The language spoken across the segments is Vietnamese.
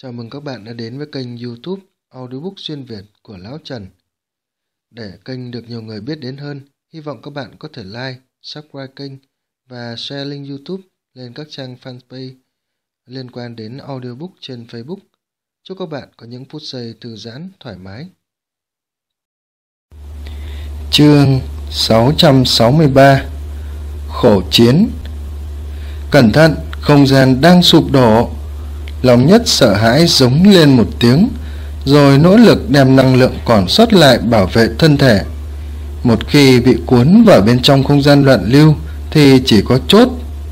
Chào mừng các bạn đã đến với kênh YouTube Audiobook xuyên Việt của Lão Trần. Để kênh được nhiều người biết đến hơn, hy vọng các bạn có thể like, subscribe kênh và share link YouTube lên các trang fanpage liên quan đến audiobook trên Facebook. Chúc các bạn có những phút giây thư giãn, thoải mái. Chương 663 Khổ chiến. Cẩn thận, không gian đang sụp đổ. Lòng Nhất sợ hãi giống lên một tiếng, rồi nỗ lực đem năng lượng còn sót lại bảo vệ thân thể. Một khi bị cuốn vào bên trong không gian loạn lưu thì chỉ có chốt.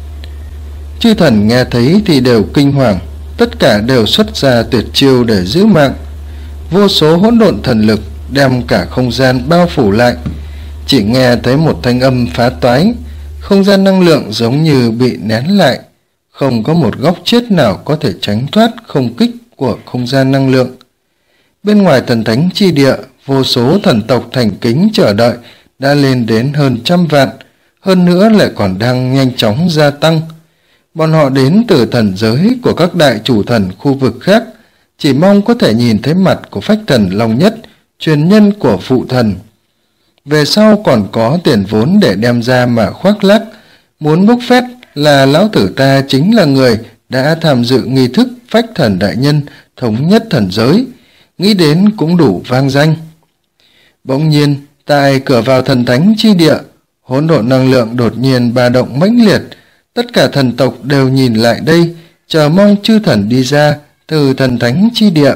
Chư thần nghe thấy thì đều kinh hoàng, tất cả đều xuất ra tuyệt chiêu để giữ mạng. Vô số hỗn độn thần lực đem cả không gian bao phủ lại. Chỉ nghe thấy một thanh âm phá toái, không gian năng lượng giống như bị nén lại. Không có một góc chết nào có thể tránh thoát không kích của không gian năng lượng. Bên ngoài thần thánh chi địa, vô số thần tộc thành kính chờ đợi đã lên đến hơn 100 vạn, hơn nữa lại còn đang nhanh chóng gia tăng. Bọn họ đến từ thần giới của các đại chủ thần khu vực khác, chỉ mong có thể nhìn thấy mặt của phách thần Long Nhất, truyền nhân của phụ thần. Về sau còn có tiền vốn để đem ra mà khoác lác, muốn bốc phét là lão tử ta chính là người đã tham dự nghi thức phách thần đại nhân thống nhất thần giới, nghĩ đến cũng đủ vang danh. Bỗng nhiên, tại cửa vào thần thánh chi địa, hỗn độn năng lượng đột nhiên ba động mãnh liệt, tất cả thần tộc đều nhìn lại đây, chờ mong chư thần đi ra từ thần thánh chi địa.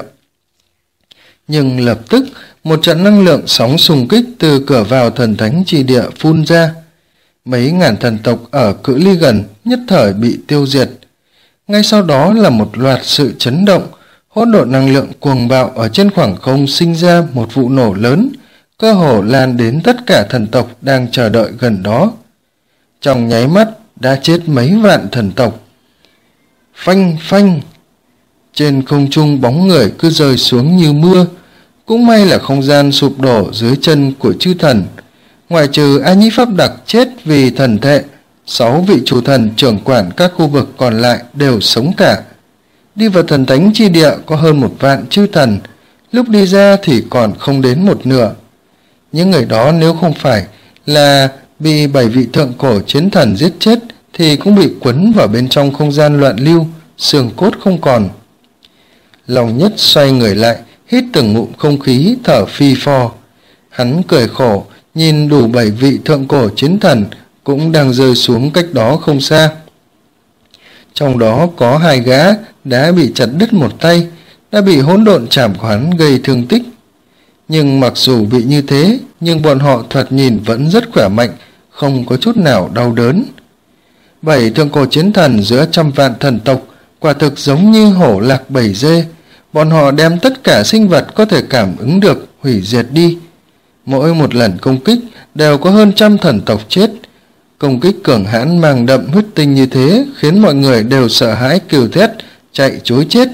Nhưng lập tức, một trận năng lượng sóng xung kích từ cửa vào thần thánh chi địa phun ra. Mấy ngàn thần tộc ở cự ly gần nhất thời bị tiêu diệt. Ngay sau đó là một loạt sự chấn động, hỗn độn năng lượng cuồng bạo ở trên khoảng không sinh ra một vụ nổ lớn, cơ hồ lan đến tất cả thần tộc đang chờ đợi gần đó. Trong nháy mắt đã chết mấy vạn thần tộc. Phanh phanh! Trên không trung bóng người cứ rơi xuống như mưa. Cũng may là không gian sụp đổ dưới chân của chư thần. Ngoại trừ A Nhĩ Pháp Đặc chết vì thần thệ, 6 vị chủ thần trưởng quản các khu vực còn lại đều sống cả. Đi vào thần thánh chi địa có hơn 1 vạn chư thần, lúc đi ra thì còn không đến một nửa. Những người đó nếu không phải là bị 7 vị thượng cổ chiến thần giết chết thì cũng bị quấn vào bên trong không gian loạn lưu, xương cốt không còn. Lòng Nhất xoay người lại, hít từng ngụm không khí, thở phi phò. Hắn cười khổ, nhìn đủ 7 vị thượng cổ chiến thần cũng đang rơi xuống cách đó không xa. Trong đó có 2 gã đã bị chặt đứt một tay, đã bị hỗn độn trảm của hắn gây thương tích. Nhưng mặc dù bị như thế, nhưng bọn họ thoạt nhìn vẫn rất khỏe mạnh, không có chút nào đau đớn. 7 thượng cổ chiến thần giữa 100 vạn thần tộc quả thực giống như hổ lạc bầy dê. Bọn họ đem tất cả sinh vật có thể cảm ứng được hủy diệt đi. Mỗi một lần công kích đều có hơn 100 thần tộc chết. Công kích cường hãn mang đậm huyết tinh như thế khiến mọi người đều sợ hãi kêu thét, chạy trối chết.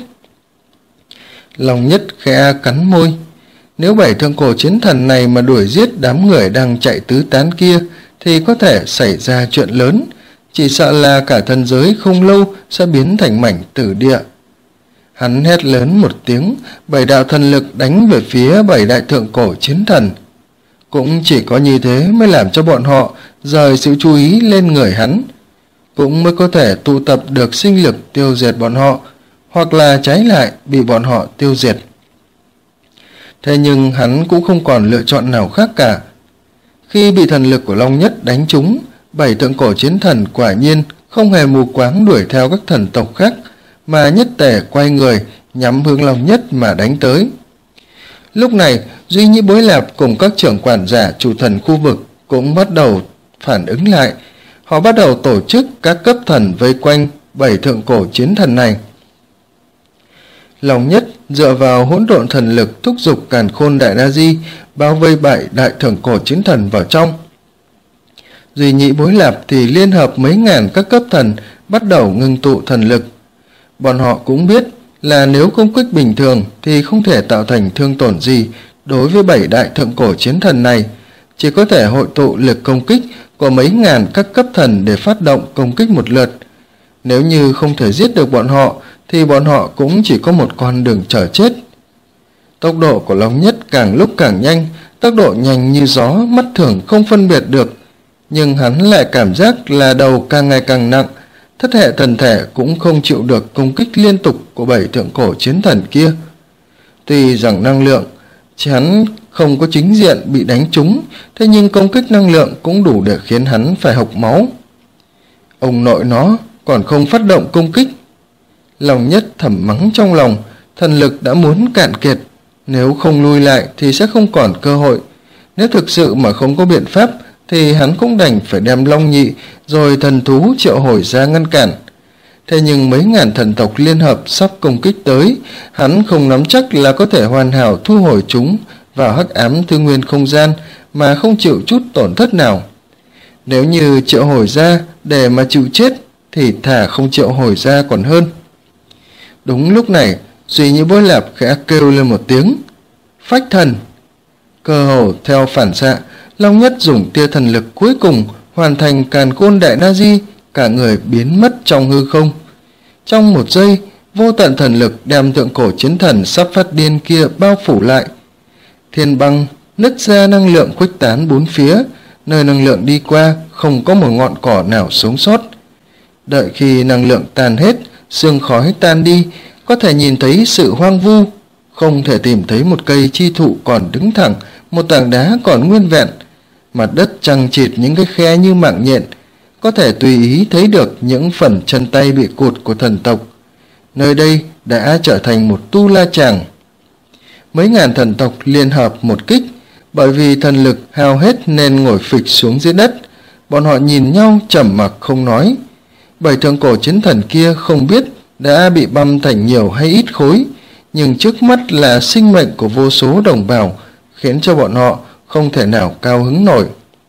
Lòng Nhất khẽ cắn môi. Nếu 7 thượng cổ chiến thần này mà đuổi giết đám người đang chạy tứ tán kia thì có thể xảy ra chuyện lớn. Chỉ sợ là cả thần giới không lâu sẽ biến thành mảnh tử địa. Hắn hét lớn một tiếng, 7 đạo thần lực đánh về phía 7 đại thượng cổ chiến thần. Cũng chỉ có như thế mới làm cho bọn họ rời sự chú ý lên người hắn, cũng mới có thể tụ tập được sinh lực tiêu diệt bọn họ, hoặc là trái lại bị bọn họ tiêu diệt. Thế nhưng hắn cũng không còn lựa chọn nào khác cả. Khi bị thần lực của Long Nhất đánh trúng, 7 thượng cổ chiến thần quả nhiên không hề mù quáng đuổi theo các thần tộc khác, mà nhất tề quay người nhắm hướng Long Nhất mà đánh tới. Lúc này, Duy Nhĩ Bối Lạp cùng các trưởng quản giả chủ thần khu vực cũng bắt đầu phản ứng lại. Họ bắt đầu tổ chức các cấp thần vây quanh 7 thượng cổ chiến thần này. Long Nhất dựa vào hỗn độn thần lực thúc giục Càn Khôn Đại Na Di bao vây 7 đại thượng cổ chiến thần vào trong. Duy Nhĩ Bối Lạp thì liên hợp mấy ngàn các cấp thần bắt đầu ngưng tụ thần lực. Bọn họ cũng biết là nếu công kích bình thường thì không thể tạo thành thương tổn gì đối với 7 đại thượng cổ chiến thần này, chỉ có thể hội tụ lực công kích của mấy ngàn các cấp thần để phát động công kích một lượt. Nếu như không thể giết được bọn họ thì bọn họ cũng chỉ có một con đường chờ chết. Tốc độ của Long Nhất càng lúc càng nhanh, tốc độ nhanh như gió, mắt thường không phân biệt được, nhưng hắn lại cảm giác là đầu càng ngày càng nặng, thất hệ thần thể cũng không chịu được công kích liên tục của 7 thượng cổ chiến thần kia. Tuy rằng năng lượng hắn không có chính diện bị đánh trúng, thế nhưng công kích năng lượng cũng đủ để khiến hắn phải hộc máu. Ông nội nó còn không phát động công kích. Long Nhất thầm mắng trong lòng, thần lực đã muốn cạn kiệt, nếu không lui lại thì sẽ không còn cơ hội. Nếu thực sự mà không có biện pháp thì hắn cũng đành phải đem Long Nhị rồi thần thú triệu hồi ra ngăn cản. Thế nhưng mấy ngàn thần tộc liên hợp sắp công kích tới, hắn không nắm chắc là có thể hoàn hảo thu hồi chúng vào hắc ám tư nguyên không gian mà không chịu chút tổn thất nào. Nếu như triệu hồi ra để mà chịu chết thì thà không triệu hồi ra còn hơn. Đúng lúc này, Duy Nhĩ Bối Lạp khẽ kêu lên một tiếng, phách thần. Cơ hồ theo phản xạ, Long Nhất dùng tia thần lực cuối cùng hoàn thành Càn Khôn Đại Na Di, cả người biến mất trong hư không. Trong một giây, vô tận thần lực đem thượng cổ chiến thần sắp phát điên kia bao phủ lại. Thiên băng nứt ra, năng lượng khuếch tán bốn phía, nơi năng lượng đi qua không có một ngọn cỏ nào sống sót. Đợi khi năng lượng tan hết, sương khói tan đi, có thể nhìn thấy sự hoang vu, không thể tìm thấy một cây chi thụ còn đứng thẳng, một tảng đá còn nguyên vẹn. Mặt đất chằng chịt những cái khe như mạng nhện, có thể tùy ý thấy được những phần chân tay bị cụt của thần tộc. Nơi đây đã trở thành một tu la tràng. Mấy ngàn thần tộc liên hợp một kích, bởi vì thần lực hao hết nên ngồi phịch xuống dưới đất. Bọn họ nhìn nhau trầm mặc không nói. 7 thượng cổ chiến thần kia không biết đã bị băm thành nhiều hay ít khối, nhưng trước mắt là sinh mệnh của vô số đồng bào, khiến cho bọn họ không thể nào cao hứng nổi.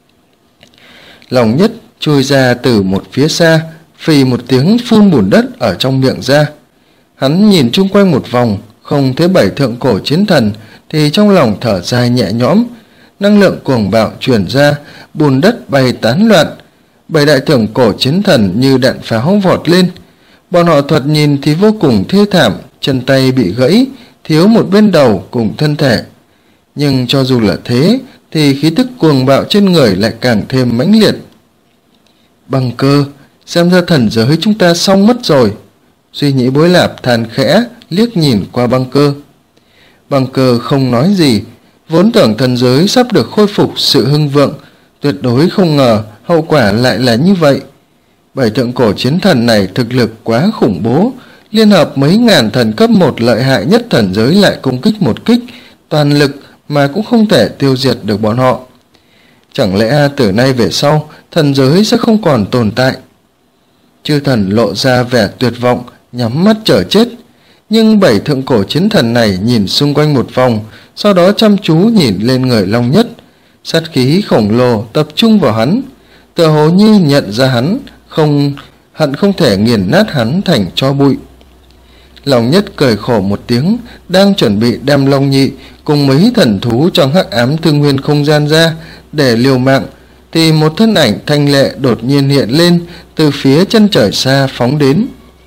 Long Nhất chui ra từ một phía xa, phì một tiếng phun bùn đất ở trong miệng ra. Hắn nhìn chung quanh một vòng, không thấy 7 thượng cổ chiến thần thì trong lòng thở dài nhẹ nhõm. Năng lượng cuồng bạo truyền ra, bùn đất bay tán loạn. 7 đại thượng cổ chiến thần như đạn pháo vọt lên. Bọn họ thoạt nhìn thì vô cùng thê thảm, chân tay bị gãy, thiếu một bên đầu cùng thân thể. Nhưng cho dù là thế thì khí tức cuồng bạo trên người lại càng thêm mãnh liệt. Băng Cơ, xem ra thần giới chúng ta xong mất rồi. Duy Nhĩ Bối Lạp than khẽ liếc nhìn qua Băng Cơ. Băng Cơ không nói gì, vốn tưởng thần giới sắp được khôi phục sự hưng vượng, tuyệt đối không ngờ hậu quả lại là như vậy. 7 thượng cổ chiến thần này thực lực quá khủng bố, liên hợp mấy ngàn thần cấp 1 lợi hại nhất thần giới lại công kích một kích toàn lực mà cũng không thể tiêu diệt được bọn họ. Chẳng lẽ từ nay về sau thần giới sẽ không còn tồn tại? Chư thần lộ ra vẻ tuyệt vọng, nhắm mắt chờ chết. Nhưng 7 thượng cổ chiến thần này nhìn xung quanh một vòng, sau đó chăm chú nhìn lên người Long Nhất. Sát khí khổng lồ tập trung vào hắn, tựa hồ như nhận ra hắn, hận không thể nghiền nát hắn thành tro bụi. Long Nhất cười khổ một tiếng, đang chuẩn bị đem Long Nhị cùng mấy thần thú trong hắc ám thương nguyên không gian ra để liều mạng, thì một thân ảnh thanh lệ đột nhiên hiện lên từ phía chân trời xa phóng đến.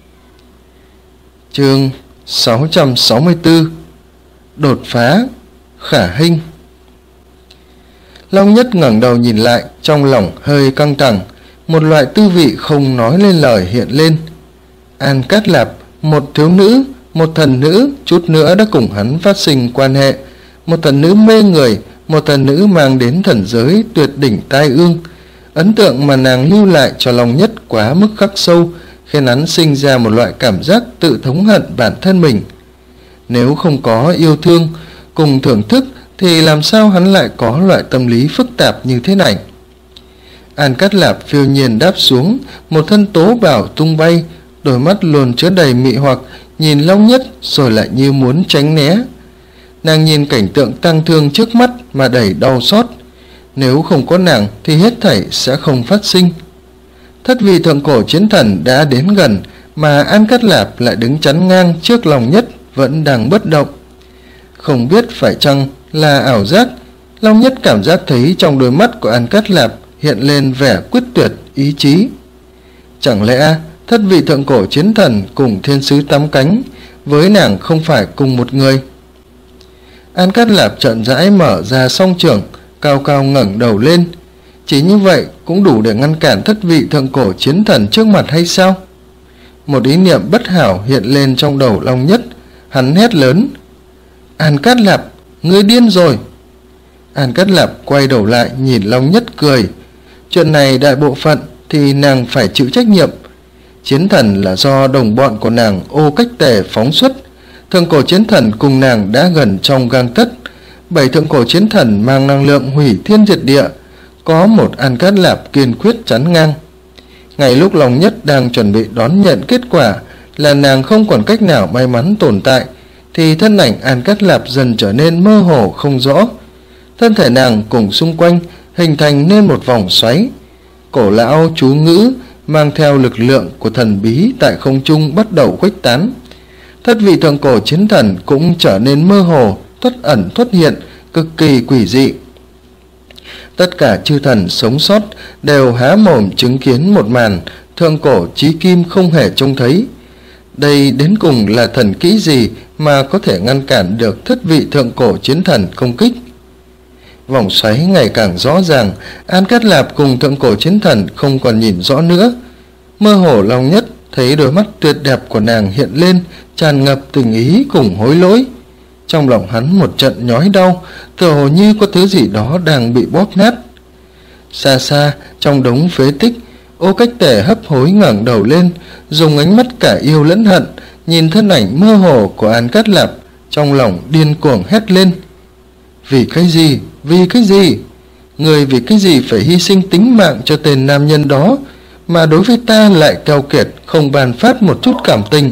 Chương 664 Đột phá Khả Hinh. Long Nhất ngẩng đầu nhìn lại, trong lòng hơi căng thẳng, một loại tư vị không nói lên lời hiện lên. An Cát Lạp, một thiếu nữ, một thần nữ, chút nữa đã cùng hắn phát sinh quan hệ. Một thần nữ mê người, một thần nữ mang đến thần giới tuyệt đỉnh tai ương. Ấn tượng mà nàng lưu lại cho Long Nhất quá mức khắc sâu, khiến hắn sinh ra một loại cảm giác tự thống hận bản thân mình. Nếu không có yêu thương cùng thưởng thức thì làm sao hắn lại có loại tâm lý phức tạp như thế này? An Cát Lạp phiêu nhiên đáp xuống, một thân tố bào tung bay, đôi mắt luôn chứa đầy mị hoặc, nhìn Long Nhất rồi lại như muốn tránh né. Nàng nhìn cảnh tượng tang thương trước mắt mà đầy đau xót. Nếu không có nàng thì hết thảy sẽ không phát sinh. Thất vị thượng cổ chiến thần đã đến gần, mà An Cát Lạp lại đứng chắn ngang trước Long Nhất, vẫn đang bất động. Không biết phải chăng là ảo giác, Long Nhất cảm giác thấy trong đôi mắt của An Cát Lạp hiện lên vẻ quyết tuyệt ý chí. Chẳng lẽ thất vị thượng cổ chiến thần cùng thiên sứ tám cánh với nàng không phải cùng một người. An Cát Lạp chậm rãi mở ra song trưởng, cao cao ngẩng đầu lên. Chỉ như vậy cũng đủ để ngăn cản thất vị thượng cổ chiến thần trước mặt hay sao? Một ý niệm bất hảo hiện lên trong đầu Long Nhất. Hắn hét lớn: An Cát Lạp, ngươi điên rồi! An Cát Lạp quay đầu lại nhìn Long Nhất cười. Chuyện này đại bộ phận thì nàng phải chịu trách nhiệm. Chiến thần là do đồng bọn của nàng Ô Cách Tề phóng xuất. Thượng cổ chiến thần cùng nàng đã gần trong gang tấc. 7 thượng cổ chiến thần mang năng lượng hủy thiên diệt địa, có một An Cát Lạp kiên quyết chắn ngang. Ngay lúc Long Nhất đang chuẩn bị đón nhận kết quả là nàng không còn cách nào may mắn tồn tại, thì thân ảnh An Cát Lạp dần trở nên mơ hồ không rõ. Thân thể nàng cùng xung quanh hình thành nên một vòng xoáy. Cổ lão chú ngữ mang theo lực lượng của thần bí tại không trung bắt đầu khuếch tán. Thất vị thượng cổ chiến thần cũng trở nên mơ hồ, thoát ẩn thoát hiện, cực kỳ quỷ dị. Tất cả chư thần sống sót đều há mồm chứng kiến một màn thượng cổ chí kim không hề trông thấy. Đây đến cùng là thần kỹ gì mà có thể ngăn cản được thất vị thượng cổ chiến thần công kích? Vòng xoáy ngày càng rõ ràng, An Cát Lạp cùng thượng cổ chiến thần không còn nhìn rõ nữa. Mơ hồ Long Nhất thấy đôi mắt tuyệt đẹp của nàng hiện lên, tràn ngập tình ý cùng hối lỗi. Trong lòng hắn một trận nhói đau, tựa hồ như có thứ gì đó đang bị bóp nát. Xa xa trong đống phế tích, Ô Cách Tề hấp hối ngẩng đầu lên, dùng ánh mắt cả yêu lẫn hận nhìn thân ảnh mơ hồ của An Cát Lạp, trong lòng điên cuồng hét lên: Vì cái gì? Vì cái gì? Người vì cái gì phải hy sinh tính mạng cho tên nam nhân đó, mà đối với ta lại keo kiệt, không ban phát một chút cảm tình?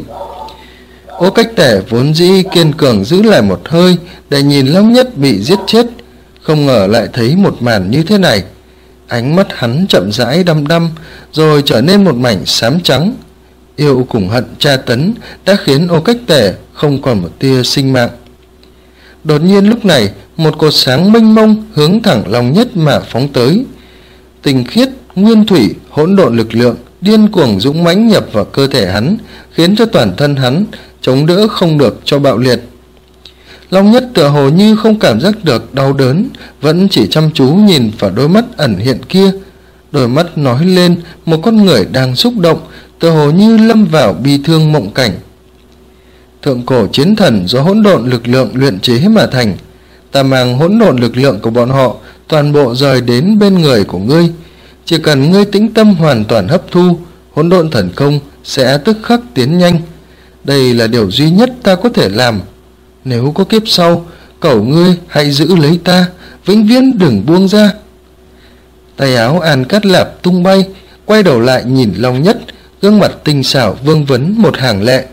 Ô Cách Tề vốn dĩ kiên cường giữ lại một hơi để nhìn Long Nhất bị giết chết, không ngờ lại thấy một màn như thế này. Ánh mắt hắn chậm rãi đăm đăm, rồi trở nên một mảnh xám trắng. Yêu cùng hận tra tấn đã khiến Ô Cách Tề không còn một tia sinh mạng. Đột nhiên lúc này, một cột sáng mênh mông hướng thẳng Long Nhất mà phóng tới. Tinh khiết, nguyên thủy, hỗn độn lực lượng điên cuồng dũng mãnh nhập vào cơ thể hắn, khiến cho toàn thân hắn chống đỡ không được cho bạo liệt. Long Nhất tựa hồ như không cảm giác được đau đớn, vẫn chỉ chăm chú nhìn vào đôi mắt ẩn hiện kia. Đôi mắt nói lên một con người đang xúc động, tựa hồ như lâm vào bi thương mộng cảnh. Thượng cổ chiến thần do hỗn độn lực lượng luyện chế mà thành. Ta mang hỗn độn lực lượng của bọn họ toàn bộ rời đến bên người của ngươi. Chỉ cần ngươi tĩnh tâm hoàn toàn hấp thu, hỗn độn thần công sẽ tức khắc tiến nhanh. Đây là điều duy nhất ta có thể làm. Nếu có kiếp sau, cầu ngươi hãy giữ lấy ta, vĩnh viễn đừng buông ra. Tay áo An Cát Lạp tung bay, quay đầu lại nhìn Long Nhất, gương mặt tinh xảo vương vấn một hàng lệ.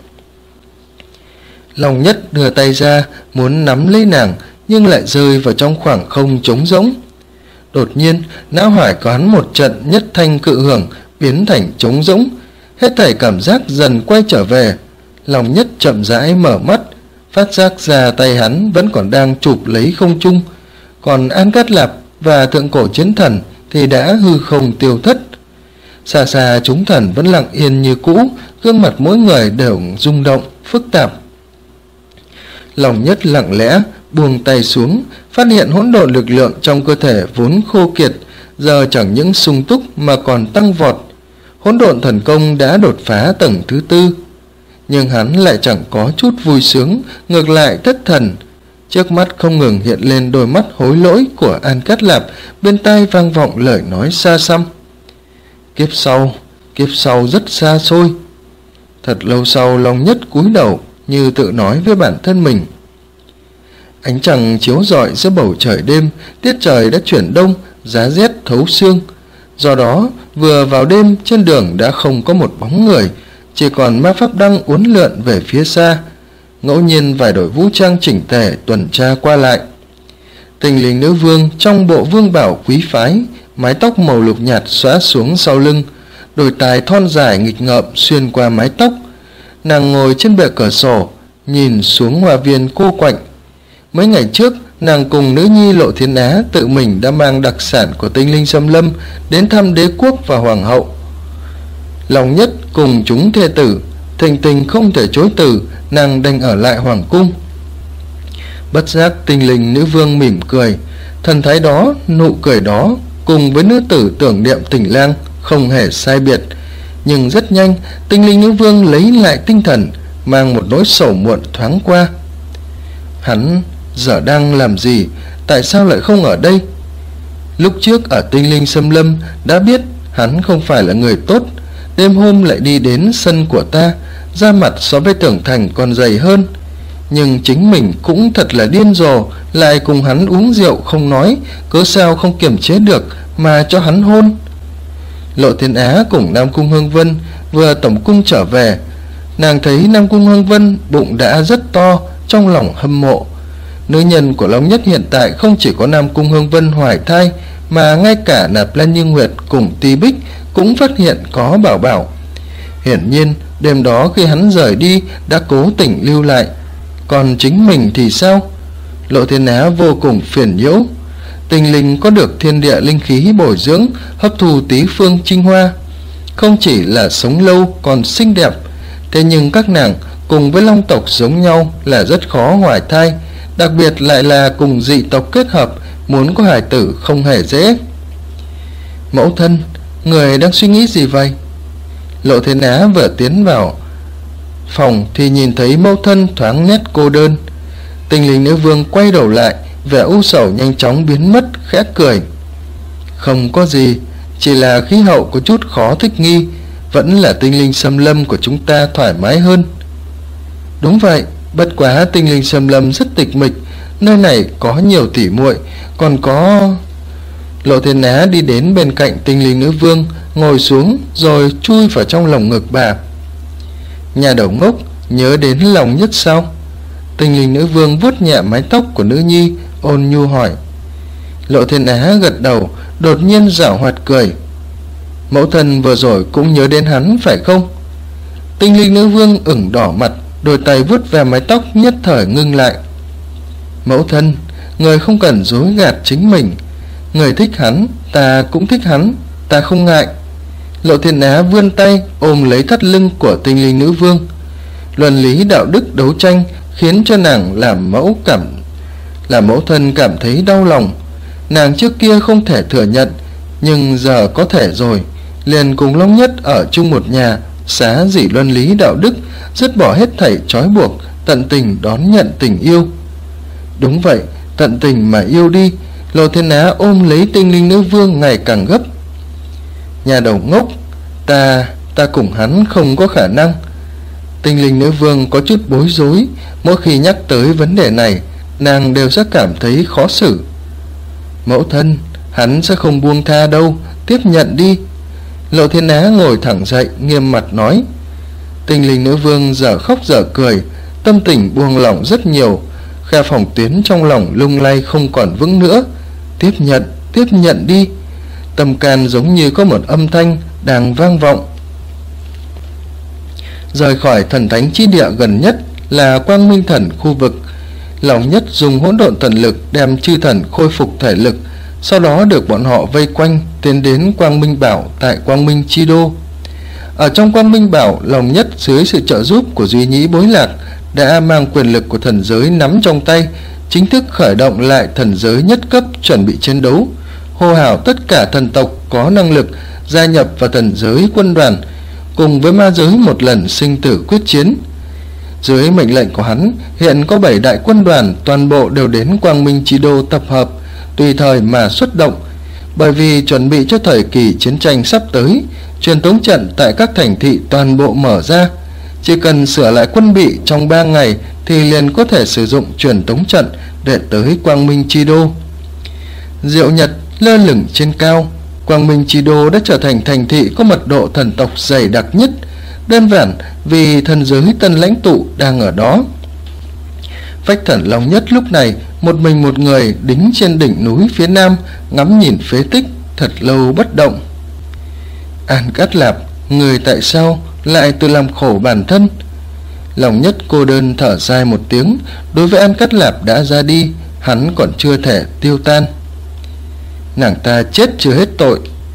Long Nhất đưa tay ra muốn nắm lấy nàng, nhưng lại rơi vào trong khoảng không trống rỗng. Đột nhiên não hải có hắn một trận nhất thanh cự hưởng biến thành trống rỗng, hết thảy cảm giác dần quay trở về. Long Nhất chậm rãi mở mắt, phát giác ra tay hắn vẫn còn đang chụp lấy không trung, còn An Cát Lạp và thượng cổ chiến thần thì đã hư không tiêu thất. Xa xa chúng thần vẫn lặng yên như cũ, gương mặt mỗi người đều rung động phức tạp. Long Nhất lặng lẽ buông tay xuống, phát hiện hỗn độn lực lượng trong cơ thể vốn khô kiệt giờ chẳng những sung túc mà còn tăng vọt. Hỗn độn thần công đã đột phá tầng thứ 4, nhưng hắn lại chẳng có chút vui sướng, ngược lại thất thần. Trước mắt không ngừng hiện lên đôi mắt hối lỗi của An Cát Lạp, bên tai vang vọng lời nói xa xăm: kiếp sau rất xa xôi. Thật lâu sau, Long Nhất cúi đầu như tự nói với bản thân mình. Ánh trăng chiếu rọi giữa bầu trời đêm, tiết trời đã chuyển đông, giá rét thấu xương. Do đó vừa vào đêm, trên đường đã không có một bóng người, chỉ còn ma pháp đăng uốn lượn về phía xa. Ngẫu nhiên vài đội vũ trang chỉnh tề tuần tra qua lại. Tình linh nữ vương trong bộ vương bảo quý phái, mái tóc màu lục nhạt xõa xuống sau lưng, đôi tai thon dài nghịch ngợm xuyên qua mái tóc. Nàng ngồi trên bệ cửa sổ, nhìn xuống hoa viên cô quạnh. Mấy ngày trước, nàng cùng nữ nhi Lộ Thiên Á tự mình đã mang đặc sản của tinh linh xâm lâm đến thăm đế quốc và hoàng hậu. Lòng Nhất cùng chúng thê tử, Thịnh Tình không thể chối từ, nàng đành ở lại hoàng cung. Bất giác Tinh Linh Nữ Vương mỉm cười, thần thái đó, nụ cười đó cùng với nữ tử tưởng niệm Tình Lang không hề sai biệt. Nhưng rất nhanh Tinh Linh Nữ Vương lấy lại tinh thần, mang một nỗi sầu muộn thoáng qua. Hắn giờ đang làm gì? Tại sao lại không ở đây? Lúc trước ở Tinh Linh Xâm Lâm đã biết hắn không phải là người tốt, đêm hôm lại đi đến sân của ta, da mặt so với Tưởng Thành còn dày hơn. Nhưng chính mình cũng thật là điên rồ, lại cùng hắn uống rượu không nói, cớ sao không kiềm chế được mà cho hắn hôn. Lộ Thiên Á cùng Nam Cung Hương Vân vừa tổng cung trở về. Nàng thấy Nam Cung Hương Vân bụng đã rất to, trong lòng hâm mộ. Nữ nhân của Long Nhất hiện tại không chỉ có Nam Cung Hương Vân hoài thai, mà ngay cả Nạp Lan Như Nguyệt cùng Ti Bích cũng phát hiện có bảo bảo. Hiển nhiên đêm đó khi hắn rời đi đã cố tình lưu lại. Còn chính mình thì sao? Lộ Thiên Á vô cùng phiền nhiễu. Tình Linh có được thiên địa linh khí bồi dưỡng, hấp thu tý phương trinh hoa, không chỉ là sống lâu còn xinh đẹp. Thế nhưng các nàng cùng với long tộc giống nhau là rất khó hoài thai, đặc biệt lại là cùng dị tộc kết hợp, muốn có hài tử không hề dễ. Mẫu thân, người đang suy nghĩ gì vậy? Lộ Thiên Á vừa tiến vào phòng thì nhìn thấy mẫu thân thoáng nét cô đơn. Tinh Linh Nữ Vương quay đầu lại, vẻ u sầu nhanh chóng biến mất, khẽ cười. Không có gì, chỉ là khí hậu có chút khó thích nghi, vẫn là Tinh Linh Xâm Lâm của chúng ta thoải mái hơn. Đúng vậy, bất quá Tinh Linh Xâm Lâm rất tịch mịch, nơi này có nhiều tỉ muội, còn có... Lộ Thiên Á đi đến bên cạnh Tinh Linh Nữ Vương, ngồi xuống rồi chui vào trong lồng ngực bà. Nhà đầu ngốc, nhớ đến Lòng Nhất sao? Tinh Linh Nữ Vương vuốt nhẹ mái tóc của nữ nhi, ôn nhu hỏi. Lộ Thiên Á gật đầu, đột nhiên giảo hoạt cười. Mẫu thân vừa rồi cũng nhớ đến hắn phải không? Tinh Linh Nữ Vương ửng đỏ mặt, đôi tay vuốt về mái tóc nhất thời ngưng lại. Mẫu thân, người không cần dối gạt chính mình. Người thích hắn, ta cũng thích hắn, ta không ngại. Lộ Thiên Á vươn tay ôm lấy thắt lưng của Tinh Linh Nữ Vương. Luân lý đạo đức đấu tranh khiến cho nàng làm mẫu thân cảm thấy đau lòng. Nàng trước kia không thể thừa nhận, nhưng giờ có thể rồi. Liền cùng Long Nhất ở chung một nhà, xá dị luân lý đạo đức, dứt bỏ hết thảy trói buộc, tận tình đón nhận tình yêu. Đúng vậy, tận tình mà yêu đi. Lộ Thiên Á ôm lấy Tinh Linh Nữ Vương ngày càng gấp. Nhà đầu ngốc, ta cùng hắn không có khả năng. Tinh Linh Nữ Vương có chút bối rối, mỗi khi nhắc tới vấn đề này, nàng đều sẽ cảm thấy khó xử. Mẫu thân, hắn sẽ không buông tha đâu, tiếp nhận đi. Lộ Thiên Á ngồi thẳng dậy, nghiêm mặt nói. Tinh Linh Nữ Vương giờ khóc giờ cười, tâm tình buông lỏng rất nhiều, khe phòng tuyến trong lòng lung lay không còn vững nữa. Tiếp nhận đi. Tâm can giống như có một âm thanh đang vang vọng. Rời khỏi thần thánh chi địa gần nhất là Quang Minh Thần khu vực. Lòng Nhất dùng hỗn độn thần lực đem chư thần khôi phục thể lực, sau đó được bọn họ vây quanh tiến đến Quang Minh Bảo tại Quang Minh Chi Đô. Ở trong Quang Minh Bảo, Lòng Nhất dưới sự trợ giúp của Duy Nhĩ Bối Lạc đã mang quyền lực của thần giới nắm trong tay, chính thức khởi động lại thần giới nhất cấp, chuẩn bị chiến đấu, hô hào tất cả thần tộc có năng lực gia nhập vào thần giới quân đoàn, cùng với ma giới một lần sinh tử quyết chiến. Dưới mệnh lệnh của hắn, hiện có 7 đại quân đoàn toàn bộ đều đến Quang Minh Chi Đô tập hợp, tùy thời mà xuất động. Bởi vì chuẩn bị cho thời kỳ chiến tranh sắp tới, truyền tống trận tại các thành thị toàn bộ mở ra. Chỉ cần sửa lại quân bị trong 3 ngày thì liền có thể sử dụng truyền tống trận để tới Quang Minh Chi Đô. Diệu nhật lơ lửng trên cao, Quang Minh Chi Đô đã trở thành thành thị có mật độ thần tộc dày đặc nhất, đơn giản vì thần giới tân lãnh tụ đang ở đó. Phách Thần Long Nhất lúc này một mình một người đính trên đỉnh núi phía nam, ngắm nhìn phế tích thật lâu bất động. An Cát Lạp, người tại sao lại tự làm khổ bản thân? Lòng Nhất cô đơn thở dài một tiếng. Đối với An Cát Lạp đã ra đi, hắn còn chưa thể tiêu tan. Nàng ta chết chưa hết tội.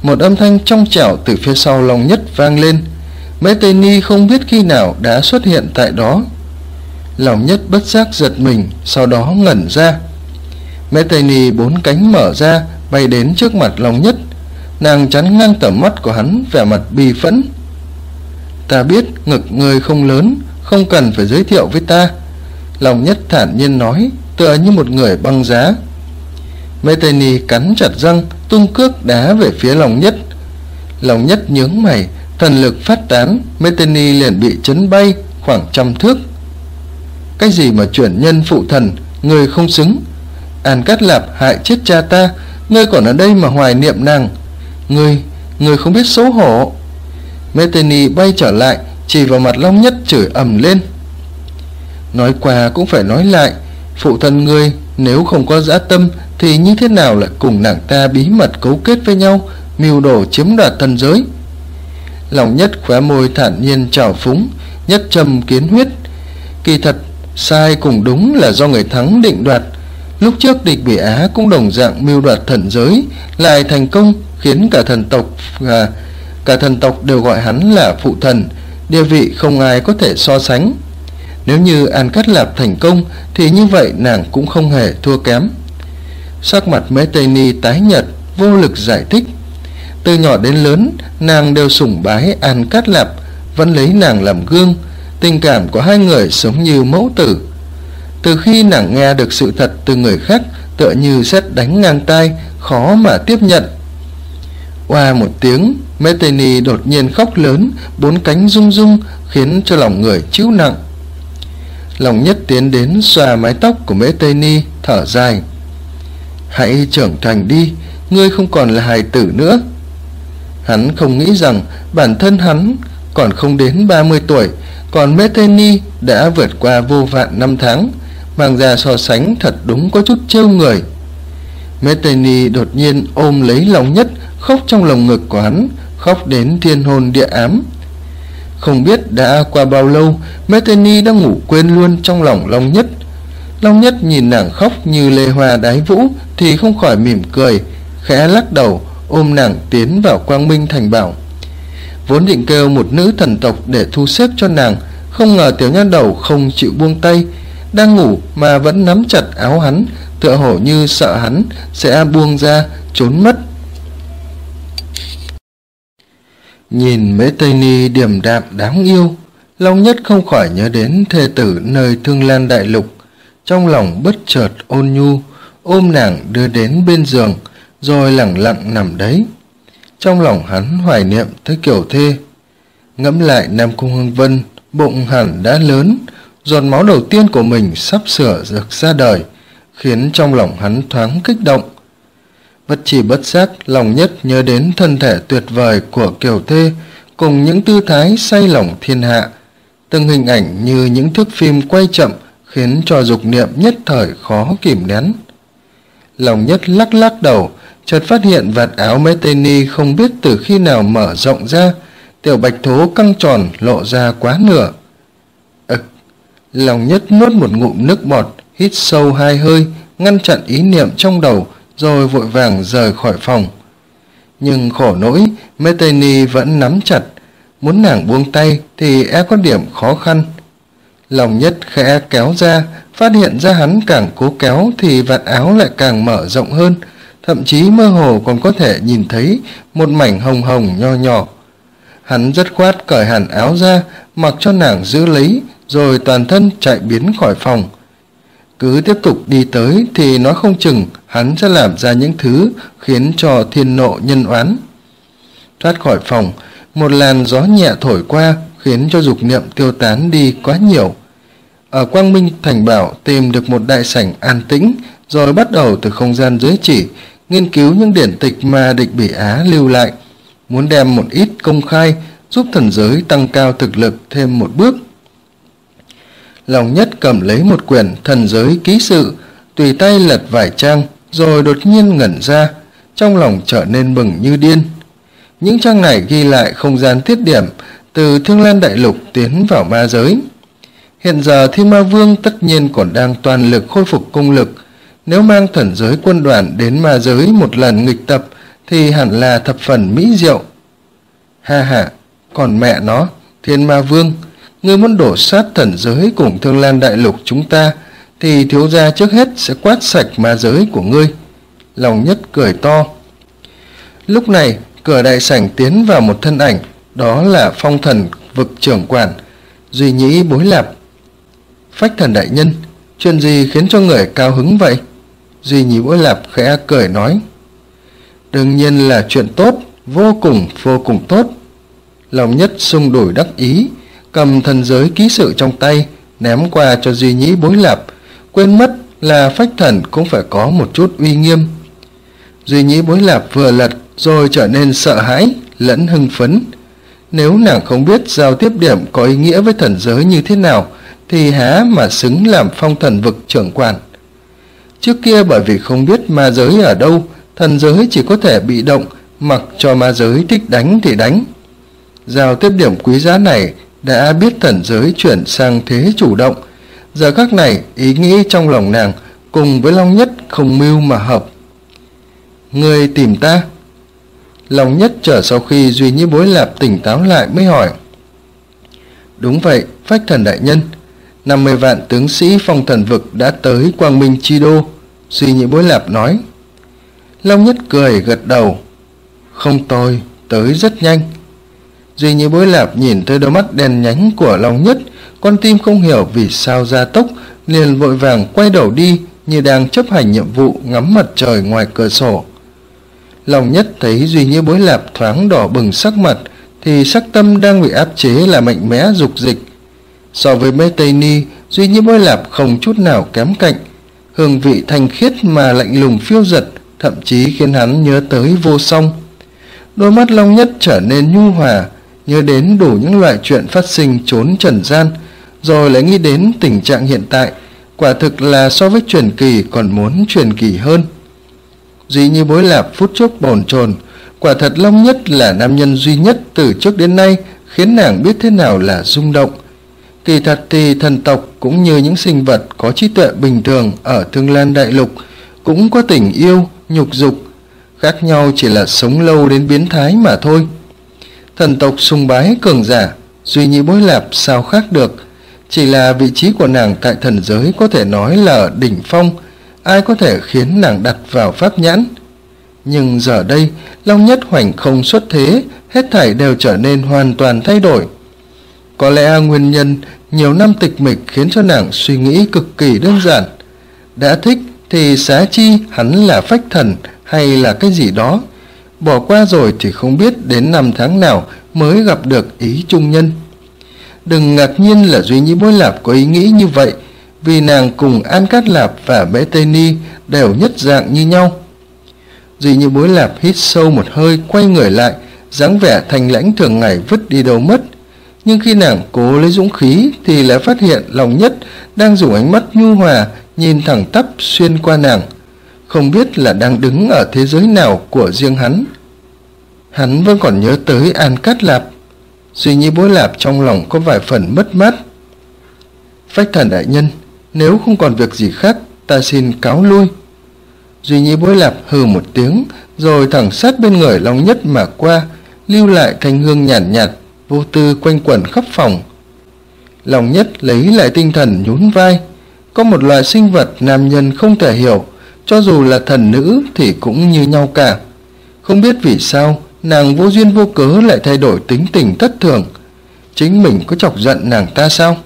Một âm thanh trong trẻo từ phía sau Long Nhất vang lên. Mễ Tây Ni không biết khi nào đã xuất hiện tại đó. Long Nhất bất giác giật mình, sau đó ngẩn ra. Mễ Tây Ni bốn cánh mở ra, bay đến trước mặt Long Nhất. Nàng chắn ngang tầm mắt của hắn, vẻ mặt bi phẫn. Ta biết ngực ngươi không lớn, không cần phải giới thiệu với ta, Long Nhất thản nhiên nói, tựa như một người băng giá. Mễ Tây Ni cắn chặt răng, tung cước đá về phía Long Nhất. Long Nhất nhướng mày, thần lực phát tán, Mễ Tây Ni liền bị chấn bay khoảng 100 thước. Cái gì mà chuyển nhân phụ thần, ngươi không xứng. An Cát Lạp hại chết cha ta, ngươi còn ở đây mà hoài niệm nàng. Ngươi không biết xấu hổ. Mễ Tây Ni bay trở lại, chỉ vào mặt Long Nhất chửi ầm lên. Nói qua cũng phải nói lại, phụ thân ngươi nếu không có dã tâm thì như thế nào lại cùng nàng ta bí mật cấu kết với nhau, mưu đồ chiếm đoạt thần giới. Long Nhất khóe môi thản nhiên trào phúng, nhất châm kiến huyết. Kỳ thật sai cùng đúng là do người thắng định đoạt. Lúc trước địch Bỉ Á cũng đồng dạng mưu đoạt thần giới, lại thành công, khiến cả thần tộc đều gọi hắn là phụ thần, địa vị không ai có thể so sánh. Nếu như An Cát Lạp thành công thì như vậy nàng cũng không hề thua kém. Sắc mặt Mễ Tây Ni tái nhợt, vô lực giải thích. Từ nhỏ đến lớn, nàng đều sủng bái An Cát Lạp, vẫn lấy nàng làm gương, tình cảm của hai người giống như mẫu tử. Từ khi nàng nghe được sự thật từ người khác, tựa như sét đánh ngang tai, khó mà tiếp nhận. Oa một tiếng, Mễ Tây Ni đột nhiên khóc lớn, bốn cánh rung rung, khiến cho lòng người chịu nặng. Long Nhất tiến đến xoa mái tóc của Mễ Tây Ni, thở dài. Hãy trưởng thành đi, ngươi không còn là hài tử nữa. Hắn không nghĩ rằng bản thân hắn còn không đến 30 tuổi, còn Mễ Tây Ni đã vượt qua vô vạn năm tháng, mang ra so sánh thật đúng có chút trêu người. Mễ Tây Ni đột nhiên ôm lấy Long Nhất, khóc trong lồng ngực của hắn, khóc đến thiên hồn địa ám. Không biết đã qua bao lâu, Mễ Tây Ni đã ngủ quên luôn trong lòng Long Nhất. Long Nhất nhìn nàng khóc như lê hoa đái vũ thì không khỏi mỉm cười, khẽ lắc đầu, ôm nàng tiến vào Quang Minh Thành Bảo. Vốn định kêu một nữ thần tộc để thu xếp cho nàng, không ngờ tiểu nha đầu không chịu buông tay, đang ngủ mà vẫn nắm chặt áo hắn, tựa hồ như sợ hắn sẽ buông ra trốn mất. Nhìn Mễ Tây Ni điềm đạm đáng yêu, Long Nhất không khỏi nhớ đến thê tử nơi Thương Lan Đại Lục, trong lòng bất chợt ôn nhu, ôm nàng đưa đến bên giường, rồi lẳng lặng nằm đấy. Trong lòng hắn hoài niệm tới Kiều Thê. Ngẫm lại Nam Cung Hương Vân, bụng hẳn đã lớn, giọt máu đầu tiên của mình sắp sửa được ra đời, khiến trong lòng hắn thoáng kích động. Bất chi bất giác, Long Nhất nhớ đến thân thể tuyệt vời của Kiều Thê, cùng những tư thái say lòng thiên hạ. Từng hình ảnh như những thước phim quay chậm, khiến cho dục niệm nhất thời khó kìm nén. Long Nhất lắc lắc đầu, chợt phát hiện vạt áo Mễ Tây Ni không biết từ khi nào mở rộng ra, tiểu bạch thố căng tròn lộ ra quá nửa. Long Nhất nuốt một ngụm nước bọt, hít sâu 2 hơi, ngăn chặn ý niệm trong đầu, rồi vội vàng rời khỏi phòng. Nhưng khổ nỗi, Mễ Tây Ni vẫn nắm chặt, muốn nàng buông tay thì có điểm khó khăn. Long Nhất khẽ kéo ra, phát hiện ra hắn càng cố kéo thì vạt áo lại càng mở rộng hơn, thậm chí mơ hồ còn có thể nhìn thấy một mảnh hồng hồng nho nhỏ. Hắn dứt khoát cởi hẳn áo ra, mặc cho nàng giữ lấy, rồi toàn thân chạy biến khỏi phòng. Cứ tiếp tục đi tới thì nói không chừng hắn sẽ làm ra những thứ khiến cho thiên nộ nhân oán. Thoát khỏi phòng, một làn gió nhẹ thổi qua, khiến cho dục niệm tiêu tán đi quá nhiều. Ở Quang Minh Thành Bảo tìm được một đại sảnh an tĩnh, rồi bắt đầu từ không gian giới chỉ, nghiên cứu những điển tịch mà địch Bỉ Á lưu lại, muốn đem một ít công khai, giúp thần giới tăng cao thực lực thêm một bước. Long Nhất cầm lấy một quyển thần giới ký sự, tùy tay lật vài trang, rồi đột nhiên ngẩn ra, trong lòng trở nên mừng như điên. Những trang này ghi lại không gian tiết điểm từ Thương Lan Đại Lục tiến vào ma giới. Hiện giờ Thiên Ma Vương tất nhiên còn đang toàn lực khôi phục công lực, nếu mang thần giới quân đoàn đến ma giới một lần nghịch tập thì hẳn là thập phần mỹ diệu. Ha ha, còn mẹ nó, Thiên Ma Vương, ngươi muốn đổ sát thần giới cùng Thương Lan Đại Lục chúng ta, thì thiếu gia trước hết sẽ quát sạch ma giới của ngươi. Lòng Nhất cười to. Lúc này, cửa đại sảnh tiến vào một thân ảnh, đó là Phong Thần Vực trưởng quản, Duy Nhĩ Bối Lạp. Phách Thần đại nhân, chuyện gì khiến cho người cao hứng vậy? Duy Nhĩ Bối Lạp khẽ cười nói. Đương nhiên là chuyện tốt, vô cùng tốt. Lòng Nhất sung đủi đắc ý, cầm thần giới ký sự trong tay, ném qua cho Duy Nhĩ Bối Lạp, quên mất là phách thần cũng phải có một chút uy nghiêm. Duy Nhĩ Bối Lạp vừa lật rồi trở nên sợ hãi lẫn hưng phấn. Nếu nàng không biết giao tiếp điểm có ý nghĩa với thần giới như thế nào, thì há mà xứng làm Phong Thần Vực trưởng quản. Trước kia bởi vì không biết ma giới ở đâu, thần giới chỉ có thể bị động, mặc cho ma giới thích đánh thì đánh. Giao tiếp điểm quý giá này đã biết thần giới chuyển sang thế chủ động. Giờ khắc này, ý nghĩ trong lòng nàng cùng với Long Nhất không mưu mà hợp. Người tìm ta? Long Nhất chờ sau khi Duy Nhĩ Bối Lạp tỉnh táo lại mới hỏi. Đúng vậy, Phách Thần đại nhân, 50 vạn tướng sĩ Phong Thần Vực đã tới Quang Minh Chi Đô. Duy Nhĩ Bối Lạp nói. Long Nhất cười gật đầu. Không tồi, tới rất nhanh. Duy Nhĩ Bối Lạp nhìn tới đôi mắt đen nhánh của Long Nhất, con tim không hiểu vì sao gia tốc, liền vội vàng quay đầu đi như đang chấp hành nhiệm vụ ngắm mặt trời ngoài cửa sổ. Long Nhất thấy Duy Nhĩ Bối Lạp thoáng đỏ bừng sắc mặt, thì sắc tâm đang bị áp chế là mạnh mẽ dục dịch. So với Mễ Tây Ni, Duy Nhĩ Bối Lạp không chút nào kém cạnh, hương vị thanh khiết mà lạnh lùng phiêu dật, thậm chí khiến hắn nhớ tới Vô Song. Đôi mắt Long Nhất trở nên nhu hòa, nhớ đến đủ những loại chuyện phát sinh trốn trần gian, rồi lại nghĩ đến tình trạng hiện tại, quả thực là so với truyền kỳ còn muốn truyền kỳ hơn. Duy Nhĩ Bối Lạp phút chốc bồn chồn, quả thật Long Nhất là nam nhân duy nhất từ trước đến nay khiến nàng biết thế nào là rung động. Kỳ thật thì thần tộc cũng như những sinh vật có trí tuệ bình thường ở Thương Lan Đại Lục cũng có tình yêu, nhục dục, khác nhau chỉ là sống lâu đến biến thái mà thôi. Thần tộc sùng bái cường giả, Duy Nhĩ Bối Lạp sao khác được, chỉ là vị trí của nàng tại thần giới có thể nói là ở đỉnh phong, ai có thể khiến nàng đặt vào pháp nhãn. Nhưng giờ đây, Long Nhất hoành không xuất thế, hết thảy đều trở nên hoàn toàn thay đổi. Có lẽ nguyên nhân nhiều năm tịch mịch khiến cho nàng suy nghĩ cực kỳ đơn giản. Đã thích thì xá chi hắn là phách thần hay là cái gì đó. Bỏ qua rồi thì không biết đến năm tháng nào mới gặp được ý chung nhân. Đừng ngạc nhiên là Duy Nhĩ Bối Lạp có ý nghĩ như vậy, vì nàng cùng An Cát Lạp và Mễ Tây Ni đều nhất dạng như nhau. Duy Nhĩ Bối Lạp hít sâu một hơi, quay người lại, dáng vẻ thanh lãnh thường ngày vứt đi đâu mất. Nhưng khi nàng cố lấy dũng khí thì lại phát hiện Long Nhất đang dùng ánh mắt nhu hòa nhìn thẳng tắp xuyên qua nàng, không biết là đang đứng ở thế giới nào của riêng hắn. Hắn vẫn còn nhớ tới An Cát Lạp. Duy Nhĩ Bối Lạp trong lòng có vài phần mất mát. Phách Thần đại nhân, nếu không còn việc gì khác, ta xin cáo lui. Duy Nhĩ Bối Lạp hừ một tiếng, rồi thẳng sát bên người Long Nhất mà qua, lưu lại thanh hương nhàn nhạt, vô tư quanh quẩn khắp phòng. Long Nhất lấy lại tinh thần nhún vai. Có một loại sinh vật nam nhân không thể hiểu, cho dù là thần nữ thì cũng như nhau cả. Không biết vì sao nàng vô duyên vô cớ lại thay đổi tính tình thất thường. Chính mình có chọc giận nàng ta sao?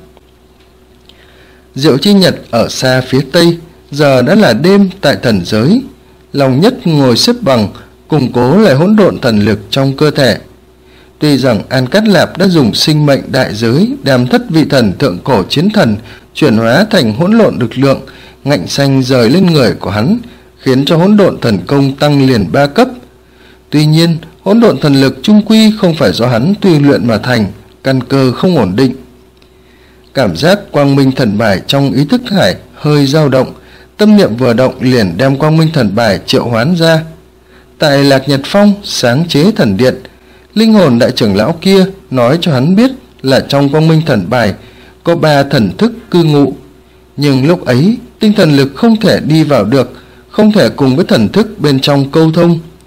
Diệu Chi Nhật ở xa phía tây, giờ đã là đêm tại thần giới. Long Nhất ngồi xếp bằng, củng cố lại hỗn độn thần lực trong cơ thể. Tuy rằng An Cát Lạp đã dùng sinh mệnh đại giới đàm thất vị thần thượng cổ chiến thần chuyển hóa thành hỗn độn lực lượng, ngạnh xanh rời lên người của hắn, khiến cho hỗn độn thần công tăng liền 3 cấp. Tuy nhiên, hỗn độn thần lực chung quy không phải do hắn tùy luyện mà thành, căn cơ không ổn định. Cảm giác quang minh thần bài trong ý thức hải hơi dao động, tâm niệm vừa động liền đem quang minh thần bài triệu hoán ra. Tại Lạc Nhật Phong sáng chế thần điện, linh hồn đại trưởng lão kia nói cho hắn biết là trong quang minh thần bài có 3 thần thức cư ngụ, nhưng lúc ấy tinh thần lực không thể đi vào được, không thể cùng với thần thức bên trong câu thông.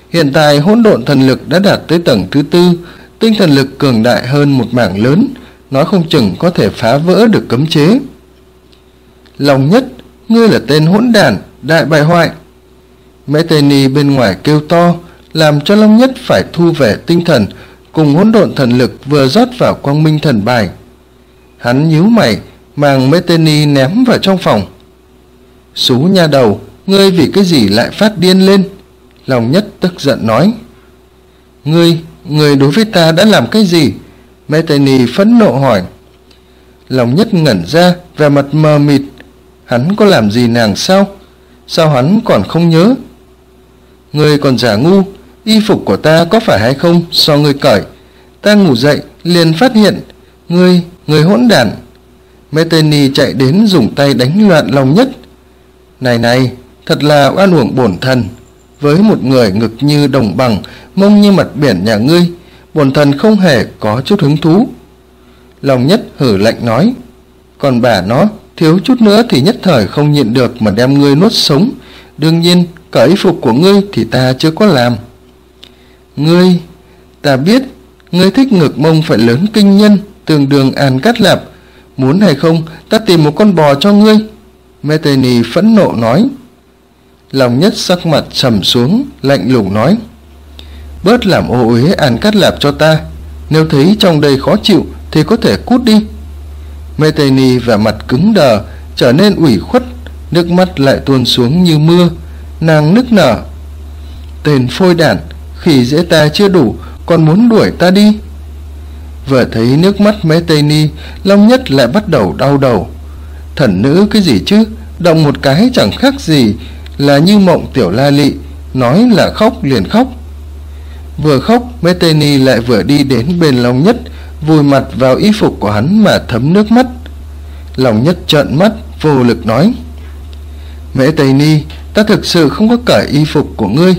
Hiện tại hỗn độn thần lực đã đạt tới tầng thứ 4, tinh thần lực cường đại hơn một mảng lớn, nói không chừng có thể phá vỡ được cấm chế. Long Nhất, ngươi là tên hỗn đản, đại bại hoại. Mễ Tây Ni bên ngoài kêu to, làm cho Long Nhất phải thu về tinh thần cùng hỗn độn thần lực vừa rót vào quang minh thần bài. Hắn nhíu mày, mang Mễ Tây Ni ném vào trong phòng. Xú nha đầu, ngươi vì cái gì lại phát điên lên? Long Nhất tức giận nói. Ngươi đối với ta đã làm cái gì? Mễ Tây Ni phẫn nộ hỏi. Long Nhất ngẩn ra, vẻ mặt mờ mịt. Hắn có làm gì nàng sao? Sao hắn còn không nhớ? Ngươi còn giả ngu, y phục của ta có phải hay không do ngươi cởi? Ta ngủ dậy liền phát hiện. Ngươi hỗn đản. Mễ Tây Ni chạy đến dùng tay đánh loạn Long Nhất. Này, thật là oan uổng bổn thần. Với một người ngực như đồng bằng, mông như mặt biển nhà ngươi, bổn thần không hề có chút hứng thú. Long Nhất hử lạnh nói. Còn bà nó, thiếu chút nữa thì nhất thời không nhịn được mà đem ngươi nuốt sống. Đương nhiên, cởi y phục của ngươi thì ta chưa có làm. Ta biết, ngươi thích ngực mông phải lớn kinh nhân, tương đương An Cát Lạp. Muốn hay không, ta tìm một con bò cho ngươi. Mễ Tây Ni phẫn nộ nói. Long Nhất sắc mặt trầm xuống, lạnh lùng nói. Bớt làm ô uế An Cát Lạp cho ta. Nếu thấy trong đây khó chịu thì có thể cút đi. Mễ Tây Ni vẻ mặt cứng đờ, trở nên ủy khuất, nước mắt lại tuôn xuống như mưa. Nàng nức nở. Tên phôi đản, khỉ dễ ta chưa đủ, còn muốn đuổi ta đi. Vừa thấy nước mắt Mễ Tây Ni, Long Nhất lại bắt đầu đau đầu. Thần nữ cái gì chứ, động một cái chẳng khác gì là như mộng tiểu la lị, nói là khóc liền khóc. Vừa khóc, Mễ Tây Ni lại vừa đi đến bên Long Nhất, vùi mặt vào y phục của hắn mà thấm nước mắt. Long Nhất trợn mắt, vô lực nói. Mễ Tây Ni, ta thực sự không có cởi y phục của ngươi.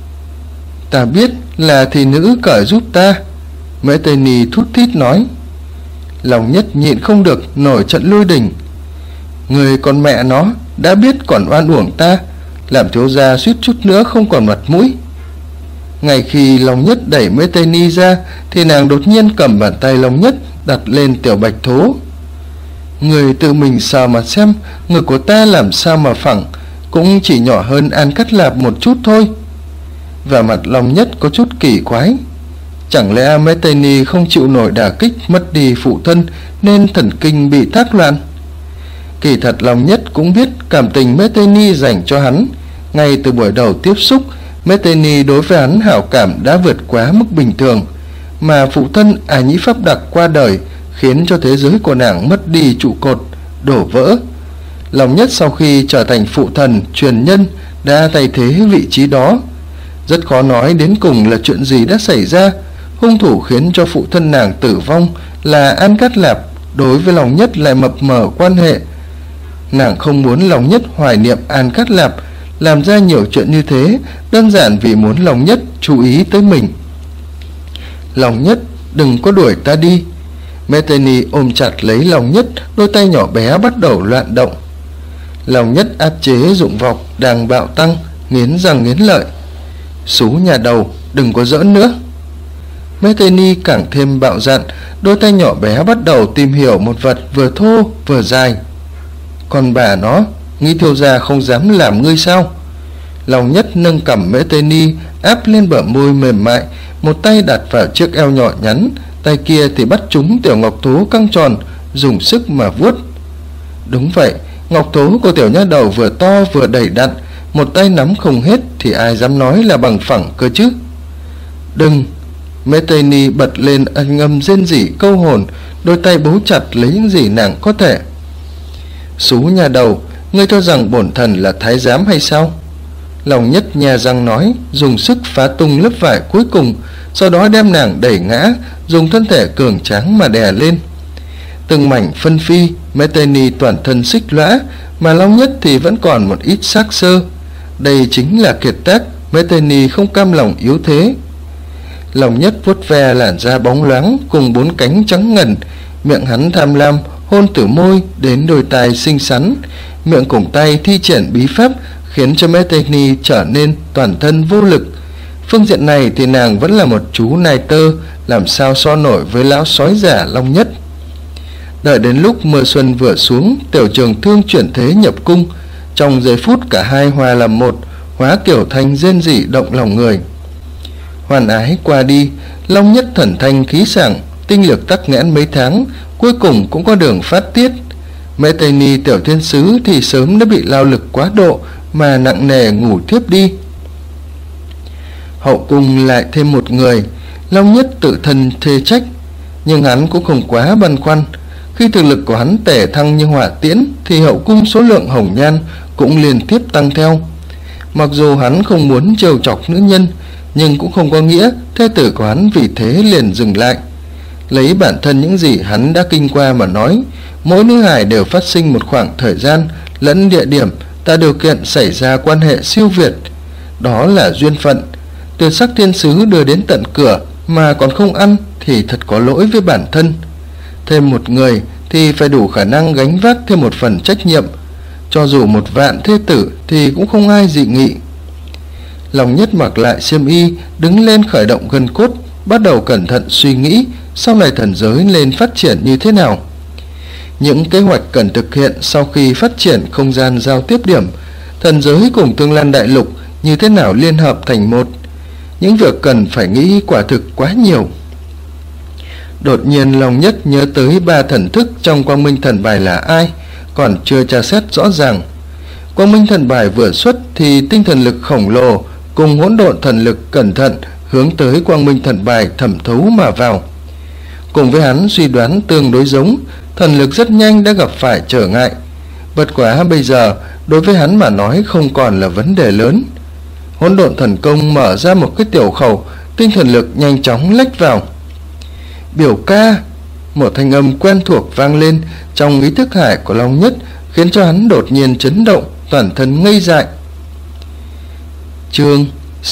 Ta biết là thị nữ cởi giúp ta. Mễ Tây Ni thút thít nói. Long Nhất nhịn không được nổi trận lôi đình. Người con mẹ nó đã biết còn oan uổng ta, làm thiếu gia suýt chút nữa không còn mặt mũi. Ngay khi Long Nhất đẩy Mễ Tây Ni ra thì nàng đột nhiên cầm bàn tay Long Nhất đặt lên tiểu bạch thố. Người tự mình sờ mà xem, ngực của ta làm sao mà phẳng, cũng chỉ nhỏ hơn An Cát Lạp một chút thôi. Và mặt Long Nhất có chút kỳ quái. Chẳng lẽ Mễ Tây Ni không chịu nổi đả kích mất đi phụ thân nên thần kinh bị thác loạn? Kỳ thật Long Nhất cũng biết cảm tình Mễ Tây Ni dành cho hắn. Ngay từ buổi đầu tiếp xúc, Mễ Tây Ni đối với hắn hảo cảm đã vượt quá mức bình thường. Mà phụ thân Nhĩ Pháp Đặc qua đời khiến cho thế giới của nàng mất đi trụ cột, đổ vỡ. Long Nhất sau khi trở thành phụ thần truyền nhân đã thay thế vị trí đó. Rất khó nói đến cùng là chuyện gì đã xảy ra. Hung thủ khiến cho phụ thân nàng tử vong là An Cát Lạp, đối với Long Nhất lại mập mờ quan hệ. Nàng không muốn Long Nhất hoài niệm An Cát Lạp, làm ra nhiều chuyện như thế đơn giản vì muốn Long Nhất chú ý tới mình. Long Nhất, đừng có đuổi ta đi. Mễ Tây Ni ôm chặt lấy Long Nhất, đôi tay nhỏ bé bắt đầu loạn động. Long Nhất áp chế dụng vọng đang bạo tăng, nghiến răng nghiến lợi. Xú nhà đầu, đừng có giỡn nữa. Mễ Tây Ni càng thêm bạo dạn, đôi tay nhỏ bé bắt đầu tìm hiểu một vật vừa thô vừa dài. Còn bà nó, nghĩ thiếu gia không dám làm ngươi sao? Long Nhất nâng cằm Mễ Tây Ni áp lên bờ môi mềm mại, một tay đặt vào chiếc eo nhỏ nhắn, tay kia thì bắt trúng tiểu ngọc thố căng tròn, dùng sức mà vuốt. Đúng vậy, ngọc thố của tiểu nha đầu vừa to vừa đầy đặn, một tay nắm không hết thì ai dám nói là bằng phẳng cơ chứ. Đừng! Mễ Tây Ni bật lên ân ngâm rên rỉ câu hồn, đôi tay bấu chặt lấy những gì nàng có thể. Xú nhà đầu, ngươi cho rằng bổn thần là thái giám hay sao? Long Nhất nhè răng nói, dùng sức phá tung lớp vải cuối cùng, sau đó đem nàng đẩy ngã, dùng thân thể cường tráng mà đè lên. Từng mảnh phân phi, Mễ Tây Ni toàn thân xích lõa, mà Long Nhất thì vẫn còn một ít xác xơ. Đây chính là kiệt tác, Mễ Tây Ni không cam lòng yếu thế. Long Nhất vuốt ve làn da bóng loáng cùng bốn cánh trắng ngần, miệng hắn tham lam hôn từ môi đến đôi tai xinh xắn, miệng cùng tay thi triển bí pháp khiến cho Mễ Tây Ni trở nên toàn thân vô lực, Phương diện này thì nàng vẫn là một chú nai tơ, làm sao so nổi với lão sói già Long Nhất. Đợi đến lúc mưa xuân vừa xuống, Tiểu Trường Thương chuyển thế nhập cung. Trong giây phút cả hai hòa làm một, hóa kiểu thành rên rỉ động lòng người. Hoàn ái qua đi, Long Nhất thần thanh khí sảng, tinh lực tắc nghẽn mấy tháng, cuối cùng cũng có đường phát tiết. Mễ Tây Ni tiểu thiên sứ thì sớm đã bị lao lực quá độ mà nặng nề ngủ thiếp đi. Hậu cung lại thêm một người, Long Nhất tự thân thê trách, nhưng hắn cũng không quá băn khoăn. Khi thực lực của hắn tể thăng như hỏa tiễn thì hậu cung số lượng hồng nhan cũng liên tiếp tăng theo. Mặc dù hắn không muốn trêu chọc nữ nhân, nhưng cũng không có nghĩa thê tử của hắn vì thế liền dừng lại. Lấy bản thân những gì hắn đã kinh qua mà nói, mỗi nữ hài đều phát sinh một khoảng thời gian lẫn địa điểm tạo điều kiện xảy ra quan hệ siêu việt. Đó là duyên phận. Từ sắc thiên sứ đưa đến tận cửa mà còn không ăn thì thật có lỗi với bản thân. Thêm một người thì phải đủ khả năng gánh vác thêm một phần trách nhiệm. Cho dù 1.000 thê tử thì cũng không ai dị nghị. Long Nhất mặc lại xiêm y, đứng lên khởi động gân cốt, bắt đầu cẩn thận suy nghĩ sau này thần giới lên phát triển như thế nào. Những kế hoạch cần thực hiện sau khi phát triển không gian giao tiếp điểm, thần giới cùng Tương Lan Đại Lục như thế nào liên hợp thành một. Những việc cần phải nghĩ quả thực quá nhiều. Đột nhiên Long Nhất nhớ tới 3 thần thức trong Quang Minh Thần Bài là ai, còn chưa tra xét rõ ràng. Quang Minh Thần Bài vừa xuất thì tinh thần lực khổng lồ cùng hỗn độn thần lực cẩn thận hướng tới Quang Minh Thần Bài thẩm thấu mà vào. Cùng với hắn suy đoán tương đối giống, thần lực rất nhanh đã gặp phải trở ngại. Bất quá bây giờ đối với hắn mà nói không còn là vấn đề lớn. Hỗn độn thần công mở ra một cái tiểu khẩu, tinh thần lực nhanh chóng lách vào. Biểu ca, một thanh âm quen thuộc vang lên trong ý thức hải của Long Nhất, khiến cho hắn đột nhiên chấn động, toàn thân ngây dại. Chương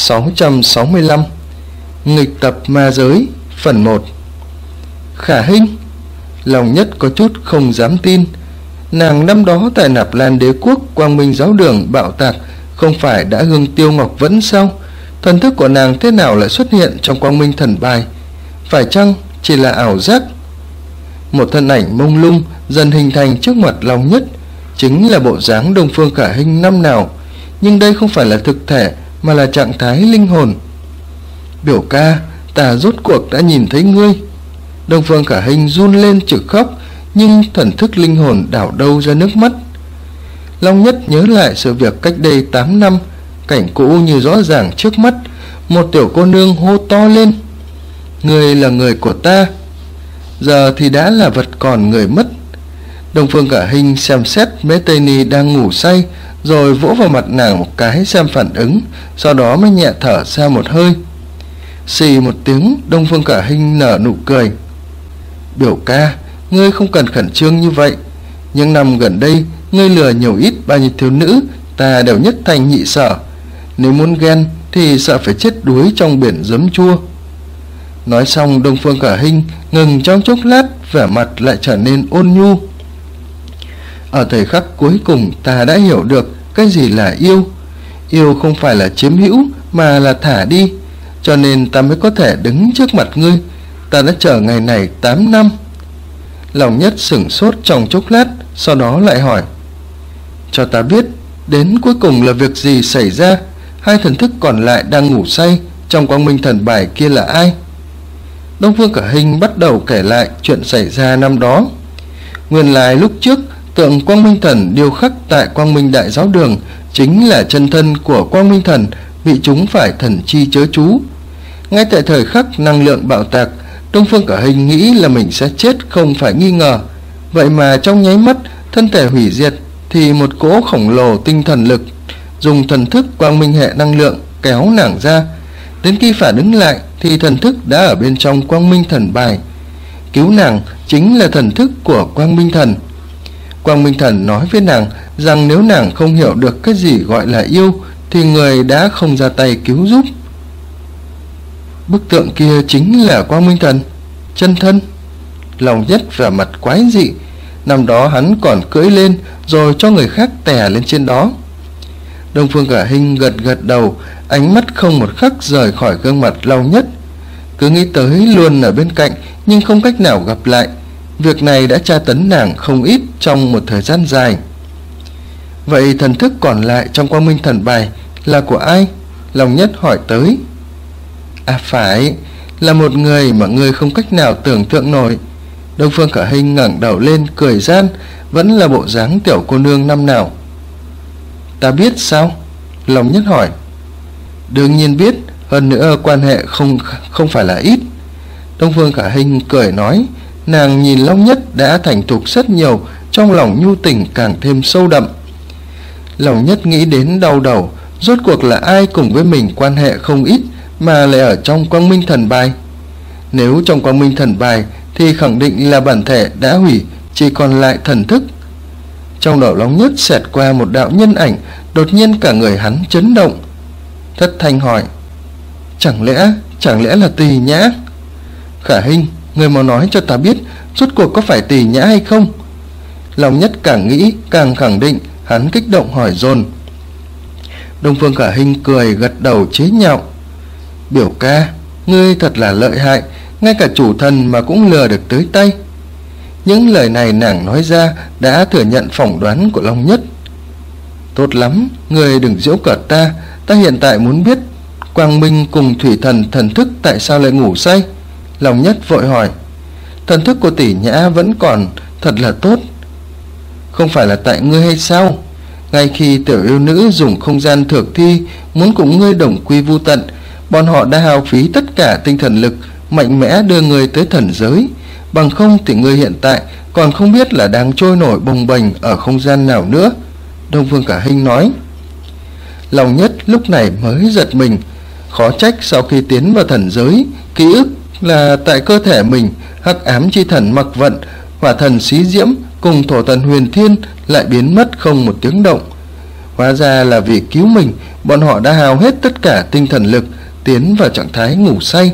665 Nghịch tập ma giới phần 1. Khả Hinh. Long Nhất có chút không dám tin. Nàng năm đó tại Nạp Lan Đế Quốc Quang Minh Giáo Đường bạo tạc không phải đã hương tiêu ngọc vẫn sao? Thần thức của nàng thế nào lại xuất hiện trong Quang Minh Thần Bài? Phải chăng chỉ là ảo giác? Một thân ảnh mông lung dần hình thành trước mặt Long Nhất, chính là bộ dáng Đông Phương Khả Hinh năm nào, nhưng đây không phải là thực thể mà là trạng thái linh hồn. Biểu ca, ta rốt cuộc đã nhìn thấy ngươi. Đông Phương Khả Hinh run lên trực khóc, nhưng thần thức linh hồn đảo đâu ra nước mắt. Long Nhất nhớ lại sự việc cách đây 8 năm, cảnh cũ như rõ ràng trước mắt. Một tiểu cô nương hô to lên: "Ngươi là người của ta." Giờ thì đã là vật còn người mất. Đông Phương Khả Hinh xem xét Mễ Tây Ni đang ngủ say, rồi vỗ vào mặt nàng một cái xem phản ứng, sau đó mới nhẹ thở ra một hơi. Xì một tiếng, Đông Phương Khả Hinh nở nụ cười. Biểu ca, ngươi không cần khẩn trương như vậy. Những năm gần đây ngươi lừa nhiều ít bao nhiêu thiếu nữ, ta đều nhất thành nhị sở. Nếu muốn ghen thì sợ phải chết đuối trong biển giấm chua. Nói xong, Đông Phương Khả Hinh ngừng trong chốc lát, vẻ mặt lại trở nên ôn nhu. Ở thời khắc cuối cùng ta đã hiểu được cái gì là yêu. Yêu không phải là chiếm hữu mà là thả đi, cho nên ta mới có thể đứng trước mặt ngươi. Ta đã chờ ngày này 8 năm. Long Nhất sửng sốt trong chốc lát, sau đó lại hỏi: Cho ta biết, đến cuối cùng là việc gì xảy ra? Hai thần thức còn lại đang ngủ say trong Quang Minh Thần Bài kia là ai? Đông Phương Khả Hinh bắt đầu kể lại chuyện xảy ra năm đó. Nguyên lai lúc trước, tượng Quang Minh Thần điêu khắc tại Quang Minh Đại Giáo Đường chính là chân thân của Quang Minh Thần bị chúng phải thần chi chớ chú. Ngay tại thời khắc năng lượng bạo tạc, Đông Phương Khả Hinh nghĩ là mình sẽ chết không phải nghi ngờ. Vậy mà trong nháy mắt thân thể hủy diệt, thì một cỗ khổng lồ tinh thần lực dùng thần thức Quang Minh hệ năng lượng kéo nàng ra. Đến khi phản ứng lại thì thần thức đã ở bên trong Quang Minh Thần Bài. Cứu nàng chính là thần thức của Quang Minh Thần. Quang Minh Thần nói với nàng rằng nếu nàng không hiểu được cái gì gọi là yêu thì người đã không ra tay cứu giúp. Bức tượng kia chính là Quang Minh Thần chân thân. Long Nhất vẻ mặt quái dị. Năm đó hắn còn cưỡi lên rồi cho người khác tè lên trên đó. Đông Phương Khả Hinh gật gật đầu, ánh mắt không một khắc rời khỏi gương mặt Long Nhất. Cứ nghĩ tới luôn ở bên cạnh nhưng không cách nào gặp lại. Việc này đã tra tấn nàng không ít trong một thời gian dài. Vậy thần thức còn lại trong Quang Minh Thần Bài là của ai? Long Nhất hỏi tới. Phải, là một người mà ngươi không cách nào tưởng tượng nổi. Đông Phương Khả Hinh ngẩng đầu lên cười gian, vẫn là bộ dáng tiểu cô nương năm nào. Ta biết sao? Long Nhất hỏi. Đương nhiên biết, hơn nữa quan hệ không phải là ít. Đông Phương Khả Hinh cười nói. Nàng nhìn Long Nhất đã thành thục rất nhiều, trong lòng nhu tình càng thêm sâu đậm. Long Nhất nghĩ đến đau đầu, rốt cuộc là ai cùng với mình quan hệ không ít mà lại ở trong Quang Minh Thần Bài? Nếu trong Quang Minh Thần Bài thì khẳng định là bản thể đã hủy, chỉ còn lại thần thức. Trong đầu Long Nhất xẹt qua một đạo nhân ảnh, đột nhiên cả người hắn chấn động. Thất thanh hỏi. Chẳng lẽ là Tỳ Nhã? Khả Hinh, người mau nói cho ta biết, rốt cuộc có phải Tỳ Nhã hay không? Long Nhất càng nghĩ càng khẳng định, hắn kích động hỏi dồn. Đông Phương Khả Hinh cười gật đầu chế nhạo. Biểu ca, ngươi thật là lợi hại, ngay cả chủ thần mà cũng lừa được tới tay. Những lời này nàng nói ra đã thừa nhận phỏng đoán của Long Nhất. Tốt lắm, ngươi đừng giễu cợt ta, ta hiện tại muốn biết Quang Minh cùng Thủy Thần thần thức tại sao lại ngủ say. Long Nhất vội hỏi. Thần thức của Tỷ Nhã vẫn còn thật là tốt. Không phải là tại ngươi hay sao? Ngay khi tiểu yêu nữ dùng không gian thược thi muốn cùng ngươi đồng quy vu tận, bọn họ đã hao phí tất cả tinh thần lực mạnh mẽ đưa ngươi tới thần giới. Bằng không thì ngươi hiện tại còn không biết là đang trôi nổi bồng bềnh ở không gian nào nữa. Đông Phương Khả Hinh nói. Long Nhất lúc này mới giật mình. Khó trách sau khi tiến vào thần giới, ký ức là tại cơ thể mình, hắc ám chi thần Mặc Vận, hỏa thần Xí Diễm cùng thổ thần Huyền Thiên lại biến mất không một tiếng động. Hóa ra là vì cứu mình, bọn họ đã hao hết tất cả tinh thần lực, tiến vào trạng thái ngủ say.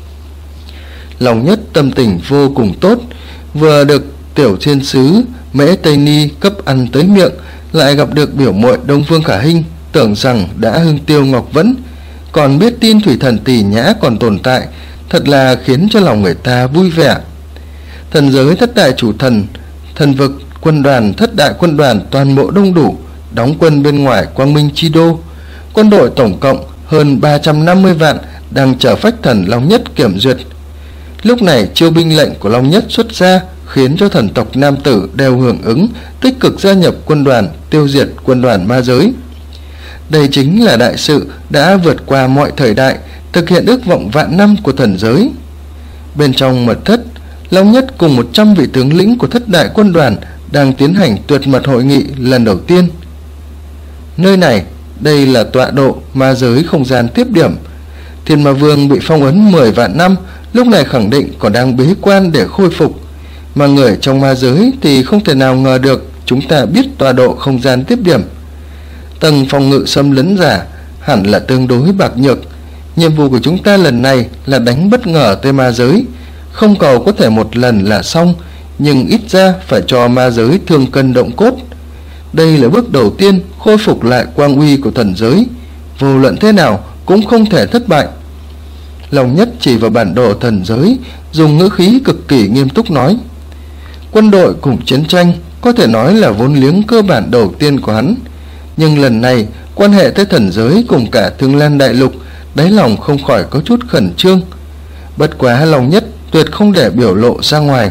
Long Nhất tâm tình vô cùng tốt, vừa được tiểu thiên sứ Mễ Tây Ni cấp ăn tới miệng, lại gặp được biểu muội Đông Phương Khả Hinh, tưởng rằng đã hưng tiêu ngọc vẫn, còn biết tin Thủy Thần Tỳ Nhã còn tồn tại, thật là khiến cho lòng người ta vui vẻ. Thần giới thất đại chủ thần, thần vực, quân đoàn, thất đại quân đoàn toàn bộ đông đủ, đóng quân bên ngoài Quang Minh Chi Đô. Quân đội tổng cộng hơn 350 vạn đang chờ phách thần Long Nhất kiểm duyệt. Lúc này chiêu binh lệnh của Long Nhất xuất ra, khiến cho thần tộc nam tử đều hưởng ứng, tích cực gia nhập quân đoàn, tiêu diệt quân đoàn ma giới. Đây chính là đại sự đã vượt qua mọi thời đại, thực hiện ước vọng vạn năm của thần giới. Bên trong mật thất, Long Nhất cùng 100 vị tướng lĩnh của thất đại quân đoàn đang tiến hành tuyệt mật hội nghị lần đầu tiên. Nơi này, đây là tọa độ ma giới không gian tiếp điểm. Thiên Ma Vương bị phong ấn 10 vạn năm, lúc này khẳng định còn đang bế quan để khôi phục. Mà người trong ma giới thì không thể nào ngờ được chúng ta biết tọa độ không gian tiếp điểm. Tầng phòng ngự xâm lấn giả hẳn là tương đối bạc nhược. Nhiệm vụ của chúng ta lần này là đánh bất ngờ tới ma giới, không cầu có thể một lần là xong, nhưng ít ra phải cho ma giới thương cân động cốt. Đây là bước đầu tiên khôi phục lại quang uy của thần giới, vô luận thế nào cũng không thể thất bại. Long Nhất chỉ vào bản đồ thần giới, dùng ngữ khí cực kỳ nghiêm túc nói. Quân đội cùng chiến tranh có thể nói là vốn liếng cơ bản đầu tiên của hắn, nhưng lần này quan hệ tới thần giới cùng cả Thương Lan Đại Lục, đáy lòng không khỏi có chút khẩn trương. Bất quá Long Nhất tuyệt không để biểu lộ ra ngoài.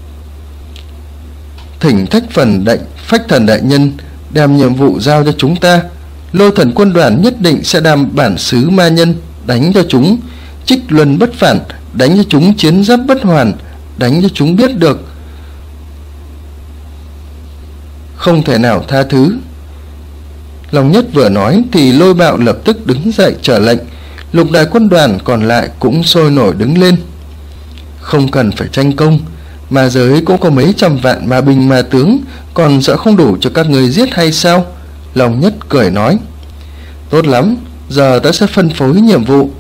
Thỉnh phách thần đại nhân đem nhiệm vụ giao cho chúng ta. Lô thần quân đoàn nhất định sẽ đảm bản xứ ma nhân, đánh cho chúng trích luân bất phản, đánh cho chúng chiến giáp bất hoàn, đánh cho chúng biết được không thể nào tha thứ. Long Nhất vừa nói thì Lôi Bạo lập tức đứng dậy trở lệnh. Lục đại quân đoàn còn lại cũng sôi nổi đứng lên. Không cần phải tranh công, ma giới cũng có mấy trăm vạn ma binh ma tướng, còn sợ không đủ cho các người giết hay sao? Long Nhất cười nói. Tốt lắm, giờ ta sẽ phân phối nhiệm vụ.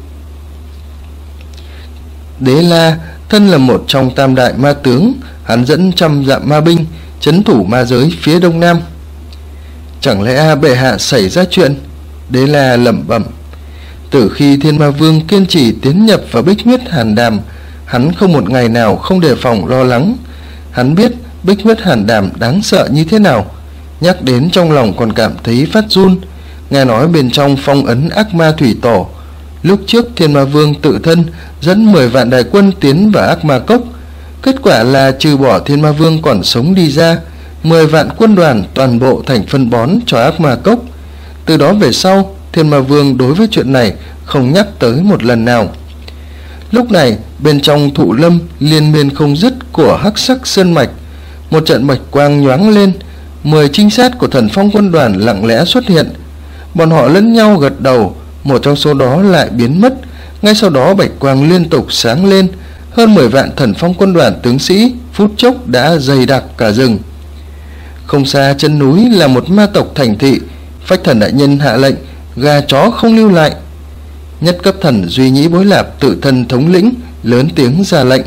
Đế La thân là một trong tam đại ma tướng, hắn dẫn 100 vạn ma binh trấn thủ ma giới phía đông nam. Chẳng lẽ bệ hạ xảy ra chuyện? Đế La lẩm bẩm. Từ khi Thiên Ma Vương kiên trì tiến nhập vào Bích Huyết Hàn Đàm, hắn không một ngày nào không đề phòng lo lắng. Hắn biết Bích Huyết Hàn Đàm đáng sợ như thế nào, nhắc đến trong lòng còn cảm thấy phát run. Nghe nói bên trong phong ấn ác ma thủy tổ. Lúc trước Thiên Ma Vương tự thân dẫn 10 vạn đại quân tiến vào ác ma cốc. Kết quả là trừ bỏ Thiên Ma Vương còn sống đi ra, 10 vạn quân đoàn toàn bộ thành phân bón cho ác ma cốc. Từ đó về sau, Thiên Ma Vương đối với chuyện này không nhắc tới một lần nào. Lúc này, bên trong thụ lâm liên miên không dứt của hắc sắc sơn mạch, một trận bạch quang nhoáng lên. 10 trinh sát của Thần Phong quân đoàn lặng lẽ xuất hiện. Bọn họ lẫn nhau gật đầu, một trong số đó lại biến mất. Ngay sau đó bạch quang liên tục sáng lên, hơn 10 vạn Thần Phong quân đoàn tướng sĩ phút chốc đã dày đặc cả rừng. Không xa chân núi là một ma tộc thành thị. Phách Thần đại nhân hạ lệnh gà chó không lưu lại. Nhất cấp thần Duy Nhĩ Bối Lạp tự thân thống lĩnh, lớn tiếng ra lệnh.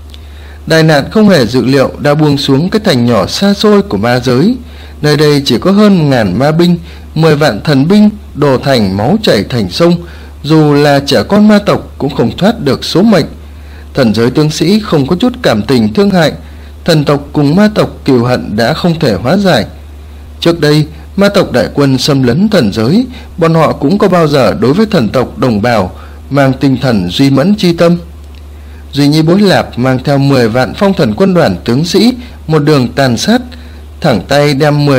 Đại nạn không hề dự liệu đã buông xuống cái thành nhỏ xa xôi của ma giới. Nơi đây chỉ có hơn 1000 ma binh, 10 vạn thần binh đổ thành máu chảy thành sông. Dù là trẻ con ma tộc cũng không thoát được số mệnh. Thần giới tướng sĩ không có chút cảm tình thương hại. Thần tộc cùng ma tộc cừu hận đã không thể hóa giải. Trước đây ma tộc đại quân xâm lấn thần giới, bọn họ cũng có bao giờ đối với thần tộc đồng bào mang tinh thần duy mẫn chi tâm. Duy Nhĩ Bối Lạp mang theo 10 vạn phong thần quân đoàn tướng sĩ một đường tàn sát, thẳng tay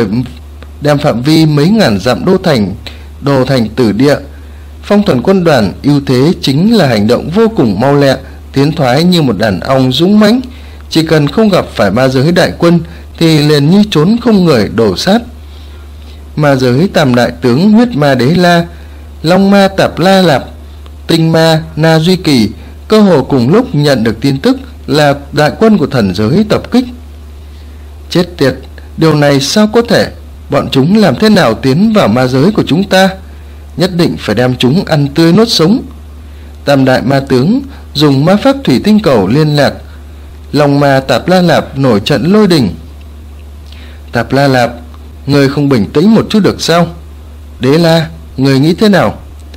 đem phạm vi mấy ngàn dặm đô thành tử địa. Phong thần quân đoàn ưu thế chính là hành động vô cùng mau lẹ, tiến thoái như một đàn ong dũng mãnh. Chỉ cần không gặp phải ma giới đại quân thì liền như trốn không người đổ sát. Ma giới tam đại tướng Huyết Ma Đế La, Long Ma Tạp La Lạp, Tinh Ma Na Duy Kỳ cơ hồ cùng lúc nhận được tin tức là đại quân của thần giới tập kích. Chết tiệt, điều này sao có thể? Bọn chúng làm thế nào tiến vào ma giới của chúng ta? Nhất định phải đem chúng ăn tươi nuốt sống. Tam đại ma tướng dùng ma pháp thủy tinh cầu liên lạc. Long Ma Tạp La Lạp nổi trận lôi đình. Tạp La Lạp, người không bình tĩnh một chút được sao? Đế La, người nghĩ thế nào?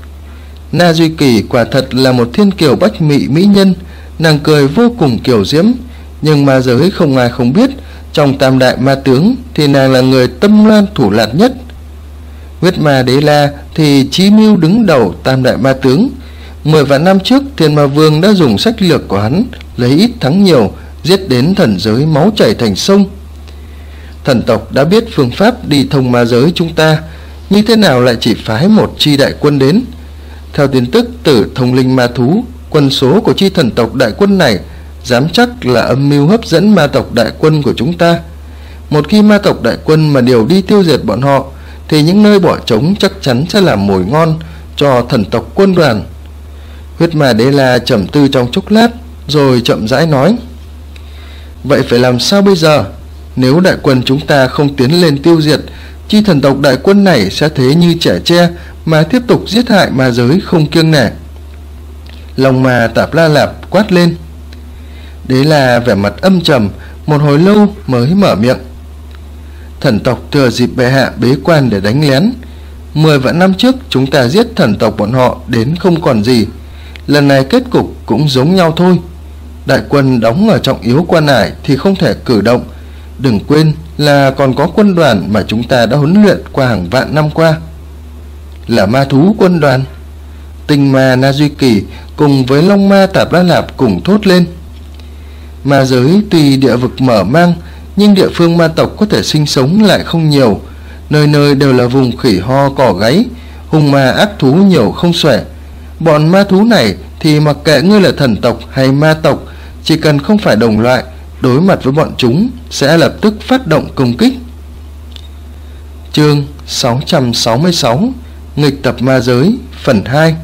Na Duy Kỳ quả thật là một thiên kiều bách mị mỹ nhân, nàng cười vô cùng kiều diễm. Nhưng ma giới không ai không biết, trong tam đại ma tướng thì nàng là người tâm loan thủ lạt nhất. Huyết Ma Đế La thì chí mưu đứng đầu tam đại ma tướng. 10 vạn năm trước, Thiên Ma Vương đã dùng sách lược của hắn, lấy ít thắng nhiều, giết đến thần giới máu chảy thành sông. Thần tộc đã biết phương pháp đi thông ma giới chúng ta, như thế nào lại chỉ phái một chi đại quân đến? Theo tin tức từ thông linh ma thú, quân số của chi thần tộc đại quân này dám chắc là âm mưu hấp dẫn ma tộc đại quân của chúng ta. Một khi ma tộc đại quân mà điều đi tiêu diệt bọn họ, thì những nơi bỏ trống chắc chắn sẽ làm mồi ngon cho thần tộc quân đoàn. Huyết Ma Đế La trầm tư trong chốc lát, rồi chậm rãi nói: vậy phải làm sao bây giờ? Nếu đại quân chúng ta không tiến lên tiêu diệt, chi thần tộc đại quân này sẽ thế như trẻ tre mà tiếp tục giết hại ma giới không kiêng nể. Long Ma Tạp La Lạp quát lên. Đế La vẻ mặt âm trầm, một hồi lâu mới mở miệng. Thần tộc thừa dịp bệ hạ bế quan để đánh lén. 10 vạn năm trước chúng ta giết thần tộc bọn họ đến không còn gì. Lần này kết cục cũng giống nhau thôi. Đại quân đóng ở trọng yếu quan ải thì không thể cử động. Đừng quên là còn có quân đoàn mà chúng ta đã huấn luyện qua hàng vạn năm qua. Là ma thú quân đoàn? Tinh Ma Na Duy Kỳ cùng với Long Ma Tạp La Lạp cùng thốt lên. Ma giới tuy địa vực mở mang, nhưng địa phương ma tộc có thể sinh sống lại không nhiều. Nơi nơi đều là vùng khỉ ho cỏ gáy, hung ma ác thú nhiều không xuể. Bọn ma thú này thì mặc kệ ngươi là thần tộc hay ma tộc, chỉ cần không phải đồng loại, đối mặt với bọn chúng sẽ lập tức phát động công kích. Chương 666 Nghịch tập ma giới phần 2.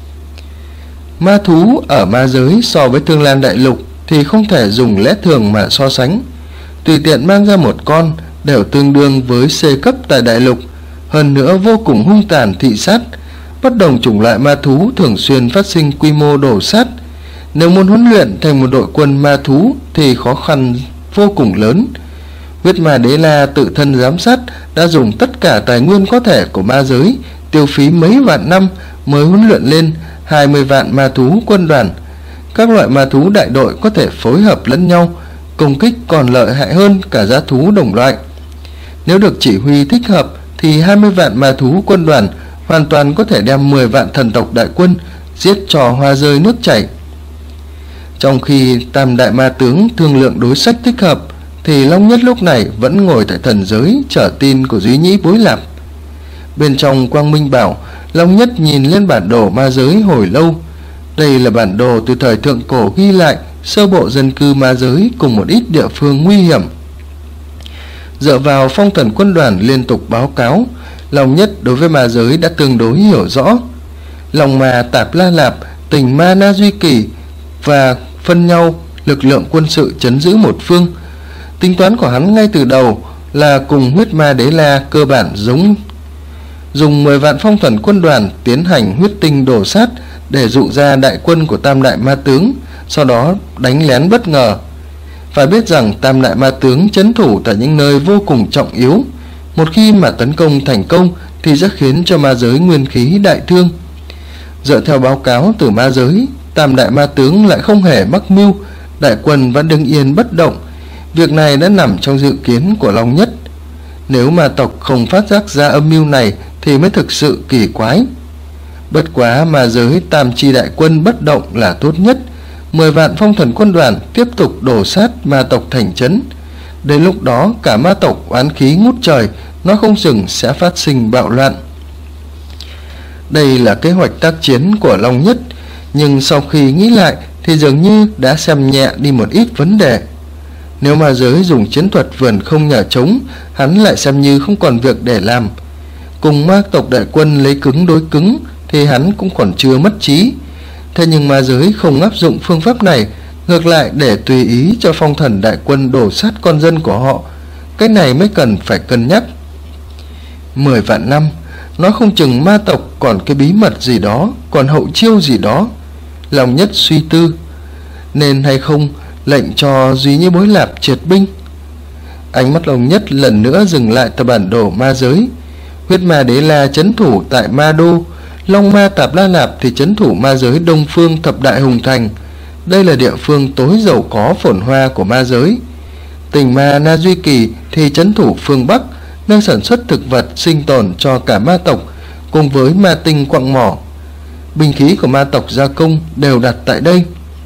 Ma thú ở ma giới so với Thương Lan Đại Lục thì không thể dùng lẽ thường mà so sánh. Tùy tiện mang ra một con đều tương đương với C cấp tại Đại Lục, hơn nữa vô cùng hung tàn thị sát. Bất đồng chủng loại ma thú thường xuyên phát sinh quy mô đổ sát. Nếu muốn huấn luyện thành một đội quân ma thú thì khó khăn vô cùng lớn. Huyết Ma Đế La tự thân giám sát, đã dùng tất cả tài nguyên có thể của ma giới tiêu phí mấy vạn năm mới huấn luyện lên 20 vạn ma thú quân đoàn. Các loại ma thú đại đội có thể phối hợp lẫn nhau, công kích còn lợi hại hơn cả dã thú đồng loại. Nếu được chỉ huy thích hợp thì 20 vạn ma thú quân đoàn hoàn toàn có thể đem 10 vạn thần tộc đại quân giết trò hoa rơi nước chảy. Trong khi tam đại ma tướng thương lượng đối sách thích hợp thì Long Nhất lúc này vẫn ngồi tại thần giới chờ tin của Duy Nhĩ Bối Lạp. Bên trong Quang Minh Bảo, Long Nhất nhìn lên bản đồ ma giới hồi lâu. Đây là bản đồ từ thời thượng cổ ghi lại sơ bộ dân cư ma giới cùng một ít địa phương nguy hiểm. Dựa vào phong thần quân đoàn liên tục báo cáo, Long Nhất đối với ma giới đã tương đối hiểu rõ. Lòng ma Tạp La Lạp, Tình Ma Na Duy Kỳ và phân nhau lực lượng quân sự trấn giữ một phương. Tính toán của hắn ngay từ đầu là cùng Huyết Ma Đế La cơ bản giống, dùng 10 vạn phong thần quân đoàn tiến hành huyết tinh đổ sát để dụ ra đại quân của tam đại ma tướng, sau đó đánh lén bất ngờ. Phải biết rằng tam đại ma tướng trấn thủ tại những nơi vô cùng trọng yếu, một khi mà tấn công thành công thì sẽ khiến cho ma giới nguyên khí đại thương. Dựa theo báo cáo từ ma giới, tam đại ma tướng lại không hề mắc mưu, đại quân vẫn đứng yên bất động. Việc này đã nằm trong dự kiến của Long Nhất. Nếu ma tộc không phát giác ra âm mưu này thì mới thực sự kỳ quái. Bất quá ma giới tam chi đại quân bất động là tốt nhất. 10 vạn phong thần quân đoàn tiếp tục đổ sát ma tộc thành trấn. Đến lúc đó cả ma tộc oán khí ngút trời, nó không chừng sẽ phát sinh bạo loạn. Đây là kế hoạch tác chiến của Long Nhất, nhưng sau khi nghĩ lại thì dường như đã xem nhẹ đi một ít vấn đề. Nếu ma giới dùng chiến thuật vườn không nhả trống, hắn lại xem như không còn việc để làm. Cùng ma tộc đại quân lấy cứng đối cứng thì hắn cũng còn chưa mất trí. Thế nhưng ma giới không áp dụng phương pháp này, ngược lại để tùy ý cho phong thần đại quân đổ sát con dân của họ. Cái này mới cần phải cân nhắc. 10 vạn năm, nói không chừng ma tộc còn cái bí mật gì đó, còn hậu chiêu gì đó. Long Nhất suy tư, nên hay không lệnh cho Duy Nhĩ Bối Lạp triệt binh. Ánh mắt Long Nhất lần nữa dừng lại tại bản đồ ma giới. Huyết Ma Đế La trấn thủ tại Ma Đô, Long Ma Tạp La Lạp thì trấn thủ ma giới Đông Phương Thập Đại Hùng Thành. Đây là địa phương tối giàu có phồn hoa của ma giới. Tình Ma Na Duy Kỳ thì trấn thủ phương Bắc, nơi sản xuất thực vật sinh tồn cho cả ma tộc, cùng với ma tinh quặng mỏ. Binh khí của ma tộc gia công đều đặt tại đây.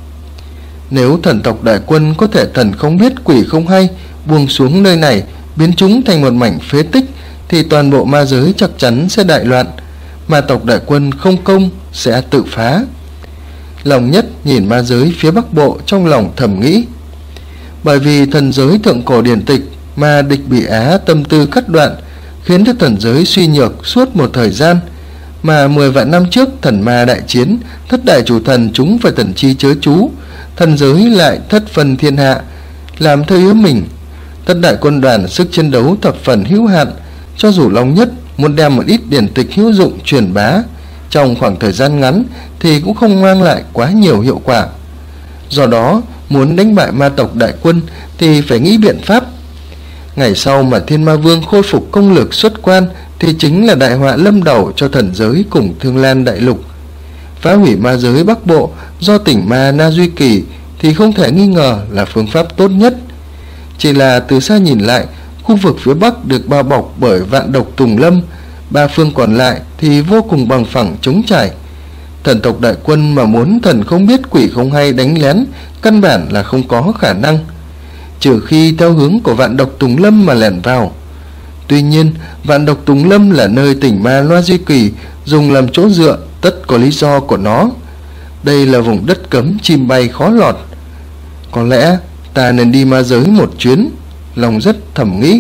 Nếu thần tộc đại quân có thể thần không biết quỷ không hay buông xuống nơi này, biến chúng thành một mảnh phế tích, thì toàn bộ ma giới chắc chắn sẽ đại loạn. Ma tộc đại quân không công sẽ tự phá. Long Nhất nhìn ma giới phía Bắc Bộ, trong lòng thầm nghĩ. Bởi vì thần giới thượng cổ điển tịch mà Địch Bị Á tâm tư cắt đoạn, khiến cho thần giới suy nhược suốt một thời gian. Mà 10 vạn năm trước thần ma đại chiến, thất đại chủ thần chúng phải thần chi chớ chú, thần giới lại thất phần thiên hạ, làm theo ý mình. Thất đại quân đoàn sức chiến đấu thập phần hữu hạn, cho dù Long Nhất muốn đem một ít điển tịch hữu dụng truyền bá trong khoảng thời gian ngắn thì cũng không mang lại quá nhiều hiệu quả. Do đó, muốn đánh bại ma tộc đại quân thì phải nghĩ biện pháp. Ngày sau mà Thiên Ma Vương khôi phục công lực xuất quan thì chính là đại họa lâm đầu cho thần giới cùng Thương Lan đại lục. Phá hủy ma giới Bắc Bộ do Tỉnh Ma Na Duy Kỳ thì không thể nghi ngờ là phương pháp tốt nhất. Chỉ là từ xa nhìn lại, khu vực phía Bắc được bao bọc bởi vạn độc tùng lâm, ba phương còn lại thì vô cùng bằng phẳng trống trải. Thần tộc đại quân mà muốn thần không biết quỷ không hay đánh lén căn bản là không có khả năng, trừ khi theo hướng của vạn độc tùng lâm mà lẻn vào. Tuy nhiên, vạn độc tùng lâm là nơi Tỉnh Ma Na Duy Kỳ dùng làm chỗ dựa, tất có lý do của nó. Đây là vùng đất cấm chim bay khó lọt. Có lẽ ta nên đi ma giới một chuyến, Long rất thầm nghĩ.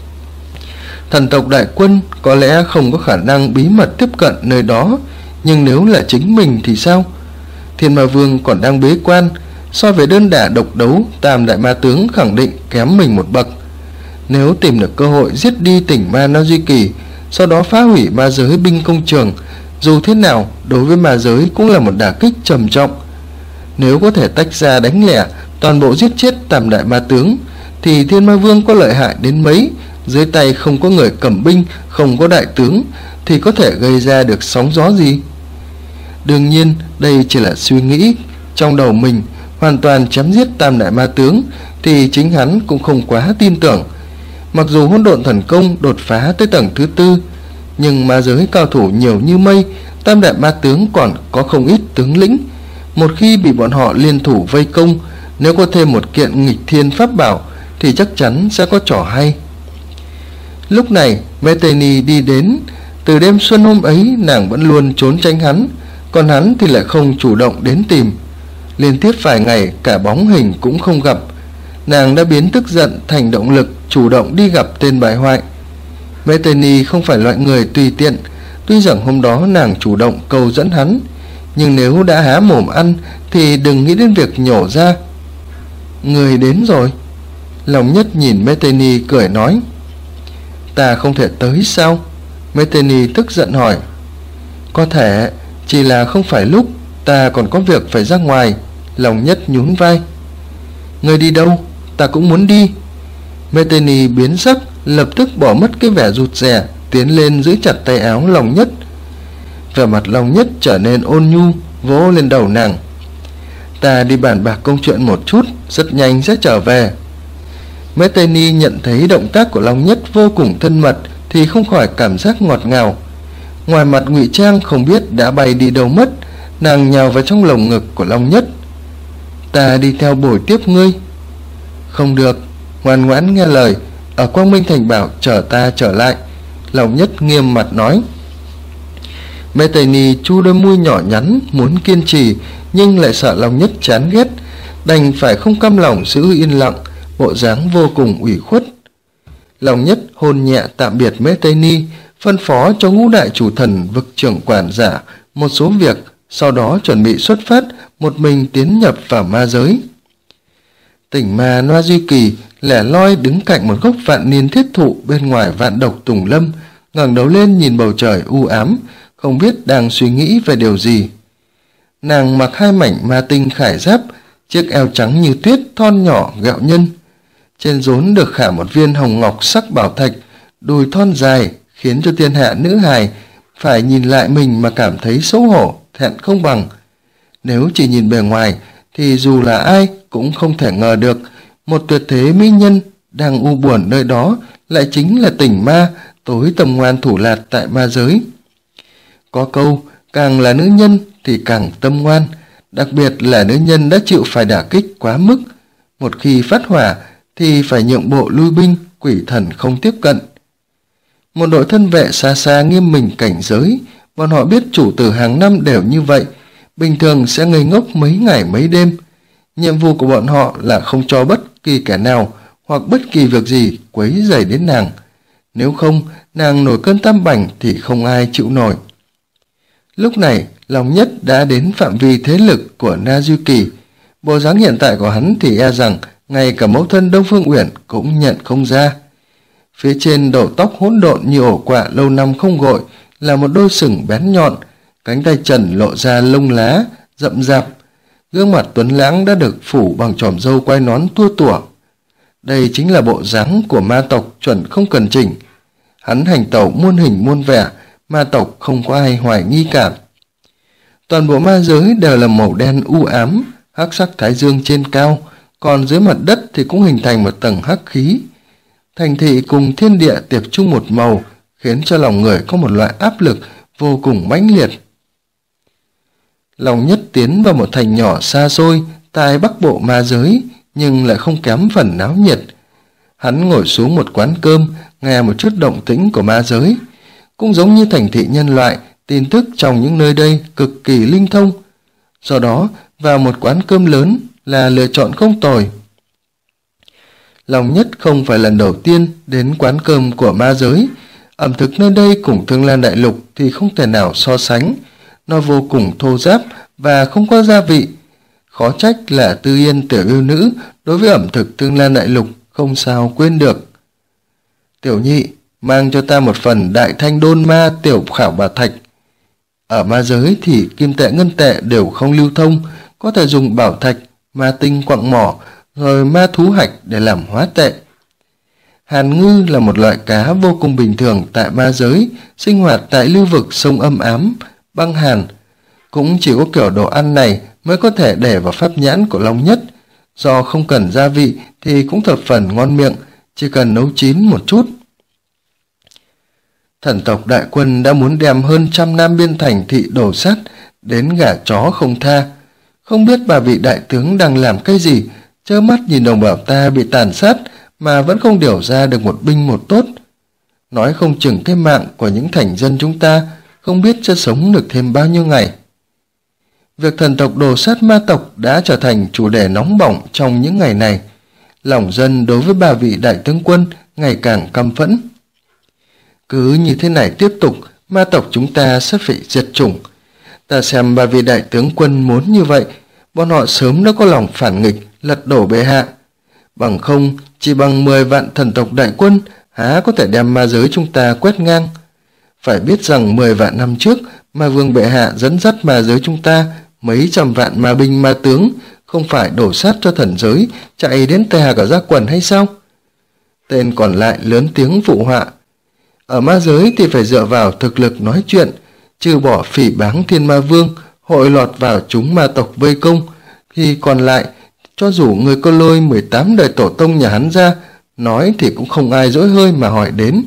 Thần tộc đại quân có lẽ không có khả năng bí mật tiếp cận nơi đó, nhưng nếu là chính mình thì sao? Thiên Ma Vương còn đang bế quan, so với đơn đả độc đấu, tam đại ma tướng khẳng định kém mình một bậc. Nếu tìm được cơ hội giết đi Tỉnh Ma Na Duy Kỳ, sau đó phá hủy ma giới binh công trường, dù thế nào đối với ma giới cũng là một đả kích trầm trọng. Nếu có thể tách ra đánh lẻ, toàn bộ giết chết tam đại ma tướng, thì Thiên Ma Vương có lợi hại đến mấy dưới tay không có người cầm binh, không có đại tướng, thì có thể gây ra được sóng gió gì? Đương nhiên đây chỉ là suy nghĩ trong đầu mình. Hoàn toàn chém giết tam đại ma tướng thì chính hắn cũng không quá tin tưởng. Mặc dù hỗn độn thần công đột phá tới tầng thứ 4, nhưng ma giới cao thủ nhiều như mây, tam đại ma tướng còn có không ít tướng lĩnh. Một khi bị bọn họ liên thủ vây công, nếu có thêm một kiện nghịch thiên pháp bảo thì chắc chắn sẽ có trò hay. Lúc này Metheny đi đến. Từ đêm xuân hôm ấy nàng vẫn luôn trốn tránh hắn, còn hắn thì lại không chủ động đến tìm. Liên tiếp vài ngày cả bóng hình cũng không gặp. Nàng đã biến tức giận thành động lực, chủ động đi gặp tên bại hoại. Metheny không phải loại người tùy tiện. Tuy rằng hôm đó nàng chủ động cầu dẫn hắn, nhưng nếu đã há mồm ăn thì đừng nghĩ đến việc nhổ ra. Người đến rồi. Lòng Nhất nhìn Metheny cười nói. Ta không thể tới sao? Metheny tức giận hỏi. Có thể, chỉ là không phải lúc, ta còn có việc phải ra ngoài. Lòng Nhất nhún vai. Người đi đâu? Ta cũng muốn đi. Metheny biến sắc, lập tức bỏ mất cái vẻ rụt rè, tiến lên giữ chặt tay áo Lòng Nhất. Vẻ mặt Lòng Nhất trở nên ôn nhu, vỗ lên đầu nàng. Ta đi bàn bạc công chuyện một chút, rất nhanh sẽ trở về. Metheny nhận thấy động tác của Long Nhất vô cùng thân mật thì không khỏi cảm giác ngọt ngào. Ngoài mặt ngụy trang không biết đã bay đi đâu mất, nàng nhào vào trong lồng ngực của Long Nhất. Ta đi theo bồi tiếp ngươi. Không được, ngoan ngoãn nghe lời, ở Quang Minh Thành bảo chờ ta trở lại. Long Nhất nghiêm mặt nói. Metheny chu đôi môi nhỏ nhắn muốn kiên trì, nhưng lại sợ Long Nhất chán ghét, đành phải không cam lòng giữ yên lặng, bộ dáng vô cùng ủy khuất. Long Nhất hôn nhẹ tạm biệt Metheny, phân phó cho ngũ đại chủ thần vực trưởng quản giả một số việc, sau đó chuẩn bị xuất phát, một mình tiến nhập vào ma giới. Tỉnh ma Noa Duy Kỳ lẻ loi đứng cạnh một gốc vạn niên thiết thụ bên ngoài vạn độc Tùng Lâm, ngẩng đầu lên nhìn bầu trời u ám, không biết đang suy nghĩ về điều gì. Nàng mặc hai mảnh ma tinh khải giáp, chiếc eo trắng như tuyết thon nhỏ gẹo nhân. Trên rốn được khả một viên hồng ngọc sắc bảo thạch, đùi thon dài khiến cho thiên hạ nữ hài phải nhìn lại mình mà cảm thấy xấu hổ, thẹn không bằng. Nếu chỉ nhìn bề ngoài thì dù là ai cũng không thể ngờ được một tuyệt thế mỹ nhân đang u buồn nơi đó lại chính là Tỉnh ma, tối tầm ngoan thủ lạt tại ma giới. Có câu, càng là nữ nhân thì càng tâm ngoan, đặc biệt là nữ nhân đã chịu phải đả kích quá mức. Một khi phát hỏa thì phải nhượng bộ lui binh, quỷ thần không tiếp cận. Một đội thân vệ xa xa nghiêm mình cảnh giới, bọn họ biết chủ tử hàng năm đều như vậy, bình thường sẽ ngây ngốc mấy ngày mấy đêm. Nhiệm vụ của bọn họ là không cho bất kỳ kẻ nào hoặc bất kỳ việc gì quấy rầy đến nàng. Nếu không, nàng nổi cơn tam bành thì không ai chịu nổi. Lúc này, Long Nhất đã đến phạm vi thế lực của Na Duy Kỳ. Bộ dáng hiện tại của hắn thì e rằng ngay cả mẫu thân Đông Phương Uyển cũng nhận không ra. Phía trên đầu tóc hỗn độn như ổ quạ lâu năm không gội là một đôi sừng bén nhọn, cánh tay trần lộ ra lông lá rậm rạp, gương mặt tuấn lãng đã được phủ bằng chòm râu quai nón tua tủa. Đây chính là bộ dáng của ma tộc chuẩn không cần chỉnh. Hắn hành tẩu muôn hình muôn vẻ, ma tộc không có ai hoài nghi cả. Toàn bộ ma giới đều là màu đen u ám, hắc sắc thái dương trên cao, còn dưới mặt đất thì cũng hình thành một tầng hắc khí. Thành thị cùng thiên địa tiệp chung một màu, khiến cho lòng người có một loại áp lực vô cùng mãnh liệt. Long Nhất tiến vào một thành nhỏ xa xôi tại bắc bộ ma giới, nhưng lại không kém phần náo nhiệt. Hắn ngồi xuống một quán cơm, nghe một chút động tĩnh của ma giới. Cũng giống như thành thị nhân loại, tin tức trong những nơi đây cực kỳ linh thông. Do đó, vào một quán cơm lớn là lựa chọn không tồi. Long Nhất không phải lần đầu tiên đến quán cơm của ma giới. Ẩm thực nơi đây cùng Thương Lan Đại Lục thì không thể nào so sánh. Nó vô cùng thô ráp và không có gia vị. Khó trách là Tư Yên tiểu yêu nữ đối với ẩm thực Thương Lan Đại Lục không sao quên được. Tiểu nhị, mang cho ta một phần Đại Thanh Đôn Ma tiểu khảo bà thạch. Ở ma giới thì kim tệ ngân tệ đều không lưu thông, có thể dùng bảo thạch, ma tinh quặng mỏ, rồi ma thú hạch để làm hóa tệ. Hàn ngư là một loại cá vô cùng bình thường tại ma giới, sinh hoạt tại lưu vực sông âm ám, băng hàn. Cũng chỉ có kiểu đồ ăn này mới có thể để vào pháp nhãn của Long Nhất. Do không cần gia vị thì cũng thập phần ngon miệng, chỉ cần nấu chín một chút. Thần tộc đại quân đã muốn đem hơn 100 nam biên thành thị đổ sát, đến gà chó không tha. Không biết bà vị đại tướng đang làm cái gì, trơ mắt nhìn đồng bào ta bị tàn sát mà vẫn không điều ra được một binh một tốt. Nói không chừng cái mạng của những thành dân chúng ta không biết sẽ sống được thêm bao nhiêu ngày. Việc thần tộc đồ sát ma tộc đã trở thành chủ đề nóng bỏng trong những ngày này. Lòng dân đối với bà vị đại tướng quân ngày càng căm phẫn. Cứ như thế này tiếp tục, ma tộc chúng ta sẽ phải diệt chủng. Ta xem bà vị đại tướng quân muốn như vậy, bọn họ sớm đã có lòng phản nghịch, lật đổ bệ hạ. Bằng không, chỉ bằng 10 vạn thần tộc đại quân, há có thể đem ma giới chúng ta quét ngang. Phải biết rằng 10 vạn năm trước, ma vương bệ hạ dẫn dắt ma giới chúng ta mấy trăm vạn ma binh ma tướng, không phải đổ sát cho thần giới, chạy đến tè cả ra quần hay sao? Tên còn lại lớn tiếng phụ họa. Ở ma giới thì phải dựa vào thực lực nói chuyện, trừ bỏ phỉ báng thiên ma vương, hội lọt vào chúng ma tộc vây công, thì còn lại, cho dù người có lôi 18 đời tổ tông nhà hắn ra, nói thì cũng không ai dỗi hơi mà hỏi đến.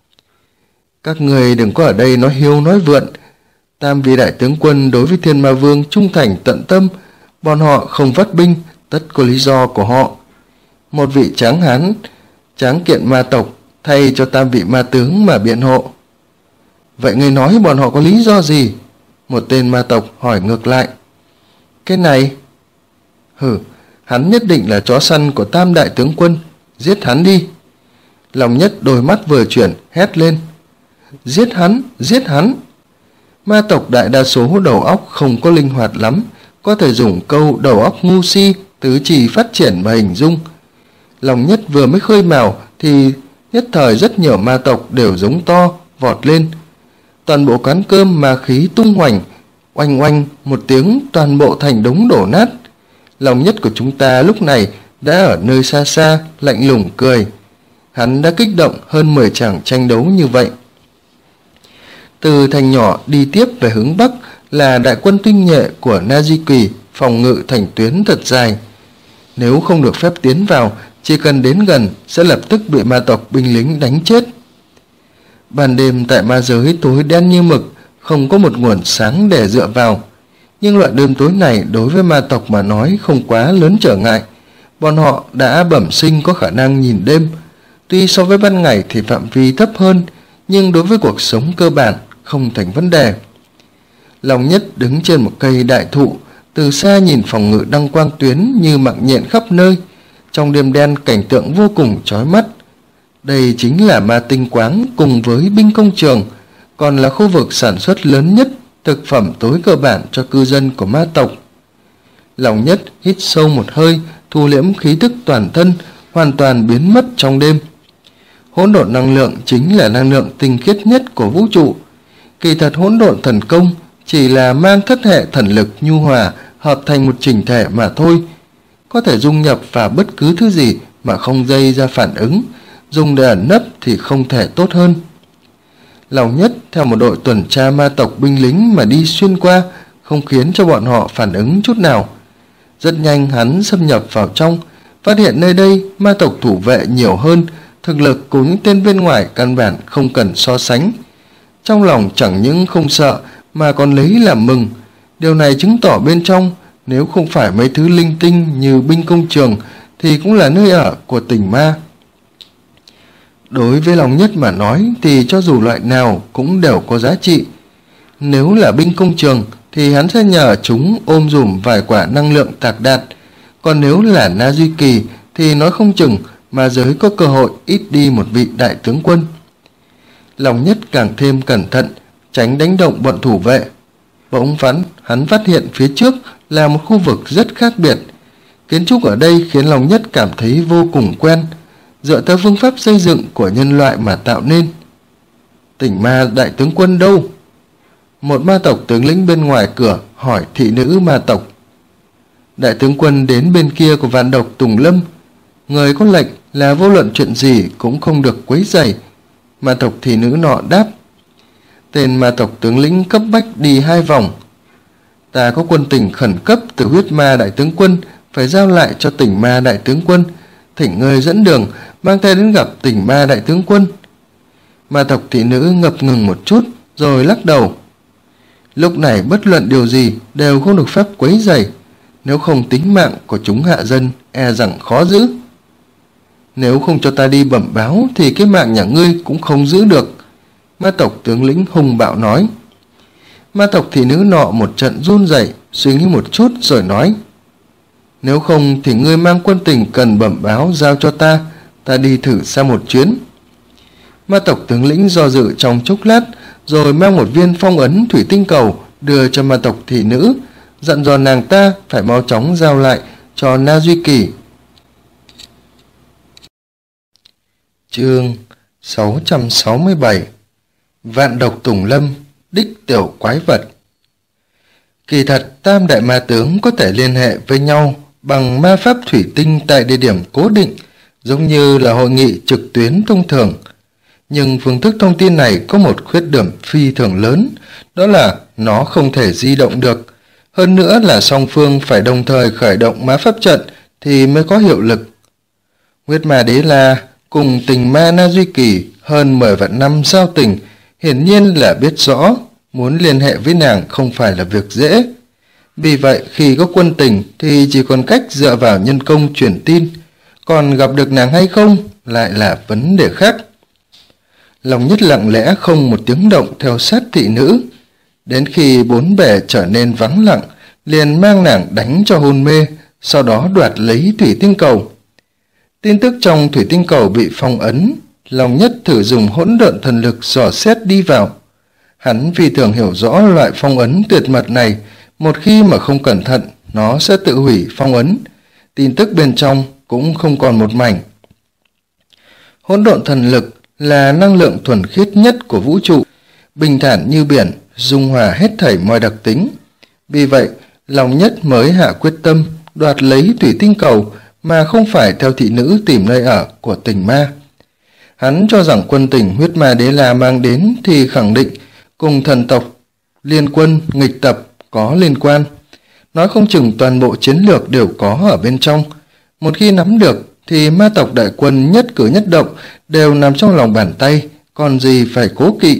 Các người đừng có ở đây nói hiêu nói vượn. Tam vị đại tướng quân đối với thiên ma vương trung thành tận tâm, bọn họ không vắt binh, tất có lý do của họ. Một vị tráng hán, tráng kiện ma tộc, thay cho tam vị ma tướng mà biện hộ. Vậy người nói bọn họ có lý do gì? Một tên ma tộc hỏi ngược lại. Cái này? Hắn nhất định là chó săn của tam đại tướng quân, giết hắn đi. Lòng Nhất đôi mắt vừa chuyển, hét lên. Giết hắn, giết hắn. Ma tộc đại đa số đầu óc không có linh hoạt lắm, có thể dùng câu đầu óc ngu si, tứ chi phát triển mà hình dung. Lòng Nhất vừa mới khơi mào thì nhất thời rất nhiều ma tộc đều giống to, vọt lên. Toàn bộ quán cơm ma khí tung hoành, oanh oanh một tiếng toàn bộ thành đống đổ nát. Lòng Nhất của chúng ta lúc này đã ở nơi xa xa, lạnh lùng cười. Hắn đã kích động hơn 10 tràng tranh đấu như vậy. Từ thành nhỏ đi tiếp về hướng Bắc là đại quân tinh nhuệ của Na-di Kỳ, phòng ngự thành tuyến thật dài. Nếu không được phép tiến vào, chỉ cần đến gần sẽ lập tức bị ma tộc binh lính đánh chết. Ban đêm tại ma giới tối đen như mực, không có một nguồn sáng để dựa vào. Nhưng loại đêm tối này đối với ma tộc mà nói không quá lớn trở ngại. Bọn họ đã bẩm sinh có khả năng nhìn đêm. Tuy so với ban ngày thì phạm vi thấp hơn, nhưng đối với cuộc sống cơ bản không thành vấn đề. Lòng Nhất đứng trên một cây đại thụ, từ xa nhìn phòng ngự đăng quang tuyến như mạng nhện khắp nơi. Trong đêm đen cảnh tượng vô cùng chói mắt. Đây chính là ma tinh quáng cùng với binh công trường, còn là khu vực sản xuất lớn nhất thực phẩm tối cơ bản cho cư dân của ma tộc. Lòng Nhất hít sâu một hơi, thu liễm khí tức toàn thân, hoàn toàn biến mất trong đêm. Hỗn độn năng lượng chính là năng lượng tinh khiết nhất của vũ trụ. Kỳ thật hỗn độn thần công chỉ là mang thất hệ thần lực nhu hòa hợp thành một chỉnh thể mà thôi. Có thể dung nhập vào bất cứ thứ gì mà không gây ra phản ứng, dùng để ẩn nấp thì không thể tốt hơn. Lòng Nhất theo một đội tuần tra ma tộc binh lính mà đi xuyên qua, không khiến cho bọn họ phản ứng chút nào. Rất nhanh hắn xâm nhập vào trong, phát hiện nơi đây ma tộc thủ vệ nhiều hơn, thực lực của những tên bên ngoài căn bản không cần so sánh. Trong lòng chẳng những không sợ mà còn lấy làm mừng. Điều này chứng tỏ bên trong, nếu không phải mấy thứ linh tinh như binh công trường thì cũng là nơi ở của tình ma. Đối với Lòng Nhất mà nói thì cho dù loại nào cũng đều có giá trị. Nếu là binh công trường thì hắn sẽ nhờ chúng ôm dùm vài quả năng lượng tạc đạt. Còn nếu là Na-di Kỳ thì nói không chừng mà giới có cơ hội ít đi một vị đại tướng quân. Lòng Nhất càng thêm cẩn thận, tránh đánh động bọn thủ vệ. Bỗng hắn phát hiện phía trước là một khu vực rất khác biệt. Kiến trúc ở đây khiến Lòng Nhất cảm thấy vô cùng quen, dựa theo phương pháp xây dựng của nhân loại mà tạo nên. Tỉnh ma đại tướng quân đâu? Một ma tộc tướng lĩnh bên ngoài cửa hỏi thị nữ ma tộc. Đại tướng quân đến bên kia của vạn độc Tùng Lâm. Người có lệnh là vô luận chuyện gì cũng không được quấy rầy. Ma tộc thị nữ nọ đáp: tên ma tộc tướng lĩnh cấp bách đi 2 vòng. Ta có quân tình khẩn cấp từ huyết ma đại tướng quân, phải giao lại cho tỉnh ma đại tướng quân, thỉnh ngươi dẫn đường, mang ta đến gặp tỉnh ma đại tướng quân. Ma tộc thị nữ ngập ngừng một chút, rồi lắc đầu. Lúc này bất luận điều gì đều không được phép quấy rầy, nếu không tính mạng của chúng hạ dân e rằng khó giữ. Nếu không cho ta đi bẩm báo thì cái mạng nhà ngươi cũng không giữ được, ma tộc tướng lĩnh hung bạo nói. Ma tộc thị nữ nọ một trận run rẩy, suy nghĩ một chút rồi nói: nếu không thì ngươi mang quân tình cần bẩm báo giao cho ta, ta đi thử xa một chuyến. Ma tộc tướng lĩnh do dự trong chốc lát, rồi mang một viên phong ấn thủy tinh cầu đưa cho ma tộc thị nữ, dặn dò nàng ta phải mau chóng giao lại cho Na Duy Kỳ. Chương 667 Vạn độc tùng lâm, đích tiểu quái vật. Kỳ thật tam đại ma tướng có thể liên hệ với nhau bằng ma pháp thủy tinh tại địa điểm cố định, giống như là hội nghị trực tuyến thông thường. Nhưng phương thức thông tin này có một khuyết điểm phi thường lớn, đó là nó không thể di động được. Hơn nữa là song phương phải đồng thời khởi động ma pháp trận thì mới có hiệu lực. Huyết ma Đế La cùng tình ma Na Duy Kỳ hơn 10 vạn năm giao tình, hiển nhiên là biết rõ muốn liên hệ với nàng không phải là việc dễ. Vì vậy khi có quân tình thì chỉ còn cách dựa vào nhân công truyền tin, còn gặp được nàng hay không lại là vấn đề khác. Lòng Nhất lặng lẽ không một tiếng động theo sát thị nữ, đến khi bốn bề trở nên vắng lặng liền mang nàng đánh cho hôn mê, sau đó đoạt lấy thủy tinh cầu. Tin tức trong thủy tinh cầu bị phong ấn, Lòng Nhất thử dùng hỗn độn thần lực dò xét đi vào. Hắn vì thường hiểu rõ loại phong ấn tuyệt mật này, một khi mà không cẩn thận nó sẽ tự hủy phong ấn, tin tức bên trong cũng không còn một mảnh. Hỗn độn thần lực là năng lượng thuần khiết nhất của vũ trụ, bình thản như biển, dung hòa hết thảy mọi đặc tính. Vì vậy Lòng Nhất mới hạ quyết tâm đoạt lấy thủy tinh cầu mà không phải theo thị nữ tìm nơi ở của tình ma. Hắn cho rằng quân tình huyết ma Đế La mang đến thì khẳng định cùng thần tộc liên quân nghịch tập có liên quan. Nói không chừng toàn bộ chiến lược đều có ở bên trong. Một khi nắm được thì ma tộc đại quân nhất cử nhất động đều nằm trong lòng bàn tay, còn gì phải cố kỵ.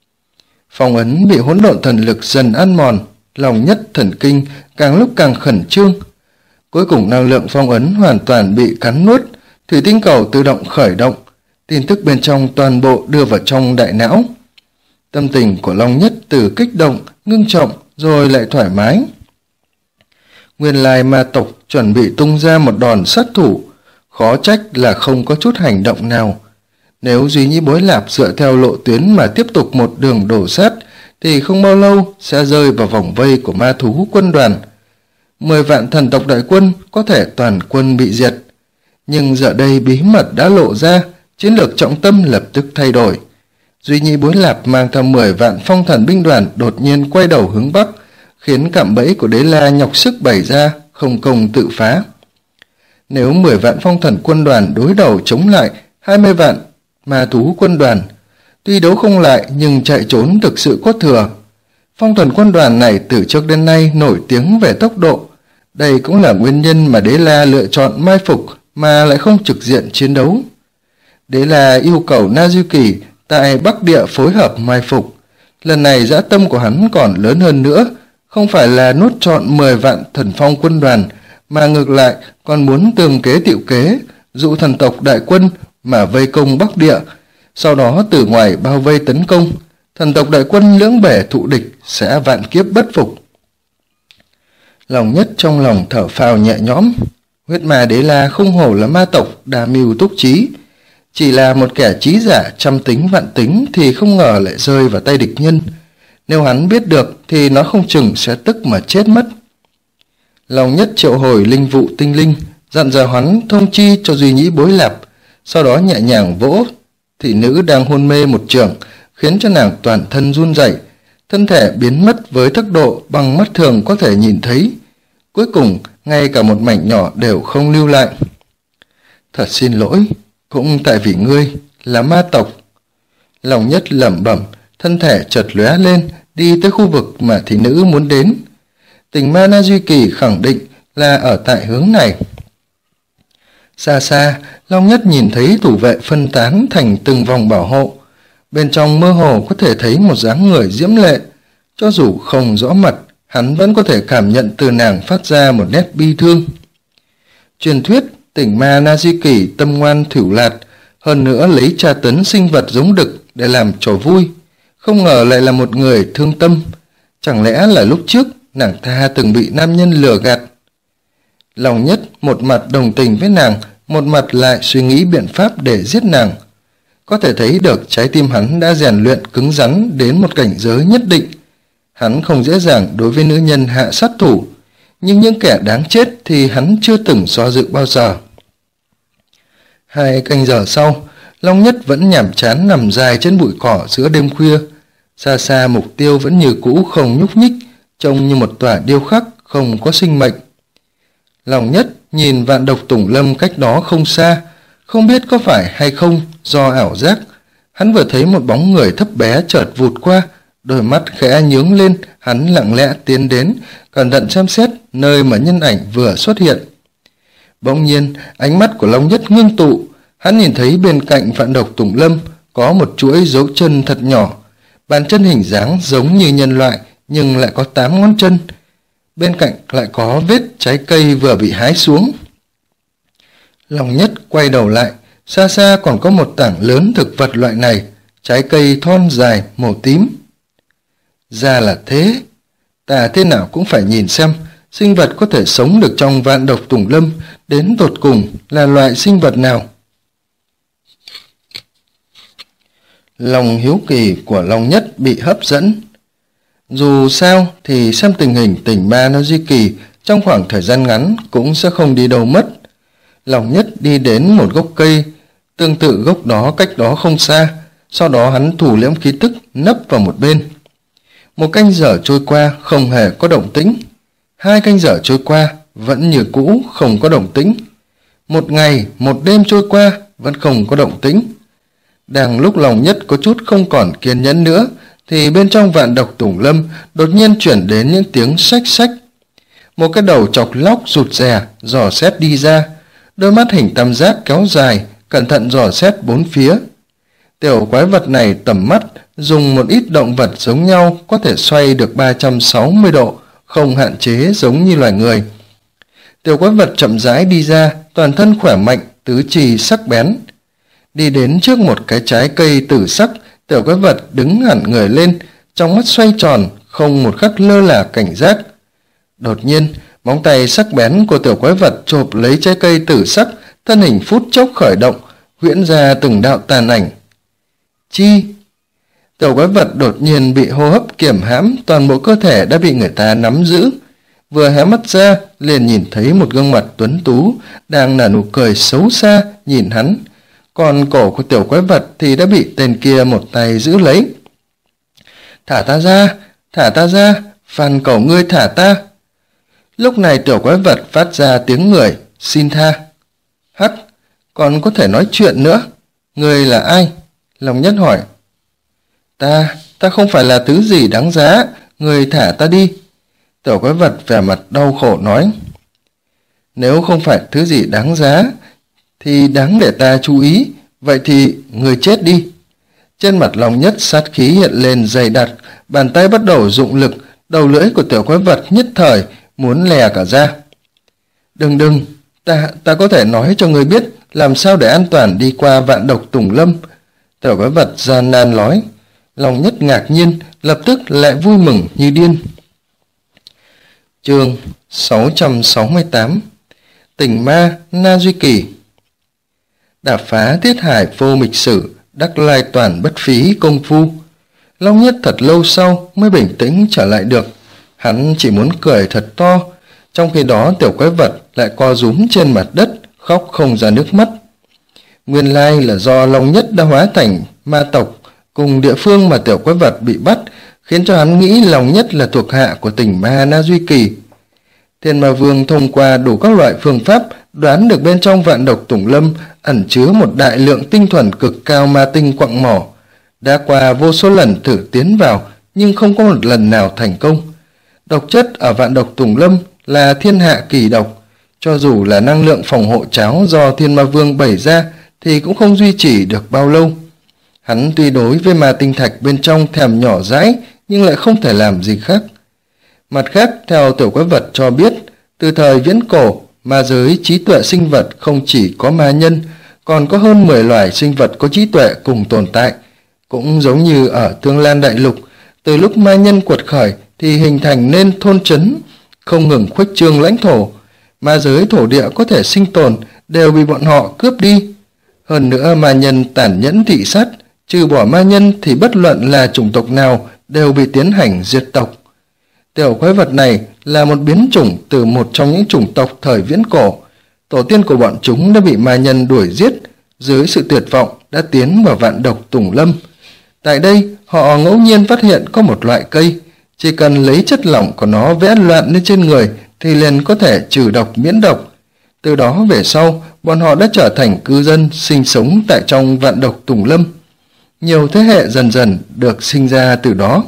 Phong ấn bị hỗn độn thần lực dần ăn mòn, Lòng Nhất thần kinh càng lúc càng khẩn trương. Cuối cùng năng lượng phong ấn hoàn toàn bị cắn nuốt, thủy tinh cầu tự động khởi động, tin tức bên trong toàn bộ đưa vào trong đại não. Tâm tình của Long Nhất từ kích động, ngưng trọng rồi lại thoải mái. Nguyên lai ma tộc chuẩn bị tung ra một đòn sát thủ, khó trách là không có chút hành động nào. Nếu Duy Nhĩ Bối Lạp dựa theo lộ tuyến mà tiếp tục một đường đổ sát thì không bao lâu sẽ rơi vào vòng vây của ma thú quân đoàn. 10 vạn thần tộc đại quân có thể toàn quân bị diệt. Nhưng giờ đây bí mật đã lộ ra, chiến lược trọng tâm lập tức thay đổi. Duy Nhĩ Bối Lạp mang theo 10 vạn phong thần binh đoàn đột nhiên quay đầu hướng Bắc, khiến cạm bẫy của Đế La nhọc sức bày ra, không công tự phá. Nếu 10 vạn phong thần quân đoàn đối đầu chống lại 20 vạn ma thú quân đoàn, tuy đấu không lại nhưng chạy trốn thực sự có thừa. Phong thần quân đoàn này từ trước đến nay nổi tiếng về tốc độ. Đây cũng là nguyên nhân mà Đế La lựa chọn mai phục mà lại không trực diện chiến đấu. Đế La yêu cầu Na Duy Kỳ tại Bắc Địa phối hợp mai phục. Lần này dã tâm của hắn còn lớn hơn nữa, không phải là nuốt trọn 10 vạn thần phong quân đoàn, mà ngược lại còn muốn tường kế tiệu kế, dụ thần tộc đại quân mà vây công Bắc Địa, sau đó từ ngoài bao vây tấn công. Thần tộc đại quân lưỡng bể thụ địch sẽ vạn kiếp bất phục. Lòng Nhất trong lòng thở phào nhẹ nhõm. Huyết ma Đế La không hổ là ma tộc đa mưu túc trí, chỉ là một kẻ trí giả trăm tính vạn tính thì không ngờ lại rơi vào tay địch nhân. Nếu hắn biết được thì nó không chừng sẽ tức mà chết mất. Lòng Nhất triệu hồi linh vụ tinh linh, dặn dò hắn thông chi cho Duy Nhĩ Bối Lạp, sau đó nhẹ nhàng vỗ thị nữ đang hôn mê một chưởng, khiến cho nàng toàn thân run rẩy, thân thể biến mất với tốc độ bằng mắt thường có thể nhìn thấy. Cuối cùng ngay cả một mảnh nhỏ đều không lưu lại. Thật xin lỗi, cũng tại vì ngươi là ma tộc. Long Nhất lẩm bẩm, thân thể chợt lóe lên, đi tới khu vực mà thị nữ muốn đến. Tình ma Na Duy Kỳ khẳng định là ở tại hướng này. Xa xa, Long Nhất nhìn thấy thủ vệ phân tán thành từng vòng bảo hộ. Bên trong mơ hồ có thể thấy một dáng người diễm lệ. Cho dù không rõ mặt, hắn vẫn có thể cảm nhận từ nàng phát ra một nét bi thương. Truyền thuyết, tỉnh ma Na Di Kỳ tâm ngoan thỉu lạt, hơn nữa lấy tra tấn sinh vật giống đực để làm trò vui. Không ngờ lại là một người thương tâm. Chẳng lẽ là lúc trước nàng ta từng bị nam nhân lừa gạt? Long Nhất một mặt đồng tình với nàng, một mặt lại suy nghĩ biện pháp để giết nàng. Có thể thấy được trái tim hắn đã rèn luyện cứng rắn đến một cảnh giới nhất định. Hắn không dễ dàng đối với nữ nhân hạ sát thủ, nhưng những kẻ đáng chết thì hắn chưa từng do dự bao giờ. 2 canh giờ sau, Long Nhất vẫn nhàm chán nằm dài trên bụi cỏ giữa đêm khuya. Xa xa mục tiêu vẫn như cũ không nhúc nhích, trông như một tòa điêu khắc không có sinh mệnh. Long Nhất nhìn Vạn Độc Tùng Lâm cách đó không xa, không biết có phải hay không do ảo giác. Hắn vừa thấy một bóng người thấp bé chợt vụt qua, đôi mắt khẽ nhướng lên, hắn lặng lẽ tiến đến, cẩn thận xem xét nơi mà nhân ảnh vừa xuất hiện. Bỗng nhiên, ánh mắt của Long Nhất ngưng tụ, hắn nhìn thấy bên cạnh Vạn Độc Tùng Lâm có một chuỗi dấu chân thật nhỏ, bàn chân hình dáng giống như nhân loại nhưng lại có 8 ngón chân. Bên cạnh lại có vết trái cây vừa bị hái xuống. Long Nhất quay đầu lại, xa xa còn có một tảng lớn thực vật loại này, trái cây thon dài màu tím. Ra là thế, ta thế nào cũng phải nhìn xem sinh vật có thể sống được trong Vạn Độc Tùng Lâm đến tột cùng là loại sinh vật nào. Lòng hiếu kỳ của Long Nhất bị hấp dẫn. Dù sao thì xem tình hình tỉnh ma Na Di Kỳ trong khoảng thời gian ngắn cũng sẽ không đi đâu mất. Long Nhất đi đến một gốc cây, tương tự gốc đó cách đó không xa, sau đó hắn thủ liễm khí tức nấp vào một bên. 1 canh giờ trôi qua không hề có động tĩnh. 2 canh giờ trôi qua vẫn như cũ không có động tĩnh. 1 ngày, 1 đêm trôi qua vẫn không có động tĩnh. Đang lúc Long Nhất có chút không còn kiên nhẫn nữa, thì bên trong Vạn Độc Tùng Lâm đột nhiên chuyển đến những tiếng xách xách. Một cái đầu chọc lóc rụt rè dò xét đi ra, đôi mắt hình tam giác kéo dài, cẩn thận dò xét bốn phía. Tiểu quái vật này tầm mắt dùng một ít động vật giống nhau có thể xoay được 360 độ, không hạn chế giống như loài người. Tiểu quái vật chậm rãi đi ra, toàn thân khỏe mạnh, tứ chi sắc bén. Đi đến trước một cái trái cây tử sắc, tiểu quái vật đứng hẳn người lên, trong mắt xoay tròn, không một khắc lơ là cảnh giác. Đột nhiên, móng tay sắc bén của tiểu quái vật chộp lấy trái cây tử sắc, thân hình phút chốc khởi động, huyễn ra từng đạo tàn ảnh. Chi! Tiểu quái vật đột nhiên bị hô hấp kiềm hãm, toàn bộ cơ thể đã bị người ta nắm giữ. Vừa hé mắt ra, liền nhìn thấy một gương mặt tuấn tú, đang nở nụ cười xấu xa nhìn hắn. Còn cổ của tiểu quái vật thì đã bị tên kia một tay giữ lấy. Thả ta ra, van cầu ngươi thả ta. Lúc này tiểu quái vật phát ra tiếng người, xin tha. Hắc, còn có thể nói chuyện nữa. Ngươi là ai? Long Nhất hỏi. Ta không phải là thứ gì đáng giá, ngươi thả ta đi. Tiểu quái vật vẻ mặt đau khổ nói. Nếu không phải thứ gì đáng giá, thì đáng để ta chú ý, vậy thì ngươi chết đi. Trên mặt Long Nhất sát khí hiện lên dày đặc, bàn tay bắt đầu dụng lực, đầu lưỡi của tiểu quái vật nhất thời muốn lè cả ra. Đừng, ta có thể nói cho ngươi biết làm sao để an toàn đi qua Vạn Độc Tùng Lâm. Tiểu quái vật gian nan nói. Long Nhất ngạc nhiên, lập tức lại vui mừng như điên. Chương 668 Tỉnh ma Na Duy Kỳ. Đả phá thiết hải vô mịch sử, đắc lai toàn bất phí công phu. Long Nhất thật lâu sau mới bình tĩnh trở lại được. Hắn chỉ muốn cười thật to, trong khi đó tiểu quái vật lại co rúm trên mặt đất, khóc không ra nước mắt. Nguyên lai là do Long Nhất đã hóa thành ma tộc cùng địa phương mà tiểu quái vật bị bắt, khiến cho hắn nghĩ Long Nhất là thuộc hạ của tỉnh ma Na Duy Kỳ. Thiên Ma Vương thông qua đủ các loại phương pháp đoán được bên trong vạn độc tùng lâm ẩn chứa một đại lượng tinh thuần cực cao ma tinh quặng mỏ. Đã qua vô số lần thử tiến vào nhưng không có một lần nào thành công. Độc chất ở vạn độc tùng lâm là thiên hạ kỳ độc, cho dù là năng lượng phòng hộ cháo do Thiên Ma Vương bày ra thì cũng không duy trì được bao lâu. Hắn tuy đối với ma tinh thạch bên trong thèm nhỏ dãi nhưng lại không thể làm gì khác. Mặt khác, theo tiểu quái vật cho biết, từ thời viễn cổ, ma giới trí tuệ sinh vật không chỉ có ma nhân, còn có hơn 10 loài sinh vật có trí tuệ cùng tồn tại. Cũng giống như ở Thương Lan Đại Lục, từ lúc ma nhân quật khởi thì hình thành nên thôn trấn, không ngừng khuếch trương lãnh thổ. Ma giới thổ địa có thể sinh tồn đều bị bọn họ cướp đi. Hơn nữa ma nhân tàn nhẫn thị sát, trừ bỏ ma nhân thì bất luận là chủng tộc nào đều bị tiến hành diệt tộc. Tiểu quái vật này là một biến chủng từ một trong những chủng tộc thời viễn cổ. Tổ tiên của bọn chúng đã bị ma nhân đuổi giết, dưới sự tuyệt vọng đã tiến vào vạn độc tùng lâm. Tại đây, họ ngẫu nhiên phát hiện có một loại cây, chỉ cần lấy chất lỏng của nó vẽ loạn lên trên người thì liền có thể trừ độc miễn độc. Từ đó về sau, bọn họ đã trở thành cư dân sinh sống tại trong vạn độc tùng lâm. Nhiều thế hệ dần dần được sinh ra từ đó.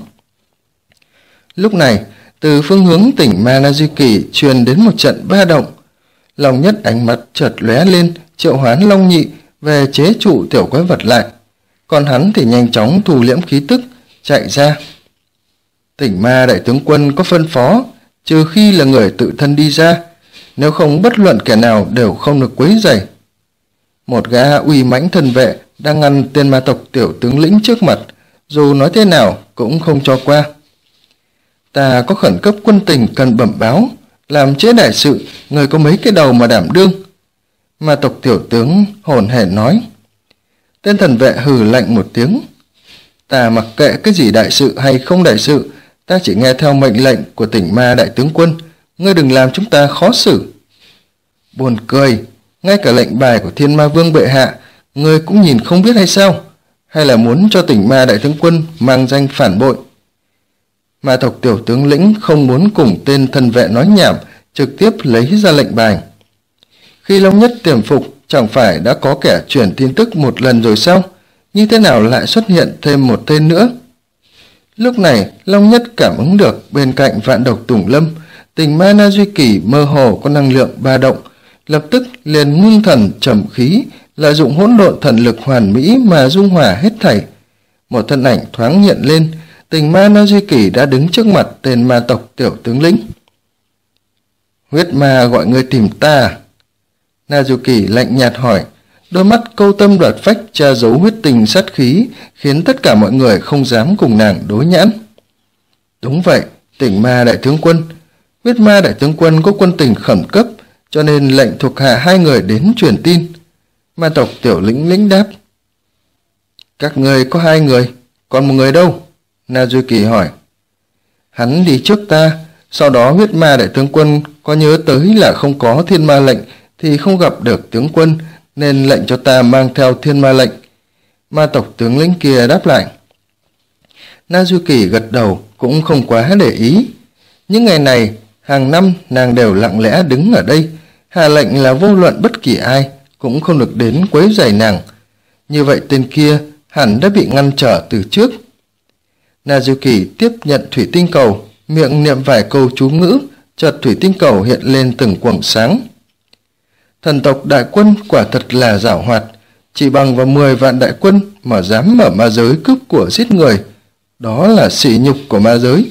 Lúc này, từ phương hướng tỉnh Mana Duy Kỳ truyền đến một trận ba động. Long Nhất ánh mắt chợt lóe lên, triệu hoán Long Nhị về chế trụ tiểu quái vật lại. Còn hắn thì nhanh chóng thu liễm khí tức, chạy ra. Tỉnh Ma đại tướng quân có phân phó, trừ khi là người tự thân đi ra, nếu không bất luận kẻ nào đều không được quấy rầy. Một gã uy mãnh thân vệ đang ngăn tên ma tộc tiểu tướng lĩnh trước mặt, dù nói thế nào cũng không cho qua. Ta có khẩn cấp quân tình cần bẩm báo, làm trễ đại sự, người có mấy cái đầu mà đảm đương. Ma tộc tiểu tướng hồn hển nói. Tên thần vệ hừ lạnh một tiếng. Ta mặc kệ cái gì đại sự hay không đại sự, ta chỉ nghe theo mệnh lệnh của tỉnh Ma đại tướng quân, ngươi đừng làm chúng ta khó xử. Buồn cười, ngay cả lệnh bài của Thiên Ma Vương bệ hạ, ngươi cũng nhìn không biết hay sao? Hay là muốn cho tỉnh Ma đại tướng quân mang danh phản bội? Ma tộc tiểu tướng lĩnh không muốn cùng tên thần vệ nói nhảm, trực tiếp lấy ra lệnh bài. Khi Long Nhất tiềm phục, chẳng phải đã có kẻ truyền tin tức một lần rồi sao? Như thế nào lại xuất hiện thêm một tên nữa? Lúc này, Long Nhất cảm ứng được bên cạnh vạn độc tùng lâm, tỉnh Mana Duy Kỳ mơ hồ có năng lượng ba động, lập tức liền ngưng thần trầm khí, lợi dụng hỗn độn thần lực hoàn mỹ mà dung hòa hết thảy. Một thân ảnh thoáng hiện lên, tỉnh Mana Duy Kỳ đã đứng trước mặt tên ma tộc tiểu tướng lĩnh. Huyết ma gọi ngươi tìm ta. Nazuki lạnh nhạt hỏi, đôi mắt câu tâm đoạt phách tra giấu huyết tình sát khí, khiến tất cả mọi người không dám cùng nàng đối nhãn. Đúng vậy, tỉnh ma đại tướng quân. Huyết ma đại tướng quân có quân tình khẩn cấp, cho nên lệnh thuộc hạ hai người đến truyền tin. Ma tộc tiểu lĩnh lĩnh đáp. Các người có hai người, còn một người đâu? Nazuki hỏi. Hắn đi trước ta, sau đó huyết ma đại tướng quân có nhớ tới là không có thiên ma lệnh thì không gặp được tướng quân, nên lệnh cho ta mang theo thiên ma lệnh. Ma tộc tướng lĩnh kia đáp lại. Nazuki gật đầu, cũng không quá để ý. Những ngày này, hàng năm nàng đều lặng lẽ đứng ở đây, hạ lệnh là vô luận bất kỳ ai cũng không được đến quấy rầy nàng. Như vậy tên kia hẳn đã bị ngăn trở từ trước. Nazuki tiếp nhận thủy tinh cầu, miệng niệm vài câu chú ngữ, chợt thủy tinh cầu hiện lên từng quầng sáng. Thần tộc đại quân quả thật là giảo hoạt, chỉ bằng vào 10 vạn đại quân mà dám mở ma giới cướp của giết người, đó là sỉ nhục của ma giới.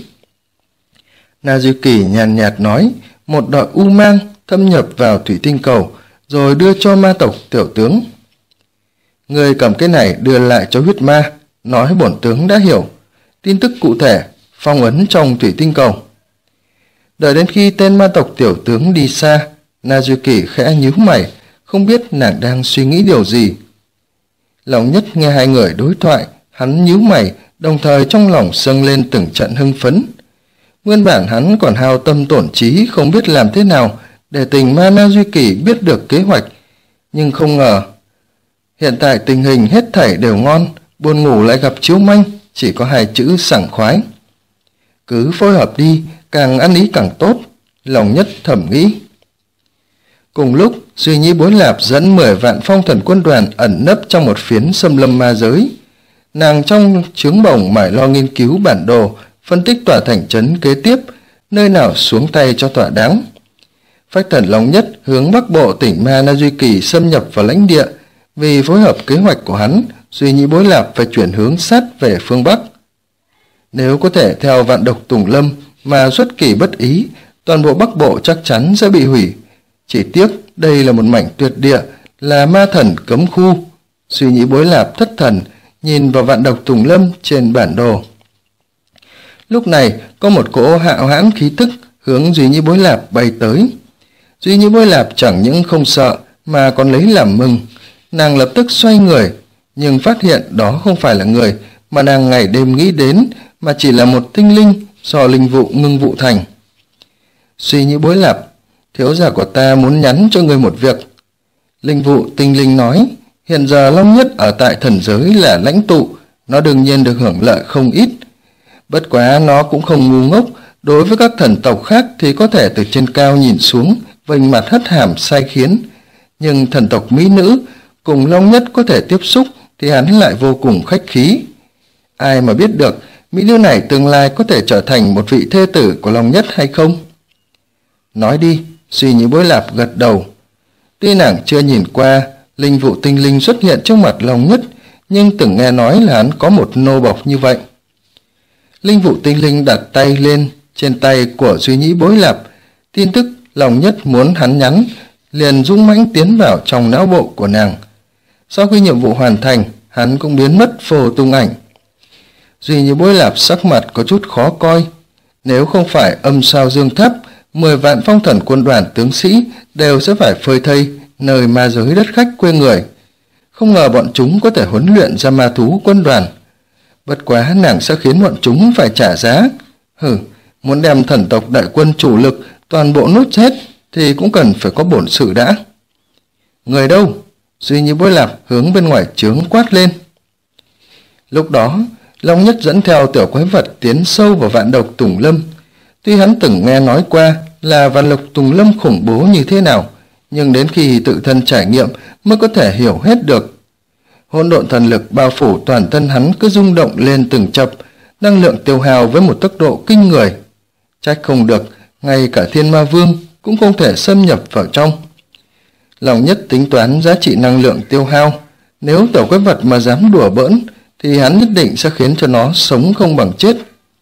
Nazuki nhàn nhạt nói, một đội u mang thâm nhập vào thủy tinh cầu, rồi đưa cho ma tộc tiểu tướng. Người cầm cái này đưa lại cho huyết ma, nói bổn tướng đã hiểu. Tin tức cụ thể, phong ấn trong thủy tinh cầu. Đợi đến khi tên ma tộc tiểu tướng đi xa, Nazuki khẽ nhíu mày, không biết nàng đang suy nghĩ điều gì. Long Nhất nghe hai người đối thoại, hắn nhíu mày, đồng thời trong lòng dâng lên từng trận hưng phấn. Nguyên bản hắn còn hao tâm tổn trí không biết làm thế nào để tình Mana Duy Kỳ biết được kế hoạch, nhưng không ngờ hiện tại tình hình hết thảy đều ngon, buồn ngủ lại gặp chiếu manh, chỉ có hai chữ sảng khoái. Cứ phối hợp đi, càng ăn ý càng tốt, Long Nhất thầm nghĩ. Cùng lúc, Duy Nhĩ Bối Lạp dẫn 10 vạn phong thần quân đoàn ẩn nấp trong một phiến xâm lâm ma giới. Nàng trong trướng bồng mải lo nghiên cứu bản đồ, phân tích tòa thành trấn kế tiếp, nơi nào xuống tay cho thỏa đáng. Phách Thần Long Nhất hướng bắc bộ tỉnh Ma Na Duy Kỳ xâm nhập vào lãnh địa. Vì phối hợp kế hoạch của hắn, Duy Nhĩ Bối Lạp phải chuyển hướng sát về phương bắc. Nếu có thể theo vạn độc Tùng Lâm mà xuất kỳ bất ý, toàn bộ bắc bộ chắc chắn sẽ bị hủy. Chỉ tiếc đây là một mảnh tuyệt địa, là ma thần cấm khu. Duy Nhĩ Bối Lạp thất thần, nhìn vào vạn độc Tùng Lâm trên bản đồ. Lúc này có một cỗ hạo hãn khí tức hướng Duy Nhĩ Bối Lạp bay tới. Duy Nhĩ Bối Lạp chẳng những không sợ mà còn lấy làm mừng. Nàng lập tức xoay người, nhưng phát hiện đó không phải là người mà nàng ngày đêm nghĩ đến, mà chỉ là một tinh linh do linh vụ ngưng vụ thành. Duy Nhĩ Bối Lạp, thiếu gia của ta muốn nhắn cho ngươi một việc. Linh vụ tinh linh nói, hiện giờ Long Nhất ở tại thần giới là lãnh tụ, nó đương nhiên được hưởng lợi không ít. Bất quá nó cũng không ngu ngốc, đối với các thần tộc khác thì có thể từ trên cao nhìn xuống, vênh mặt hất hàm sai khiến. Nhưng thần tộc mỹ nữ cùng Long Nhất có thể tiếp xúc thì hắn lại vô cùng khách khí. Ai mà biết được mỹ nữ này tương lai có thể trở thành một vị thê tử của Long Nhất hay không? Nói đi, Duy Nhĩ Bối Lạp gật đầu. Tuy nàng chưa nhìn qua linh vụ tinh linh xuất hiện trước mặt Long Nhất, nhưng từng nghe nói là hắn có một nô bộc như vậy. Linh vụ tinh linh đặt tay lên trên tay của Duy Nhĩ Bối Lạp, tin tức Long Nhất muốn hắn nhắn liền dũng mãnh tiến vào trong não bộ của nàng. Sau khi nhiệm vụ hoàn thành, hắn cũng biến mất vô tung ảnh. Duy Nhĩ Bối Lạp sắc mặt có chút khó coi. Nếu không phải âm sao dương tháp, 10 vạn phong thần quân đoàn tướng sĩ đều sẽ phải phơi thây nơi ma giới đất khách quê người. Không ngờ bọn chúng có thể huấn luyện ra ma thú quân đoàn. Bất quá nàng sẽ khiến bọn chúng phải trả giá. Muốn đem thần tộc đại quân chủ lực toàn bộ nốt chết thì cũng cần phải có bổn sự đã. Người đâu? Duy Nhĩ Bối Lạp hướng bên ngoài trướng quát lên. Lúc đó, Long Nhất dẫn theo tiểu quái vật tiến sâu vào vạn độc Tùng Lâm. Tuy hắn từng nghe nói qua là vạn độc Tùng Lâm khủng bố như thế nào, nhưng đến khi tự thân trải nghiệm mới có thể hiểu hết được. Hỗn độn thần lực bao phủ toàn thân hắn cứ rung động lên từng chập, năng lượng tiêu hao với một tốc độ kinh người. Trách không được, ngay cả Thiên Ma Vương cũng không thể xâm nhập vào trong. Long Nhất tính toán giá trị năng lượng tiêu hao, nếu tiểu quái vật mà dám đùa bỡn thì hắn nhất định sẽ khiến cho nó sống không bằng chết.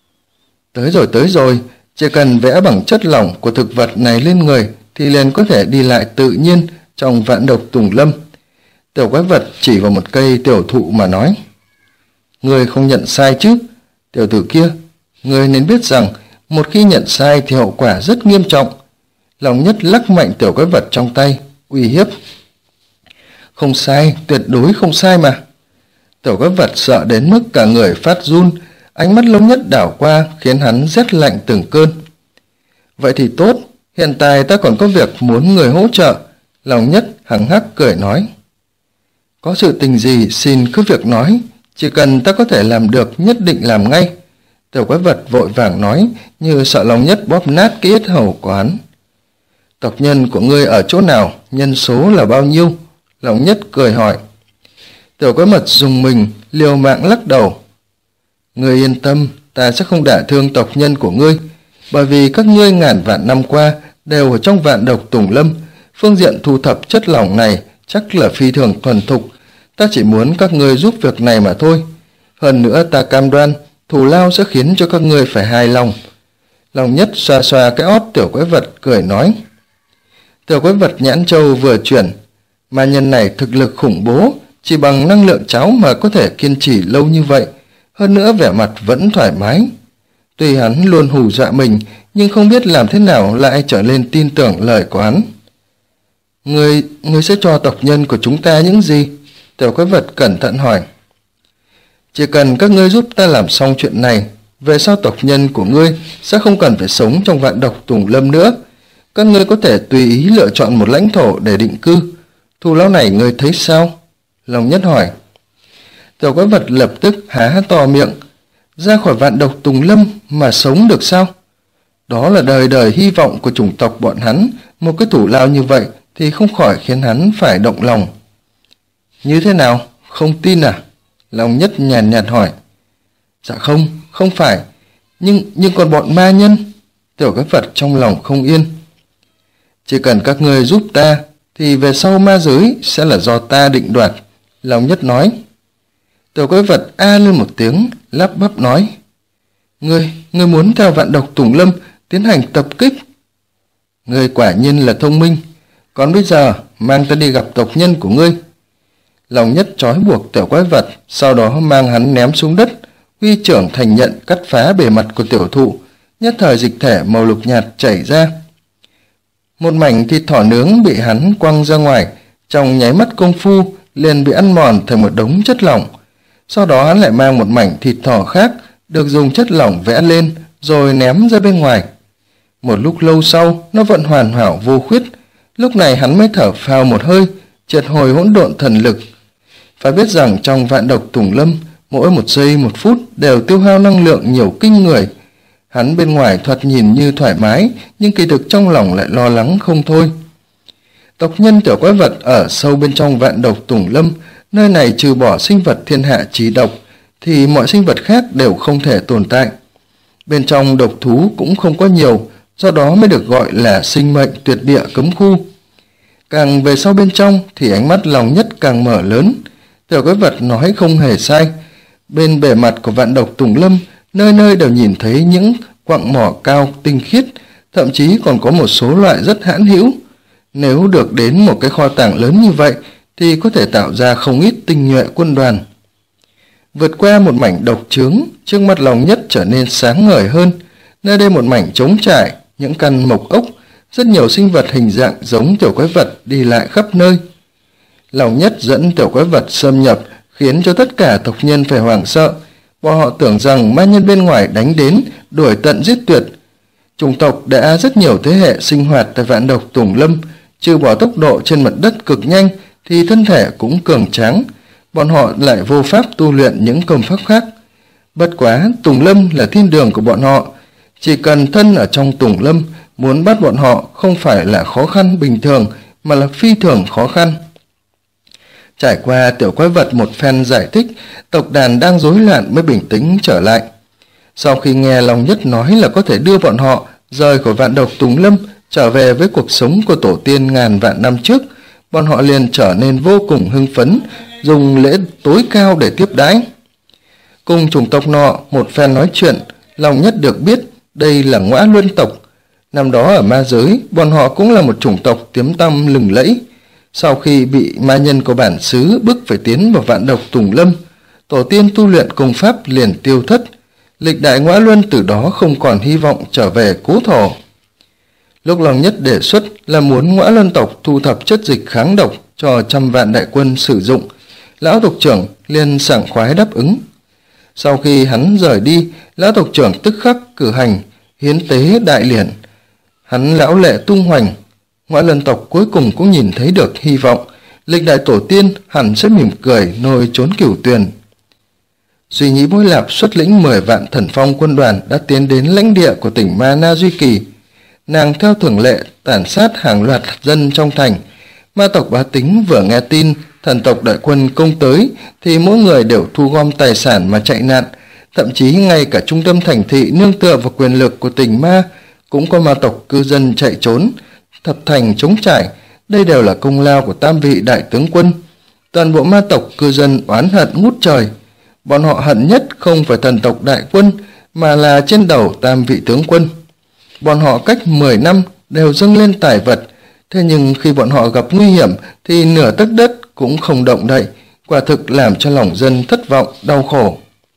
Tới rồi, chỉ cần vẽ bằng chất lỏng của thực vật này lên người thì liền có thể đi lại tự nhiên trong vạn độc Tùng Lâm. Tiểu quái vật chỉ vào một cây tiểu thụ mà nói. Người không nhận sai chứ? Tiểu tử kia, người nên biết rằng một khi nhận sai thì hậu quả rất nghiêm trọng. Long Nhất lắc mạnh tiểu quái vật trong tay, uy hiếp. Không sai, tuyệt đối không sai mà. Tiểu quái vật sợ đến mức cả người phát run, ánh mắt Long Nhất đảo qua khiến hắn rét lạnh từng cơn. Vậy thì tốt, hiện tại ta còn có việc muốn người hỗ trợ. Long Nhất hằng hắc cười nói. Có sự tình gì xin cứ việc nói, chỉ cần ta có thể làm được nhất định làm ngay. Tiểu quái vật vội vàng nói, như sợ Long Nhất bóp nát cái yết hầu của hắn. Tộc nhân của ngươi ở chỗ nào, nhân số là bao nhiêu? Long Nhất cười hỏi. Tiểu quái vật dùng mình, liều mạng lắc đầu. Ngươi yên tâm, ta sẽ không đả thương tộc nhân của ngươi, bởi vì các ngươi ngàn vạn năm qua đều ở trong vạn độc Tùng Lâm, phương diện thu thập chất lỏng này chắc là phi thường thuần thục. Ta chỉ muốn các ngươi giúp việc này mà thôi. Hơn nữa ta cam đoan thù lao sẽ khiến cho các ngươi phải hài lòng. Long Nhất xoa xoa cái ót tiểu quái vật cười nói. Tiểu quái vật nhãn châu vừa chuyển, ma nhân này thực lực khủng bố, chỉ bằng năng lượng cháo mà có thể kiên trì lâu như vậy, hơn nữa vẻ mặt vẫn thoải mái. Tuy hắn luôn hù dọa mình, nhưng không biết làm thế nào lại trở nên tin tưởng lời của hắn. Ngươi sẽ cho tộc nhân của chúng ta những gì? Tiểu quái vật cẩn thận hỏi. Chỉ cần các ngươi giúp ta làm xong chuyện này, về sau tộc nhân của ngươi sẽ không cần phải sống trong vạn độc Tùng Lâm nữa. Các ngươi có thể tùy ý lựa chọn một lãnh thổ để định cư. Thù lao này ngươi thấy sao? Long Nhất hỏi. Tiểu quái vật lập tức há to miệng. Ra khỏi vạn độc Tùng Lâm mà sống được sao? Đó là đời đời hy vọng của chủng tộc bọn hắn. Một cái thù lao như vậy thì không khỏi khiến hắn phải động lòng. Như thế nào? Không tin à? Long Nhất nhàn nhạt hỏi. Dạ không, không phải. Nhưng còn bọn ma nhân. Tiểu Quái Vật trong lòng không yên. Chỉ cần các ngươi giúp ta thì về sau ma giới sẽ là do ta định đoạt, Long Nhất nói. Tiểu Quái Vật a lên một tiếng, lắp bắp nói. Ngươi muốn theo Vạn Độc Tùng Lâm tiến hành tập kích? Ngươi quả nhiên là thông minh. Còn bây giờ mang ta đi gặp tộc nhân của ngươi. Long Nhất trói buộc Tiểu Quái Vật, sau đó mang hắn ném xuống đất, huy trưởng thành nhận cắt phá bề mặt của tiểu thụ, nhất thời dịch thể màu lục nhạt chảy ra. Một mảnh thịt thỏ nướng bị hắn quăng ra ngoài, trong nháy mắt công phu liền bị ăn mòn thành một đống chất lỏng. Sau đó hắn lại mang một mảnh thịt thỏ khác được dùng chất lỏng vẽ lên rồi ném ra bên ngoài. Một lúc lâu sau nó vẫn hoàn hảo vô khuyết. Lúc này hắn mới thở phào một hơi, triệt hồi hỗn độn thần lực. Phải biết rằng trong Vạn Độc Tùng Lâm, mỗi một giây một phút đều tiêu hao năng lượng nhiều kinh người. Hắn bên ngoài thoạt nhìn như thoải mái, nhưng kỳ thực trong lòng lại lo lắng không thôi. Tộc nhân Tiểu Quái Vật ở sâu bên trong Vạn Độc Tùng Lâm, nơi này trừ bỏ sinh vật thiên hạ chí độc thì mọi sinh vật khác đều không thể tồn tại. Bên trong độc thú cũng không có nhiều, do đó mới được gọi là sinh mệnh tuyệt địa cấm khu. Càng về sau bên trong thì ánh mắt Long Nhất càng mở lớn. Tiểu Quái Vật nói không hề sai. Bên bề mặt của Vạn Độc Tùng Lâm, nơi nơi đều nhìn thấy những quặng mỏ cao tinh khiết, thậm chí còn có một số loại rất hãn hữu. Nếu được đến một cái kho tàng lớn như vậy thì có thể tạo ra không ít tinh nhuệ quân đoàn. Vượt qua một mảnh độc trướng, trước mắt Long Nhất trở nên sáng ngời hơn. Nơi đây một mảnh trống trải, những căn mộc ốc, rất nhiều sinh vật hình dạng giống Tiểu Quái Vật đi lại khắp nơi. Long Nhất dẫn Tiểu Quái Vật xâm nhập khiến cho tất cả tộc nhân phải hoảng sợ. Bọn họ tưởng rằng ma nhân bên ngoài đánh đến, đuổi tận giết tuyệt. Chủng tộc đã rất nhiều thế hệ sinh hoạt tại Vạn Độc Tùng Lâm, trừ bỏ tốc độ trên mặt đất cực nhanh thì thân thể cũng cường tráng. Bọn họ lại vô pháp tu luyện những công pháp khác. Bất quá Tùng Lâm là thiên đường của bọn họ, chỉ cần thân ở trong Tùng Lâm, muốn bắt bọn họ không phải là khó khăn bình thường mà là phi thường khó khăn. Trải qua Tiểu Quái Vật một phen giải thích, tộc đàn đang rối loạn mới bình tĩnh trở lại. Sau khi nghe Long Nhất nói là có thể đưa bọn họ rời khỏi Vạn Độc Tùng Lâm, trở về với cuộc sống của tổ tiên ngàn vạn năm trước, bọn họ liền trở nên vô cùng hưng phấn, dùng lễ tối cao để tiếp đãi. Cùng chủng tộc nọ một phen nói chuyện, Long Nhất được biết đây là Ngõa Luân tộc. Năm đó ở ma giới, bọn họ cũng là một chủng tộc tiếng tăm lừng lẫy. Sau khi bị ma nhân của bản xứ bức phải tiến vào Vạn Độc Tùng Lâm, tổ tiên tu luyện công pháp liền tiêu thất. Lịch đại Ngõa Luân từ đó không còn hy vọng trở về cố thổ. Lúc Long Nhất đề xuất là muốn Ngõa Luân tộc thu thập chất dịch kháng độc cho 100 vạn đại quân sử dụng, lão tộc trưởng liền sảng khoái đáp ứng. Sau khi hắn rời đi, lão tộc trưởng tức khắc cử hành hiến tế đại liễn. Hắn lão lệ tung hoành. Ngõa Luân tộc cuối cùng cũng nhìn thấy được hy vọng, lịch đại tổ tiên hẳn sẽ mỉm cười nôi trốn cửu tuyền. Duy Nhĩ Bối Lạp xuất lĩnh 10 vạn thần phong quân đoàn đã tiến đến lãnh địa của tỉnh Ma Na Duy Kỳ. Nàng theo thường lệ tàn sát hàng loạt dân trong thành. Ma tộc Bá Tính vừa nghe tin thần tộc đại quân công tới thì mỗi người đều thu gom tài sản mà chạy nạn. Thậm chí ngay cả trung tâm thành thị nương tựa vào quyền lực của tỉnh Ma cũng có ma tộc cư dân chạy trốn, thập thành chống trải. Đây đều là công lao của tam vị đại tướng quân. Toàn bộ ma tộc cư dân oán hận ngút trời. Bọn họ hận nhất không phải thần tộc đại quân mà là trên đầu tam vị tướng quân. Bọn họ cách 10 năm đều dâng lên tài vật, thế nhưng khi bọn họ gặp nguy hiểm thì nửa tấc đất cũng không động đậy, quả thực làm cho lòng dân thất vọng, đau khổ.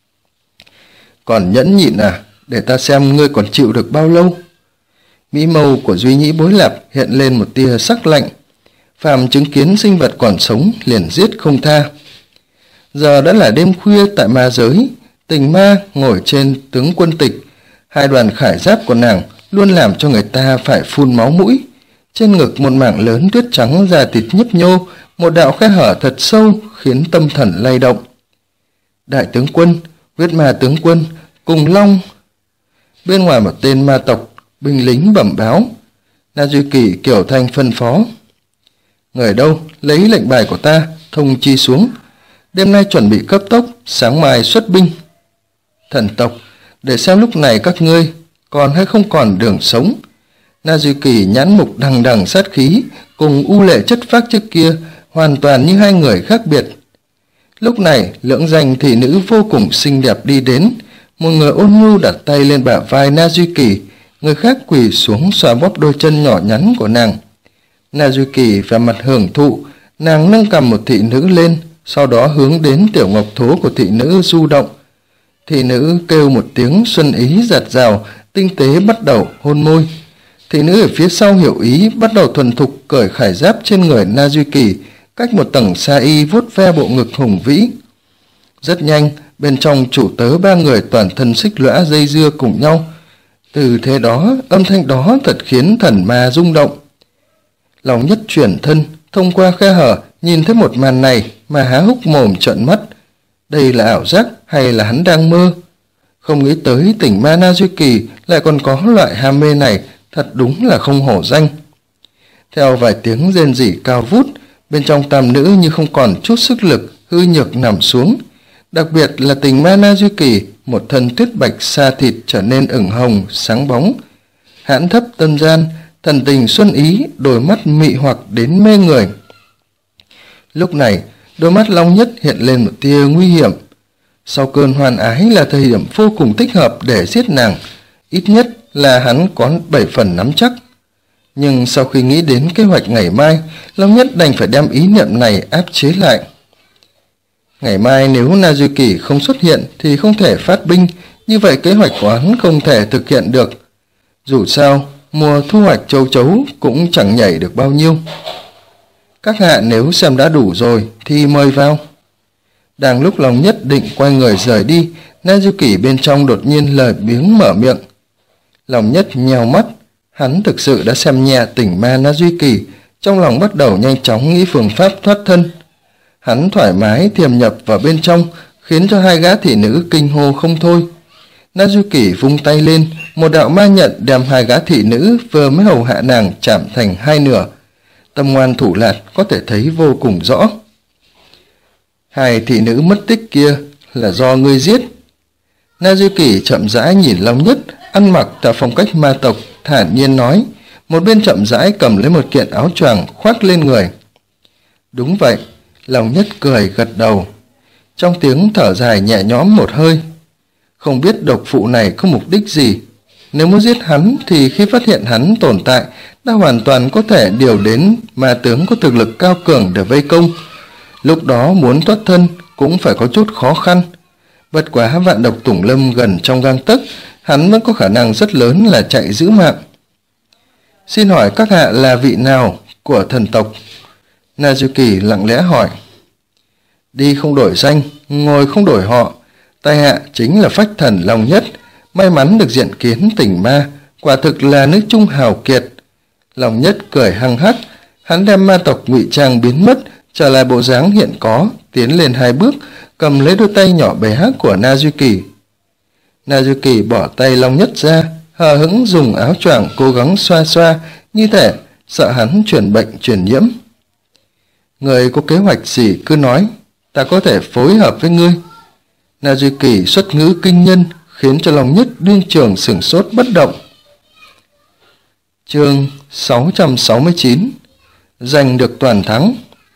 Còn nhẫn nhịn à, để ta xem ngươi còn chịu được bao lâu. Mỹ mâu của Duy Nhĩ Bối Lạp hiện lên một tia sắc lạnh. Phàm chứng kiến sinh vật còn sống liền giết không tha. Giờ đã là đêm khuya tại ma giới, Tình Ma ngồi trên tướng quân tịch. Hai đoàn khải giáp của nàng luôn làm cho người ta phải phun máu mũi. Trên ngực một mảng lớn tuyết trắng da thịt nhấp nhô, một đạo khe hở thật sâu khiến tâm thần lay động. Đại tướng quân, huyết ma tướng quân, cùng long. Bên ngoài một tên ma tộc binh lính bẩm báo. Na Duy Kỳ kiểu thanh phân phó. Người đâu, lấy lệnh bài của ta, thông chi xuống. Đêm nay chuẩn bị cấp tốc, sáng mai xuất binh. Thần tộc, để xem lúc này các ngươi còn hay không còn đường sống. Na Duy Kỳ nhãn mục đằng đằng sát khí, cùng U Lệ chất phác trước kia hoàn toàn như hai người khác biệt. Lúc này lưỡng danh thị nữ vô cùng xinh đẹp đi đến, một người ôn nhu đặt tay lên bả vai Na Duy Kỳ, người khác quỳ xuống xoa bóp đôi chân nhỏ nhắn của nàng. Na Duy Kỳ vẻ mặt hưởng thụ, nàng nâng cầm một thị nữ lên, sau đó hướng đến tiểu ngọc thố của thị nữ du động. Thị nữ kêu một tiếng xuân ý giạt rào, tinh tế bắt đầu hôn môi. Thị nữ ở phía sau hiểu ý, bắt đầu thuần thục cởi khải giáp trên người Na Duy Kỳ, cách một tầng sa y vuốt ve bộ ngực hùng vĩ. Rất nhanh, bên trong chủ tớ ba người toàn thân xích lõa dây dưa cùng nhau. Từ thế đó, âm thanh đó thật khiến thần ma rung động. Lòng Nhất chuyển thân, thông qua khe hở, nhìn thấy một màn này mà há hốc mồm trợn mắt. Đây là ảo giác hay là hắn đang mơ? Không nghĩ tới tỉnh ma Na Duy Kỳ lại còn có loại ham mê này, thật đúng là không hổ danh. Theo vài tiếng rên rỉ cao vút, bên trong tam nữ như không còn chút sức lực, hư nhược nằm xuống. Đặc biệt là tình ma Na Duy Kỳ, một thân tuyết bạch da thịt trở nên ửng hồng, sáng bóng. Hãn thấp tâm gian, thần tình xuân ý, đôi mắt mị hoặc đến mê người. Lúc này, đôi mắt Long Nhất hiện lên một tia nguy hiểm. Sau cơn hoan ái là thời điểm vô cùng thích hợp để giết nàng, ít nhất là hắn có 7 phần nắm chắc. Nhưng sau khi nghĩ đến kế hoạch ngày mai, Long Nhất đành phải đem ý niệm này áp chế lại. Ngày mai nếu Na Duy Kỳ không xuất hiện thì không thể phát binh, như vậy kế hoạch của hắn không thể thực hiện được. Dù sao, mùa thu hoạch châu chấu cũng chẳng nhảy được bao nhiêu. Các hạ nếu xem đã đủ rồi thì mời vào. Đang lúc Long Nhất định quay người rời đi, Na Duy Kỳ bên trong đột nhiên lời biếng mở miệng. Long Nhất nheo mắt, hắn thực sự đã xem nhẹ tỉnh ma Na Duy Kỳ, trong lòng bắt đầu nhanh chóng nghĩ phương pháp thoát thân. Hắn thoải mái thiềm nhập vào bên trong, khiến cho hai gã thị nữ kinh hô không thôi. Na Duy Kỳ vung tay lên, một đạo ma nhận đem hai gã thị nữ vừa mới hầu hạ nàng chạm thành hai nửa. Tâm ngoan thủ lạt có thể thấy vô cùng rõ. Hai thị nữ mất tích kia là do ngươi giết. Na Duy Kỳ chậm rãi nhìn Long Nhất, ăn mặc theo phong cách ma tộc, thản nhiên nói, một bên chậm rãi cầm lấy một kiện áo choàng khoác lên người. Đúng vậy, Long Nhất cười gật đầu, trong tiếng thở dài nhẹ nhõm một hơi. Không biết độc phụ này có mục đích gì. Nếu muốn giết hắn thì khi phát hiện hắn tồn tại, đã hoàn toàn có thể điều đến ma tướng có thực lực cao cường để vây công. Lúc đó muốn thoát thân cũng phải có chút khó khăn. Bất quá vạn độc tủng lâm gần trong gang tấc, hắn vẫn có khả năng rất lớn là chạy giữ mạng. Xin hỏi các hạ là vị nào của thần tộc? Na Duy Kỳ lặng lẽ hỏi. Đi không đổi danh, ngồi không đổi họ. Tai hạ chính là phách thần Long Nhất, may mắn được diện kiến tỉnh ma, quả thực là nước trung hào kiệt. Long Nhất cười hăng hắc, hắn đem ma tộc ngụy trang biến mất, trở lại bộ dáng hiện có, tiến lên hai bước, cầm lấy đôi tay nhỏ bé của Na Duy Kỳ. Na Duy Kỳ bỏ tay Long Nhất ra, hờ hững dùng áo choàng cố gắng xoa xoa, như thể sợ hắn chuyển bệnh truyền nhiễm. Người có kế hoạch gì cứ nói, ta có thể phối hợp với ngươi. Na Duy Kỳ xuất ngữ kinh nhân, khiến cho Long Nhất đương trường sửng sốt bất động. Chương 669 giành được toàn thắng.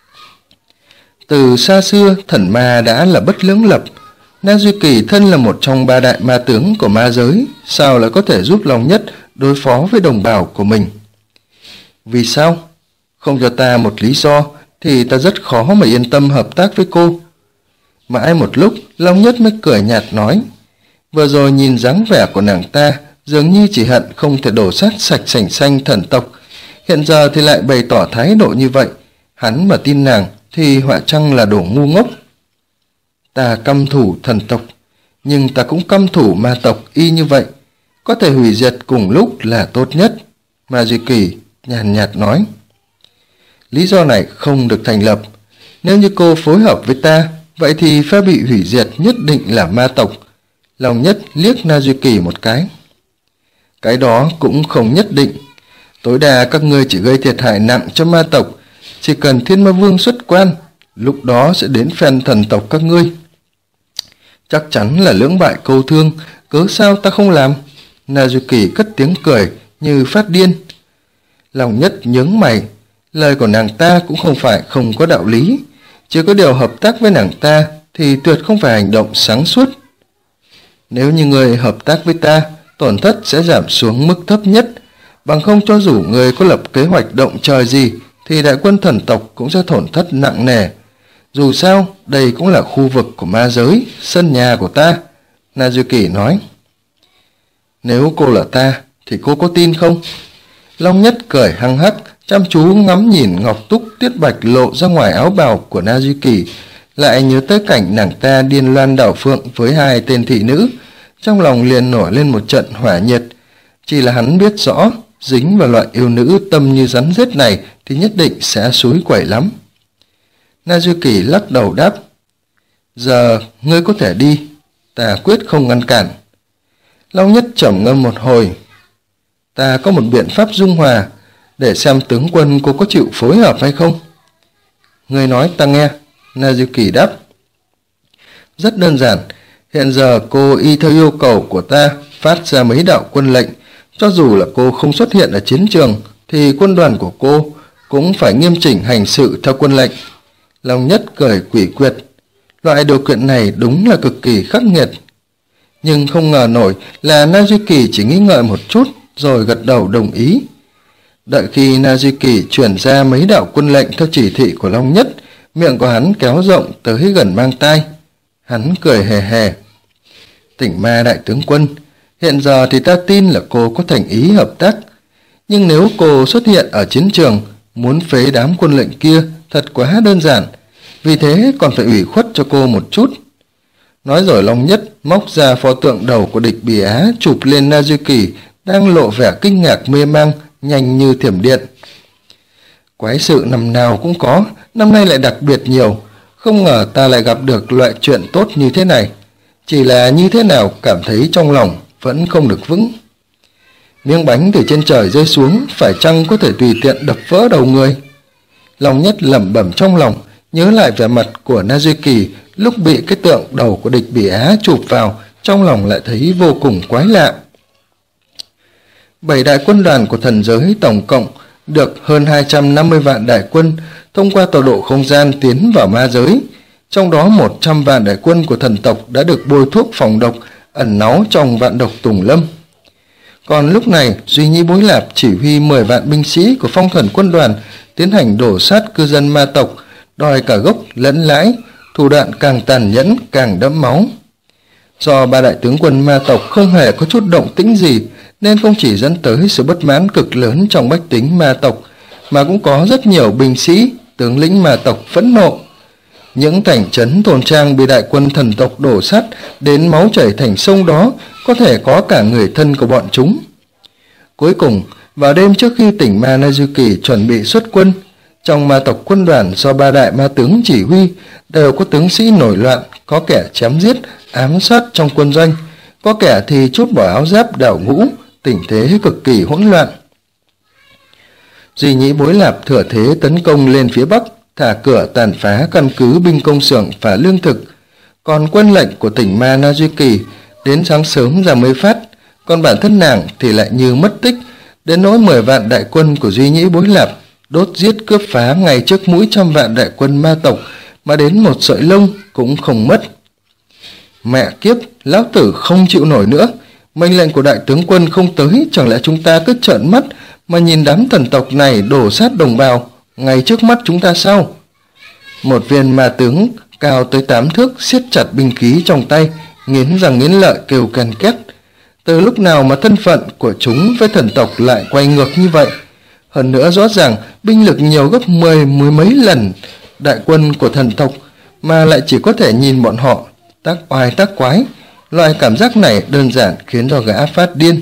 Từ xa xưa, thần ma đã là bất lưỡng lập. Na Duy Kỳ thân là một trong ba đại ma tướng của ma giới, sao lại có thể giúp Long Nhất đối phó với đồng bào của mình? Vì sao? Không cho ta một lý do thì ta rất khó mà yên tâm hợp tác với cô. Mãi một lúc, Long Nhất mới cười nhạt nói, vừa rồi nhìn dáng vẻ của nàng ta dường như chỉ hận không thể đổ sát sạch sành xanh thần tộc, hiện giờ thì lại bày tỏ thái độ như vậy. Hắn mà tin nàng thì họa chăng là đồ ngu ngốc. Ta căm thủ thần tộc, nhưng ta cũng căm thủ ma tộc y như vậy, có thể hủy diệt cùng lúc là tốt nhất. Ma Duy Kỳ nhàn nhạt nói. Lý do này không được thành lập. Nếu như cô phối hợp với ta, vậy thì phe bị hủy diệt nhất định là ma tộc. Long Nhất liếc Na Duy Kỳ một cái. Cái đó cũng không nhất định. Tối đa các ngươi chỉ gây thiệt hại nặng cho ma tộc, chỉ cần Thiên Ma Vương xuất quan, lúc đó sẽ đến phen thần tộc các ngươi. Chắc chắn là lưỡng bại câu thương, cớ sao ta không làm? Nazuki cất tiếng cười như phát điên. Lòng Nhất nhướng mày, lời của nàng ta cũng không phải không có đạo lý, chỉ có điều hợp tác với nàng ta thì tuyệt không phải hành động sáng suốt. Nếu như người hợp tác với ta, tổn thất sẽ giảm xuống mức thấp nhất, bằng không cho dù người có lập kế hoạch động trời gì thì đại quân thần tộc cũng sẽ tổn thất nặng nề. Dù sao, đây cũng là khu vực của ma giới, sân nhà của ta, Nazuki nói. Nếu cô là ta, thì cô có tin không? Long Nhất cười hăng hắc, chăm chú ngắm nhìn ngọc túc tuyết bạch lộ ra ngoài áo bào của Nazuki, lại nhớ tới cảnh nàng ta điên loan đảo phượng với hai tên thị nữ, trong lòng liền nổi lên một trận hỏa nhiệt. Chỉ là hắn biết rõ, dính vào loại yêu nữ tâm như rắn rết này thì nhất định sẽ xúi quẩy lắm. Nazuki lắc đầu đáp, giờ ngươi có thể đi, ta quyết không ngăn cản. Long Nhất trầm ngâm một hồi, ta có một biện pháp dung hòa, để xem tướng quân cô có chịu phối hợp hay không. Ngươi nói ta nghe, Nazuki đáp. Rất đơn giản, hiện giờ cô y theo yêu cầu của ta phát ra mấy đạo quân lệnh, cho dù là cô không xuất hiện ở chiến trường thì quân đoàn của cô cũng phải nghiêm chỉnh hành sự theo quân lệnh. Long Nhất cười quỷ quyệt, loại điều kiện này đúng là cực kỳ khắc nghiệt. Nhưng không ngờ nổi là Nazuki chỉ nghĩ ngợi một chút rồi gật đầu đồng ý. Đợi khi Nazuki chuyển ra mấy đạo quân lệnh theo chỉ thị của Long Nhất, miệng của hắn kéo rộng tới gần mang tai. Hắn cười hề hề. Tỉnh Ma đại tướng quân, hiện giờ thì ta tin là cô có thành ý hợp tác. Nhưng nếu cô xuất hiện ở chiến trường, muốn phế đám quân lệnh kia thật quá đơn giản. Vì thế còn phải ủy khuất cho cô một chút. Nói rồi Long Nhất móc ra pho tượng đầu của địch Bỉ Á chụp lên Nazuki, đang lộ vẻ kinh ngạc mê mang, nhanh như thiểm điện. Quái sự năm nào cũng có, năm nay lại đặc biệt nhiều. Không ngờ ta lại gặp được loại chuyện tốt như thế này. Chỉ là như thế nào cảm thấy trong lòng vẫn không được vững. Miếng bánh từ trên trời rơi xuống, phải chăng có thể tùy tiện đập vỡ đầu người? Long Nhất lẩm bẩm trong lòng, nhớ lại vẻ mặt của Nazuki lúc bị cái tượng đầu của địch Bỉ Á chụp vào, trong lòng lại thấy vô cùng quái lạ. 7 đại quân đoàn của thần giới tổng cộng được hơn 250 vạn đại quân thông qua tọa độ không gian tiến vào ma giới. Trong đó 100 vạn đại quân của thần tộc đã được bôi thuốc phòng độc ẩn náu trong vạn độc Tùng Lâm. Còn lúc này, Duy Nhĩ Bối Lạp chỉ huy 10 vạn binh sĩ của phong thần quân đoàn tiến hành đổ sát cư dân ma tộc, đòi cả gốc lẫn lãi, thủ đoạn càng tàn nhẫn càng đẫm máu. Do ba đại tướng quân ma tộc không hề có chút động tĩnh gì, nên không chỉ dẫn tới sự bất mãn cực lớn trong bách tính ma tộc, mà cũng có rất nhiều binh sĩ, tướng lĩnh ma tộc phẫn nộ. Những thành trấn thôn trang bị đại quân thần tộc đổ sát đến máu chảy thành sông đó, có thể có cả người thân của bọn chúng. Cuối cùng, vào đêm trước khi tỉnh ma Nazuki chuẩn bị xuất quân, trong ma tộc quân đoàn do ba đại ma tướng chỉ huy đều có tướng sĩ nổi loạn, có kẻ chém giết, ám sát trong quân doanh, có kẻ thì trút bỏ áo giáp đảo ngũ, tình thế cực kỳ hỗn loạn. Duy Nhĩ Bối Lạp thừa thế tấn công lên phía bắc, thả cửa tàn phá căn cứ binh công xưởng và lương thực. Còn quân lệnh của tỉnh ma Nazuki đến sáng sớm ra mới phát, còn bản thân nàng thì lại như mất tích, đến nỗi 10 vạn đại quân của Duy Nhĩ Bối Lạp đốt giết cướp phá ngay trước mũi trăm vạn đại quân ma tộc, mà đến một sợi lông cũng không mất. Mẹ kiếp, lão tử không chịu nổi nữa, mệnh lệnh của đại tướng quân không tới, chẳng lẽ chúng ta cứ trợn mắt mà nhìn đám thần tộc này đổ sát đồng bào ngay trước mắt chúng ta sao? Một viên ma tướng cao tới 8 thước siết chặt binh khí trong tay, nghiến răng nghiến lợi kêu ken két. Từ lúc nào mà thân phận của chúng với thần tộc lại quay ngược như vậy? Hơn nữa rõ ràng binh lực nhiều gấp mười mấy lần đại quân của thần tộc, mà lại chỉ có thể nhìn bọn họ tác oai tác quái. Loại cảm giác này đơn giản khiến cho gã phát điên.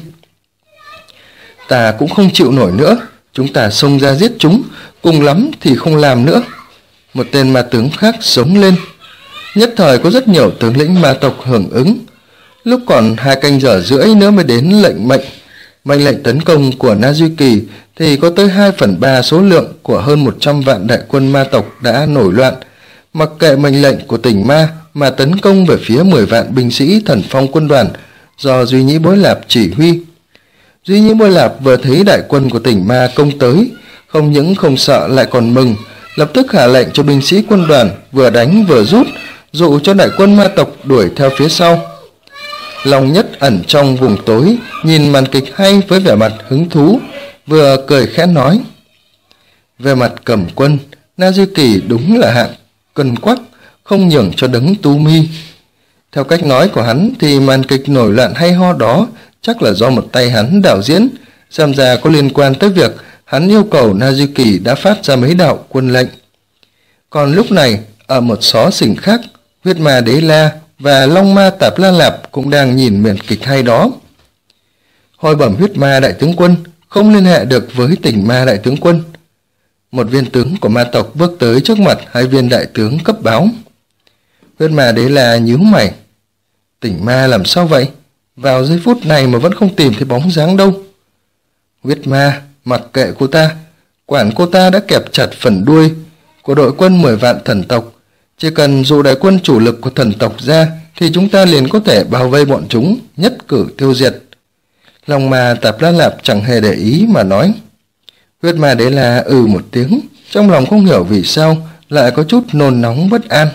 Ta cũng không chịu nổi nữa, chúng ta xông ra giết chúng, cùng lắm thì không làm nữa. Một tên ma tướng khác sống lên. Nhất thời có rất nhiều tướng lĩnh ma tộc hưởng ứng. Lúc còn 2 canh giờ rưỡi nữa mới đến lệnh mệnh, Mệnh lệnh tấn công của Na Duy Kỳ thì có tới 2/3 số lượng của hơn 100 vạn đại quân ma tộc đã nổi loạn, mặc kệ mệnh lệnh của Tỉnh Ma mà tấn công về phía 10 vạn binh sĩ Thần Phong quân đoàn do Duy Nhĩ Bối Lạp chỉ huy. Duy Nhĩ Bối Lạp vừa thấy đại quân của Tỉnh Ma công tới, không những không sợ lại còn mừng, lập tức hạ lệnh cho binh sĩ quân đoàn vừa đánh vừa rút, dụ cho đại quân ma tộc đuổi theo phía sau. Long Nhất ẩn trong vùng tối, nhìn màn kịch hay với vẻ mặt hứng thú, vừa cười khẽ nói: về mặt cầm quân, Na Duy Kỳ đúng là hạng cân quắc, không nhường cho đấng tu mi. Theo cách nói của hắn thì màn kịch nổi loạn hay ho đó chắc là do một tay hắn đạo diễn, xem ra có liên quan tới việc hắn yêu cầu Na Duy Kỳ đã phát ra mấy đạo quân lệnh. Còn lúc này, ở một xó xỉnh khác, Huyết Ma Đế La và Long Ma Tạp La Lạp cũng đang nhìn màn kịch hay đó. Hồi bẩm Huyết Ma đại tướng quân, không liên hệ được với Tỉnh Ma đại tướng quân. Một viên tướng của ma tộc bước tới trước mặt hai viên đại tướng cấp báo. Huyết Ma Đế La nhíu mày: Tỉnh Ma làm sao vậy? Vào giây phút này mà vẫn không tìm thấy bóng dáng đâu. Huyết Ma, mặc kệ cô ta, quản cô ta đã kẹp chặt phần đuôi của đội quân 10 vạn thần tộc. Chỉ cần dụ đại quân chủ lực của thần tộc ra thì chúng ta liền có thể bao vây bọn chúng, nhất cử tiêu diệt. Long Ma Tạp La Lạp chẳng hề để ý mà nói. Huyết Ma Đế La một tiếng, trong lòng không hiểu vì sao lại có chút nôn nóng bất an.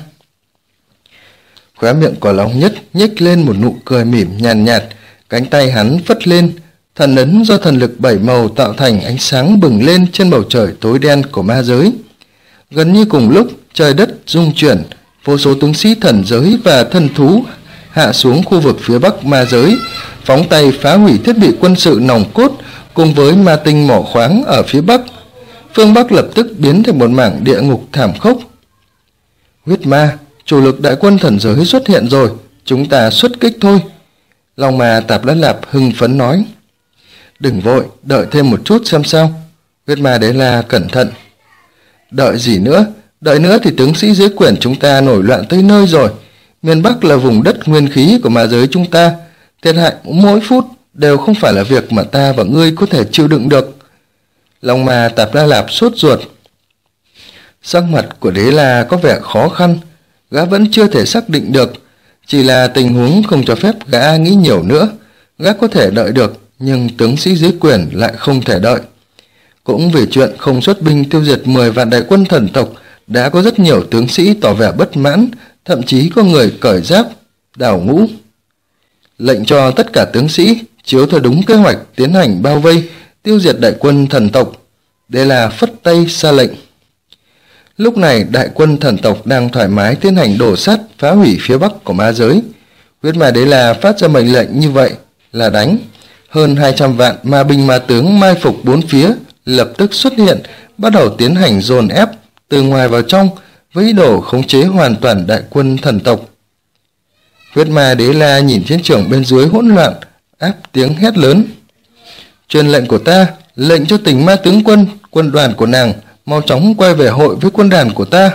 Khóe miệng của Long Nhất nhếch lên một nụ cười mỉm nhàn nhạt, cánh tay hắn phất lên, thần ấn do thần lực 7 màu tạo thành ánh sáng bừng lên trên bầu trời tối đen của ma giới. Gần như cùng lúc, trời đất rung chuyển, vô số tướng sĩ thần giới và thần thú hạ xuống khu vực phía bắc ma giới, phóng tay phá hủy thiết bị quân sự nòng cốt cùng với ma tinh mỏ khoáng ở phía bắc. Phương Bắc lập tức biến thành một mảng địa ngục thảm khốc. Huyết Ma, chủ lực đại quân thần giới xuất hiện rồi, chúng ta xuất kích thôi. Long Ma Tạp La Lạp hưng phấn nói. Đừng vội, đợi thêm một chút xem sao. Huyết Ma Đế La cẩn thận. Đợi gì nữa? Đợi nữa thì tướng sĩ dưới quyền chúng ta nổi loạn tới nơi rồi. Miền Bắc là vùng đất nguyên khí của ma giới chúng ta. Thiệt hại mỗi phút đều không phải là việc mà ta và ngươi có thể chịu đựng được. Long Ma Tạp La Lạp sốt ruột. Sắc mặt của Đế La có vẻ khó khăn. Gã vẫn chưa thể xác định được. Chỉ là tình huống không cho phép gã nghĩ nhiều nữa. Gã có thể đợi được, nhưng tướng sĩ dưới quyền lại không thể đợi. Cũng vì chuyện không xuất binh tiêu diệt 10 vạn đại quân thần tộc, đã có rất nhiều tướng sĩ tỏ vẻ bất mãn, thậm chí có người cởi giáp, đào ngũ. Lệnh cho tất cả tướng sĩ chiếu theo đúng kế hoạch tiến hành bao vây, tiêu diệt đại quân thần tộc. Đây là phất tay ra lệnh. Lúc này đại quân thần tộc đang thoải mái tiến hành đổ sát, phá hủy phía bắc của ma giới. Huyết Ma Đế La phát ra mệnh lệnh như vậy là đánh. Hơn 200 vạn ma binh ma tướng mai phục bốn phía lập tức xuất hiện, bắt đầu tiến hành dồn ép từ ngoài vào trong với ý đồ khống chế hoàn toàn đại quân thần tộc. Huyết Ma Đế La nhìn chiến trường bên dưới hỗn loạn, áp tiếng hét lớn. Truyền lệnh của ta, lệnh cho Tỉnh Ma tướng quân, quân đoàn của nàng mau chóng quay về hội với quân đoàn của ta.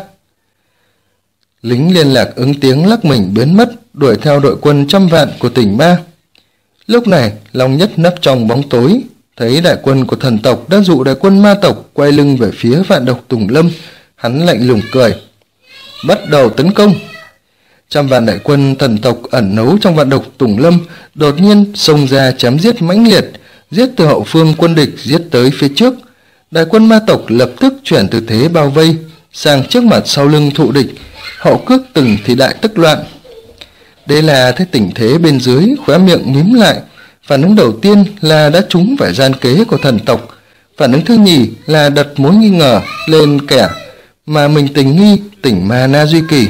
Lính liên lạc ứng tiếng lắc mình biến mất, đuổi theo đội quân 100 vạn của Tỉnh Ma. Lúc này, Long Nhất nấp trong bóng tối, thấy đại quân của thần tộc đã dụ đại quân ma tộc quay lưng về phía vạn độc Tùng Lâm. Hắn lạnh lùng cười. Bắt đầu tấn công. 100 vạn đại quân thần tộc ẩn nấu trong vạn độc Tùng Lâm đột nhiên xông ra chém giết mãnh liệt, giết từ hậu phương quân địch giết tới phía trước. Đại quân ma tộc lập tức chuyển từ thế bao vây sang trước mặt sau lưng thụ địch, hậu cước từng thì đại tức loạn. Đây là thấy tình thế bên dưới, khóe miệng mím lại. Phản ứng đầu tiên là đã trúng phải gian kế của thần tộc. Phản ứng thứ nhì là đặt mối nghi ngờ lên kẻ mà mình tình nghi, Tỉnh Ma Na Duy Kỳ.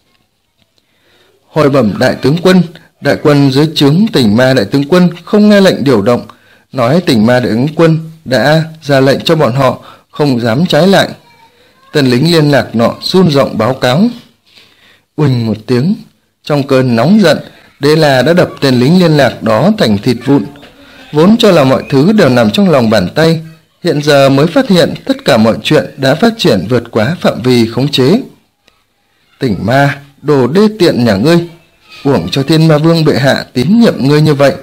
Hồi bẩm đại tướng quân, đại quân dưới trướng Tỉnh Ma đại tướng quân không nghe lệnh điều động, nói Tỉnh Ma đại tướng quân đã ra lệnh cho bọn họ không dám trái lại. Tên lính liên lạc nọ run giọng báo cáo. Uỳnh một tiếng, trong cơn nóng giận, Đế La đã đập tên lính liên lạc đó thành thịt vụn. Vốn cho là mọi thứ đều nằm trong lòng bàn tay, hiện giờ mới phát hiện tất cả mọi chuyện đã phát triển vượt quá phạm vi khống chế. Tỉnh Ma, đồ đê tiện nhà ngươi, uổng cho Thiên Ma Vương bệ hạ tín nhiệm ngươi như vậy,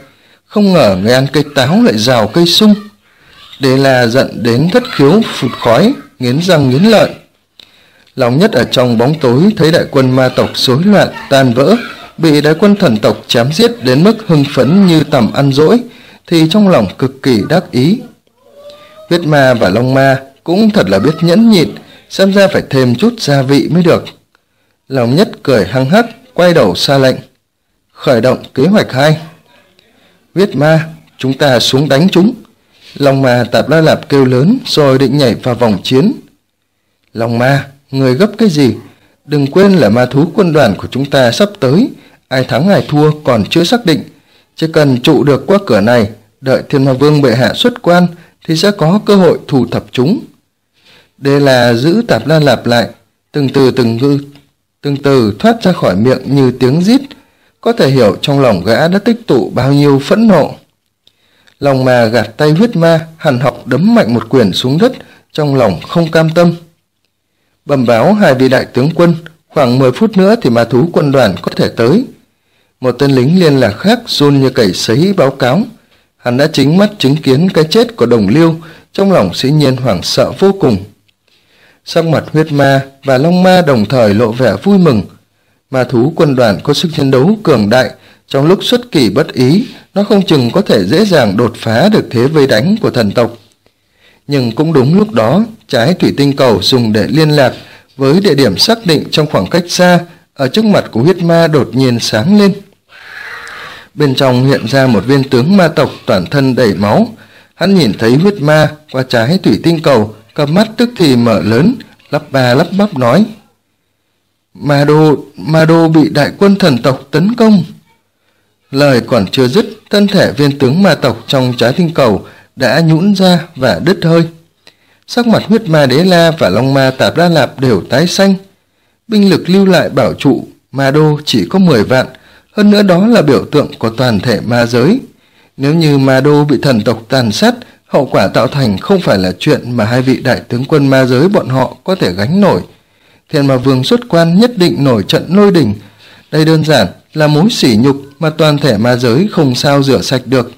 không ngờ người ăn cây táo lại rào cây sung. Đế La giận đến thất khiếu phụt khói, nghiến răng nghiến lợi. Long Nhất ở trong bóng tối thấy đại quân ma tộc rối loạn tan vỡ, bị đại quân thần tộc chém giết đến mức hưng phấn như tầm ăn dỗi, thì trong lòng cực kỳ đắc ý. Huyết ma và Long Ma cũng thật là biết nhẫn nhịn, xem ra phải thêm chút gia vị mới được. Long Nhất cười hăng hắc, quay đầu ra lệnh: khởi động kế hoạch 2. Huyết ma, chúng ta xuống đánh chúng. Long Ma Tạp La Lạp kêu lớn rồi định nhảy vào vòng chiến. Long Ma, người gấp cái gì? Đừng quên là ma thú quân đoàn của chúng ta sắp tới, ai thắng ai thua còn chưa xác định. Chỉ cần trụ được qua cửa này, đợi Thiên Ma Vương bệ hạ xuất quan thì sẽ có cơ hội thu thập chúng. Đế La giữ Tạp La Lạp lại, từng từ thoát ra khỏi miệng như tiếng rít, có thể hiểu trong lòng gã đã tích tụ bao nhiêu phẫn nộ. Long Ma gạt tay huyết ma, hằn học đấm mạnh một quyền xuống đất, trong lòng không cam tâm. Bẩm báo 2 vị đại tướng quân, khoảng 10 phút nữa thì ma thú quân đoàn có thể tới. Một tên lính liên lạc khác run như cầy sấy báo cáo. Hắn đã chính mắt chứng kiến cái chết của Đồng Liêu, trong lòng dĩ nhiên hoảng sợ vô cùng. Sắc mặt huyết ma và Long Ma đồng thời lộ vẻ vui mừng. Ma thú quân đoàn có sức chiến đấu cường đại, trong lúc xuất kỳ bất ý, nó không chừng có thể dễ dàng đột phá được thế vây đánh của thần tộc. Nhưng cũng đúng lúc đó, trái thủy tinh cầu dùng để liên lạc với địa điểm xác định trong khoảng cách xa, ở trước mặt của huyết ma đột nhiên sáng lên. Bên trong hiện ra một viên tướng ma tộc toàn thân đầy máu. Hắn nhìn thấy huyết ma qua trái thủy tinh cầu, cặp mắt tức thì mở lớn, lắp ba lắp bắp nói: Ma đô bị đại quân thần tộc tấn công. Lời còn chưa dứt, thân thể viên tướng ma tộc trong trái tinh cầu đã nhũn ra và đứt hơi. Sắc mặt huyết ma Đế La và Long Ma Tạp La Lạp đều tái xanh. Binh lực lưu lại bảo trụ ma đô chỉ có 10 vạn, hơn nữa đó là biểu tượng của toàn thể ma giới. Nếu như ma đô bị thần tộc tàn sát, hậu quả tạo thành không phải là chuyện mà 2 vị đại tướng quân ma giới bọn họ có thể gánh nổi. Thiên Ma Vương xuất quan nhất định nổi trận lôi đình. Đây đơn giản là mối sỉ nhục mà toàn thể ma giới không sao rửa sạch được.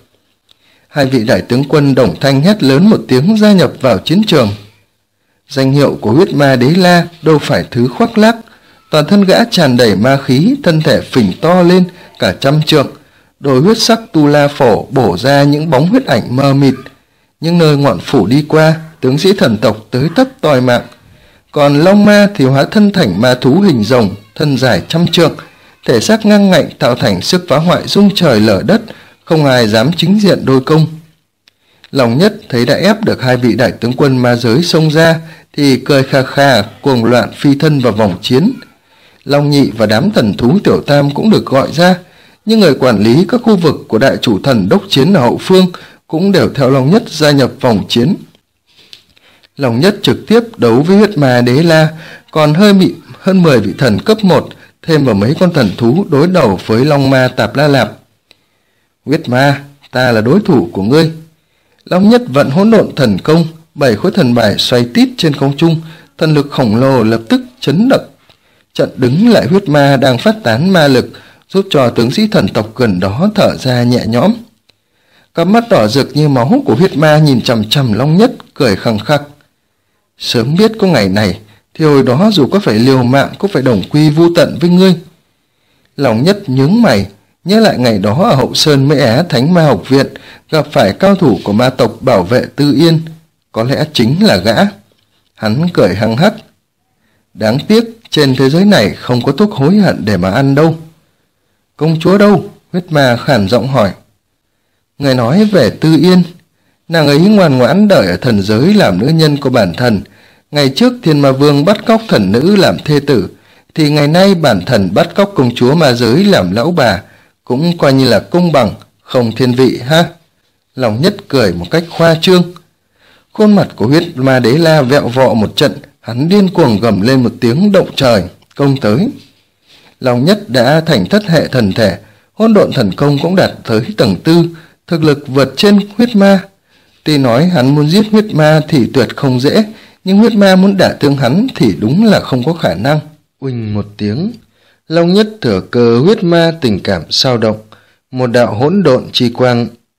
2 vị đại tướng quân đồng thanh hét lớn một tiếng gia nhập vào chiến trường. Danh hiệu của huyết ma Đế La đâu phải thứ khoác lác, toàn thân gã tràn đầy ma khí, thân thể phình to lên cả 100 trượng, đôi huyết sắc tu la phổ bổ ra những bóng huyết ảnh mờ mịt. Nhưng nơi ngọn phủ đi qua, tướng sĩ thần tộc tới tấp tòi mạng. Còn Long Ma thì hóa thân thành ma thú hình rồng, thân dài 100 trượng, thể xác ngang ngạnh tạo thành sức phá hoại rung trời lở đất, không ai dám chính diện đối công. Long Nhất thấy đã ép được 2 vị đại tướng quân ma giới xông ra thì cười kha kha, cuồng loạn phi thân vào vòng chiến. Long Nhị và đám thần thú tiểu tam cũng được gọi ra, nhưng người quản lý các khu vực của đại chủ thần đốc chiến ở hậu phương cũng đều theo Long Nhất gia nhập vòng chiến. Long Nhất trực tiếp đấu với huyết ma Đế La, còn hơn 10 vị thần cấp 1 thêm vào mấy con thần thú đối đầu với Long Ma Tạp La Lạp. Huyết ma, ta là đối thủ của ngươi. Long Nhất vận hỗn độn thần công, 7 khối thần bài xoay tít trên không trung, thần lực khổng lồ lập tức chấn động trận đứng lại huyết ma đang phát tán ma lực, giúp cho tướng sĩ thần tộc gần đó thở ra nhẹ nhõm. Cặp mắt đỏ rực như máu của huyết ma nhìn chằm chằm Long Nhất, cười khăng khắc. Sớm biết có ngày này thì hồi đó dù có phải liều mạng cũng phải đồng quy vu tận với ngươi. Long Nhất nhướng mày, nhớ lại ngày đó ở Hậu Sơn Mễ Á Thánh Ma Học Viện gặp phải cao thủ của ma tộc bảo vệ Tư Yên, có lẽ chính là gã. Hắn cười hăng hắc. Đáng tiếc trên thế giới này không có thuốc hối hận để mà ăn đâu. Công chúa đâu? Huyết ma khản giọng hỏi. Người nói về Tư Yên, nàng ấy ngoan ngoãn đợi ở thần giới làm nữ nhân của bản thần. Ngày trước Thiên Ma Vương bắt cóc thần nữ làm thê tử, thì ngày nay bản thần bắt cóc công chúa ma giới làm lão bà, cũng coi như là công bằng, không thiên vị ha. Long Nhất cười một cách khoa trương. Khuôn mặt của huyết ma Đế La vẹo vọ một trận, hắn điên cuồng gầm lên một tiếng động trời, công tới. Long Nhất đã thành thất hệ thần thể, hỗn độn thần công cũng đạt tới tầng 4, thực lực vượt trên huyết ma. Tuy nói hắn muốn giết huyết ma thì tuyệt không dễ, nhưng huyết ma muốn đả thương hắn thì đúng là không có khả năng. Uỳnh một tiếng, Long Nhất thừa cơ huyết ma tình cảm sao động, một đạo hỗn độn chi quang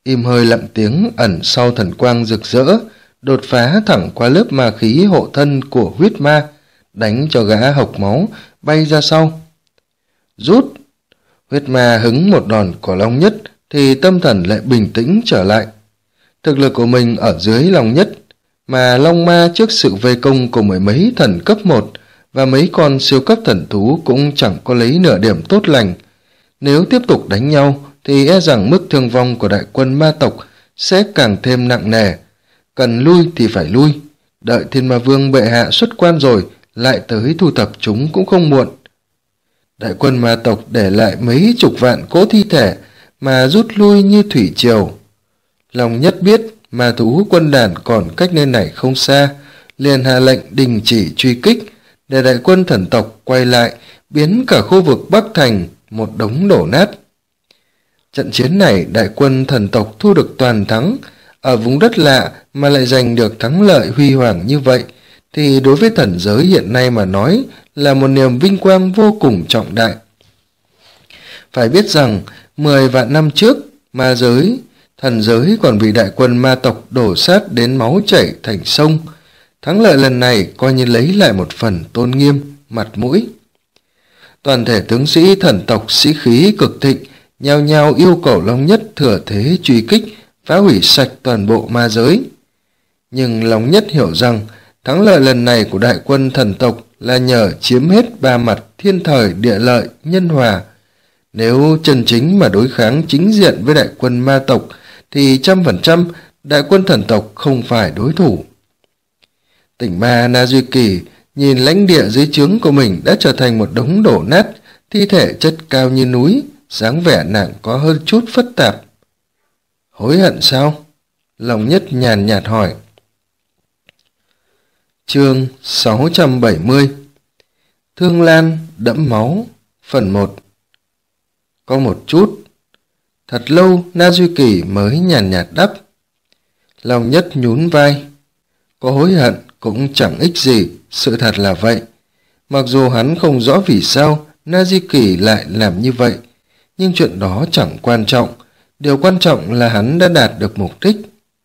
im hơi lặng tiếng ẩn sau thần quang rực rỡ, đột phá thẳng qua lớp ma khí hộ thân của huyết ma, đánh cho gã hộc máu bay ra sau. Rút! Huyết ma hứng một đòn của Long Nhất thì tâm thần lại bình tĩnh trở lại. Thực lực của mình ở dưới Long Nhất, mà Long Ma trước sự vây công của mười mấy thần cấp 1 và mấy con siêu cấp thần thú cũng chẳng có lấy nửa điểm tốt lành. Nếu tiếp tục đánh nhau thì e rằng mức thương vong của đại quân ma tộc sẽ càng thêm nặng nề. Cần lui thì phải lui, đợi Thiên Ma Vương bệ hạ xuất quan rồi lại tới thu thập chúng cũng không muộn. Đại quân ma tộc để lại mấy chục vạn cỗ thi thể mà rút lui như thủy triều. Long Nhất biết ma thú quân đàn còn cách nơi này không xa, liền hạ lệnh đình chỉ truy kích để đại quân thần tộc quay lại, biến cả khu vực Bắc Thành một đống đổ nát. Trận chiến này đại quân thần tộc thu được toàn thắng, ở vùng đất lạ mà lại giành được thắng lợi huy hoàng như vậy, thì đối với thần giới hiện nay mà nói là một niềm vinh quang vô cùng trọng đại. Phải biết rằng 10 vạn năm trước, ma giới, thần giới còn bị đại quân ma tộc đổ sát đến máu chảy thành sông. Thắng lợi lần này coi như lấy lại một phần tôn nghiêm, mặt mũi. Toàn thể tướng sĩ thần tộc sĩ khí cực thịnh, nhao nhao yêu cầu Long Nhất thừa thế truy kích, phá hủy sạch toàn bộ ma giới. Nhưng Long Nhất hiểu rằng thắng lợi lần này của đại quân thần tộc là nhờ chiếm hết ba mặt thiên thời địa lợi nhân hòa. Nếu chân chính mà đối kháng chính diện với đại quân ma tộc thì 100% đại quân thần tộc không phải đối thủ. Tỉnh ma Na Duy Kỳ nhìn lãnh địa dưới trướng của mình đã trở thành một đống đổ nát, thi thể chất cao như núi, dáng vẻ nàng có hơn chút phức tạp. Hối hận sao? Long Nhất nhàn nhạt hỏi. Chương 670 Thương Lan đẫm máu, phần 1. Có một chút. Thật lâu Na Duy Kỳ mới nhàn nhạt đáp. Long Nhất nhún vai. Có hối hận cũng chẳng ích gì, sự thật là vậy. Mặc dù hắn không rõ vì sao Na Duy Kỳ lại làm như vậy, nhưng chuyện đó chẳng quan trọng. Điều quan trọng là hắn đã đạt được mục đích.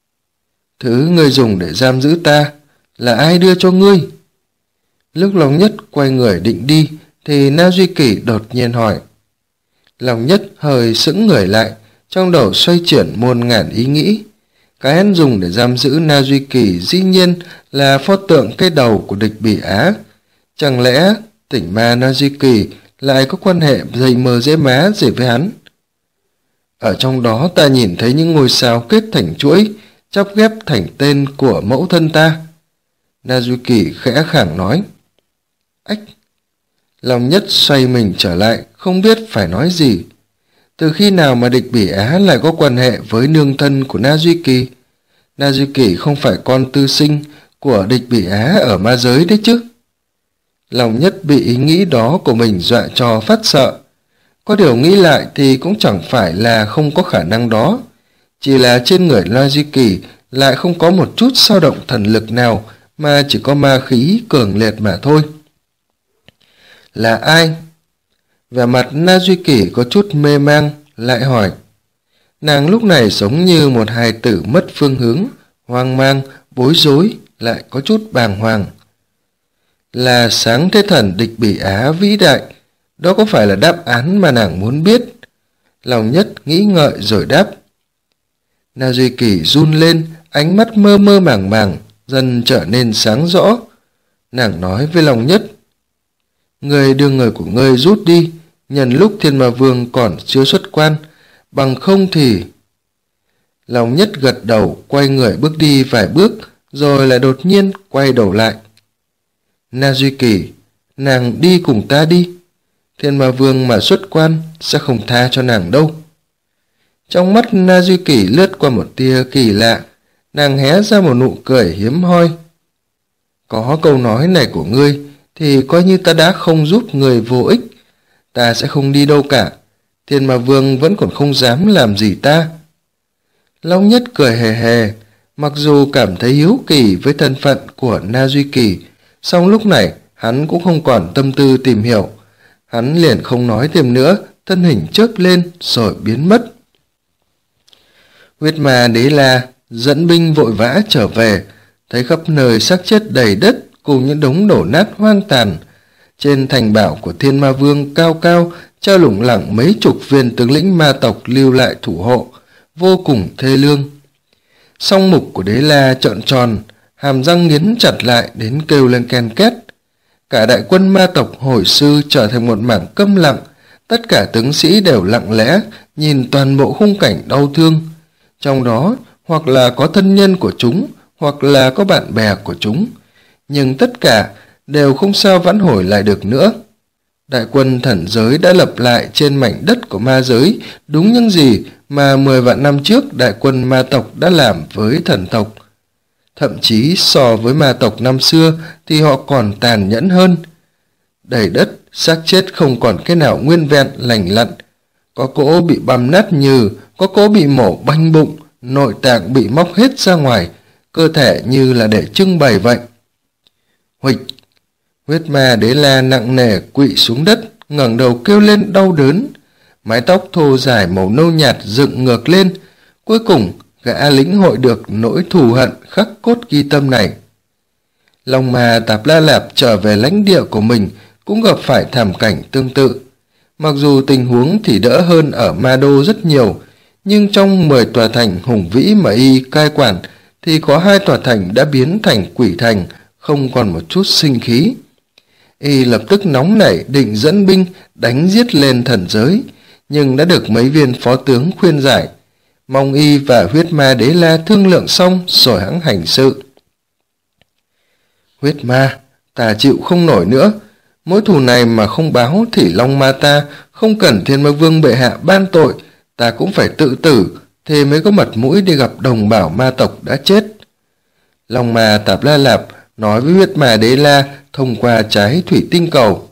Thứ ngươi dùng để giam giữ ta là ai đưa cho ngươi? Lúc Long Nhất quay người định đi thì Na Duy Kỳ đột nhiên hỏi. Long Nhất hơi sững người lại, trong đầu xoay chuyển muôn ngàn ý nghĩ. Cái hắn dùng để giam giữ Na Duy Kỳ dĩ nhiên là pho tượng cây đầu của địch Bỉ Á. Chẳng lẽ tỉnh ma Na Duy Kỳ lại có quan hệ dày mờ dễ má gì với hắn? Ở trong đó ta nhìn thấy những ngôi sao kết thành chuỗi, chắp ghép thành tên của mẫu thân ta. Na Duy Kỳ khẽ khàng nói. Ách! Long Nhất xoay mình trở lại, không biết phải nói gì. Từ khi nào mà địch Bỉ Á lại có quan hệ với nương thân của Na Duy Kỳ? Na Duy Kỳ không phải con tư sinh của địch Bỉ Á ở ma giới đấy chứ? Long Nhất bị ý nghĩ đó của mình dọa cho phát sợ. Có điều nghĩ lại thì cũng chẳng phải là không có khả năng đó. Chỉ là trên người Na Duy Kỳ lại không có một chút dao động thần lực nào, mà chỉ có ma khí cường liệt mà thôi. Là ai? Vẻ mặt Na Duy Kỳ có chút mê mang, lại hỏi. Nàng lúc này giống như một hài tử mất phương hướng, hoang mang, bối rối, lại có chút bàng hoàng. Là sáng thế thần địch Bỉ Á vĩ đại, đó có phải là đáp án mà nàng muốn biết? Long Nhất nghĩ ngợi rồi đáp. Na Duy Kỳ run lên, ánh mắt mơ mơ màng màng, dần trở nên sáng rõ. Nàng nói với Long Nhất. Người đưa người của ngươi rút đi, nhân lúc Thiên Ma Vương còn chưa xuất quan, bằng không thì... Long Nhất gật đầu, quay người bước đi vài bước, rồi lại đột nhiên quay đầu lại. Na Duy Kỳ, nàng đi cùng ta đi. Thiên Ma Vương mà xuất quan sẽ không tha cho nàng đâu. Trong mắt Na Duy Kỳ lướt qua một tia kỳ lạ, nàng hé ra một nụ cười hiếm hoi. Có câu nói này của ngươi thì coi như ta đã không giúp người vô ích. Ta sẽ không đi đâu cả. Thiên Ma Vương vẫn còn không dám làm gì ta. Long Nhất cười hề hề, mặc dù cảm thấy hiếu kỳ với thân phận của Na Duy Kỳ, song lúc này hắn cũng không còn tâm tư tìm hiểu. Hắn liền không nói thêm nữa, thân hình chớp lên rồi biến mất. Huyết ma Đế La dẫn binh vội vã trở về, thấy khắp nơi xác chết đầy đất cùng những đống đổ nát hoang tàn. Trên thành bảo của Thiên Ma Vương cao cao treo lủng lẳng mấy chục viên tướng lĩnh ma tộc lưu lại thủ hộ, vô cùng thê lương. Song mục của Đế La trợn tròn, hàm răng nghiến chặt lại đến kêu lên ken két. Cả đại quân ma tộc hồi sư trở thành một mảng câm lặng, tất cả tướng sĩ đều lặng lẽ nhìn toàn bộ khung cảnh đau thương. Trong đó hoặc là có thân nhân của chúng, hoặc là có bạn bè của chúng, nhưng tất cả đều không sao vãn hồi lại được nữa. Đại quân thần giới đã lập lại trên mảnh đất của ma giới đúng những gì mà 10 vạn năm trước đại quân ma tộc đã làm với thần tộc. Thậm chí so với ma tộc năm xưa thì họ còn tàn nhẫn hơn. Đầy đất, xác chết không còn cái nào nguyên vẹn lành lặn. Có cỗ bị băm nát nhừ, có cỗ bị mổ banh bụng, nội tạng bị móc hết ra ngoài, cơ thể như là để trưng bày vậy. Huỵch! Huyết ma Đế La nặng nề quỵ xuống đất, ngẩng đầu kêu lên đau đớn. Mái tóc thô dài màu nâu nhạt dựng ngược lên. Cuối cùng, gã lĩnh hội được nỗi thù hận khắc cốt ghi tâm này. Long ma Tạp La Lạp trở về lãnh địa của mình cũng gặp phải thảm cảnh tương tự. Mặc dù tình huống thì đỡ hơn ở Ma Đô rất nhiều, nhưng trong 10 tòa thành hùng vĩ mà y cai quản thì có 2 tòa thành đã biến thành quỷ thành, không còn một chút sinh khí. Y lập tức nóng nảy định dẫn binh đánh giết lên thần giới, nhưng đã được mấy viên phó tướng khuyên giải, mong y và huyết ma Đế La thương lượng xong rồi hãng hành sự. Huyết ma, ta chịu không nổi nữa, mối thù này mà không báo thì Long ma ta không cần Thiên Ma Vương bệ hạ ban tội, ta cũng phải tự tử, thế mới có mặt mũi đi gặp đồng bào ma tộc đã chết. Long ma Tạp La Lạp nói với huyết ma Đế La thông qua trái thủy tinh cầu.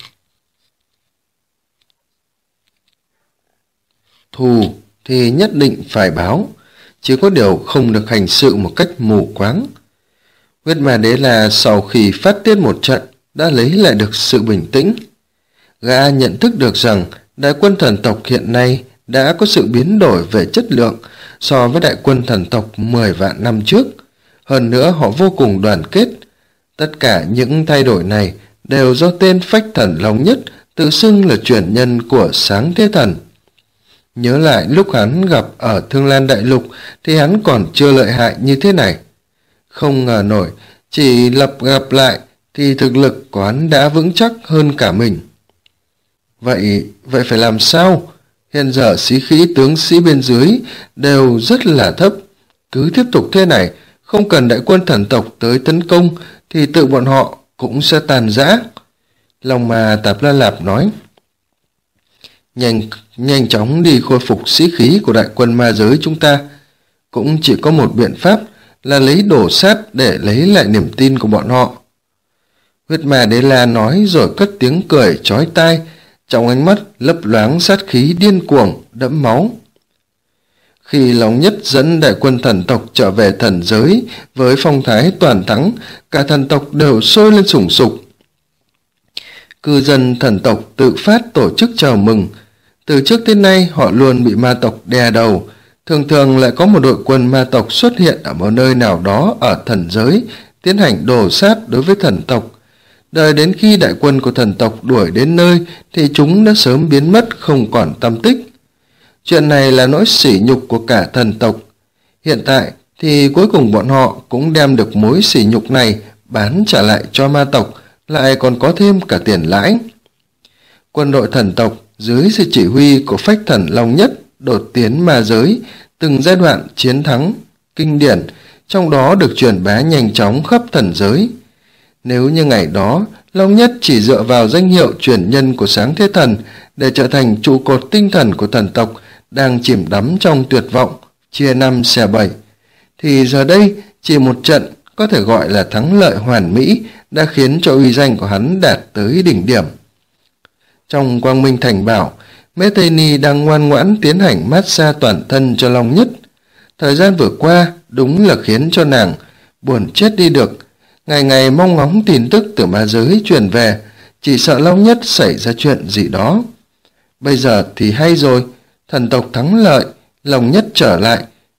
Thù thì nhất định phải báo, chỉ có điều không được hành sự một cách mù quáng. Huyết ma Đế La sau khi phát tiết một trận đã lấy lại được sự bình tĩnh. Gã nhận thức được rằng đại quân thần tộc hiện nay đã có sự biến đổi về chất lượng so với đại quân thần tộc 10 vạn năm trước. Hơn nữa họ vô cùng đoàn kết. Tất cả những thay đổi này đều do tên Phách Thần Long Nhất tự xưng là truyền nhân của Sáng Thế Thần. Nhớ lại lúc hắn gặp ở Thương Lan Đại Lục thì hắn còn chưa lợi hại như thế này. Không ngờ nổi, chỉ gặp lại thì thực lực của hắn đã vững chắc hơn cả mình. Vậy phải làm sao? Hiện giờ sĩ khí tướng sĩ bên dưới đều rất là thấp. Cứ tiếp tục thế này, không cần đại quân thần tộc tới tấn công thì tự bọn họ cũng sẽ tàn rã. Long ma Tạp La Lạp nói. Nhanh chóng đi khôi phục sĩ khí của đại quân ma giới chúng ta. Cũng chỉ có một biện pháp là lấy đổ sát để lấy lại niềm tin của bọn họ. Huyết ma Đế La nói rồi cất tiếng cười chói tai, trong ánh mắt lấp loáng sát khí điên cuồng đẫm máu. Khi Long Nhất dẫn đại quân thần tộc trở về thần giới với phong thái toàn thắng, cả thần tộc đều sôi lên sùng sục. Cư dân thần tộc tự phát tổ chức chào mừng. Từ trước đến nay họ luôn bị ma tộc đè đầu, thường thường lại có một đội quân ma tộc xuất hiện ở một nơi nào đó ở thần giới, tiến hành đổ sát đối với thần tộc. Đợi đến khi đại quân của thần tộc đuổi đến nơi thì chúng đã sớm biến mất không còn tăm tích. Chuyện này là nỗi sỉ nhục của cả thần tộc. Hiện tại thì cuối cùng bọn họ cũng đem được mối sỉ nhục này bán trả lại cho ma tộc, lại còn có thêm cả tiền lãi. Quân đội thần tộc dưới sự chỉ huy của Phách Thần Long Nhất đột tiến ma giới, từng giai đoạn chiến thắng kinh điển, trong đó được truyền bá nhanh chóng khắp thần giới. Nếu như ngày đó Long Nhất chỉ dựa vào danh hiệu truyền nhân của Sáng Thế Thần để trở thành trụ cột tinh thần của thần tộc đang chìm đắm trong tuyệt vọng, chia năm xẻ bảy, thì giờ đây chỉ một trận có thể gọi là thắng lợi hoàn mỹ đã khiến cho uy danh của hắn đạt tới đỉnh điểm. Trong Quang Minh Thành Bảo, Mễ Tây Ni đang ngoan ngoãn tiến hành massage toàn thân cho Long Nhất. Thời gian vừa qua đúng là khiến cho nàng buồn chết đi được, ngày ngày mong ngóng tin tức từ ma giới truyền về, chỉ sợ Long Nhất xảy ra chuyện gì đó. Bây giờ thì hay rồi, thần tộc thắng lợi, Long Nhất trở lại,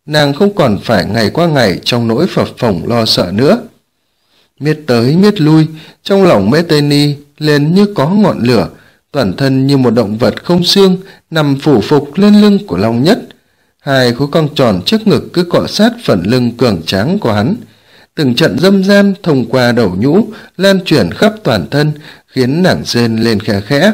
nàng không còn phải ngày qua ngày trong nỗi phập phồng lo sợ nữa. Miết tới miết lui, trong lòng Mễ Tây Ni lên như có ngọn lửa, toàn thân như một động vật không xương nằm phủ phục lên lưng của Long Nhất. Hai khối cong tròn trước ngực cứ cọ sát phần lưng cường tráng của hắn. Từng trận dâm gian thông qua đầu nhũ lan truyền khắp toàn thân, khiến nàng rên lên khẽ khẽ.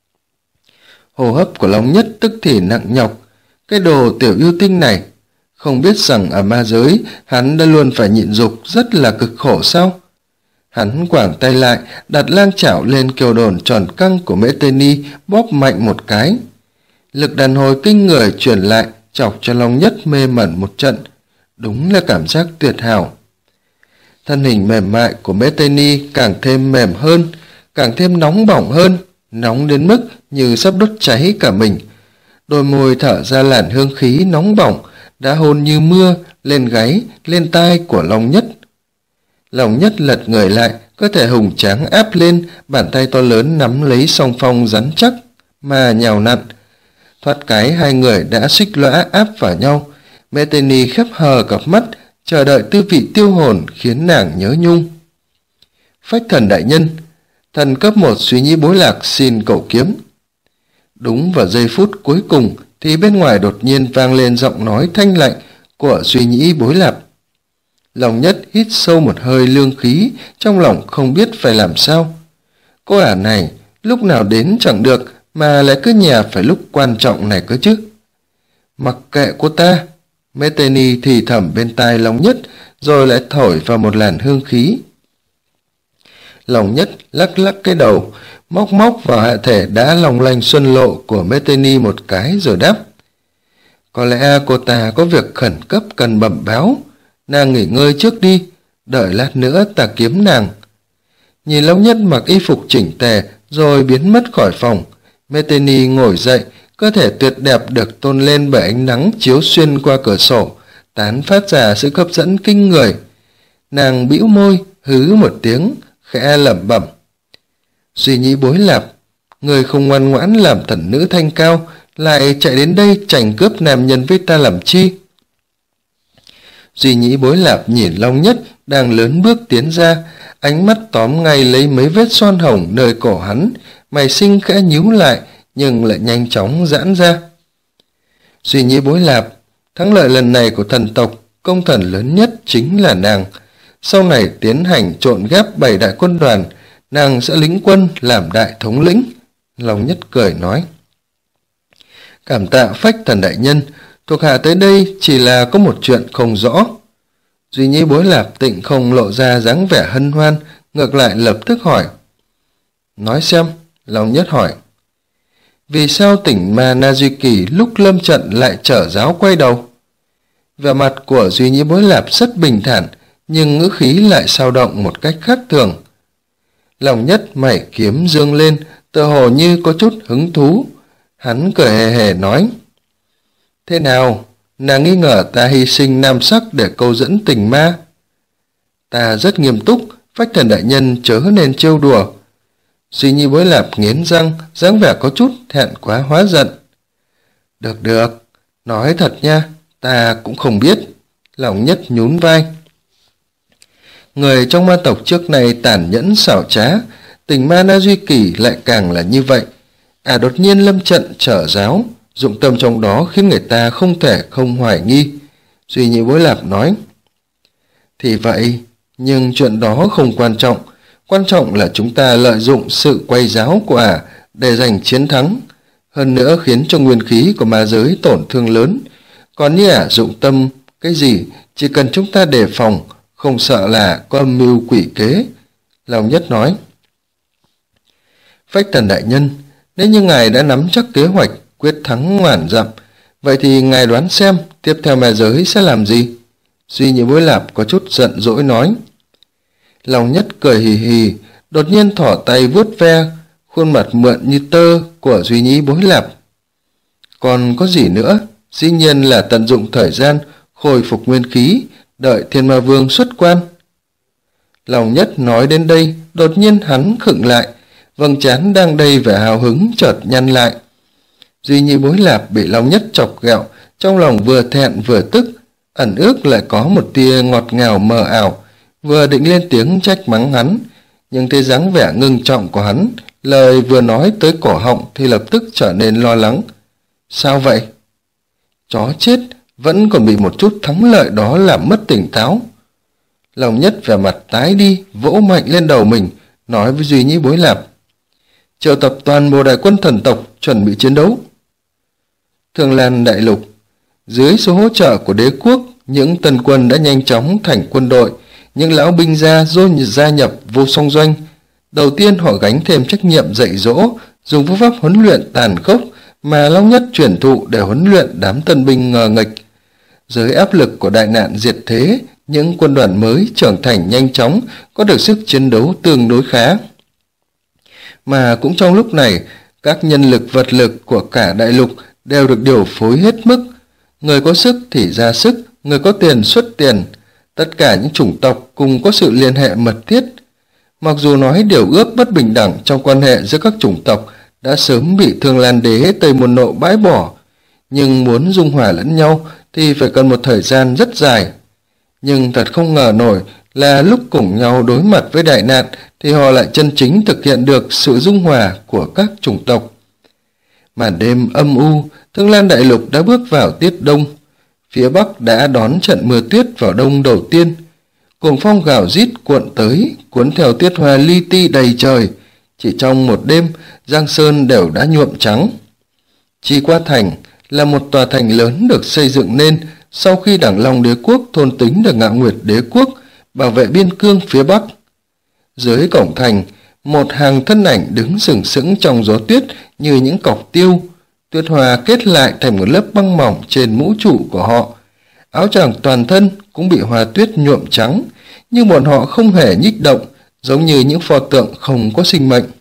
Hô hấp của Long Nhất tức thì nặng nhọc. Cái đồ tiểu yêu tinh này, không biết rằng ở ma giới hắn đã luôn phải nhịn dục rất là cực khổ sao? Hắn quàng tay lại, đặt lang chảo lên kiều đồn tròn căng của Mễ Tây Ni, bóp mạnh một cái. Lực đàn hồi kinh người truyền lại, chọc cho Long Nhất mê mẩn một trận. Đúng là cảm giác tuyệt hảo. Thân hình mềm mại của Mễ Tây Ni càng thêm mềm hơn, càng thêm nóng bỏng hơn, nóng đến mức như sắp đốt cháy cả mình. Đôi môi thở ra làn hương khí nóng bỏng, đã hôn như mưa lên gáy, lên tai của Long Nhất. Long Nhất lật người lại, cơ thể hùng tráng áp lên, bàn tay to lớn nắm lấy song phong rắn chắc mà nhào nặn. Thoát cái hai người đã xích lõa áp vào nhau. Mễ Tây Ni khép hờ cặp mắt, chờ đợi tư vị tiêu hồn khiến nàng nhớ nhung. Phách Thần đại nhân, thần cấp 1 Suy Nhĩ Bối Lạc xin cầu kiếm. Đúng vào giây phút cuối cùng thì bên ngoài đột nhiên vang lên giọng nói thanh lạnh của Suy Nhĩ Bối Lạc. Long Nhất hít sâu một hơi lương khí, trong lòng không biết phải làm sao. Cô ả này lúc nào đến chẳng được mà lại cứ nhà phải lúc quan trọng này cơ chứ. Mặc kệ cô ta, Mễ Tây Ni thì thầm bên tai Long Nhất, rồi lại thổi vào một làn hương khí. Long Nhất lắc lắc cái đầu, móc móc vào hạ thể đã long lanh xuân lộ của Mễ Tây Ni một cái rồi đáp. Có lẽ cô ta có việc khẩn cấp cần bẩm báo, nàng nghỉ ngơi trước đi, đợi lát nữa ta kiếm nàng. Nhìn Long Nhất mặc y phục chỉnh tề rồi biến mất khỏi phòng, Mễ Tây Ni ngồi dậy, cơ thể tuyệt đẹp được tôn lên bởi ánh nắng chiếu xuyên qua cửa sổ, tán phát ra sự hấp dẫn kinh người. Nàng bĩu môi, hứ một tiếng, khẽ lẩm bẩm. Suy Nhĩ Bối Lạp, người không ngoan ngoãn làm thần nữ thanh cao, lại chạy đến đây tranh cướp nam nhân với ta làm chi? Suy Nhĩ Bối Lạp nhìn Long Nhất đang lớn bước tiến ra, ánh mắt tóm ngay lấy mấy vết son hồng nơi cổ hắn, mày xinh khẽ nhíu lại nhưng lại nhanh chóng giãn ra. Suy Nhĩ Bối Lạp, thắng lợi lần này của thần tộc, công thần lớn nhất chính là nàng. Sau này tiến hành trộn ghép 7 đại quân đoàn, nàng sẽ lĩnh quân làm đại thống lĩnh. Long Nhất cười nói. Cảm tạ Phách Thần đại nhân, thuộc hạ tới đây chỉ là có một chuyện không rõ. Suy Nhĩ Bối Lạp tịnh không lộ ra dáng vẻ hân hoan, ngược lại lập tức hỏi. Nói xem, Long Nhất hỏi. Vì sao tỉnh Ma Na Duy Kỳ lúc lâm trận lại trở giáo quay đầu? Vẻ mặt của Suy Nhĩ Bối Lạp rất bình thản, nhưng ngữ khí lại dao động một cách khác thường. Long Nhất mày kiếm dương lên, tựa hồ như có chút hứng thú. Hắn cười hề hề nói. Thế nào, nàng nghi ngờ ta hy sinh nam sắc để câu dẫn tình ma? Ta rất nghiêm túc, Phách Thần đại nhân chớ nên trêu đùa. Suy Nhĩ Bối Lạp nghiến răng, dáng vẻ có chút thẹn quá hóa giận. Được được, nói thật nha, ta cũng không biết. Long Nhất nhún vai. Người trong ma tộc trước này tàn nhẫn xảo trá, tình Ma Na Duy Kỳ lại càng là như vậy. Đột nhiên lâm trận trở giáo, dụng tâm trong đó khiến người ta không thể không hoài nghi. Suy Nhĩ Bối Lạp nói. Thì vậy, nhưng chuyện đó không quan trọng. Quan trọng là chúng ta lợi dụng sự quay giáo của để giành chiến thắng. Hơn nữa khiến cho nguyên khí của ma giới tổn thương lớn. Còn như dụng tâm cái gì, chỉ cần chúng ta đề phòng, không sợ là có âm mưu quỷ kế. Long Nhất nói. Phách Thần đại nhân, nếu như ngài đã nắm chắc kế hoạch quyết thắng ngàn dặm, vậy thì ngài đoán xem tiếp theo ma giới sẽ làm gì? Suy Nhĩ Bối Lạp có chút giận dỗi nói. Long Nhất cười hì hì, đột nhiên thỏ tay vuốt ve khuôn mặt mượn như tơ của Suy Nhĩ Bối Lạp. Còn có gì nữa? Dĩ nhiên là tận dụng thời gian khôi phục nguyên khí, đợi Thiên Ma Vương xuất quan. Long Nhất nói đến đây, đột nhiên hắn khựng lại, vầng trán đang đầy vẻ hào hứng chợt nhăn lại. Suy Nhĩ Bối Lạp bị Long Nhất chọc ghẹo, trong lòng vừa thẹn vừa tức, ẩn ước lại có một tia ngọt ngào mờ ảo, vừa định lên tiếng trách mắng hắn, nhưng thấy dáng vẻ ngưng trọng của hắn, lời vừa nói tới cổ họng thì lập tức trở nên lo lắng. Sao vậy? Chó chết, vẫn còn bị một chút thắng lợi đó làm mất tỉnh táo. Lòng Nhất vẻ mặt tái đi, vỗ mạnh lên đầu mình, nói với Duy Nhĩ Bối Lạp: triệu tập toàn bộ đại quân thần tộc chuẩn bị chiến đấu. Thương Lan đại lục, dưới sự hỗ trợ của đế quốc, những tân quân đã nhanh chóng thành quân đội, những lão binh gia nhập vô song doanh. Đầu tiên họ gánh thêm trách nhiệm dạy dỗ, dùng phương pháp huấn luyện tàn khốc mà Long Nhất truyền thụ để huấn luyện đám tân binh ngờ nghệch. Dưới áp lực của đại nạn diệt thế, những quân đoàn mới trưởng thành nhanh chóng, có được sức chiến đấu tương đối khá. Mà cũng trong lúc này, các nhân lực vật lực của cả đại lục đều được điều phối hết mức. Người có sức thì ra sức, người có tiền xuất tiền. Tất cả những chủng tộc cùng có sự liên hệ mật thiết. Mặc dù nói điều ước bất bình đẳng trong quan hệ giữa các chủng tộc đã sớm bị Thương Lan đế Tây Môn Nộ bãi bỏ, nhưng muốn dung hòa lẫn nhau thì phải cần một thời gian rất dài. Nhưng thật không ngờ nổi là lúc cùng nhau đối mặt với đại nạn thì họ lại chân chính thực hiện được sự dung hòa của các chủng tộc. Màn đêm âm u, Thương Lan đại lục đã bước vào tiết đông. Phía Bắc đã đón trận mưa tuyết vào đông đầu tiên. Cuồng phong gào rít cuộn tới, cuốn theo tiết hoa li ti đầy trời. Chỉ trong một đêm, Giang Sơn đều đã nhuộm trắng. Chi Qua Thành là một tòa thành lớn được xây dựng nên sau khi Đẳng Long đế quốc thôn tính được Ngạo Nguyệt đế quốc, bảo vệ biên cương phía Bắc. Dưới cổng thành, một hàng thân ảnh đứng sừng sững trong gió tuyết như những cọc tiêu. Tuyết hoa kết lại thành một lớp băng mỏng trên mũ trụ của họ. Áo choàng toàn thân cũng bị hoa tuyết nhuộm trắng, nhưng bọn họ không hề nhích động, giống như những pho tượng không có sinh mệnh.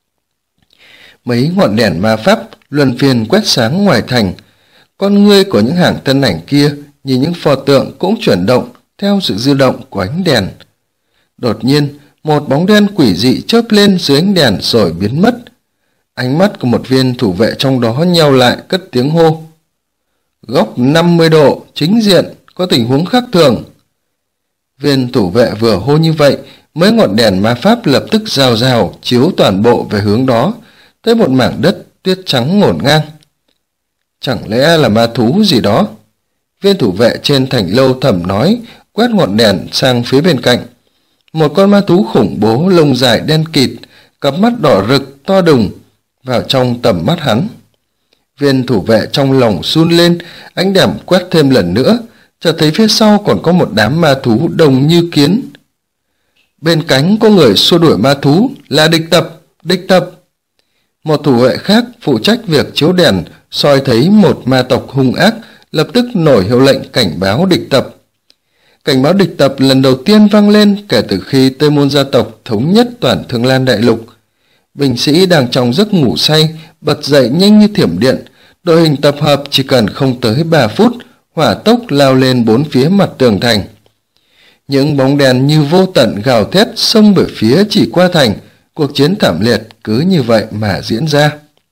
Mấy ngọn đèn ma pháp luân phiên quét sáng ngoài thành. Con ngươi của những hàng thân ảnh kia như những pho tượng cũng chuyển động theo sự dư động của ánh đèn. Đột nhiên, một bóng đen quỷ dị chớp lên dưới ánh đèn rồi biến mất. Ánh mắt của một viên thủ vệ trong đó nheo lại, cất tiếng hô: góc 50 độ, chính diện, có tình huống khác thường. Viên thủ vệ vừa hô như vậy, mấy ngọn đèn ma pháp lập tức rào rào chiếu toàn bộ về hướng đó, tới một mảng đất tuyết trắng ngổn ngang. Chẳng lẽ là ma thú gì đó? Viên thủ vệ trên thành lâu thầm nói, quét ngọn đèn sang phía bên cạnh. Một con ma thú khủng bố lông dài đen kịt, cặp mắt đỏ rực to đùng vào trong tầm mắt hắn. Viên thủ vệ trong lòng run lên, ánh đèn quét thêm lần nữa, chợt thấy phía sau còn có một đám ma thú đông như kiến. Bên cánh có người xua đuổi ma thú, là địch tập, địch tập. Một thủ vệ khác phụ trách việc chiếu đèn soi thấy một ma tộc hung ác, lập tức nổi hiệu lệnh cảnh báo địch tập. Cảnh báo địch tập lần đầu tiên vang lên kể từ khi Tây Môn gia tộc thống nhất toàn Thương Lan đại lục. Binh sĩ đang trong giấc ngủ say bật dậy nhanh như thiểm điện, đội hình tập hợp chỉ cần không tới 3 phút, hỏa tốc lao lên bốn phía mặt tường thành. Những bóng đèn như vô tận gào thét xông về phía Chỉ Qua Thành, cuộc chiến thảm liệt cứ như vậy mà diễn ra.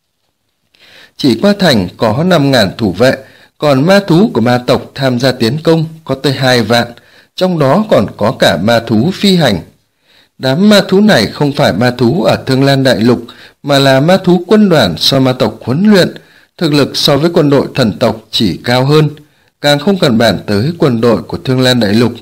Chỉ Qua Thành có 5.000 thủ vệ, còn ma thú của ma tộc tham gia tiến công có tới 2 vạn, trong đó còn có cả ma thú phi hành. Đám ma thú này không phải ma thú ở Thương Lan đại lục, mà là ma thú quân đoàn do ma tộc huấn luyện, thực lực so với quân đội thần tộc chỉ cao hơn, càng không cần bàn tới quân đội của Thương Lan đại lục.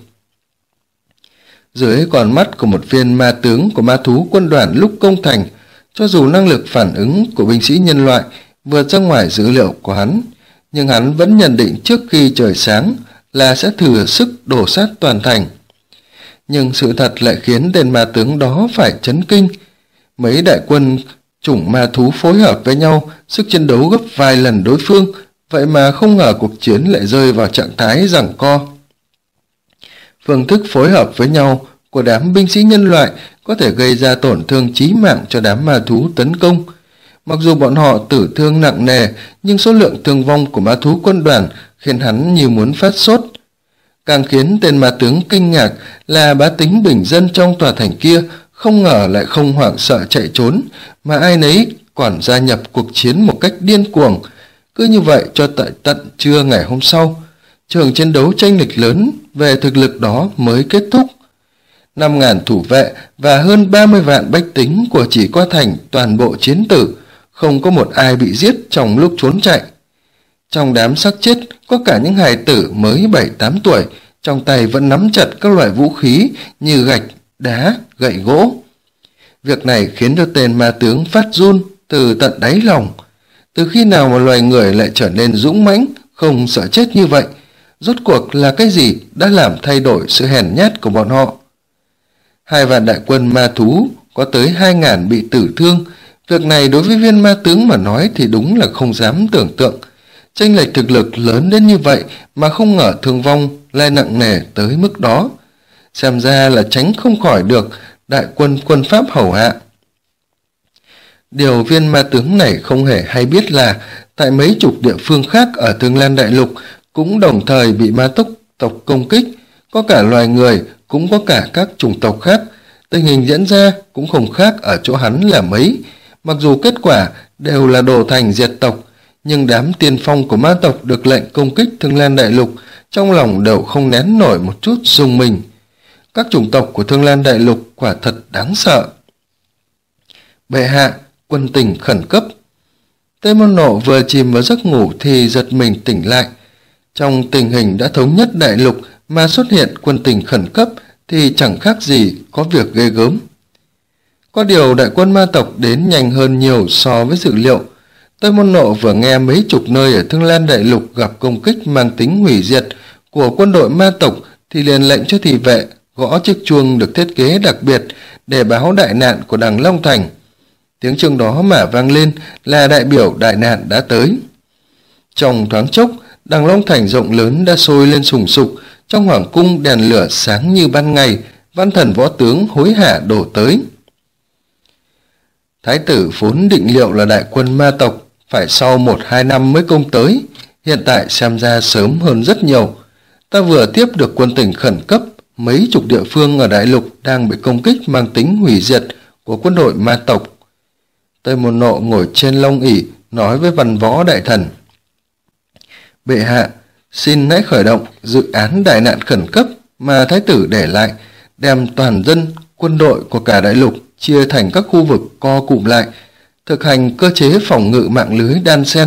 Dưới con mắt của một viên ma tướng của ma thú quân đoàn lúc công thành, cho dù năng lực phản ứng của binh sĩ nhân loại vượt ra ngoài dữ liệu của hắn, nhưng hắn vẫn nhận định trước khi trời sáng là sẽ thừa sức đổ sát toàn thành. Nhưng sự thật lại khiến tên ma tướng đó phải chấn kinh. Mấy đại quân chủng ma thú phối hợp với nhau, sức chiến đấu gấp vài lần đối phương, vậy mà không ngờ cuộc chiến lại rơi vào trạng thái giằng co. Phương thức phối hợp với nhau của đám binh sĩ nhân loại có thể gây ra tổn thương chí mạng cho đám ma thú tấn công. Mặc dù bọn họ tử thương nặng nề, nhưng số lượng thương vong của ma thú quân đoàn khiến hắn như muốn phát sốt. Càng khiến tên ma tướng kinh ngạc là bá tính bình dân trong tòa thành kia không ngờ lại không hoảng sợ chạy trốn, mà ai nấy còn gia nhập cuộc chiến một cách điên cuồng. Cứ như vậy cho tận trưa ngày hôm sau, trường chiến đấu chênh lệch lớn về thực lực đó mới kết thúc. 5.000 thủ vệ và hơn 30 vạn bách tính của Chỉ Qua Thành toàn bộ chiến tử, không có một ai bị giết trong lúc trốn chạy. Trong đám xác chết có cả những hài tử mới 7-8 tuổi, trong tay vẫn nắm chặt các loại vũ khí như gạch, đá, gậy gỗ. Việc này khiến cho tên ma tướng phát run từ tận đáy lòng. Từ khi nào mà loài người lại trở nên dũng mãnh, không sợ chết như vậy? Rốt cuộc là cái gì đã làm thay đổi sự hèn nhát của bọn họ? 2 vạn đại quân ma thú, có tới 2.000 bị tử thương. Việc này đối với viên ma tướng mà nói thì đúng là không dám tưởng tượng. Chênh lệch thực lực lớn đến như vậy mà không ngờ thương vong lại nặng nề tới mức đó. Xem ra là tránh không khỏi được đại quân quân Pháp hầu hạ. Điều viên ma tướng này không hề hay biết là tại mấy chục địa phương khác ở Thương Lan Đại Lục cũng đồng thời bị ma tộc công kích, có cả loài người, cũng có cả các chủng tộc khác. Tình hình diễn ra cũng không khác ở chỗ hắn là mấy. Mặc dù kết quả đều là đổ thành diệt tộc, nhưng đám tiên phong của ma tộc được lệnh công kích Thương Lan Đại Lục trong lòng đều không nén nổi một chút rung mình. Các chủng tộc của Thương Lan Đại Lục quả thật đáng sợ. Bệ hạ, quân tình khẩn cấp. Tây Môn Nộ vừa chìm vào giấc ngủ thì giật mình tỉnh lại. Trong tình hình đã thống nhất đại lục mà xuất hiện quân tình khẩn cấp thì chẳng khác gì có việc ghê gớm. Có điều đại quân ma tộc đến nhanh hơn nhiều so với dự liệu. Tây Môn Nộ vừa nghe mấy chục nơi ở Thương Lan Đại Lục gặp công kích mang tính hủy diệt của quân đội ma tộc thì liền lệnh cho thị vệ gõ chiếc chuông được thiết kế đặc biệt để báo đại nạn của Đằng Long Thành. Tiếng chuông đó mà vang lên là đại biểu đại nạn đã tới. Trong thoáng chốc, Đằng Long Thành rộng lớn đã sôi lên sùng sục, trong hoàng cung đèn lửa sáng như ban ngày, văn thần võ tướng hối hả đổ tới. Thái tử vốn định liệu là đại quân ma tộc phải sau 1-2 năm mới công tới, hiện tại xem ra sớm hơn rất nhiều. Ta vừa tiếp được quân tình khẩn cấp, mấy chục địa phương ở đại lục đang bị công kích mang tính hủy diệt của quân đội ma tộc. Tây Môn Nộ ngồi trên long ỷ nói với văn võ đại thần: Bệ hạ, xin hãy khởi động dự án đại nạn khẩn cấp mà thái tử để lại, đem toàn dân quân đội của cả đại lục chia thành các khu vực co cụm lại, thực hành cơ chế phòng ngự mạng lưới đan xen.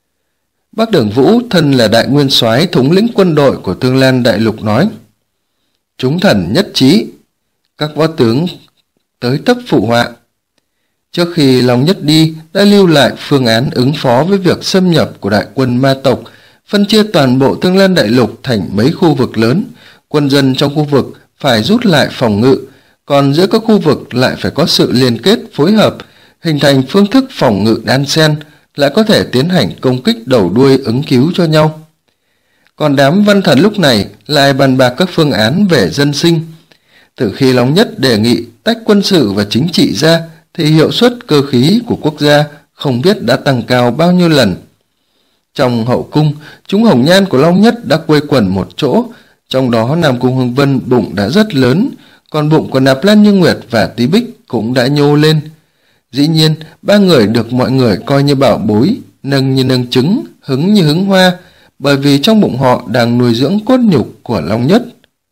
Bắc Đường Vũ thân là đại nguyên soái thống lĩnh quân đội của Thương Lan Đại Lục nói: Chúng thần nhất trí. Các võ tướng tới tấp phụ họa. Trước khi Long Nhất đi đã lưu lại phương án ứng phó với việc xâm nhập của đại quân ma tộc, phân chia toàn bộ Thương Lan Đại Lục thành mấy khu vực lớn. Quân dân trong khu vực phải rút lại phòng ngự, còn giữa các khu vực lại phải có sự liên kết phối hợp, hình thành phương thức phòng ngự đan xen, lại có thể tiến hành công kích đầu đuôi ứng cứu cho nhau. Còn đám văn thần lúc này lại bàn bạc các phương án về dân sinh. Từ khi Long Nhất đề nghị tách quân sự và chính trị ra thì hiệu suất cơ khí của quốc gia không biết đã tăng cao bao nhiêu lần. Trong hậu cung, chúng hồng nhan của Long Nhất đã quây quần một chỗ, trong đó Nam Cung Hưng Vân bụng đã rất lớn, còn bụng của Nạp Lan Như Nguyệt và Tí Bích cũng đã nhô lên. Dĩ nhiên, ba người được mọi người coi như bảo bối, nâng như nâng trứng, hứng như hứng hoa, bởi vì trong bụng họ đang nuôi dưỡng cốt nhục của Long Nhất.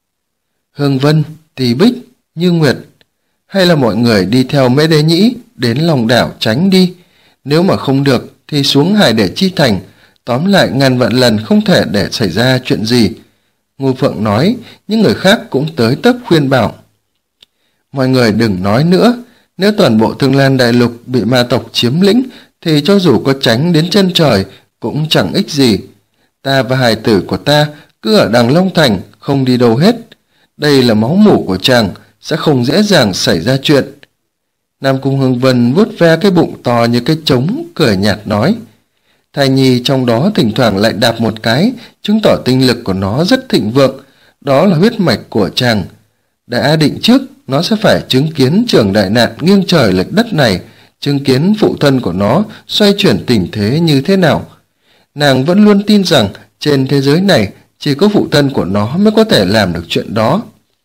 Hưng Vân, Tí Bích, Như Nguyệt, hay là mọi người đi theo Mễ Đế Nhĩ đến Long Đảo tránh đi, nếu mà không được thì xuống Hải Để Chi Thành, tóm lại ngàn vạn lần không thể để xảy ra chuyện gì. Ngô Phượng nói, những người khác cũng tới tấp khuyên bảo. Mọi người đừng nói nữa, nếu toàn bộ Thương Lan Đại Lục bị ma tộc chiếm lĩnh thì cho dù có tránh đến chân trời cũng chẳng ích gì. Ta và hài tử của ta cứ ở Đằng Long Thành không đi đâu hết. Đây là máu mủ của chàng, sẽ không dễ dàng xảy ra chuyện. Nam Cung Hưng Vân vuốt ve cái bụng to như cái trống, cười nhạt nói. Thai nhi trong đó thỉnh thoảng lại đạp một cái, chứng tỏ tinh lực của nó rất thịnh vượng. Đó là huyết mạch của chàng. Đã định trước, nó sẽ phải chứng kiến trường đại nạn nghiêng trời lệch đất này, chứng kiến phụ thân của nó xoay chuyển tình thế như thế nào. Nàng vẫn luôn tin rằng trên thế giới này chỉ có phụ thân của nó mới có thể làm được chuyện đó.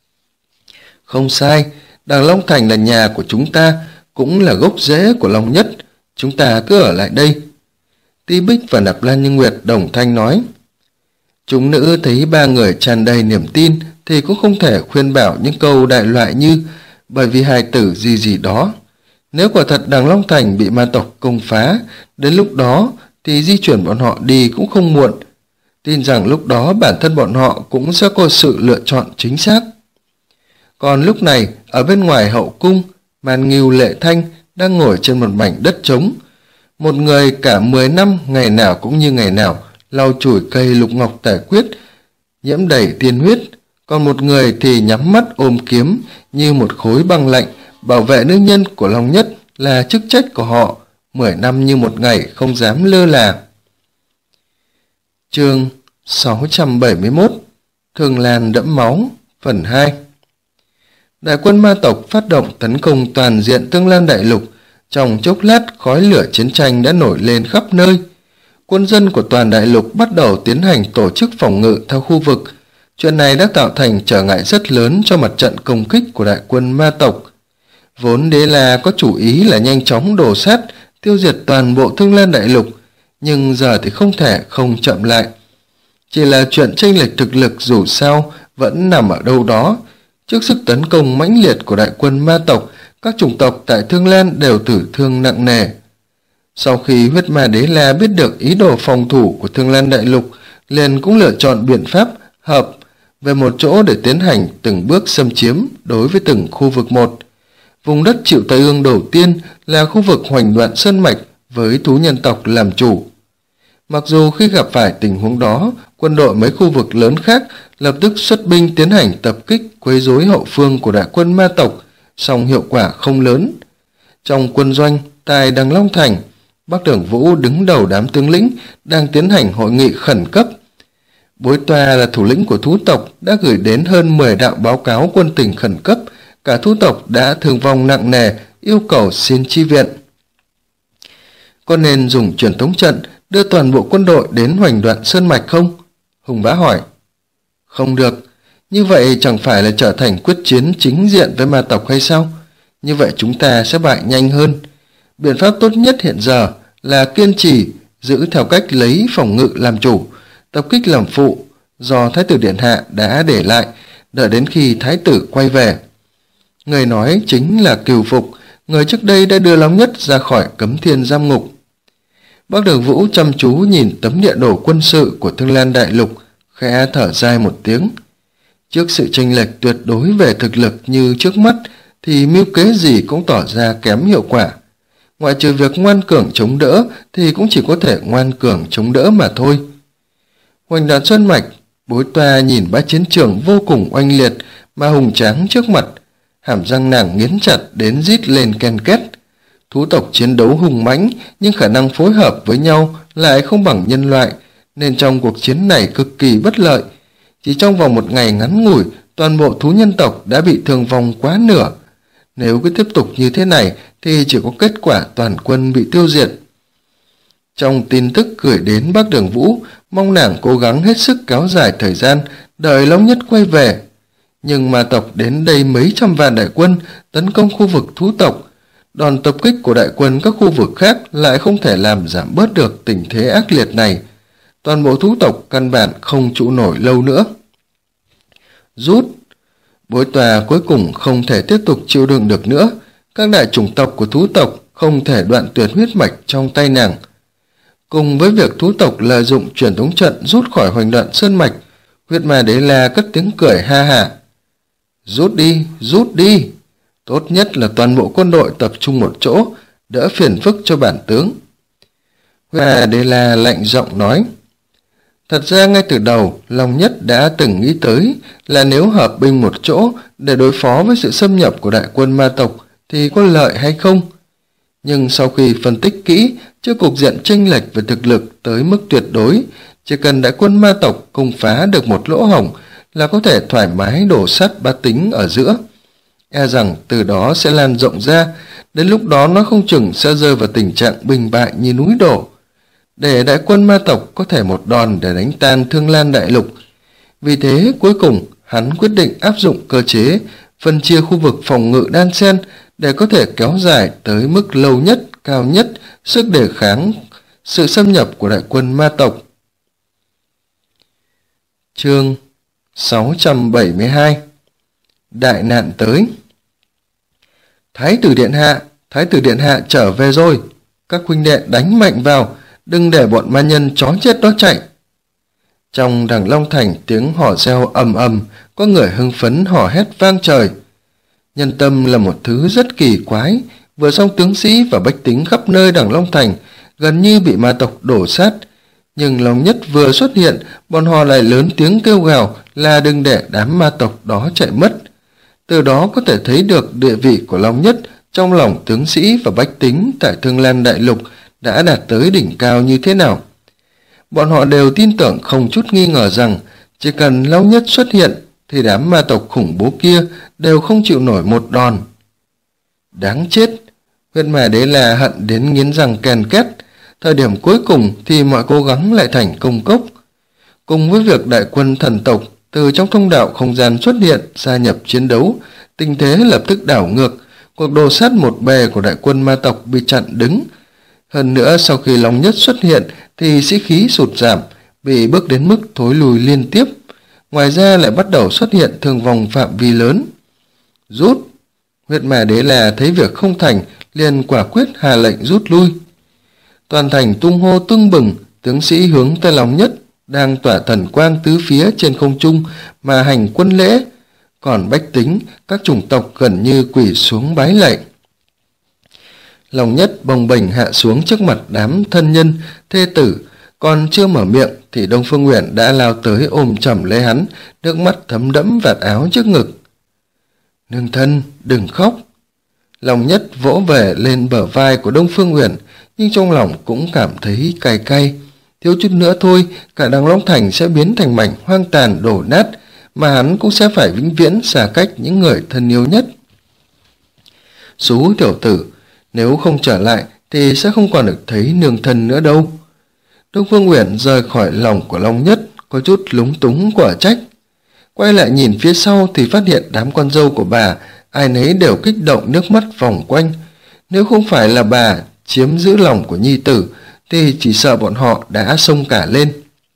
Không sai, Đằng Long Thành là nhà của chúng ta, cũng là gốc rễ của Long Nhất. Chúng ta cứ ở lại đây. Tí Bích và Nạp Lan Như Nguyệt đồng thanh nói. Chúng nữ thấy ba người tràn đầy niềm tin thì cũng không thể khuyên bảo những câu đại loại như bởi vì hài tử gì gì đó. Nếu quả thật Đằng Long Thành bị ma tộc công phá, đến lúc đó thì di chuyển bọn họ đi cũng không muộn. Tin rằng lúc đó bản thân bọn họ cũng sẽ có sự lựa chọn chính xác. Còn lúc này, ở bên ngoài hậu cung, Màn Ngưu Lệ Thanh đang ngồi trên một mảnh đất trống. Một người cả 10 năm ngày nào cũng như ngày nào lau chùi cây lục ngọc tài quyết nhiễm đầy tiên huyết, còn một người thì nhắm mắt ôm kiếm như một khối băng lạnh bảo vệ nữ nhân của Long Nhất là chức trách của họ, 10 năm như một ngày không dám lơ là. Chương 671 Thường Lan Đẫm Máu Phần 2. Đại quân ma tộc phát động tấn công toàn diện Thương Lan Đại Lục. Trong chốc lát, khói lửa chiến tranh đã nổi lên khắp nơi. Quân dân của toàn đại lục bắt đầu tiến hành tổ chức phòng ngự theo khu vực. Chuyện này đã tạo thành trở ngại rất lớn cho mặt trận công kích của đại quân ma tộc. Vốn Đế La có chủ ý là nhanh chóng đổ sát, tiêu diệt toàn bộ Thương Lan Đại Lục, nhưng giờ thì không thể không chậm lại. Chỉ là chuyện chênh lệch thực lực dù sao vẫn nằm ở đâu đó. Trước sức tấn công mãnh liệt của đại quân ma tộc, các chủng tộc tại Thương Lan đều tử thương nặng nề. Sau khi huyết ma Đế La biết được ý đồ phòng thủ của Thương Lan Đại Lục, liền cũng lựa chọn biện pháp hợp về một chỗ để tiến hành từng bước xâm chiếm đối với từng khu vực một. Vùng đất chịu tai ương đầu tiên là khu vực Hoành Đoạn Sơn Mạch với thú nhân tộc làm chủ. Mặc dù khi gặp phải tình huống đó, quân đội mấy khu vực lớn khác lập tức xuất binh tiến hành tập kích quấy rối hậu phương của đại quân ma tộc, song hiệu quả không lớn. Trong quân doanh tại Đằng Long Thành, Bắc Đường Vũ đứng đầu đám tướng lĩnh đang tiến hành hội nghị khẩn cấp. Bối Toa là thủ lĩnh của thú tộc đã gửi đến hơn 10 đạo báo cáo quân tình khẩn cấp, cả thú tộc đã thương vong nặng nề, yêu cầu xin chi viện. Có nên dùng truyền tống trận đưa toàn bộ quân đội đến Hoành Đoạn Sơn Mạch không? Hùng Bá hỏi. Không được, như vậy chẳng phải là trở thành quyết chiến chính diện với ma tộc hay sao? Như vậy chúng ta sẽ bại nhanh hơn. Biện pháp tốt nhất hiện giờ là kiên trì, giữ theo cách lấy phòng ngự làm chủ, tập kích làm phụ, do Thái tử Điện Hạ đã để lại, đợi đến khi Thái tử quay về. Người nói chính là Cừu Phục, người trước đây đã đưa Long Nhất ra khỏi Cấm Thiên giam ngục. Bắc Đường Vũ chăm chú nhìn tấm địa đồ quân sự của Thương Lan Đại Lục, khẽ thở dài một tiếng. Trước sự chênh lệch tuyệt đối về thực lực như trước mắt, thì mưu kế gì cũng tỏ ra kém hiệu quả. Ngoại trừ việc ngoan cường chống đỡ thì cũng chỉ có thể ngoan cường chống đỡ mà thôi. Hoành Đoạn Sơn Mạch, Bối Toa nhìn bãi chiến trường vô cùng oanh liệt mà hùng tráng trước mặt, hàm răng nàng nghiến chặt đến rít lên ken két. Thú tộc chiến đấu hùng mãnh nhưng khả năng phối hợp với nhau lại không bằng nhân loại, nên trong cuộc chiến này cực kỳ bất lợi. Chỉ trong vòng một ngày ngắn ngủi, toàn bộ thú nhân tộc đã bị thương vong quá nửa. Nếu cứ tiếp tục như thế này thì chỉ có kết quả toàn quân bị tiêu diệt. Trong tin tức gửi đến Bắc Đường Vũ, mong nàng cố gắng hết sức kéo dài thời gian, đợi Long Nhất quay về. Nhưng ma tộc đến đây mấy trăm vạn đại quân tấn công khu vực thú tộc. Đòn tập kích của đại quân các khu vực khác lại không thể làm giảm bớt được tình thế ác liệt này. Toàn bộ thú tộc căn bản không trụ nổi lâu nữa. Rút. Bối Toa cuối cùng không thể tiếp tục chịu đựng được nữa. Các đại chủng tộc của thú tộc không thể đoạn tuyệt huyết mạch trong tay nàng. Cùng với việc thú tộc lợi dụng truyền tống trận rút khỏi Hoành Đoạn Sơn Mạch, huyết ma Đế La cất tiếng cười ha hả. Rút đi, rút đi. Tốt nhất là toàn bộ quân đội tập trung một chỗ, đỡ phiền phức cho bản tướng. Huyết ma Đế La lạnh giọng nói. Thật ra ngay từ đầu, Long Nhất đã từng nghĩ tới là nếu hợp binh một chỗ để đối phó với sự xâm nhập của đại quân ma tộc thì có lợi hay không. Nhưng sau khi phân tích kỹ, trước cục diện chênh lệch về thực lực tới mức tuyệt đối, chỉ cần đại quân ma tộc công phá được một lỗ hổng là có thể thoải mái đổ sát bá tính ở giữa. E rằng từ đó sẽ lan rộng ra, đến lúc đó nó không chừng sẽ rơi vào tình trạng bình bại như núi đổ. Để đại quân ma tộc có thể một đòn để đánh tan Thương Lan Đại Lục. Vì thế cuối cùng hắn quyết định áp dụng cơ chế phân chia khu vực phòng ngự đan xen để có thể kéo dài tới mức lâu nhất, cao nhất sức đề kháng sự xâm nhập của đại quân ma tộc. Chương 672. Đại nạn tới. Thái tử điện hạ trở về rồi. Các huynh đệ đánh mạnh vào, đừng để bọn ma nhân chó chết đó chạy. Trong Đằng Long Thành, tiếng hò reo ầm ầm, có người hưng phấn hò hét vang trời. Nhân tâm là một thứ rất kỳ quái, vừa xong tướng sĩ và bách tính khắp nơi Đằng Long Thành gần như bị ma tộc đổ sát, nhưng Long Nhất vừa xuất hiện, bọn họ lại lớn tiếng kêu gào là đừng để đám ma tộc đó chạy mất. Từ đó có thể thấy được địa vị của Long Nhất trong lòng tướng sĩ và bách tính tại Thương Lan Đại Lục đã đạt tới đỉnh cao như thế nào. Bọn họ đều tin tưởng không chút nghi ngờ rằng chỉ cần Long Nhất xuất hiện thì đám ma tộc khủng bố kia đều không chịu nổi một đòn. Đáng chết! Huyết Ma Đế La hận đến nghiến răng ken két. Thời điểm cuối cùng thì mọi cố gắng lại thành công cốc. Cùng với việc đại quân thần tộc từ trong thông đạo không gian xuất hiện gia nhập chiến đấu, tình thế lập tức đảo ngược. Cuộc đồ sát một bề của đại quân ma tộc bị chặn đứng. Hơn nữa sau khi Long Nhất xuất hiện thì sĩ khí sụt giảm, bị bước đến mức thối lùi liên tiếp. Ngoài ra lại bắt đầu xuất hiện thương vong phạm vi lớn. Rút! Huyết Ma Đế La thấy việc không thành, liền quả quyết hạ lệnh rút lui. Toàn thành tung hô tưng bừng, tướng sĩ hướng tới Long Nhất đang tỏa thần quang tứ phía trên không trung mà hành quân lễ, còn bách tính các chủng tộc gần như quỳ xuống bái lạy. Long Nhất bồng bềnh hạ xuống trước mặt đám thân nhân thê tử, còn chưa mở miệng thì Đông Phương Uyển đã lao tới ôm chầm lấy hắn, nước mắt thấm đẫm vạt áo trước ngực. Nương thân, đừng khóc! Long Nhất vỗ về lên bờ vai của Đông Phương Uyển, nhưng trong lòng cũng cảm thấy cay cay. Thiếu chút nữa thôi, cả Đằng Long Thành sẽ biến thành mảnh hoang tàn đổ nát, mà hắn cũng sẽ phải vĩnh viễn xa cách những người thân yêu nhất. Xú tiểu tử, nếu không trở lại thì sẽ không còn được thấy nương thân nữa đâu. Đông Phương Uyển rời khỏi lòng của Long Nhất, có chút lúng túng quả trách. Quay lại nhìn phía sau thì phát hiện đám con dâu của bà, ai nấy đều kích động nước mắt vòng quanh. Nếu không phải là bà chiếm giữ lòng của nhi tử thì chỉ sợ bọn họ đã xông cả lên.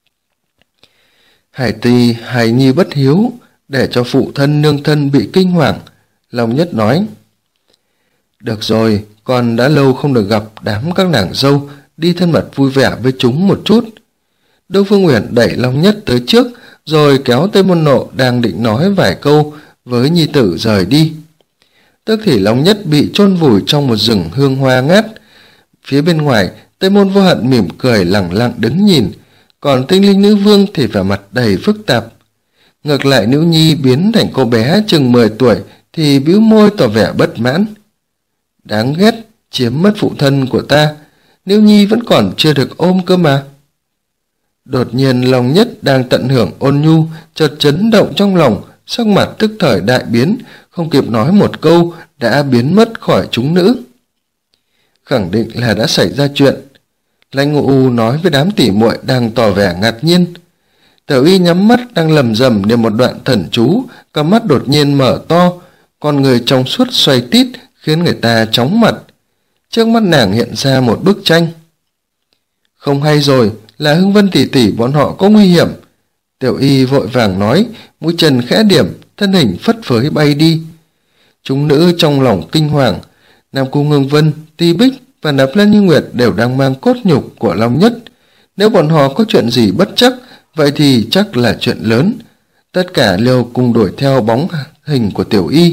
Hải nhi bất hiếu, để cho phụ thân nương thân bị kinh hoàng, Long Nhất nói. Được rồi, con đã lâu không được gặp đám các nàng dâu, đi thân mật vui vẻ với chúng một chút. Đông Phương Uyển đẩy Long Nhất tới trước, rồi kéo Tây Môn Nộ đang định nói vài câu với nhi tử rời đi. Tức thì Long Nhất bị chôn vùi trong một rừng hương hoa ngát. Phía bên ngoài, Tây Môn Vô Hận mỉm cười lẳng lặng đứng nhìn, còn Tinh Linh Nữ Vương thì vẻ mặt đầy phức tạp. Ngược lại Nữ Nhi biến thành cô bé chừng 10 tuổi thì bĩu môi tỏ vẻ bất mãn. Đáng ghét, chiếm mất phụ thân của ta, Nữ Nhi vẫn còn chưa được ôm cơ mà. Đột nhiên Long Nhất đang tận hưởng ôn nhu, chợt chấn động trong lòng, sắc mặt tức thời đại biến, không kịp nói một câu đã biến mất khỏi chúng nữ. Khẳng định là đã xảy ra chuyện. Lãnh Ngộ U nói với đám tỉ muội đang tỏ vẻ ngạc nhiên. Tiểu Y nhắm mắt đang lầm rầm niệm một đoạn thần chú, cặp mắt đột nhiên mở to, con người trong suốt xoay tít khiến người ta chóng mặt. Trước mắt nàng hiện ra một bức tranh. Không hay rồi, là Hưng Vân tỷ tỷ bọn họ có nguy hiểm. Tiểu Y vội vàng nói, mũi chân khẽ điểm, thân hình phất phới bay đi. Chúng nữ trong lòng kinh hoàng. Nam Cung Hưng Vân, Ti Bích và Nạp Lan Như Nguyệt đều đang mang cốt nhục của Long Nhất. Nếu bọn họ có chuyện gì bất chắc, vậy thì chắc là chuyện lớn. Tất cả đều cùng đuổi theo bóng hình của Tiểu Y.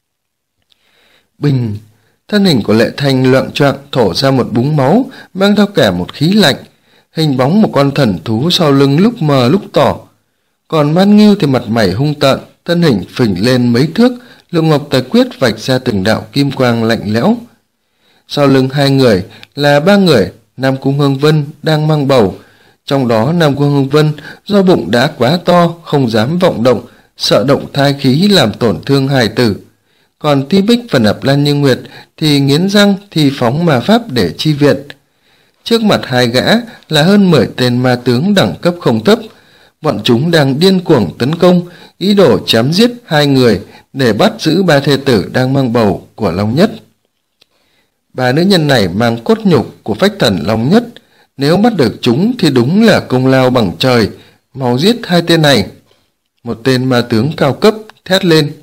Bình, thân hình của Lệ Thanh loạng choạng thổ ra một búng máu, mang theo cả một khí lạnh. Hình bóng một con thần thú sau lưng lúc mờ lúc tỏ. Còn Man Ngưu thì mặt mày hung tợn, thân hình phình lên mấy thước, Lượng Ngọc Tài Quyết vạch ra từng đạo kim quang lạnh lẽo. Sau lưng hai người là ba người, Nam Cung Hương Vân đang mang bầu. Trong đó Nam Cung Hương Vân do bụng đã quá to, không dám vọng động, sợ động thai khí làm tổn thương hài tử. Còn Ti Bích và Nạp Lan Như Nguyệt thì nghiến răng thì phóng ma pháp để chi viện. Trước mặt hai gã là hơn 10 tên ma tướng đẳng cấp không thấp. Bọn chúng đang điên cuồng tấn công, ý đồ chém giết hai người để bắt giữ ba thê tử đang mang bầu của Long Nhất. Ba nữ nhân này mang cốt nhục của phách thần Long Nhất, nếu bắt được chúng thì đúng là công lao bằng trời, Mau giết hai tên này! Một tên ma tướng cao cấp thét lên.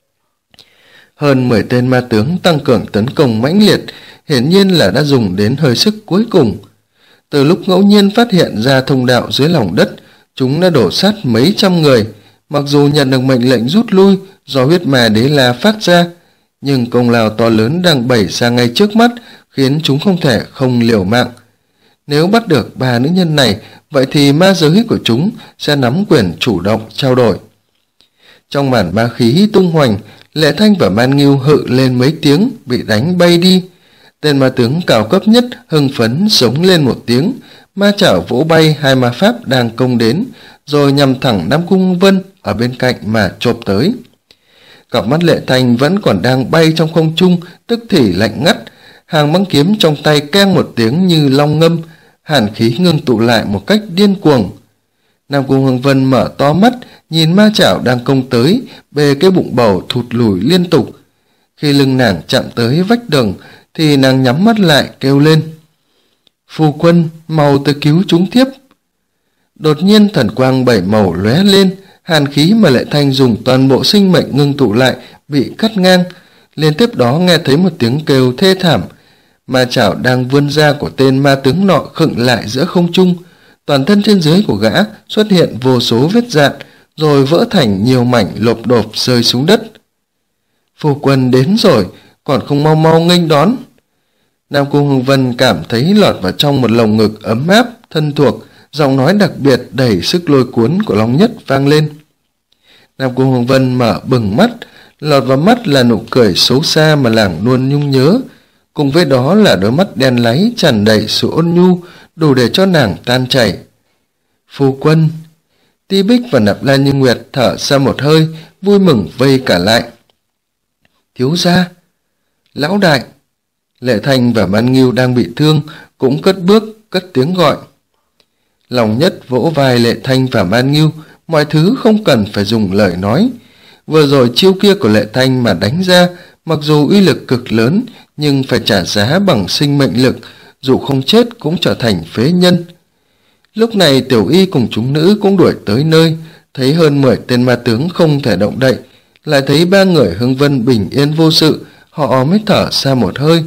Hơn 10 tên ma tướng tăng cường tấn công mãnh liệt, hiển nhiên là đã dùng đến hơi sức cuối cùng. Từ lúc ngẫu nhiên phát hiện ra thông đạo dưới lòng đất, chúng đã đổ sát mấy trăm người. Mặc dù nhận được mệnh lệnh rút lui do huyết ma đế la phát ra, nhưng công lao to lớn đang bày ra ngay trước mắt, khiến chúng không thể không liều mạng. Nếu bắt được 3 nữ nhân này, vậy thì ma giới của chúng sẽ nắm quyền chủ động trao đổi. Trong màn ma khí tung hoành, Lệ Thanh và Man Ngưu hự lên mấy tiếng, bị đánh bay đi. Tên ma tướng cao cấp nhất hưng phấn sống lên một tiếng, ma chảo vỗ bay hai ma pháp đang công đến, rồi nhằm thẳng Nam Cung Hồng Vân ở bên cạnh mà chộp tới. Cặp mắt Lệ Thanh vẫn còn đang bay trong không trung, tức thì lạnh ngắt. Hàng băng kiếm trong tay keng một tiếng như long ngâm, hàn khí ngưng tụ lại một cách điên cuồng. Nam Cung Hồng Vân mở to mắt, nhìn ma chảo đang công tới, bề cái bụng bầu thụt lùi liên tục. Khi lưng nàng chạm tới vách tường, thì nàng nhắm mắt lại kêu lên: "Phu quân, mau tới cứu chúng thiếp!" Đột nhiên thần quang 7 màu lóe lên, hàn khí mà Lệ Thanh dùng toàn bộ sinh mệnh ngưng tụ lại bị cắt ngang. Liên tiếp đó nghe thấy một tiếng kêu thê thảm. Ma chảo đang vươn ra của tên ma tướng nọ khựng lại giữa không trung. Toàn thân trên dưới của gã xuất hiện vô số vết rạn, rồi vỡ thành nhiều mảnh lộp độp rơi xuống đất. "Phu quân đến rồi, còn không mau mau nghênh đón!" Nam Cung Hồng Vân cảm thấy lọt vào trong một lồng ngực ấm áp, thân thuộc, giọng nói đặc biệt đầy sức lôi cuốn của Long Nhất vang lên. Nam Cung Hồng Vân mở bừng mắt, lọt vào mắt là nụ cười xấu xa mà nàng luôn nhung nhớ, cùng với đó là đôi mắt đen láy tràn đầy sự ôn nhu, đủ để cho nàng tan chảy. "Phu quân!" Ti Bích và Nạp Lan Như Nguyệt thở ra một hơi, vui mừng vây cả lại. "Thiếu gia!" "Lão đại!" Lệ Thanh và Man Ngưu đang bị thương cũng cất bước, cất tiếng gọi. Long Nhất vỗ vai Lệ Thanh và Man Ngưu, mọi thứ không cần phải dùng lời nói. Vừa rồi chiêu kia của Lệ Thanh mà đánh ra, mặc dù uy lực cực lớn, nhưng phải trả giá bằng sinh mệnh lực, dù không chết cũng trở thành phế nhân. Lúc này Tiểu Y cùng chúng nữ cũng đuổi tới nơi, thấy hơn 10 tên ma tướng không thể động đậy, lại thấy 3 người Hưng Vân bình yên vô sự, họ mới thở ra một hơi.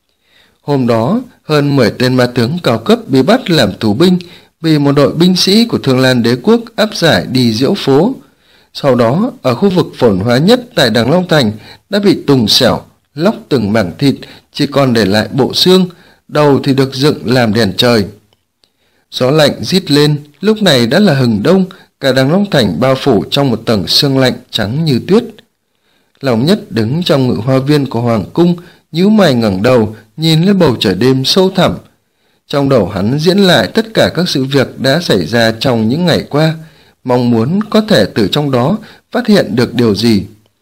Hôm đó, hơn 10 tên ma tướng cao cấp bị bắt làm tù binh, bị một đội binh sĩ của Thương Lan Đế quốc áp giải đi diễu phố. Sau đó, ở khu vực phồn hóa nhất tại Đằng Long Thành đã bị tùng xẻo, lóc từng mảng thịt, chỉ còn để lại bộ xương, đầu thì được dựng làm đèn trời. Gió lạnh rít lên, lúc này đã là hừng đông, cả Đằng Long Thành bao phủ trong một tầng sương lạnh trắng như tuyết. Long Nhất đứng trong ngự hoa viên của Hoàng cung, nhíu mày ngẩng đầu, nhìn lên bầu trời đêm sâu thẳm. Trong đầu hắn diễn lại tất cả các sự việc đã xảy ra trong những ngày qua, mong muốn có thể từ trong đó phát hiện được điều gì.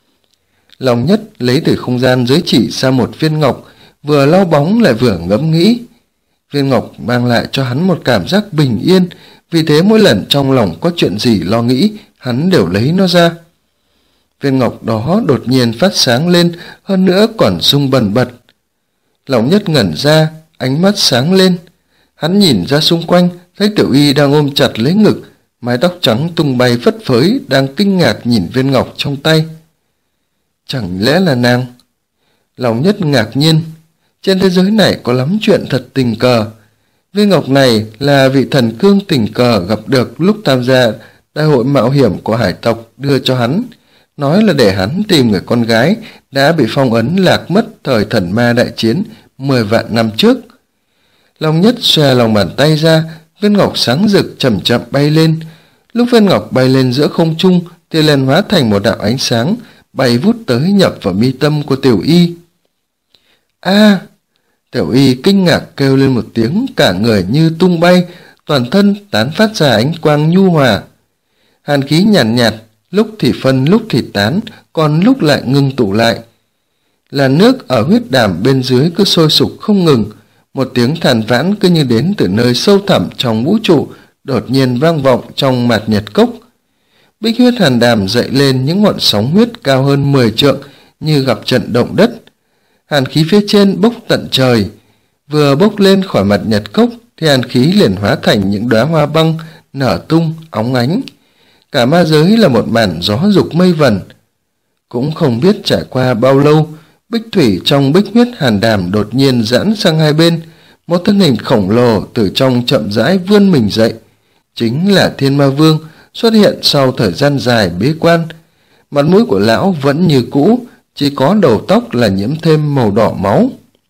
Long Nhất lấy từ không gian giới chỉ ra một viên ngọc, vừa lau bóng lại vừa ngẫm nghĩ. Viên ngọc mang lại cho hắn một cảm giác bình yên, vì thế mỗi lần trong lòng có chuyện gì lo nghĩ, hắn đều lấy nó ra. Viên ngọc đó đột nhiên phát sáng lên, hơn nữa còn rung bần bật. Long Nhất ngẩn ra, ánh mắt sáng lên. Hắn nhìn ra xung quanh, thấy Tiểu Y đang ôm chặt lấy ngực, mái tóc trắng tung bay phất phới, đang kinh ngạc nhìn viên ngọc trong tay. Chẳng lẽ là nàng? Long Nhất ngạc nhiên. Trên thế giới này có lắm chuyện thật tình cờ. Viên ngọc này là vị thần cương tình cờ gặp được lúc tham gia đại hội mạo hiểm của hải tộc đưa cho hắn, nói là để hắn tìm người con gái đã bị phong ấn lạc mất thời thần ma đại chiến 10 vạn năm trước. Long Nhất xòe lòng bàn tay ra, viên ngọc sáng rực chậm chậm bay lên. Lúc viên ngọc bay lên giữa không trung thì liền hóa thành một đạo ánh sáng, bay vút tới nhập vào mi tâm của Tiểu Y. A! Tiểu Y kinh ngạc kêu lên một tiếng, cả người như tung bay, toàn thân tán phát ra ánh quang nhu hòa. Hàn khí nhàn nhạt, lúc thì phân lúc thì tán, còn lúc lại ngưng tụ lại. Là nước ở huyết đàm bên dưới cứ sôi sục không ngừng, một tiếng than vãn cứ như đến từ nơi sâu thẳm trong vũ trụ, đột nhiên vang vọng trong mạt nhật cốc. Bích huyết hàn đàm dậy lên những ngọn sóng huyết cao hơn 10 trượng, như gặp trận động đất. Hàn khí phía trên bốc tận trời, vừa bốc lên khỏi mặt nhật cốc thì hàn khí liền hóa thành những đóa hoa băng nở tung, óng ánh. Cả ma giới là một màn gió dục mây vần. Cũng không biết trải qua bao lâu, bích thủy trong bích huyết hàn đàm đột nhiên giãn sang hai bên, một thân hình khổng lồ từ trong chậm rãi vươn mình dậy. Chính là Thiên Ma Vương xuất hiện sau thời gian dài bế quan. Mặt mũi của lão vẫn như cũ, chỉ có đầu tóc là nhiễm thêm màu đỏ máu.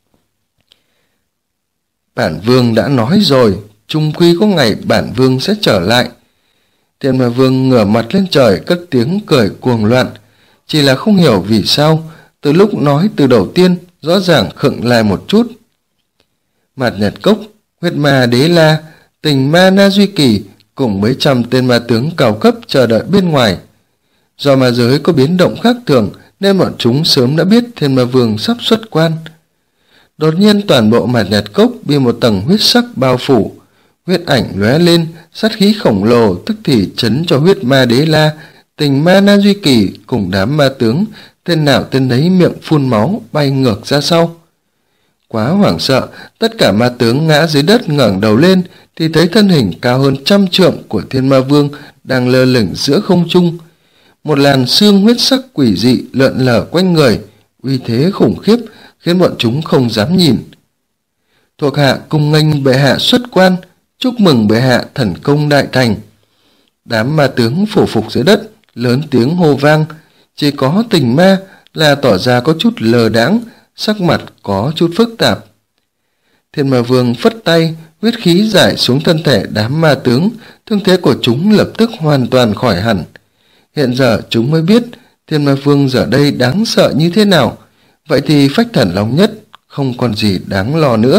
Bản Vương đã nói rồi, chung quy có ngày bản Vương sẽ trở lại. Thiên Ma Vương ngửa mặt lên trời cất tiếng cười cuồng loạn, chỉ là không hiểu vì sao từ lúc nói từ đầu tiên rõ ràng khựng lại một chút. Mạt Nhật Cốc, Huyết Ma Đế La, Tình Ma Na Duy Kỳ cùng mấy trăm tên ma tướng cao cấp chờ đợi bên ngoài. Do ma giới có biến động khác thường nên bọn chúng sớm đã biết Thiên Ma Vương sắp xuất quan. Đột nhiên toàn bộ Mạt Nhật Cốc bị một tầng huyết sắc bao phủ, huyết ảnh lóe lên, sát khí khổng lồ tức thì chấn cho Huyết Ma Đế La, Tình Ma Na Duy Kỳ cùng đám ma tướng, tên nào tên nấy miệng phun máu bay ngược ra sau. Quá hoảng sợ, tất cả ma tướng ngã dưới đất ngẩng đầu lên thì thấy thân hình cao hơn 100 trượng của Thiên Ma Vương đang lơ lửng giữa không trung. Một làn xương huyết sắc quỷ dị lượn lờ quanh người, uy thế khủng khiếp khiến bọn chúng không dám nhìn. Thuộc hạ cung nghênh bệ hạ xuất quan, chúc mừng bệ hạ thần công đại thành. Đám ma tướng phủ phục dưới đất lớn tiếng hô vang, chỉ có Tình Ma là tỏ ra có chút lờ đãng, sắc mặt có chút phức tạp. Thiên Ma Vương phất tay, huyết khí giải xuống thân thể đám ma tướng, thương thế của chúng lập tức hoàn toàn khỏi hẳn. Hiện giờ chúng mới biết Thiên Ma Vương giờ đây đáng sợ như thế nào, vậy thì Phách Thần Long Nhất không còn gì đáng lo nữa.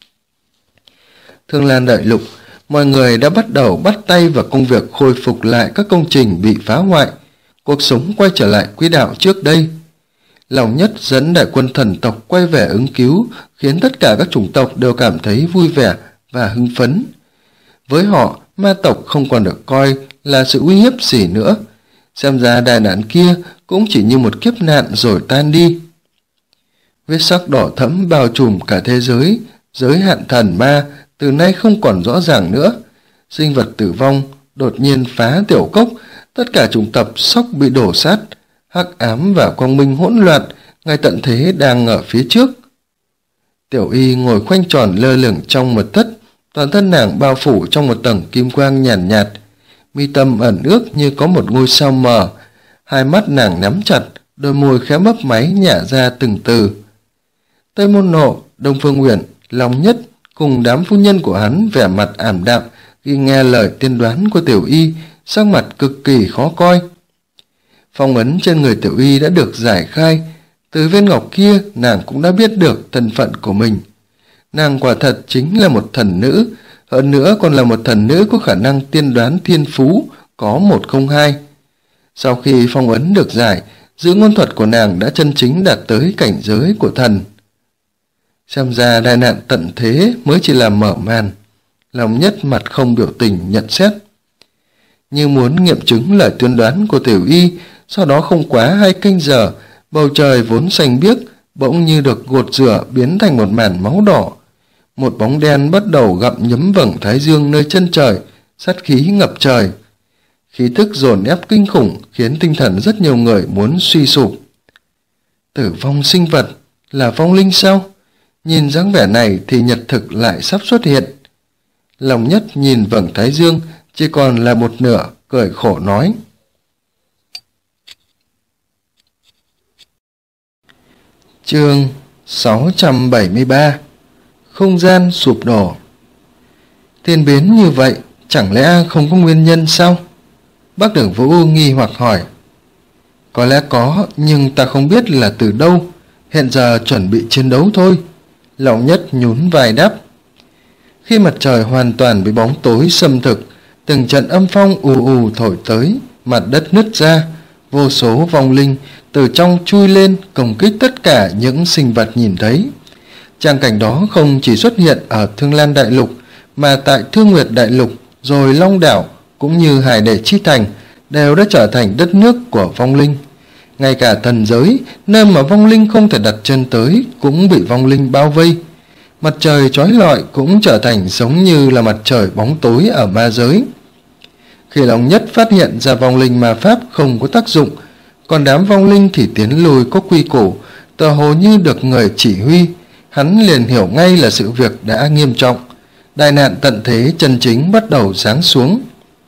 Thương Lan Đại Lục, mọi người đã bắt đầu bắt tay vào công việc khôi phục lại các công trình bị phá hoại, cuộc sống quay trở lại quỹ đạo trước đây. Long Nhất dẫn đại quân thần tộc quay về ứng cứu, khiến tất cả các chủng tộc đều cảm thấy vui vẻ và hưng phấn. Với họ, ma tộc không còn được coi là sự uy hiếp gì nữa. Xem ra đại nạn kia cũng chỉ như một kiếp nạn rồi tan đi. Huyết sắc đỏ thẫm bao trùm cả thế giới, giới hạn thần ma từ nay không còn rõ ràng nữa. Sinh vật tử vong đột nhiên phá tiểu cốc, tất cả chủng tộc sốc bị đổ sát, hắc ám và quang minh hỗn loạn, ngay tận thế đang ở phía trước. Tiểu Y ngồi khoanh tròn lơ lửng trong mật thất, toàn thân nàng bao phủ trong một tầng kim quang nhàn nhạt, mi tâm ẩn ước như có một ngôi sao mờ, hai mắt nàng nhắm chặt, đôi môi khẽ mấp máy nhả ra từng từ. Tây Môn Nộ, Đông Phương Uyển, Long Nhất cùng đám phu nhân của hắn vẻ mặt ảm đạm khi nghe lời tiên đoán của Tiểu Y, sắc mặt cực kỳ khó coi. Phong ấn trên người Tiểu Y đã được giải khai, từ viên ngọc kia nàng cũng đã biết được thân phận của mình. Nàng quả thật chính là một thần nữ, hơn nữa còn là một thần nữ có khả năng tiên đoán thiên phú, có 102. Sau khi phong ấn được giải, giữ ngôn thuật của nàng đã chân chính đạt tới cảnh giới của thần. Xem ra đại nạn tận thế mới chỉ là mở màn. Long Nhất mặt không biểu tình nhận xét. Như muốn nghiệm chứng lời tuyên đoán của Tiểu Y, sau đó không quá 2 canh giờ, bầu trời vốn xanh biếc bỗng như được gột rửa biến thành một màn máu đỏ. Một bóng đen bắt đầu gặm nhấm vầng thái dương nơi chân trời, sát khí ngập trời. Khí tức dồn ép kinh khủng khiến tinh thần rất nhiều người muốn suy sụp. Tử vong sinh vật là vong linh sao? Nhìn dáng vẻ này thì nhật thực lại sắp xuất hiện. Long Nhất nhìn vầng thái dương chỉ còn là một nửa, cười khổ nói. Chương 673. Không gian sụp đổ. Thiên biến như vậy chẳng lẽ không có nguyên nhân sao? Bác Đường Vũ nghi hoặc hỏi. Có lẽ có, nhưng ta không biết là từ đâu. Hiện giờ chuẩn bị chiến đấu thôi. Long Nhất nhún vai đáp. Khi mặt trời hoàn toàn bị bóng tối xâm thực, từng trận âm phong ù ù thổi tới, mặt đất nứt ra, vô số vong linh từ trong chui lên công kích tất cả những sinh vật nhìn thấy. Tràng cảnh đó không chỉ xuất hiện ở Thương Lan Đại Lục, mà tại Thương Nguyệt Đại Lục, rồi Long Đảo, cũng như Hải Đệ Chi Thành, đều đã trở thành đất nước của vong linh. Ngay cả thần giới, nơi mà vong linh không thể đặt chân tới, cũng bị vong linh bao vây. Mặt trời chói lọi cũng trở thành giống như là mặt trời bóng tối ở ma giới. Khi Long Nhất phát hiện ra vong linh ma pháp không có tác dụng, còn đám vong linh thì tiến lùi có quy củ, tựa hồ như được người chỉ huy, hắn liền hiểu ngay là sự việc đã nghiêm trọng. Đại nạn tận thế chân chính bắt đầu giáng xuống.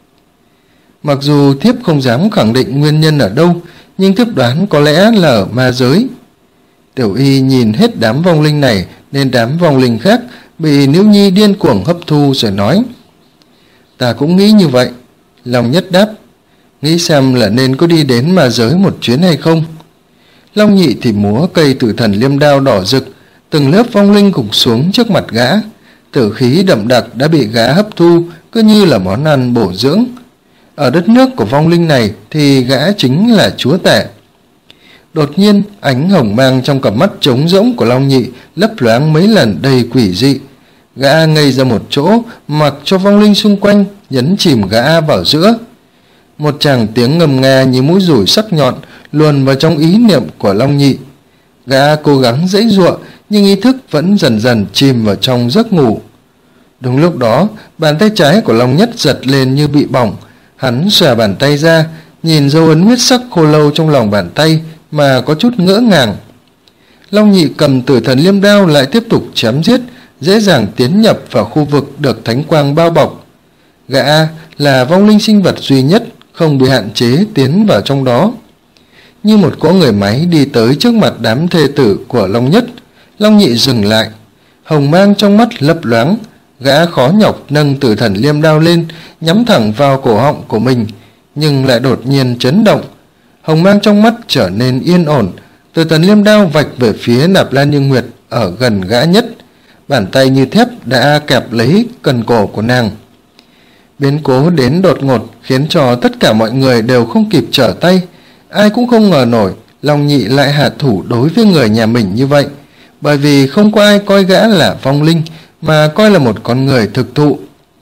Mặc dù thiếp không dám khẳng định nguyên nhân ở đâu, nhưng thiếp đoán có lẽ là ở ma giới. Tiểu Y nhìn hết đám vong linh này nên đám vong linh khác bị Nữ Nhi điên cuồng hấp thu rồi nói: Ta cũng nghĩ như vậy. Long Nhất đáp: Nghĩ xem là nên có đi đến ma giới một chuyến hay không. Long Nhị thì múa cây Tử Thần Liêm Đao đỏ rực, từng lớp vong linh gục xuống trước mặt gã. Tử khí đậm đặc đã bị gã hấp thu, cứ như là món ăn bổ dưỡng. Ở đất nước của vong linh này thì gã chính là chúa tể. Đột nhiên, ánh hồng mang trong cặp mắt trống rỗng của Long Nhị lấp loáng mấy lần đầy quỷ dị. Gã ngây ra một chỗ, mặc cho vong linh xung quanh nhấn chìm gã vào giữa. Một tràng tiếng ngầm nga như mũi dùi sắc nhọn luồn vào trong ý niệm của Long Nhị. Gã cố gắng giãy giụa, nhưng ý thức vẫn dần dần chìm vào trong giấc ngủ. Đúng lúc đó, bàn tay trái của Long Nhất giật lên như bị bỏng. Hắn xòe bàn tay ra, nhìn dấu ấn huyết sắc khô lâu trong lòng bàn tay mà có chút ngỡ ngàng. Long Nhị cầm Tử Thần Liêm Đao lại tiếp tục chém giết, dễ dàng tiến nhập vào khu vực được thánh quang bao bọc. Gã là vong linh sinh vật duy nhất không bị hạn chế tiến vào trong đó. Như một cỗ người máy đi tới trước mặt đám thê tử của Long Nhất, Long Nhị dừng lại, hồng mang trong mắt lấp loáng. Gã khó nhọc nâng Tử Thần Liêm Đao lên, nhắm thẳng vào cổ họng của mình, nhưng lại đột nhiên chấn động. Hồng mang trong mắt trở nên yên ổn, Tử Thần Liêm Đao vạch về phía Nạp Lan Như Nguyệt ở gần gã nhất. Bàn tay như thép đã kẹp lấy cần cổ của nàng. Biến cố đến đột ngột khiến cho tất cả mọi người đều không kịp trở tay. Ai cũng không ngờ nổi Long Nhị lại hạ thủ đối với người nhà mình như vậy, bởi vì không có ai coi gã là vong linh mà coi là một con người thực thụ.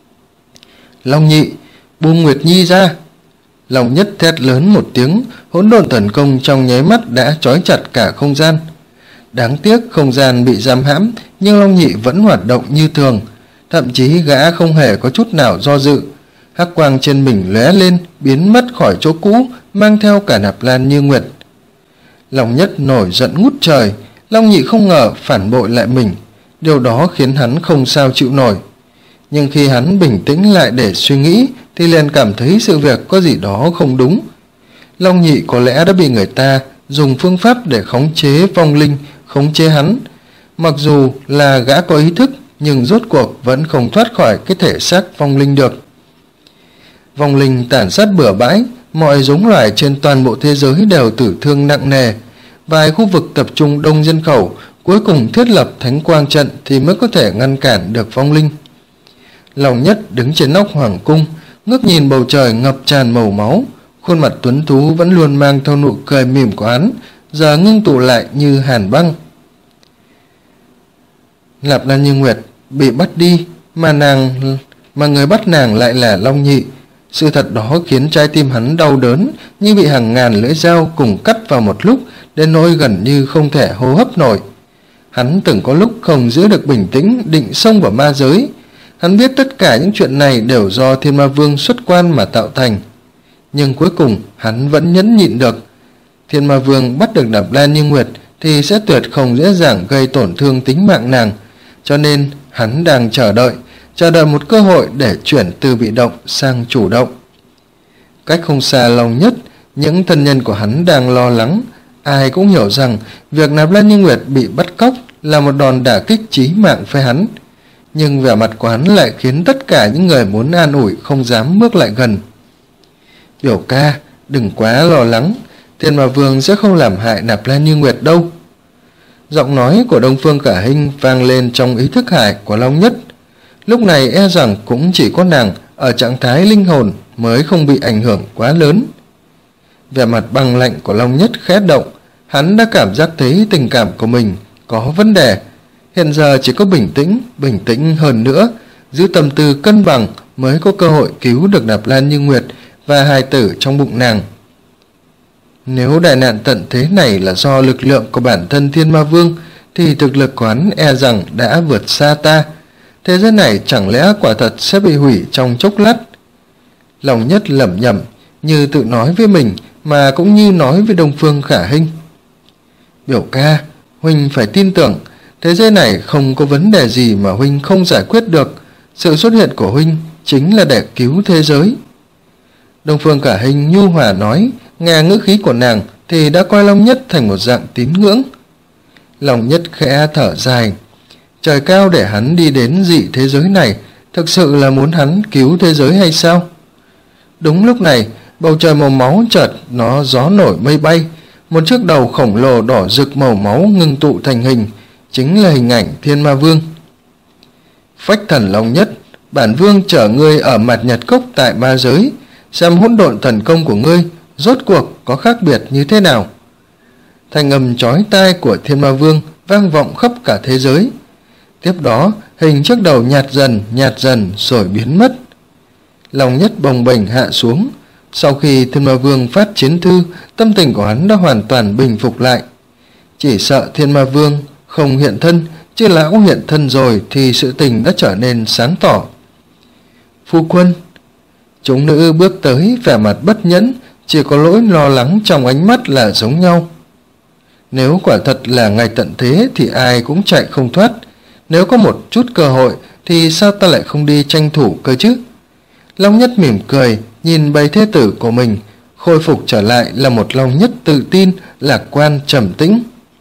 Long Nhị, buông Nguyệt Nhi ra! Long Nhất thét lớn một tiếng, hỗn độn tấn công trong nháy mắt đã trói chặt cả không gian. Đáng tiếc không gian bị giam hãm, nhưng Long Nhị vẫn hoạt động như thường, thậm chí gã không hề có chút nào do dự. Hắc quang trên mình lóe lên, biến mất khỏi chỗ cũ, mang theo cả Nạp Lan Như Nguyệt. Long Nhất nổi giận ngút trời, Long Nhị không ngờ phản bội lại mình, điều đó khiến hắn không sao chịu nổi. Nhưng khi hắn bình tĩnh lại để suy nghĩ thì liền cảm thấy sự việc có gì đó không đúng. Long Nhị có lẽ đã bị người ta dùng phương pháp để khống chế vong linh, khống chế hắn. Mặc dù là gã có ý thức, nhưng rốt cuộc vẫn không thoát khỏi cái thể xác vong linh được. Vong linh tàn sát bừa bãi, mọi giống loài trên toàn bộ thế giới đều tử thương nặng nề. Vài khu vực tập trung đông dân khẩu, cuối cùng thiết lập thánh quang trận thì mới có thể ngăn cản được vong linh. Long Nhất đứng trên nóc hoàng cung, ngước nhìn bầu trời ngập tràn màu máu. Khuôn mặt tuấn tú vẫn luôn mang theo nụ cười mỉm của hắn, giờ ngưng tụ lại như hàn băng. Nạp Lan Như Nguyệt bị bắt đi, mà người bắt nàng lại là Long Nhị. Sự thật đó khiến trái tim hắn đau đớn như bị hàng ngàn lưỡi dao cùng cắt vào một lúc, đến nỗi gần như không thể hô hấp nổi. Hắn từng có lúc không giữ được bình tĩnh, định xông vào ma giới. Hắn biết tất cả những chuyện này đều do Thiên Ma Vương xuất quan mà tạo thành, nhưng cuối cùng hắn vẫn nhẫn nhịn được. Thiên Ma Vương bắt được Nạp Lan Như Nguyệt thì sẽ tuyệt không dễ dàng gây tổn thương tính mạng nàng, cho nên hắn đang chờ đợi một cơ hội để chuyển từ bị động sang chủ động. Cách không xa Long Nhất, những thân nhân của hắn đang lo lắng. Ai cũng hiểu rằng việc Nạp Lan Như Nguyệt bị bắt cóc là một đòn đả kích chí mạng với hắn, nhưng vẻ mặt của hắn lại khiến tất cả những người muốn an ủi không dám bước lại gần. Biểu ca, đừng quá lo lắng, Thiên Ma Vương sẽ không làm hại Nạp Lan Như Nguyệt đâu. Giọng nói của Đông Phương Khả Hinh vang lên trong ý thức hải của Long Nhất. Lúc này e rằng cũng chỉ có nàng ở trạng thái linh hồn mới không bị ảnh hưởng quá lớn. Vẻ mặt băng lạnh của Long Nhất khẽ động, hắn đã cảm giác thấy tình cảm của mình có vấn đề. Hiện giờ chỉ có bình tĩnh hơn nữa, giữ tâm tư cân bằng mới có cơ hội cứu được Nạp Lan Như Nguyệt và hài tử trong bụng nàng. Nếu đại nạn tận thế này là do lực lượng của bản thân Thiên Ma Vương thì thực lực của hắn e rằng đã vượt xa ta. Thế giới này chẳng lẽ quả thật sẽ bị hủy trong chốc lát? Lòng Nhất lẩm nhẩm, như tự nói với mình mà cũng như nói với Đông Phương Khả Hinh. Biểu ca, huynh phải tin tưởng, thế giới này không có vấn đề gì mà huynh không giải quyết được. Sự xuất hiện của huynh chính là để cứu thế giới. Đông Phương Khả Hinh nhu hòa nói, nghe ngữ khí của nàng thì đã coi Long Nhất thành một dạng tín ngưỡng. Long Nhất khẽ thở dài. Trời cao để hắn đi đến dị thế giới này, thực sự là muốn hắn cứu thế giới hay sao? Đúng lúc này, bầu trời màu máu chợt nó gió nổi mây bay, một chiếc đầu khổng lồ đỏ rực màu máu ngưng tụ thành hình, chính là hình ảnh Thiên Ma Vương. Phách thần Long Nhất, bản vương chở ngươi ở mặt nhật cốc tại ma giới, xem hỗn độn thần công của ngươi rốt cuộc có khác biệt như thế nào. Thanh âm chói tai của Thiên Ma Vương vang vọng khắp cả thế giới. Tiếp đó, hình chiếc đầu nhạt dần rồi biến mất. Long Nhất bồng bềnh hạ xuống. Sau khi Thiên Ma Vương phát chiến thư, tâm tình của hắn đã hoàn toàn bình phục lại. Chỉ sợ Thiên Ma Vương không hiện thân, chứ lão hiện thân rồi thì sự tình đã trở nên sáng tỏ. Phu quân. Chúng nữ bước tới, vẻ mặt bất nhẫn, chỉ có lỗi lo lắng trong ánh mắt là giống nhau. Nếu quả thật là ngày tận thế thì ai cũng chạy không thoát. Nếu có một chút cơ hội thì sao ta lại không đi tranh thủ cơ chứ? Long Nhất mỉm cười, nhìn bầy thế tử của mình, khôi phục trở lại là một Long Nhất tự tin, lạc quan, trầm tĩnh.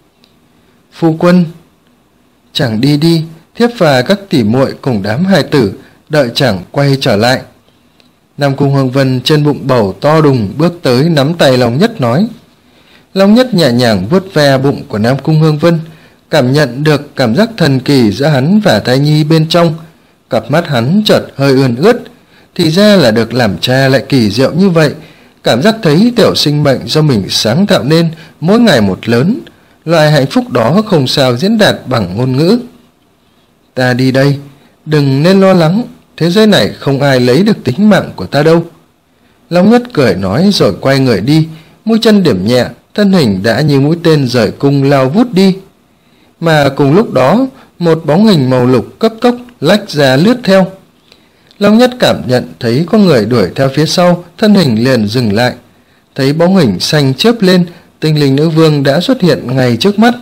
Phu quân. Chàng đi đi, thiếp và các tỷ muội cùng đám hài tử đợi chàng quay trở lại. Nam Cung Hương Vân trên bụng bầu to đùng bước tới nắm tay Long Nhất nói. Long Nhất nhẹ nhàng vuốt ve bụng của Nam Cung Hương Vân, cảm nhận được cảm giác thần kỳ giữa hắn và thai nhi bên trong. Cặp mắt hắn chợt hơi ươn ướt, thì ra là được làm cha lại kỳ diệu như vậy. Cảm giác thấy tiểu sinh mệnh do mình sáng tạo nên mỗi ngày một lớn, loại hạnh phúc đó không sao diễn đạt bằng ngôn ngữ. Ta đi đây, đừng nên lo lắng, thế giới này không ai lấy được tính mạng của ta đâu. Long Nhất cười nói rồi quay người đi, mũi chân điểm nhẹ, thân hình đã như mũi tên rời cung lao vút đi. Mà cùng lúc đó, một bóng hình màu lục cấp tốc lách ra lướt theo. Long Nhất cảm nhận thấy có người đuổi theo phía sau, thân hình liền dừng lại. Thấy bóng hình xanh chớp lên, tinh linh nữ vương đã xuất hiện ngay trước mắt.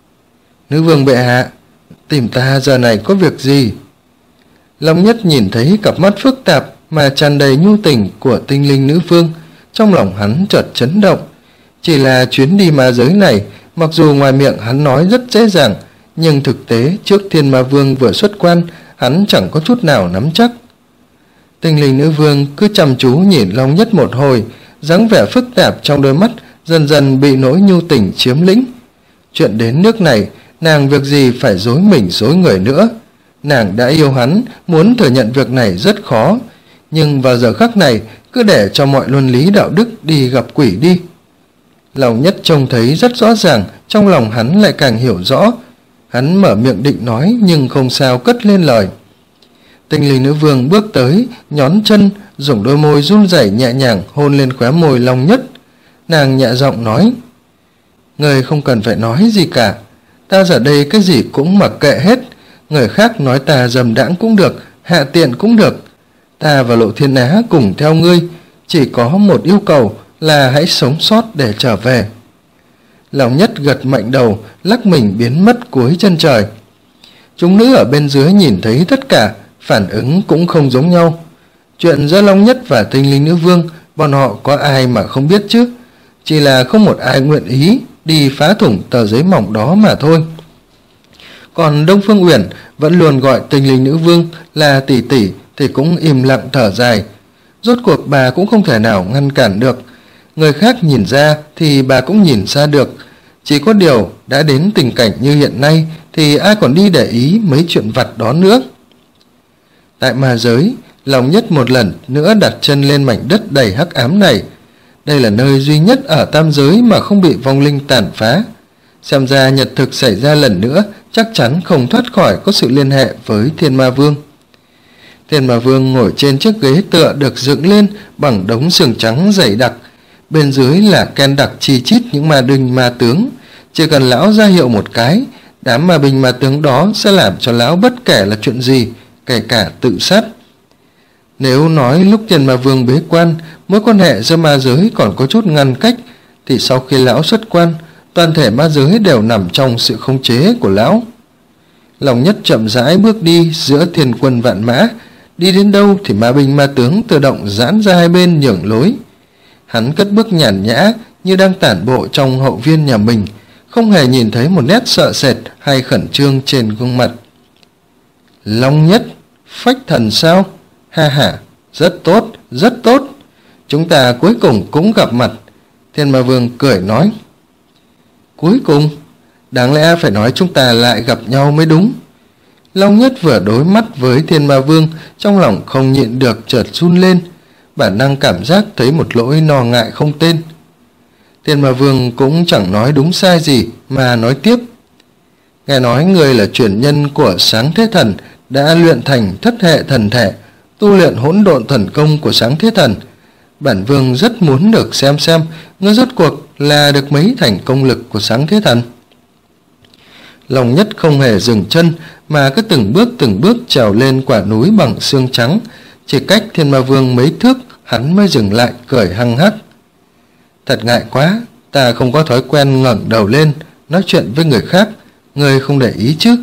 Nữ vương bệ hạ, tìm ta giờ này có việc gì? Long Nhất nhìn thấy cặp mắt phức tạp mà tràn đầy nhu tình của tinh linh nữ vương, trong lòng hắn chợt chấn động. Chỉ là chuyến đi ma giới này, mặc dù ngoài miệng hắn nói rất dễ dàng, nhưng thực tế trước Thiên Ma Vương vừa xuất quan, hắn chẳng có chút nào nắm chắc. Tinh linh nữ vương cứ chăm chú nhìn Long Nhất một hồi, dáng vẻ phức tạp trong đôi mắt dần dần bị nỗi nhu tình chiếm lĩnh. Chuyện đến nước này, nàng việc gì phải dối mình dối người nữa. Nàng đã yêu hắn, muốn thừa nhận việc này rất khó, nhưng vào giờ khắc này cứ để cho mọi luân lý đạo đức đi gặp quỷ đi. Long Nhất trông thấy rất rõ ràng, trong lòng hắn lại càng hiểu rõ. Hắn mở miệng định nói nhưng không sao cất lên lời. Tinh linh nữ vương bước tới, nhón chân, dùng đôi môi run rẩy nhẹ nhàng hôn lên khóe môi Long Nhất. Nàng nhẹ giọng nói, người không cần phải nói gì cả, ta giờ đây cái gì cũng mặc kệ hết. Người khác nói ta dầm đãng cũng được, hạ tiện cũng được. Ta và Lộ Thiên Á cùng theo ngươi, chỉ có một yêu cầu là hãy sống sót để trở về. Long Nhất gật mạnh đầu, lắc mình biến mất cuối chân trời. Chúng nữ ở bên dưới nhìn thấy tất cả, phản ứng cũng không giống nhau. Chuyện giữa Long Nhất và tinh linh nữ vương, bọn họ có ai mà không biết chứ, chỉ là không một ai nguyện ý đi phá thủng tờ giấy mỏng đó mà thôi. Còn Đông Phương Uyển vẫn luôn gọi tinh linh nữ vương là tỷ tỷ thì cũng im lặng thở dài. Rốt cuộc bà cũng không thể nào ngăn cản được. Người khác nhìn ra thì bà cũng nhìn ra được. Chỉ có điều đã đến tình cảnh như hiện nay thì ai còn đi để ý mấy chuyện vặt đó nữa. Tại ma giới, Long Nhất một lần nữa đặt chân lên mảnh đất đầy hắc ám này. Đây là nơi duy nhất ở tam giới mà không bị vong linh tàn phá. Xem ra nhật thực xảy ra lần nữa chắc chắn không thoát khỏi có sự liên hệ với Thiên Ma Vương. Thiên Ma Vương ngồi trên chiếc ghế tựa được dựng lên bằng đống sừng trắng dày đặc. Bên dưới là ken đặc chi chít những ma binh ma tướng. Chỉ cần lão ra hiệu một cái, đám ma binh ma tướng đó sẽ làm cho lão bất kể là chuyện gì, kể cả tự sát. Nếu nói lúc Thiên Ma Vương bế quan, mối quan hệ giữa ma giới còn có chút ngăn cách, thì sau khi lão xuất quan, toàn thể ma giới đều nằm trong sự khống chế của lão. Lòng Nhất chậm rãi bước đi giữa thiên quân vạn mã, đi đến đâu thì ma binh ma tướng tự động giãn ra hai bên nhường lối. Hắn cất bước nhàn nhã như đang tản bộ trong hậu viên nhà mình, không hề nhìn thấy một nét sợ sệt hay khẩn trương trên gương mặt. Long Nhất, phách thần sao? Ha ha, rất tốt, rất tốt. Chúng ta cuối cùng cũng gặp mặt. Thiên Ma Vương cười nói. Cuối cùng? Đáng lẽ phải nói chúng ta lại gặp nhau mới đúng. Long Nhất vừa đối mắt với Thiên Ma Vương, trong lòng không nhịn được chợt run lên, bản năng cảm giác thấy một nỗi lo ngại không tên. Thiên Ma Vương cũng chẳng nói đúng sai gì mà nói tiếp. Nghe nói người là truyền nhân của Sáng Thế Thần, đã luyện thành thất hệ thần thể, tu luyện hỗn độn thần công của Sáng Thế Thần. Bản vương rất muốn được xem ngươi rốt cuộc là được mấy thành công lực của Sáng Thế Thần. Lòng Nhất không hề dừng chân mà cứ từng bước trèo lên quả núi bằng xương trắng, chỉ cách Thiên Ma Vương mấy thước hắn mới dừng lại cười hăng hắc. Thật ngại quá, ta không có thói quen ngẩng đầu lên nói chuyện với người khác, ngươi không để ý chứ?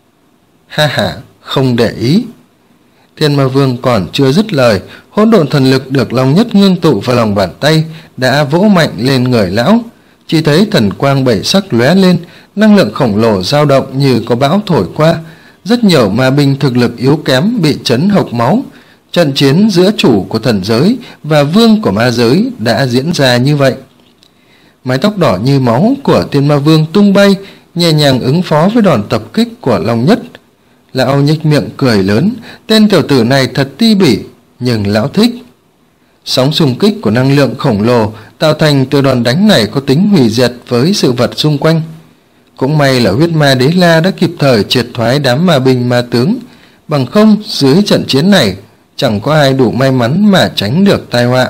Ha ha, không để ý. Thiên Ma Vương còn chưa dứt lời, hỗn độn thần lực được Long Nhất ngưng tụ vào lòng bàn tay đã vỗ mạnh lên người lão. Chỉ thấy thần quang bảy sắc lóe lên, năng lượng khổng lồ dao động như có bão thổi qua. Rất nhiều ma binh thực lực yếu kém bị chấn hộc máu. Trận chiến giữa chủ của thần giới và vương của ma giới đã diễn ra như vậy. Mái tóc đỏ như máu của Thiên Ma Vương tung bay, nhẹ nhàng ứng phó với đòn tập kích của Long Nhất. Lão nhếch miệng cười lớn, tên tiểu tử này thật ti bỉ, nhưng lão thích. Sóng xung kích của năng lượng khổng lồ tạo thành từ đòn đánh này có tính hủy diệt với sự vật xung quanh. Cũng may là huyết ma đế la đã kịp thời triệt thoái đám ma binh ma tướng, bằng không dưới trận chiến này chẳng có ai đủ may mắn mà tránh được tai họa.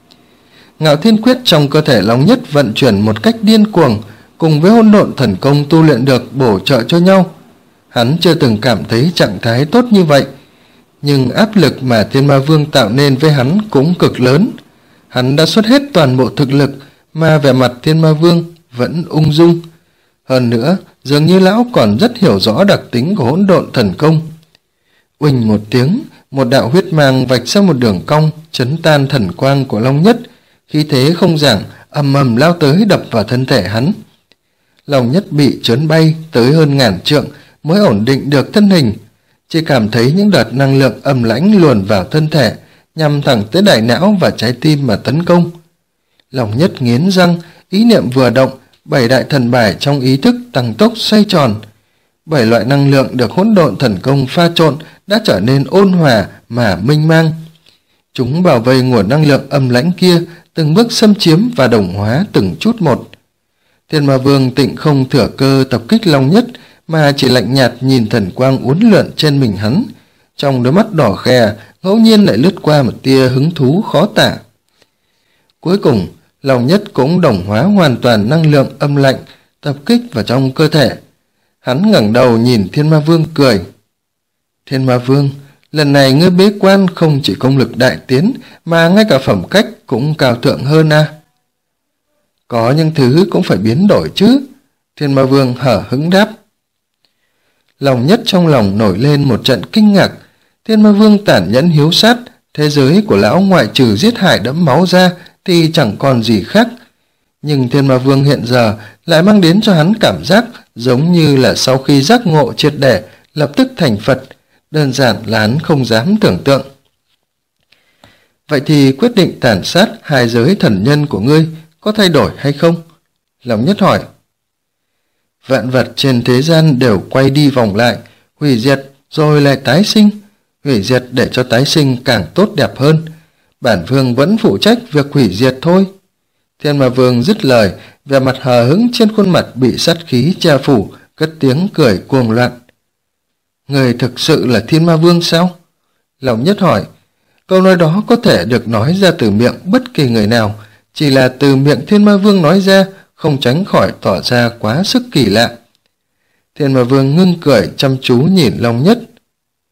Ngạo Thiên Quyết trong cơ thể Long Nhất vận chuyển một cách điên cuồng, cùng với hỗn độn thần công tu luyện được bổ trợ cho nhau. Hắn chưa từng cảm thấy trạng thái tốt như vậy, nhưng áp lực mà Thiên Ma Vương tạo nên với hắn cũng cực lớn. Hắn đã xuất hết toàn bộ thực lực, mà vẻ mặt Thiên Ma Vương vẫn ung dung. Hơn nữa, dường như lão còn rất hiểu rõ đặc tính của hỗn độn thần công. Uỳnh một tiếng, một đạo huyết mang vạch ra một đường cong, chấn tan thần quang của Long Nhất, khí thế không giảng, ầm ầm lao tới đập vào thân thể hắn. Long Nhất bị chấn bay tới hơn ngàn trượng mới ổn định được thân hình, chỉ cảm thấy những đợt năng lượng âm lãnh luồn vào thân thể, nhằm thẳng tới đại não và trái tim mà tấn công. Long Nhất nghiến răng, ý niệm vừa động, 7 đại thần bài trong ý thức tăng tốc xoay tròn. 7 loại năng lượng được hỗn độn thần công pha trộn đã trở nên ôn hòa mà mênh mang. Chúng bảo vệ nguồn năng lượng âm lãnh kia, từng bước xâm chiếm và đồng hóa từng chút một. Thiên Ma Vương tịnh không thừa cơ tập kích Long Nhất, mà chỉ lạnh nhạt nhìn thần quang uốn lượn trên mình hắn. Trong đôi mắt đỏ khè ngẫu nhiên lại lướt qua một tia hứng thú khó tả. Cuối cùng, Long Nhất cũng đồng hóa hoàn toàn năng lượng âm lạnh tập kích vào trong cơ thể. Hắn ngẩng đầu nhìn Thiên Ma Vương cười. Thiên Ma Vương, lần này ngươi bế quan không chỉ công lực đại tiến, mà ngay cả phẩm cách cũng cao thượng hơn à? Có những thứ cũng phải biến đổi chứ. Thiên Ma Vương hở hững đáp. Long Nhất trong lòng nổi lên một trận kinh ngạc. Thiên Ma Vương tàn nhẫn hiếu sát, thế giới của lão ngoại trừ giết hại đẫm máu ra thì chẳng còn gì khác. Nhưng Thiên Ma Vương hiện giờ lại mang đến cho hắn cảm giác giống như là sau khi giác ngộ triệt để lập tức thành Phật, đơn giản là hắn không dám tưởng tượng. Vậy thì quyết định tàn sát hai giới thần nhân của ngươi có thay đổi hay không? Long Nhất hỏi. Vạn vật trên thế gian đều quay đi vòng lại, hủy diệt rồi lại tái sinh, hủy diệt để cho tái sinh càng tốt đẹp hơn. Bản vương vẫn phụ trách việc hủy diệt thôi. Thiên Ma Vương dứt lời, vẻ mặt hờ hững trên khuôn mặt bị sát khí che phủ, cất tiếng cười cuồng loạn. Người thực sự là Thiên Ma Vương sao? Long Nhất hỏi. Câu nói đó có thể được nói ra từ miệng bất kỳ người nào, chỉ là từ miệng Thiên Ma Vương nói ra không tránh khỏi tỏ ra quá sức kỳ lạ. Thiên Ma Vương ngưng cười chăm chú nhìn Long Nhất.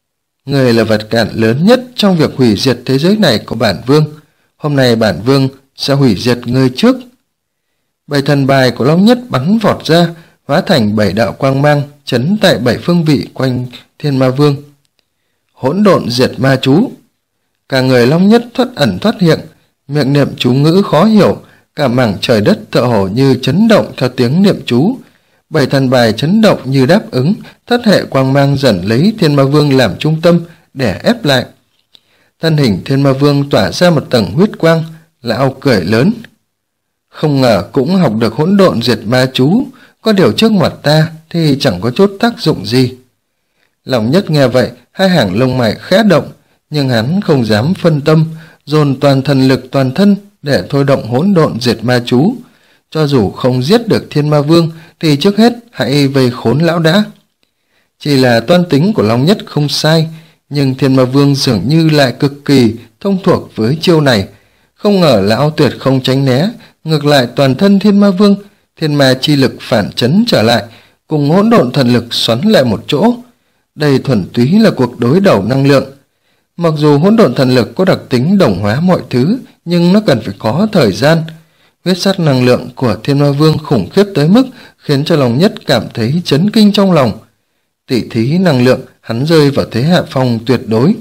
Người là vật cản lớn nhất trong việc hủy diệt thế giới này của bản vương. Hôm nay bản vương sẽ hủy diệt ngươi trước. 7 thần bài của Long Nhất bắn vọt ra, hóa thành 7 đạo quang mang, chấn tại 7 phương vị quanh Thiên Ma Vương. Hỗn độn diệt ma chú. Cả người Long Nhất thoát ẩn thoát hiện, miệng niệm chú ngữ khó hiểu, cả mảng trời đất tựa hồ như chấn động theo tiếng niệm chú. 7 thần bài chấn động như đáp ứng, thất hệ quang mang dần lấy Thiên Ma Vương làm trung tâm để ép lại. Thân hình Thiên Ma Vương tỏa ra một tầng huyết quang, lão cười lớn. Không ngờ cũng học được hỗn độn diệt ma chú, có điều trước mặt ta thì chẳng có chút tác dụng gì. Long Nhất nghe vậy, hai hàng lông mày khẽ động, nhưng hắn không dám phân tâm, dồn toàn thần lực toàn thân để thôi động hỗn độn diệt ma chú. Cho dù không giết được Thiên Ma Vương thì trước hết hãy vây khốn lão đã. Chỉ là toan tính của Long Nhất không sai, nhưng Thiên Ma Vương dường như lại cực kỳ thông thuộc với chiêu này. Không ngờ lão tuyệt không tránh né, ngược lại toàn thân Thiên Ma Vương, thiên ma chi lực phản chấn trở lại, cùng hỗn độn thần lực xoắn lại một chỗ. Đây thuần túy là cuộc đối đầu năng lượng. Mặc dù hỗn độn thần lực có đặc tính đồng hóa mọi thứ, nhưng nó cần phải có thời gian. Huyết sát năng lượng của Thiên Ma Vương khủng khiếp tới mức khiến cho Long Nhất cảm thấy chấn kinh trong lòng. Tỷ thí năng lượng, hắn rơi vào thế hạ phong tuyệt đối.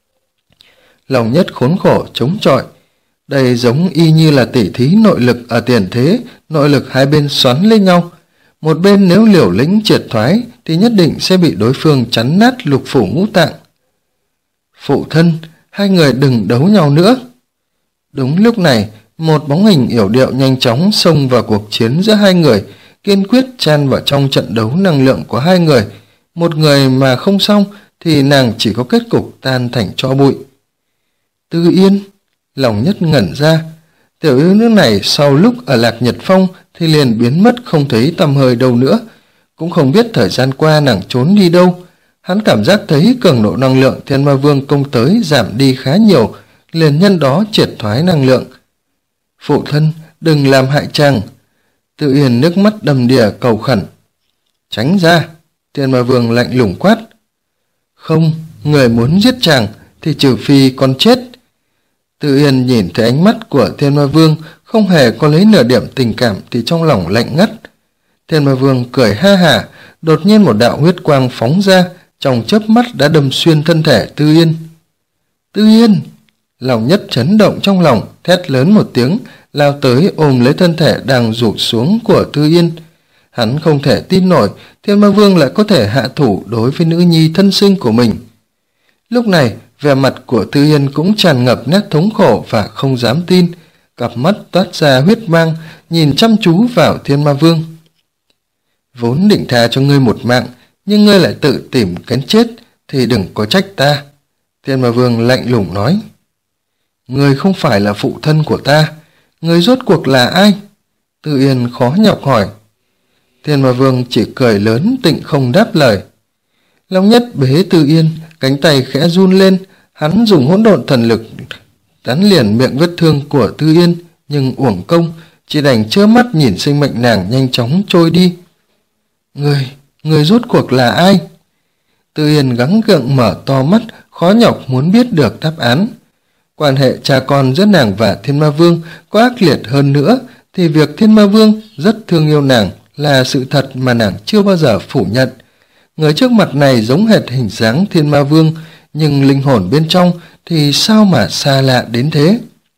Long Nhất khốn khổ chống chọi. Đây giống y như là tỷ thí nội lực ở tiền thế, nội lực hai bên xoắn lên nhau. Một bên nếu liều lĩnh triệt thoái thì nhất định sẽ bị đối phương chắn nát lục phủ ngũ tạng. Phụ thân, hai người đừng đấu nhau nữa. Đúng lúc này, một bóng hình yểu điệu nhanh chóng xông vào cuộc chiến giữa hai người, kiên quyết chan vào trong trận đấu năng lượng của hai người. Một người mà không xong thì nàng chỉ có kết cục tan thành tro bụi. Tư Yên, Long Nhất ngẩn ra. Tiểu yêu nữ này sau lúc ở Lạc Nhật Phong thì liền biến mất không thấy tăm hơi đâu nữa. Cũng không biết thời gian qua nàng trốn đi đâu. Hắn cảm giác thấy cường độ năng lượng Thiên Ma Vương công tới giảm đi khá nhiều, liền nhân đó triệt thoái năng lượng. Phụ thân, đừng làm hại chàng. Tự Yên nước mắt đầm đìa cầu khẩn. Tránh ra, Thiên Ma Vương lạnh lùng quát. Không, người muốn giết chàng thì trừ phi con chết. Tự Yên nhìn thấy ánh mắt của Thiên Ma Vương không hề có lấy nửa điểm tình cảm thì trong lòng lạnh ngắt. Thiên Ma Vương cười ha hả, đột nhiên một đạo huyết quang phóng ra, trong chớp mắt đã đâm xuyên thân thể Tư Yên. Tư Yên! Long Nhất chấn động trong lòng, thét lớn một tiếng, lao tới ôm lấy thân thể đang rủ xuống của Tư Yên. Hắn không thể tin nổi Thiên Ma Vương lại có thể hạ thủ đối với nữ nhi thân sinh của mình. Lúc này, vẻ mặt của Tư Yên cũng tràn ngập nét thống khổ và không dám tin, cặp mắt toát ra huyết mang, nhìn chăm chú vào Thiên Ma Vương. Vốn định tha cho ngươi một mạng, nhưng ngươi lại tự tìm cái chết thì đừng có trách ta. Thiên Ma Vương lạnh lùng nói. Ngươi không phải là phụ thân của ta, ngươi rốt cuộc là ai? Tư Yên khó nhọc hỏi. Thiên Ma Vương chỉ cười lớn tịnh không đáp lời. Long Nhất bế Tư Yên, cánh tay khẽ run lên, hắn dùng hỗn độn thần lực đắn liền miệng vết thương của Tư Yên, nhưng uổng công, chỉ đành trơ mắt nhìn sinh mệnh nàng nhanh chóng trôi đi. Người rốt cuộc là ai? Tư Yên gắng gượng mở to mắt, khó nhọc muốn biết được đáp án. Quan hệ cha con giữa nàng và Thiên Ma Vương có ác liệt hơn nữa, thì việc Thiên Ma Vương rất thương yêu nàng là sự thật mà nàng chưa bao giờ phủ nhận. Người trước mặt này giống hệt hình dáng Thiên Ma Vương, nhưng linh hồn bên trong thì sao mà xa lạ đến thế?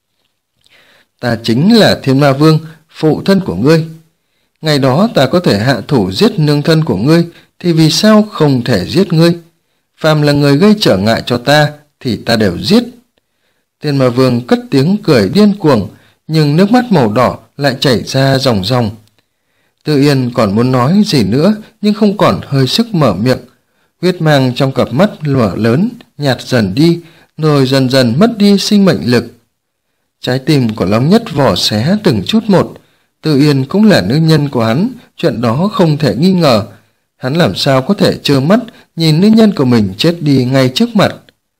Ta chính là Thiên Ma Vương, phụ thân của ngươi. Ngày đó ta có thể hạ thủ giết nương thân của ngươi, thì vì sao không thể giết ngươi? Phàm là người gây trở ngại cho ta thì ta đều giết. Thiên Ma Vương cất tiếng cười điên cuồng, nhưng nước mắt màu đỏ lại chảy ra ròng ròng. Tư Yên còn muốn nói gì nữa, nhưng không còn hơi sức mở miệng. Huyết mang trong cặp mắt lửa lớn, nhạt dần đi, rồi dần dần mất đi sinh mệnh lực. Trái tim của Long Nhất vỏ xé từng chút một. Tư Yên cũng là nữ nhân của hắn, chuyện đó không thể nghi ngờ. Hắn làm sao có thể trơ mắt nhìn nữ nhân của mình chết đi ngay trước mặt.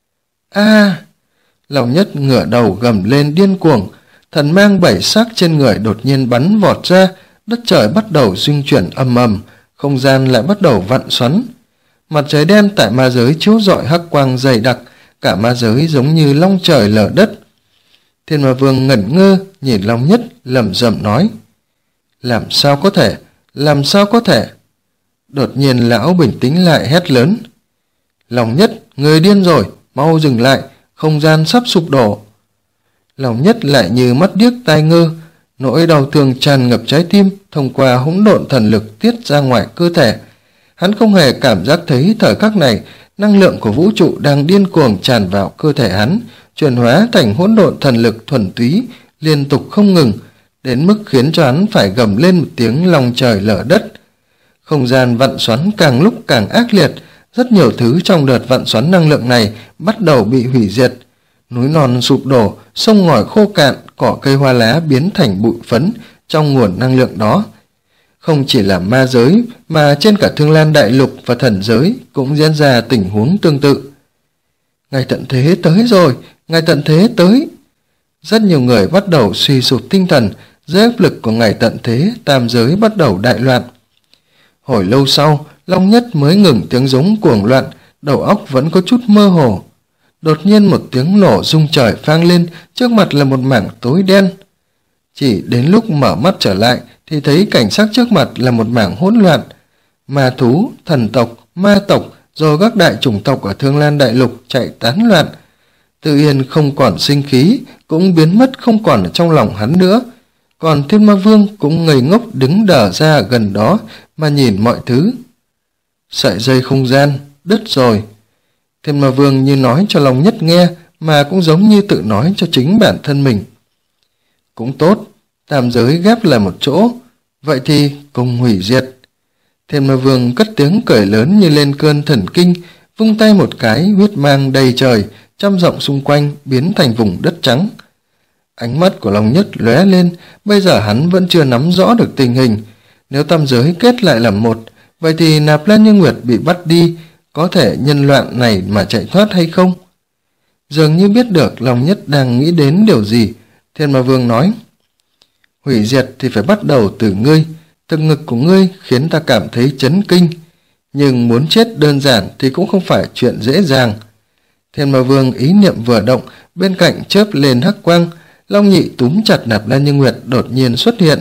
Long Nhất ngửa đầu gầm lên điên cuồng, thần mang 7 sắc trên người đột nhiên bắn vọt ra, đất trời bắt đầu rung chuyển ầm ầm, không gian lại bắt đầu vặn xoắn. Mặt trời đen tại ma giới chiếu rọi hắc quang dày đặc, cả ma giới giống như long trời lở đất. Thiên Ma Vương ngẩn ngơ nhìn Long Nhất lẩm rẩm nói: làm sao có thể, làm sao có thể? Đột nhiên lão bình tĩnh lại hét lớn: Long Nhất, người điên rồi, mau dừng lại, không gian sắp sụp đổ. Long Nhất lại như mắt điếc tai ngơ, nỗi đau thương tràn ngập trái tim thông qua hỗn độn thần lực tiết ra ngoài cơ thể. Hắn không hề cảm giác thấy thời khắc này năng lượng của vũ trụ đang điên cuồng tràn vào cơ thể hắn, chuyển hóa thành hỗn độn thần lực thuần túy, liên tục không ngừng, đến mức khiến cho hắn phải gầm lên một tiếng long trời lở đất. Không gian vặn xoắn càng lúc càng ác liệt, rất nhiều thứ trong đợt vặn xoắn năng lượng này bắt đầu bị hủy diệt. Núi non sụp đổ, sông ngòi khô cạn, cỏ cây hoa lá biến thành bụi phấn trong nguồn năng lượng đó. Không chỉ là ma giới mà trên cả Thương Lan Đại Lục và thần giới cũng diễn ra tình huống tương tự. Ngày tận thế tới rồi, ngày tận thế tới. Rất nhiều người bắt đầu suy sụp tinh thần, dưới áp lực của ngày tận thế, tam giới bắt đầu đại loạn. Hồi lâu sau, Long Nhất mới ngừng tiếng giống cuồng loạn, đầu óc vẫn có chút mơ hồ. Đột nhiên một tiếng nổ rung trời vang lên, trước mặt là một mảng tối đen. Chỉ đến lúc mở mắt trở lại thì thấy cảnh sắc trước mặt là một mảng hỗn loạn. Ma thú, thần tộc, ma tộc rồi các đại chủng tộc ở Thương Lan Đại Lục chạy tán loạn. Tự Yên không còn sinh khí, cũng biến mất không còn ở trong lòng hắn nữa. Còn Thiên Ma Vương cũng ngây ngốc đứng đờ ra gần đó mà nhìn mọi thứ. Sợi dây không gian, đứt rồi. Thiên Ma Vương như nói cho Long Nhất nghe, mà cũng giống như tự nói cho chính bản thân mình. Cũng tốt, tam giới ghép lại một chỗ, vậy thì cùng hủy diệt. Thiên Ma Vương cất tiếng cười lớn như lên cơn thần kinh, vung tay một cái, huyết mang đầy trời, trăm dặm xung quanh biến thành vùng đất trắng. Ánh mắt của Long Nhất lóe lên, bây giờ hắn vẫn chưa nắm rõ được tình hình. Nếu tam giới kết lại làm một, vậy thì Nạp Lan Như Nguyệt bị bắt đi, có thể nhân loạn này mà chạy thoát hay không? Dường như biết được Long Nhất đang nghĩ đến điều gì, Thiên Ma Vương nói: hủy diệt thì phải bắt đầu từ ngươi, thực ngực của ngươi khiến ta cảm thấy chấn kinh, nhưng muốn chết đơn giản thì cũng không phải chuyện dễ dàng. Thiên Ma Vương ý niệm vừa động, bên cạnh chớp lên hắc quang, Long Nhị túm chặt Nạp Lan Như Nguyệt đột nhiên xuất hiện.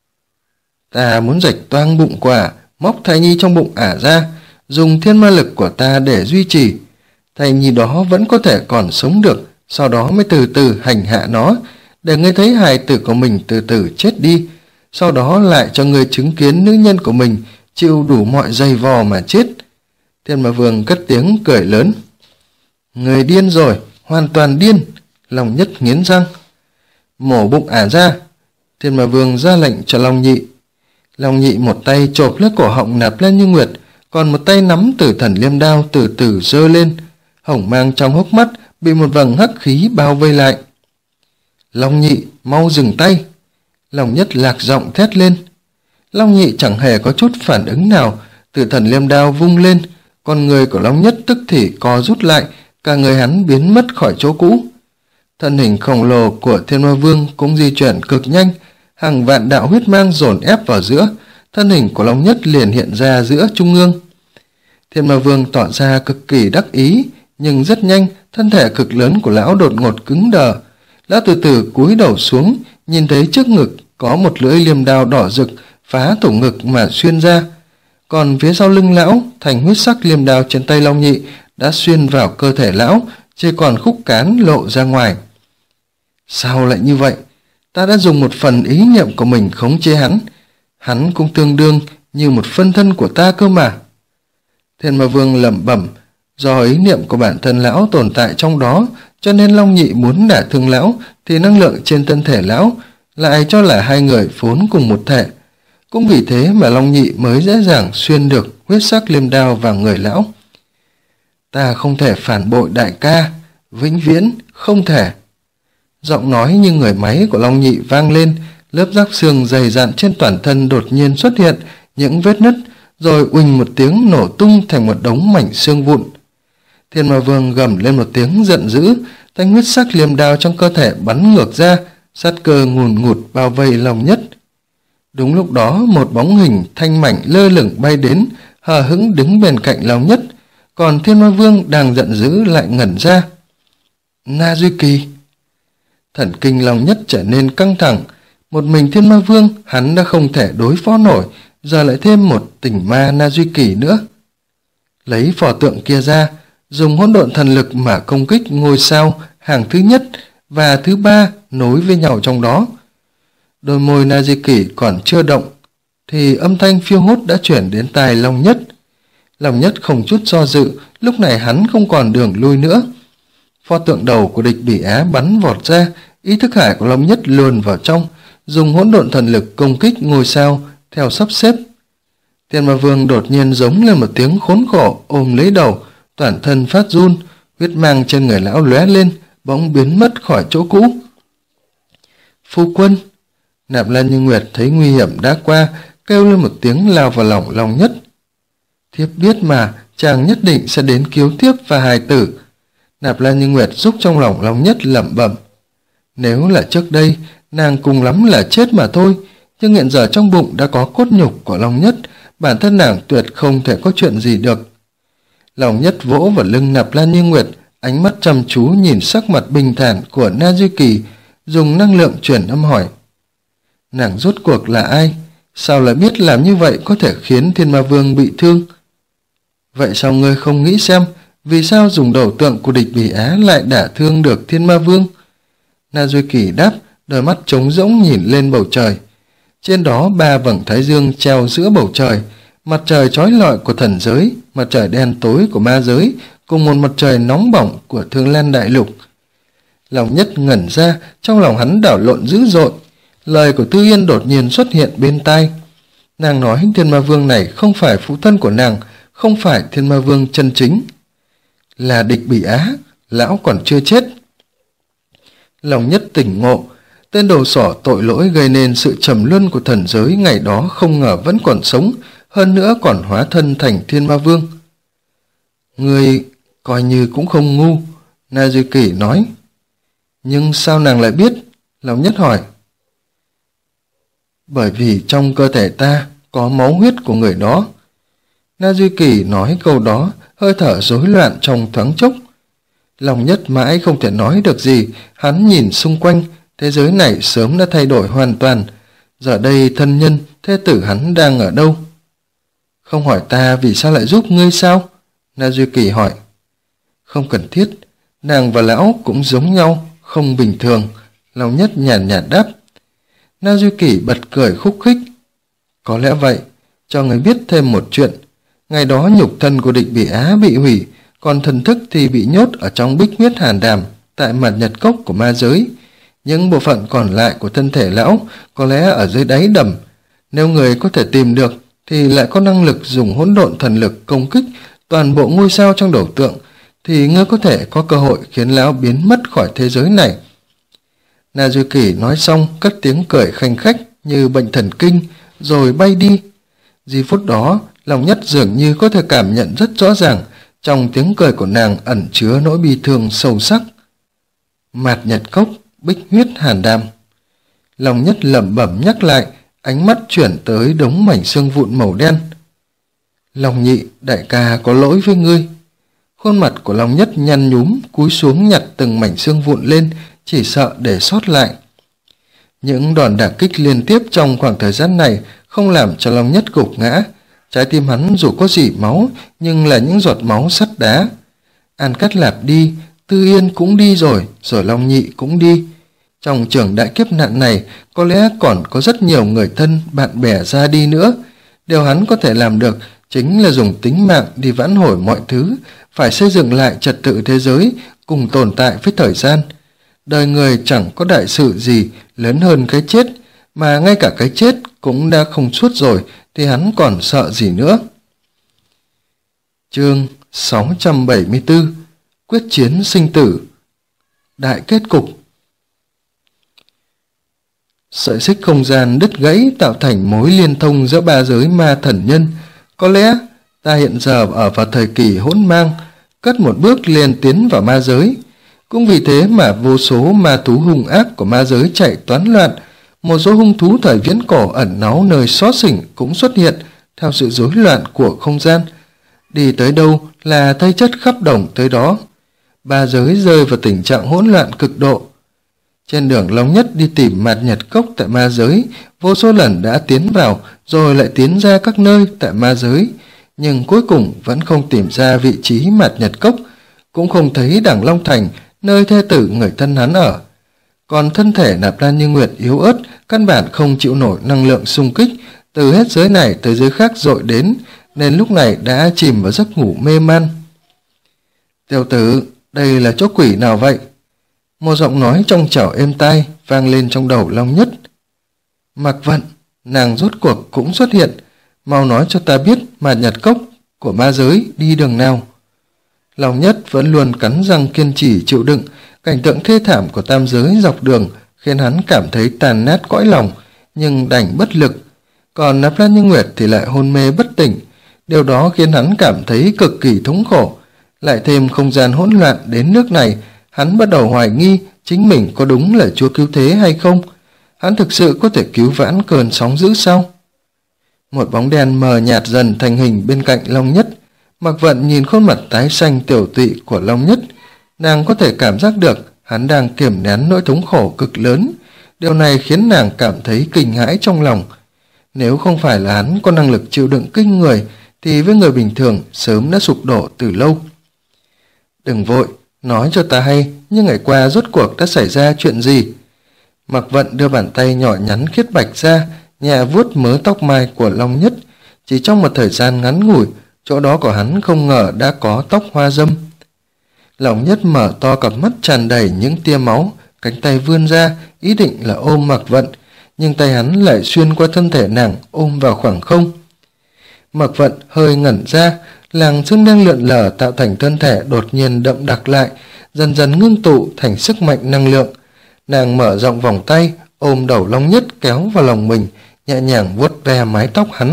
Ta muốn rạch toang bụng quả, móc thai nhi trong bụng ả ra, dùng thiên ma lực của ta để duy trì. Thai nhi đó vẫn có thể còn sống được, sau đó mới từ từ hành hạ nó, để ngươi thấy hài tử của mình từ từ chết đi, sau đó lại cho ngươi chứng kiến nữ nhân của mình chịu đủ mọi dày vò mà chết. Thiên Ma Vương cất tiếng cười lớn. Người điên rồi, hoàn toàn điên. Long Nhất nghiến răng. Mổ bụng ả ra. Thiên Ma Vương ra lệnh cho Long Nhị. Long Nhị một tay chộp lấy cổ họng Nạp Lan Như Nguyệt, còn một tay nắm Tử Thần Liêm Đao từ từ giơ lên. Hồng mang trong hốc mắt bị một vầng hắc khí bao vây lại. Long Nhị, mau dừng tay. Long Nhất lạc giọng thét lên. Long Nhị chẳng hề có chút phản ứng nào. Tử Thần Liêm Đao vung lên, con người của Long Nhất tức thì co rút lại, cả người hắn biến mất khỏi chỗ cũ. Thân hình khổng lồ của Thiên Ma Vương cũng di chuyển cực nhanh, hàng vạn đạo huyết mang dồn ép vào giữa, thân hình của Long Nhất liền hiện ra giữa trung ương. Thiên Ma Vương tỏ ra cực kỳ đắc ý, nhưng rất nhanh thân thể cực lớn của lão đột ngột cứng đờ. Lão từ từ cúi đầu xuống, nhìn thấy trước ngực có một lưỡi liềm đao đỏ rực phá thủng ngực mà xuyên ra, còn phía sau lưng lão, thành huyết sắc liềm đao trên tay Long Nhị đã xuyên vào cơ thể lão, chỉ còn khúc cán lộ ra ngoài. Sao lại như vậy? Ta đã dùng một phần ý niệm của mình khống chế hắn, hắn cũng tương đương như một phân thân của ta cơ mà. Thiên Ma Vương lẩm bẩm, do ý niệm của bản thân lão tồn tại trong đó, cho nên Long Nhị muốn đả thương lão thì năng lượng trên thân thể lão lại cho là hai người vốn cùng một thể. Cũng vì thế mà Long Nhị mới dễ dàng xuyên được huyết sắc liềm đao vào người lão. Ta không thể phản bội đại ca, vĩnh viễn không thể. Giọng nói như người máy của Long Nhị vang lên, lớp giáp xương dày dặn trên toàn thân đột nhiên xuất hiện những vết nứt, rồi uỳnh một tiếng nổ tung thành một đống mảnh xương vụn. Thiên Ma Vương gầm lên một tiếng giận dữ, thanh huyết sắc liềm đao trong cơ thể bắn ngược ra, sát cơ ngùn ngụt bao vây Long Nhất. Đúng lúc đó một bóng hình thanh mảnh lơ lửng bay đến, hờ hững đứng bên cạnh Long Nhất, còn Thiên Ma Vương đang giận dữ lại ngẩn ra. Na Duy Kỳ! Thần kinh Long Nhất trở nên căng thẳng. Một mình Thiên Ma Vương hắn đã không thể đối phó nổi, giờ lại thêm một tỉnh ma Na Duy Kỳ nữa. Lấy pho tượng kia ra, dùng hỗn độn thần lực mà công kích ngôi sao hàng thứ nhất và thứ ba nối với nhau trong đó. Đôi môi Na Duy Kỳ còn chưa động thì âm thanh phiêu hốt đã chuyển đến tai Long Nhất. Long Nhất không chút do dự, lúc này hắn không còn đường lui nữa. Pho tượng đầu của địch Bỉ Á bắn vọt ra, ý thức hải của Long Nhất luồn vào trong, dùng hỗn độn thần lực công kích ngôi sao theo sắp xếp. Thiên Ma Vương đột nhiên giống lên một tiếng khốn khổ, ôm lấy đầu, toàn thân phát run, huyết mang trên người lão lóe lên, bỗng biến mất khỏi chỗ cũ. Phu quân! Nạp Lan Như Nguyệt thấy nguy hiểm đã qua, kêu lên một tiếng lao vào lòng Long Nhất. Thiếp biết mà, chàng nhất định sẽ đến cứu thiếp và hài tử. Nạp Lan Như Nguyệt giúp trong lòng Long Nhất lẩm bẩm. Nếu là trước đây, nàng cùng lắm là chết mà thôi, nhưng hiện giờ trong bụng đã có cốt nhục của Long Nhất, bản thân nàng tuyệt không thể có chuyện gì được. Long Nhất vỗ vào lưng Nạp Lan Như Nguyệt, ánh mắt chăm chú nhìn sắc mặt bình thản của Na Duy Kỳ, dùng năng lượng truyền âm hỏi. Nàng rốt cuộc là ai? Sao lại biết làm như vậy có thể khiến Thiên Ma Vương bị thương? Vậy sao ngươi không nghĩ xem, vì sao dùng đầu tượng của địch Bỉ Á lại đả thương được Thiên Ma Vương? Na Duy Kỳ đáp, đôi mắt trống rỗng nhìn lên bầu trời. Trên đó 3 vầng thái dương treo giữa bầu trời, mặt trời chói lọi của thần giới, mặt trời đen tối của ma giới, cùng một mặt trời nóng bỏng của Thương Lan Đại Lục. Long Nhất ngẩn ra, trong lòng hắn đảo lộn dữ dội. Lời của Tư Yên đột nhiên xuất hiện bên tai. Nàng nói Thiên Ma Vương này không phải phụ thân của nàng, không phải Thiên Ma Vương chân chính. Là địch Bỉ Á, lão còn chưa chết. Long Nhất tỉnh ngộ, tên đầu sỏ tội lỗi gây nên sự trầm luân của thần giới ngày đó không ngờ vẫn còn sống, hơn nữa còn hóa thân thành Thiên Ma Vương. Người coi như cũng không ngu, Na Duy Kỳ nói. Nhưng sao nàng lại biết? Long Nhất hỏi. Bởi vì trong cơ thể ta có máu huyết của người đó. Na Duy Kỳ nói câu đó, hơi thở rối loạn trong thoáng chốc. Long Nhất mãi không thể nói được gì, hắn nhìn xung quanh, thế giới này sớm đã thay đổi hoàn toàn. Giờ đây thân nhân, thê tử hắn đang ở đâu? Không hỏi ta vì sao lại giúp ngươi sao? Na Duy Kỳ hỏi. Không cần thiết, nàng và lão cũng giống nhau, không bình thường. Long Nhất nhàn nhạt đáp. Na Duy Kỳ bật cười khúc khích. Có lẽ vậy, cho người biết thêm một chuyện. Ngày đó nhục thân của địch Bỉ Á bị hủy, còn thần thức thì bị nhốt ở trong bích huyết hàn đàm tại mặt nhật cốc của ma giới. Những bộ phận còn lại của thân thể lão có lẽ ở dưới đáy đầm. Nếu người có thể tìm được thì lại có năng lực dùng hỗn độn thần lực công kích toàn bộ ngôi sao trong đầu tượng, thì ngươi có thể có cơ hội khiến lão biến mất khỏi thế giới này. Na Duy Kỳ nói xong cất tiếng cười khanh khách như bệnh thần kinh rồi bay đi. Giây phút đó, Long Nhất dường như có thể cảm nhận rất rõ ràng trong tiếng cười của nàng ẩn chứa nỗi bi thương sâu sắc. Mạt nhật cốc, bích huyết hàn đàm. Long Nhất lẩm bẩm nhắc lại, ánh mắt chuyển tới đống mảnh xương vụn màu đen. Long Nhị, đại ca có lỗi với ngươi. Khuôn mặt của Long Nhất nhăn nhúm, cúi xuống nhặt từng mảnh xương vụn lên, chỉ sợ để sót lại. Những đòn đả kích liên tiếp trong khoảng thời gian này không làm cho Long Nhất gục ngã. Trái tim hắn dù có dỉ máu, nhưng là những giọt máu sắt đá. An Cát Lạp đi, Tư Yên cũng đi rồi Long Nhị cũng đi. Trong trường đại kiếp nạn này, có lẽ còn có rất nhiều người thân, bạn bè ra đi nữa. Điều hắn có thể làm được chính là dùng tính mạng đi vãn hồi mọi thứ, phải xây dựng lại trật tự thế giới, cùng tồn tại với thời gian. Đời người chẳng có đại sự gì lớn hơn cái chết, mà ngay cả cái chết cũng đã không suốt rồi, thì hắn còn sợ gì nữa. Chương 674 Quyết chiến sinh tử. Đại kết cục. Sợi xích không gian đứt gãy tạo thành mối liên thông giữa ba giới ma thần nhân. Có lẽ ta hiện giờ ở vào thời kỳ hỗn mang, cất một bước liền tiến vào ma giới. Cũng vì thế mà vô số ma thú hung ác của ma giới chạy toán loạn. Một số hung thú thời viễn cổ ẩn náu nơi xó xỉnh cũng xuất hiện, theo sự rối loạn của không gian. Đi tới đâu là thây chất khắp đồng tới đó. Ba giới rơi vào tình trạng hỗn loạn cực độ. Trên đường Long Nhất đi tìm Mạt Nhật Cốc tại ma giới, vô số lần đã tiến vào rồi lại tiến ra các nơi tại ma giới, nhưng cuối cùng vẫn không tìm ra vị trí Mạt Nhật Cốc, cũng không thấy Đằng Long Thành, nơi thê tử người thân hắn ở. Còn thân thể Nạp Lan Như Nguyệt yếu ớt, căn bản không chịu nổi năng lượng xung kích từ hết giới này tới giới khác dội đến, nên lúc này đã chìm vào giấc ngủ mê man. Tiểu tử, đây là chỗ quỷ nào vậy? Một giọng nói trong trẻo êm tai vang lên trong đầu Long Nhất. Mạc Vận, nàng rốt cuộc cũng xuất hiện, mau nói cho ta biết Mạt Nhật Cốc của ma giới đi đường nào. Long Nhất vẫn luôn cắn răng kiên trì chịu đựng, cảnh tượng thê thảm của tam giới dọc đường khiến hắn cảm thấy tàn nát cõi lòng, nhưng đành bất lực. Còn Nạp Lan Như Nguyệt thì lại hôn mê bất tỉnh, điều đó khiến hắn cảm thấy cực kỳ thống khổ. Lại thêm không gian hỗn loạn đến nước này, hắn bắt đầu hoài nghi chính mình có đúng là Chúa Cứu Thế hay không. Hắn thực sự có thể cứu vãn cơn sóng dữ sao? Một bóng đen mờ nhạt dần thành hình bên cạnh Long Nhất. Mạc Vận nhìn khuôn mặt tái xanh tiểu tụy của Long Nhất, nàng có thể cảm giác được hắn đang kiềm nén nỗi thống khổ cực lớn. Điều này khiến nàng cảm thấy kinh hãi trong lòng. Nếu không phải là hắn có năng lực chịu đựng kinh người, thì với người bình thường sớm đã sụp đổ từ lâu. Đừng vội, nói cho ta hay, nhưng ngày qua rốt cuộc đã xảy ra chuyện gì? Mạc Vận đưa bàn tay nhỏ nhắn khiết bạch ra, nhẹ vuốt mớ tóc mai của Long Nhất. Chỉ trong một thời gian ngắn ngủi, chỗ đó của hắn không ngờ đã có tóc hoa dâm. Long Nhất mở to cặp mắt tràn đầy những tia máu, cánh tay vươn ra, ý định là ôm Mạc Vận, nhưng tay hắn lại xuyên qua thân thể nàng, ôm vào khoảng không. Mạc Vận hơi ngẩn ra, làn xương đang lượn lờ tạo thành thân thể đột nhiên đậm đặc lại, dần dần ngưng tụ thành sức mạnh năng lượng. Nàng mở rộng vòng tay, ôm đầu Long Nhất kéo vào lòng mình, nhẹ nhàng vuốt ve mái tóc hắn.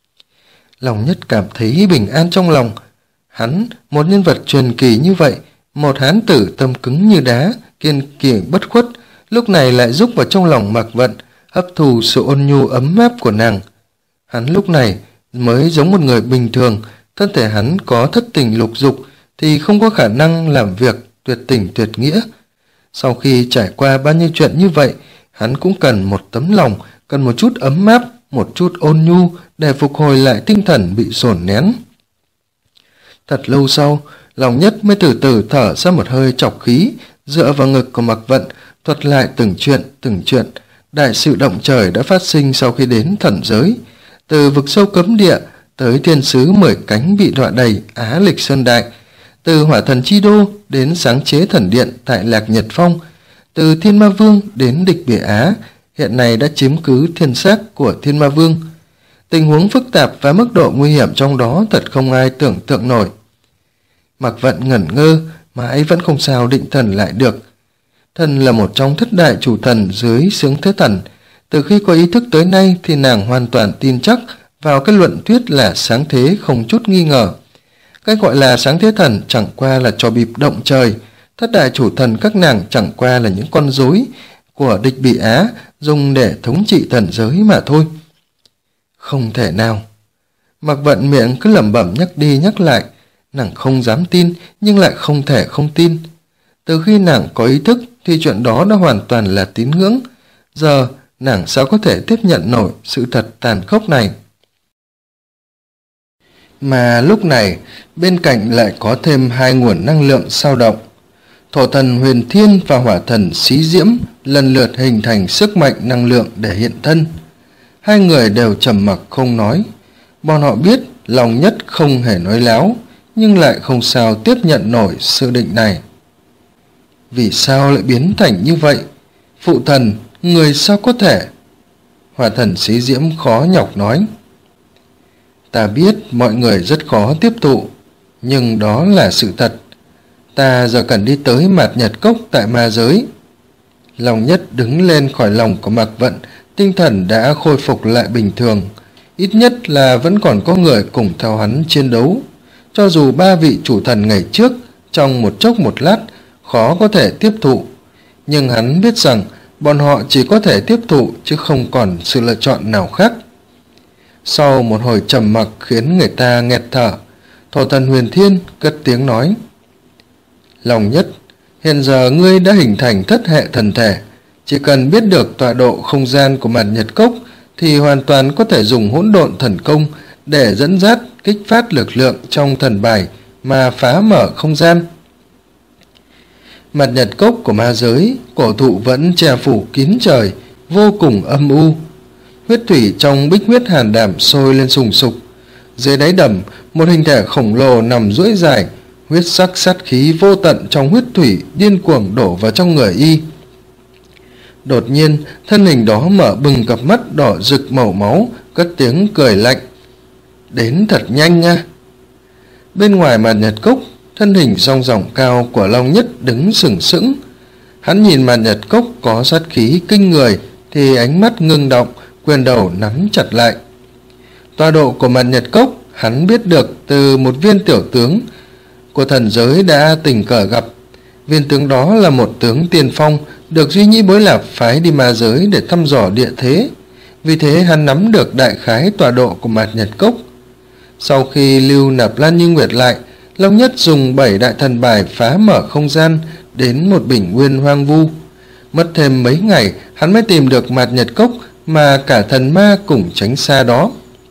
Long Nhất cảm thấy bình an trong lòng. Hắn, một nhân vật truyền kỳ như vậy, một hán tử tâm cứng như đá, kiên kỳ bất khuất, lúc này lại rúc vào trong lòng Mạc Vận, hấp thụ sự ôn nhu ấm áp của nàng. Hắn lúc này mới giống một người bình thường, thân thể hắn có thất tình lục dục thì không có khả năng làm việc tuyệt tình tuyệt nghĩa. Sau khi trải qua bao nhiêu chuyện như vậy, hắn cũng cần một tấm lòng, cần một chút ấm áp, một chút ôn nhu để phục hồi lại tinh thần bị dồn nén. Thật lâu sau, Long Nhất mới từ từ thở ra một hơi trọc khí, dựa vào ngực của Mạc Vận, thuật lại từng chuyện. Đại sự động trời đã phát sinh sau khi đến thần giới, từ vực sâu cấm địa tới thiên sứ 10 cánh bị đọa đầy Á Lịch Sơn Đại, từ hỏa thần chi đô đến sáng chế thần điện tại Lạc Nhật Phong, từ Thiên Ma Vương đến địch Bỉa Á, hiện nay đã chiếm cứ thiên xác của Thiên Ma Vương. Tình huống phức tạp và mức độ nguy hiểm trong đó thật không ai tưởng tượng nổi. Mạc Vận ngẩn ngơ, mãi vẫn không sao định thần lại được. Thần là một trong thất đại chủ thần dưới xướng thế thần. Từ khi có ý thức tới nay thì nàng hoàn toàn tin chắc vào cái luận thuyết là sáng thế không chút nghi ngờ. Cái gọi là sáng thế thần chẳng qua là trò bịp động trời. Thất đại chủ thần các nàng chẳng qua là những con rối của địch Bỉ Á dùng để thống trị thần giới mà thôi. Không thể nào. Mạc Vận miệng cứ lẩm bẩm nhắc đi nhắc lại. Nàng không dám tin nhưng lại không thể không tin. Từ khi nàng có ý thức thì chuyện đó đã hoàn toàn là tín ngưỡng. Giờ nàng sao có thể tiếp nhận nổi sự thật tàn khốc này? Mà lúc này bên cạnh lại có thêm hai nguồn năng lượng dao động. Thổ thần Huyền Thiên và hỏa thần Xí Diễm lần lượt hình thành sức mạnh năng lượng để hiện thân. Hai người đều trầm mặc không nói. Bọn họ biết Long Nhất không hề nói láo, nhưng lại không sao tiếp nhận nổi sự định này. Vì sao lại biến thành như vậy? Phụ thần, người sao có thể? Hỏa thần Xí Diễm khó nhọc nói. Ta biết mọi người rất khó tiếp thụ, nhưng đó là sự thật. Ta giờ cần đi tới Mạt Nhật Cốc tại ma giới. Long Nhất đứng lên khỏi lòng của Mạc Vận, tinh thần đã khôi phục lại bình thường. Ít nhất là vẫn còn có người cùng theo hắn chiến đấu. Cho dù ba vị chủ thần ngày trước trong một chốc một lát khó có thể tiếp thụ, nhưng hắn biết rằng bọn họ chỉ có thể tiếp thụ chứ không còn sự lựa chọn nào khác. Sau một hồi trầm mặc khiến người ta nghẹt thở, thổ thần Huyền Thiên cất tiếng nói: Long Nhất, hiện giờ ngươi đã hình thành thất hệ thần thể, chỉ cần biết được tọa độ không gian của Mạt Nhật Cốc thì hoàn toàn có thể dùng hỗn độn thần công để dẫn dắt kích phát lực lượng trong thần bài mà phá mở không gian. Mạt Nhật Cốc của ma giới, cổ thụ vẫn che phủ kín trời, vô cùng âm u. Huyết thủy trong bích huyết hàn đảm sôi lên sùng sục. Dưới đáy đầm, một hình thể khổng lồ nằm duỗi dài, huyết sắc sát khí vô tận trong huyết thủy điên cuồng đổ vào trong người y. Đột nhiên, thân hình đó mở bừng cặp mắt đỏ rực màu máu, cất tiếng cười lạnh: Đến thật nhanh nha. Bên ngoài Mạt Nhật Cốc, thân hình song ròng cao của Long Nhất đứng sừng sững. Hắn nhìn Mạt Nhật Cốc có sát khí kinh người thì ánh mắt ngưng động, quyền đầu nắm chặt lại. Tọa độ của Mạt Nhật Cốc hắn biết được từ một viên tiểu tướng của thần giới đã tình cờ gặp. Viên tướng đó là một tướng tiên phong, được Duy Nhi Bối Lạp phái đi ma giới để thăm dò địa thế. Vì thế hắn nắm được đại khái tọa độ của Mạt Nhật Cốc. Sau khi lưu nạp Lan Như Nguyệt lại, Long Nhất dùng 7 đại thần bài phá mở không gian đến một bình nguyên hoang vu. Mất thêm mấy ngày hắn mới tìm được Mạt Nhật Cốc mà cả thần ma cùng tránh xa đó.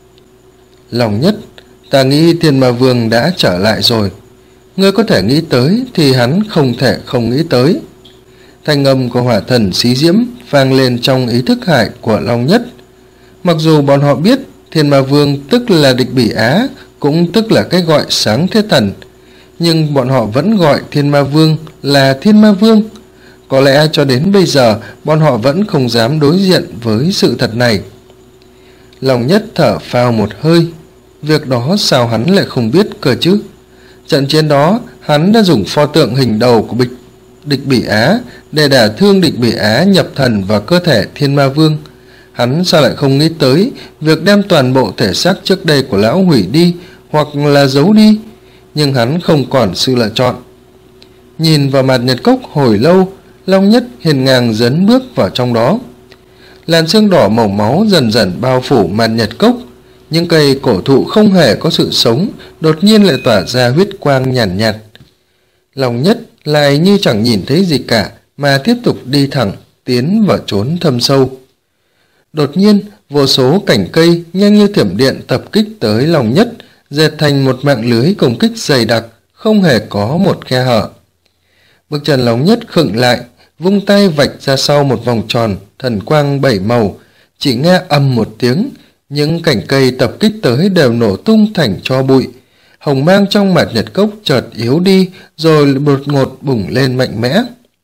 Long Nhất, ta nghĩ Thiên Ma Vương đã trở lại rồi. Ngươi có thể nghĩ tới thì hắn không thể không nghĩ tới. Thanh âm của hỏa thần xí diễm vang lên trong ý thức hải của Long Nhất. Mặc dù bọn họ biết Thiên Ma Vương tức là Địch Bỉ Á, cũng tức là cái gọi Sáng Thế Thần, nhưng bọn họ vẫn gọi Thiên Ma Vương là Thiên Ma Vương. Có lẽ cho đến bây giờ bọn họ vẫn không dám đối diện với sự thật này. Long Nhất thở phào một hơi. Việc đó sao hắn lại không biết cơ chứ? Trận chiến đó hắn đã dùng pho tượng hình đầu của Địch Bỉ Á để đả thương Địch Bỉ Á nhập thần vào cơ thể Thiên Ma Vương. Hắn sao lại không nghĩ tới việc đem toàn bộ thể xác trước đây của lão hủy đi hoặc là giấu đi? Nhưng hắn không còn sự lựa chọn. Nhìn vào Mạt Nhật Cốc hồi lâu, Long Nhất hiên ngang dấn bước vào trong đó. Làn sương đỏ màu máu dần dần bao phủ Mạt Nhật Cốc. Những cây cổ thụ không hề có sự sống đột nhiên lại tỏa ra huyết quang nhàn nhạt. Long Nhất lại như chẳng nhìn thấy gì cả mà tiếp tục đi thẳng, tiến vào chốn thâm sâu. Đột nhiên, vô số cành cây nhanh như thiểm điện tập kích tới Long Nhất, dệt thành một mạng lưới công kích dày đặc, không hề có một khe hở. Bước chân Long Nhất khựng lại, vung tay vạch ra sau một vòng tròn, thần quang 7 màu, chỉ nghe ầm một tiếng, những cành cây tập kích tới đều nổ tung thành tro bụi. Hồng mang trong Mạt Nhật Cốc chợt yếu đi, rồi đột ngột bùng lên mạnh mẽ.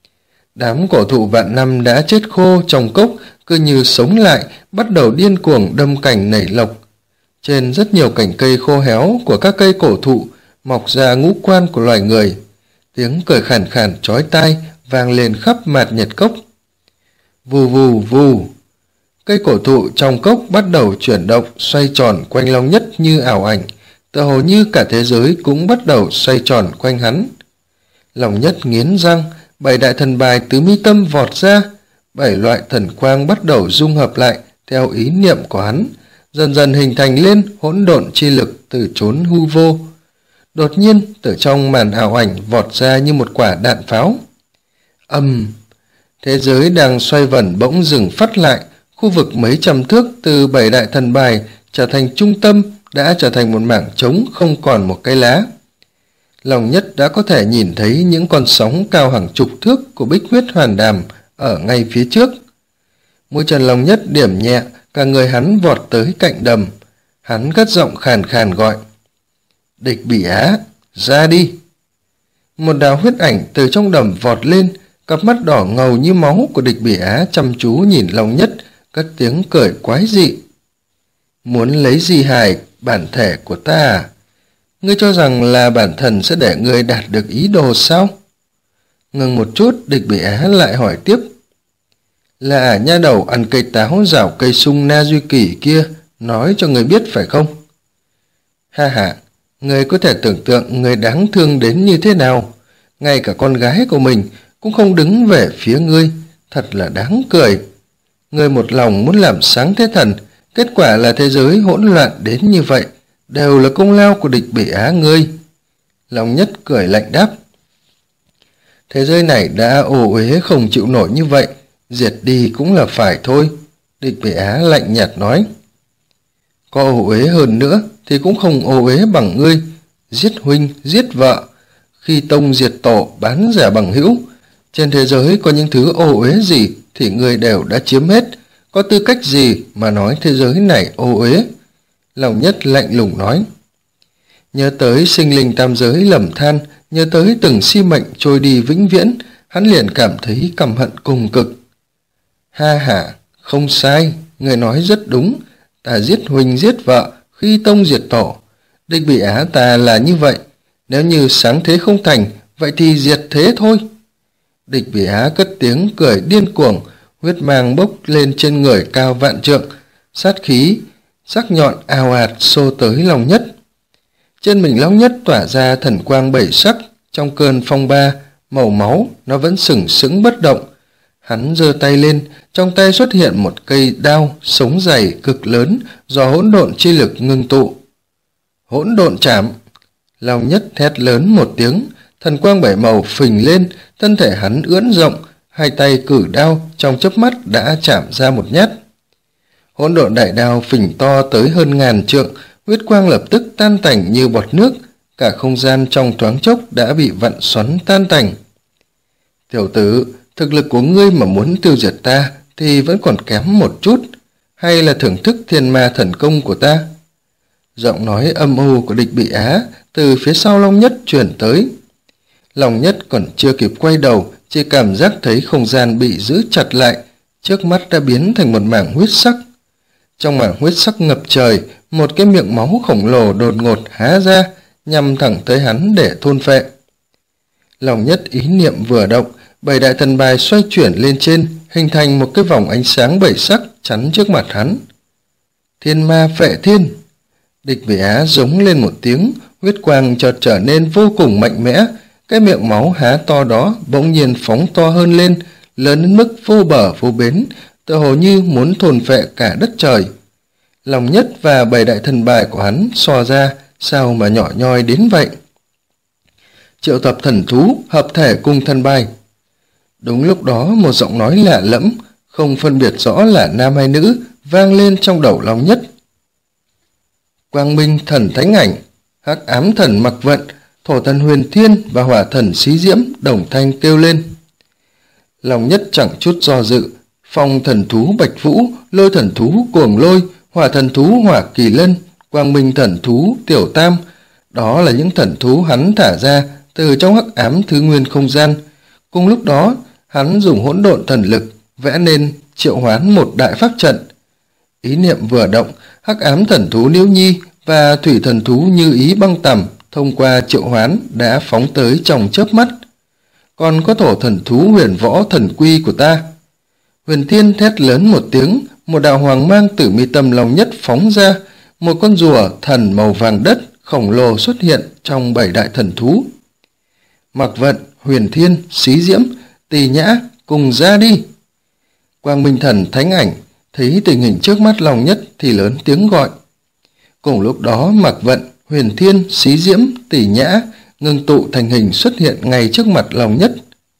Đám cổ thụ vạn năm đã chết khô trong cốc cứ như sống lại, bắt đầu điên cuồng đâm cành nảy lộc. Trên rất nhiều cành cây khô héo của các cây cổ thụ mọc ra ngũ quan của loài người. Tiếng cười khàn khàn chói tai vang lên khắp Mạt Nhật Cốc. Vù vù vù. Cây cổ thụ trong cốc bắt đầu chuyển động, xoay tròn quanh Long Nhất như ảo ảnh, tựa hồ như cả thế giới cũng bắt đầu xoay tròn quanh hắn. Long Nhất nghiến răng, 7 đại thần bài từ mi tâm vọt ra, 7 loại thần quang bắt đầu dung hợp lại theo ý niệm của hắn, dần dần hình thành lên hỗn độn chi lực từ chốn hư vô. Đột nhiên, từ trong màn ảo ảnh vọt ra như một quả đạn pháo. Thế giới đang xoay vần bỗng dừng phát lại, khu vực mấy trăm thước từ 7 đại thần bài trở thành trung tâm đã trở thành một mảng trống không còn một cây lá. Long Nhất đã có thể nhìn thấy những con sóng cao hàng chục thước của bích huyết hoàn đàm ở ngay phía trước. Mũi chân Long Nhất điểm nhẹ, cả người hắn vọt tới cạnh đầm. Hắn cất giọng khàn khàn gọi: Địch Bỉ Á, ra đi! Một đạo huyết ảnh từ trong đầm vọt lên, cặp mắt đỏ ngầu như máu của Địch Bỉ Á chăm chú nhìn Long Nhất, cất tiếng cười quái dị: Muốn lấy di hài bản thể của ta à? Ngươi cho rằng là bản thần sẽ để ngươi đạt được ý đồ sao? Ngừng một chút, Địch Bỉ Á lại hỏi tiếp: Là nha đầu ăn cây táo rào cây sung Na Duy Kỳ kia nói cho ngươi biết phải không? Ha ha, ngươi có thể tưởng tượng ngươi đáng thương đến như thế nào. Ngay cả con gái của mình cũng không đứng về phía ngươi, thật là đáng cười. Ngươi một lòng muốn làm Sáng Thế Thần, Kết quả là thế giới hỗn loạn đến như vậy, đều là công lao của Địch Bỉ Á ngươi. Long Nhất cười lạnh đáp. Thế giới này đã ô uế không chịu nổi như vậy, diệt đi cũng là phải thôi. Địch Bỉ Á lạnh nhạt nói. Có ô uế hơn nữa thì cũng không ô uế bằng ngươi, giết huynh, giết vợ, khi tông diệt tổ, bán rẻ bằng hữu. Trên thế giới có những thứ ô uế gì thì ngươi đều đã chiếm hết, có tư cách gì mà nói thế giới này ô uế? Long Nhất lạnh lùng nói. Nhớ tới sinh linh tam giới lầm than, nhớ tới từng sinh mệnh trôi đi vĩnh viễn, hắn liền cảm thấy căm hận cùng cực. Ha ha, không sai, người nói rất đúng, ta giết huynh giết vợ, khi tông diệt tổ. Địch Bỉ Á ta là như vậy, nếu như sáng thế không thành, vậy thì diệt thế thôi. Địch Bỉ Á cất tiếng cười điên cuồng, huyết mang bốc lên trên người cao vạn trượng, sát khí sắc nhọn ào ạt xô tới Long Nhất. Trên mình Long Nhất tỏa ra thần quang bảy sắc, trong cơn phong ba màu máu nó vẫn sừng sững bất động. Hắn giơ tay lên, trong tay xuất hiện một cây đao sống dày cực lớn do hỗn độn chi lực ngưng tụ. Hỗn độn chạm. Long Nhất thét lớn một tiếng, thần quang bảy màu phình lên, thân thể hắn ưỡn rộng, hai tay cử đao trong chớp mắt đã chạm ra một nhát. Hỗn độn đại đao phình to tới hơn ngàn trượng, huyết quang lập tức tan tành như bọt nước, cả không gian trong thoáng chốc đã bị vặn xoắn tan tành. Tiểu tử, thực lực của ngươi mà muốn tiêu diệt ta thì vẫn còn kém một chút, hay là thưởng thức thiên ma thần công của ta? Giọng nói âm u của Địch Bỉ Á từ phía sau Long Nhất truyền tới. Long Nhất còn chưa kịp quay đầu, chỉ cảm giác thấy không gian bị giữ chặt lại, trước mắt đã biến thành một mảng huyết sắc. Trong mảng huyết sắc ngập trời, một cái miệng máu khổng lồ đột ngột há ra, nhằm thẳng tới hắn để thôn phệ. Long Nhất ý niệm vừa động, bảy đại thần bài xoay chuyển lên trên, hình thành một cái vòng ánh sáng bảy sắc chắn trước mặt hắn. Thiên ma phệ thiên. Địch Bỉ Á giống lên một tiếng, huyết quang chợt trở nên vô cùng mạnh mẽ, cái miệng máu há to đó bỗng nhiên phóng to hơn lên, lớn đến mức vô bờ vô bến, tựa hồ như muốn thôn phệ cả đất trời. Long Nhất và bảy đại thần bài của hắn so ra sao mà nhỏ nhoi đến vậy. Triệu tập thần thú hợp thể cùng thần bài. Đúng lúc đó một giọng nói lạ lẫm, không phân biệt rõ là nam hay nữ, vang lên trong đầu Long Nhất. Quang Minh thần Thánh Ảnh, Hắc Ám thần Mặc Vận, Thổ thần Huyền Thiên và Hỏa thần Xí Diễm đồng thanh kêu lên. Long Nhất chẳng chút do dự, Phong thần thú Bạch Vũ, Lôi thần thú Cuồng Lôi, Hỏa thần thú Hỏa Kỳ Lân, Quang Minh thần thú Tiểu Tam, đó là những thần thú hắn thả ra từ trong hắc ám thứ nguyên không gian. Cùng lúc đó, hắn dùng hỗn độn thần lực vẽ nên triệu hoán một đại pháp trận. Ý niệm vừa động, hắc ám thần thú Liễu Nhi và thủy thần thú Như Ý Băng Tầm thông qua triệu hoán đã phóng tới trong chớp mắt. Còn có thổ thần thú Huyền Võ thần quy của ta. Huyền Thiên thét lớn một tiếng, một đạo hoàng mang từ mi tâm Long Nhất phóng ra, một con rùa thần màu vàng đất khổng lồ xuất hiện trong bảy đại thần thú. Mặc Vận, Huyền Thiên, Xí Diễm, Tỳ Nhã cùng ra đi. Quang Minh thần Thánh Ảnh thấy tình hình trước mắt Long Nhất thì lớn tiếng gọi. Cùng lúc đó Mặc Vận, Huyền Thiên, Xí Diễm, Tỳ Nhã ngưng tụ thành hình xuất hiện ngay trước mặt Long Nhất.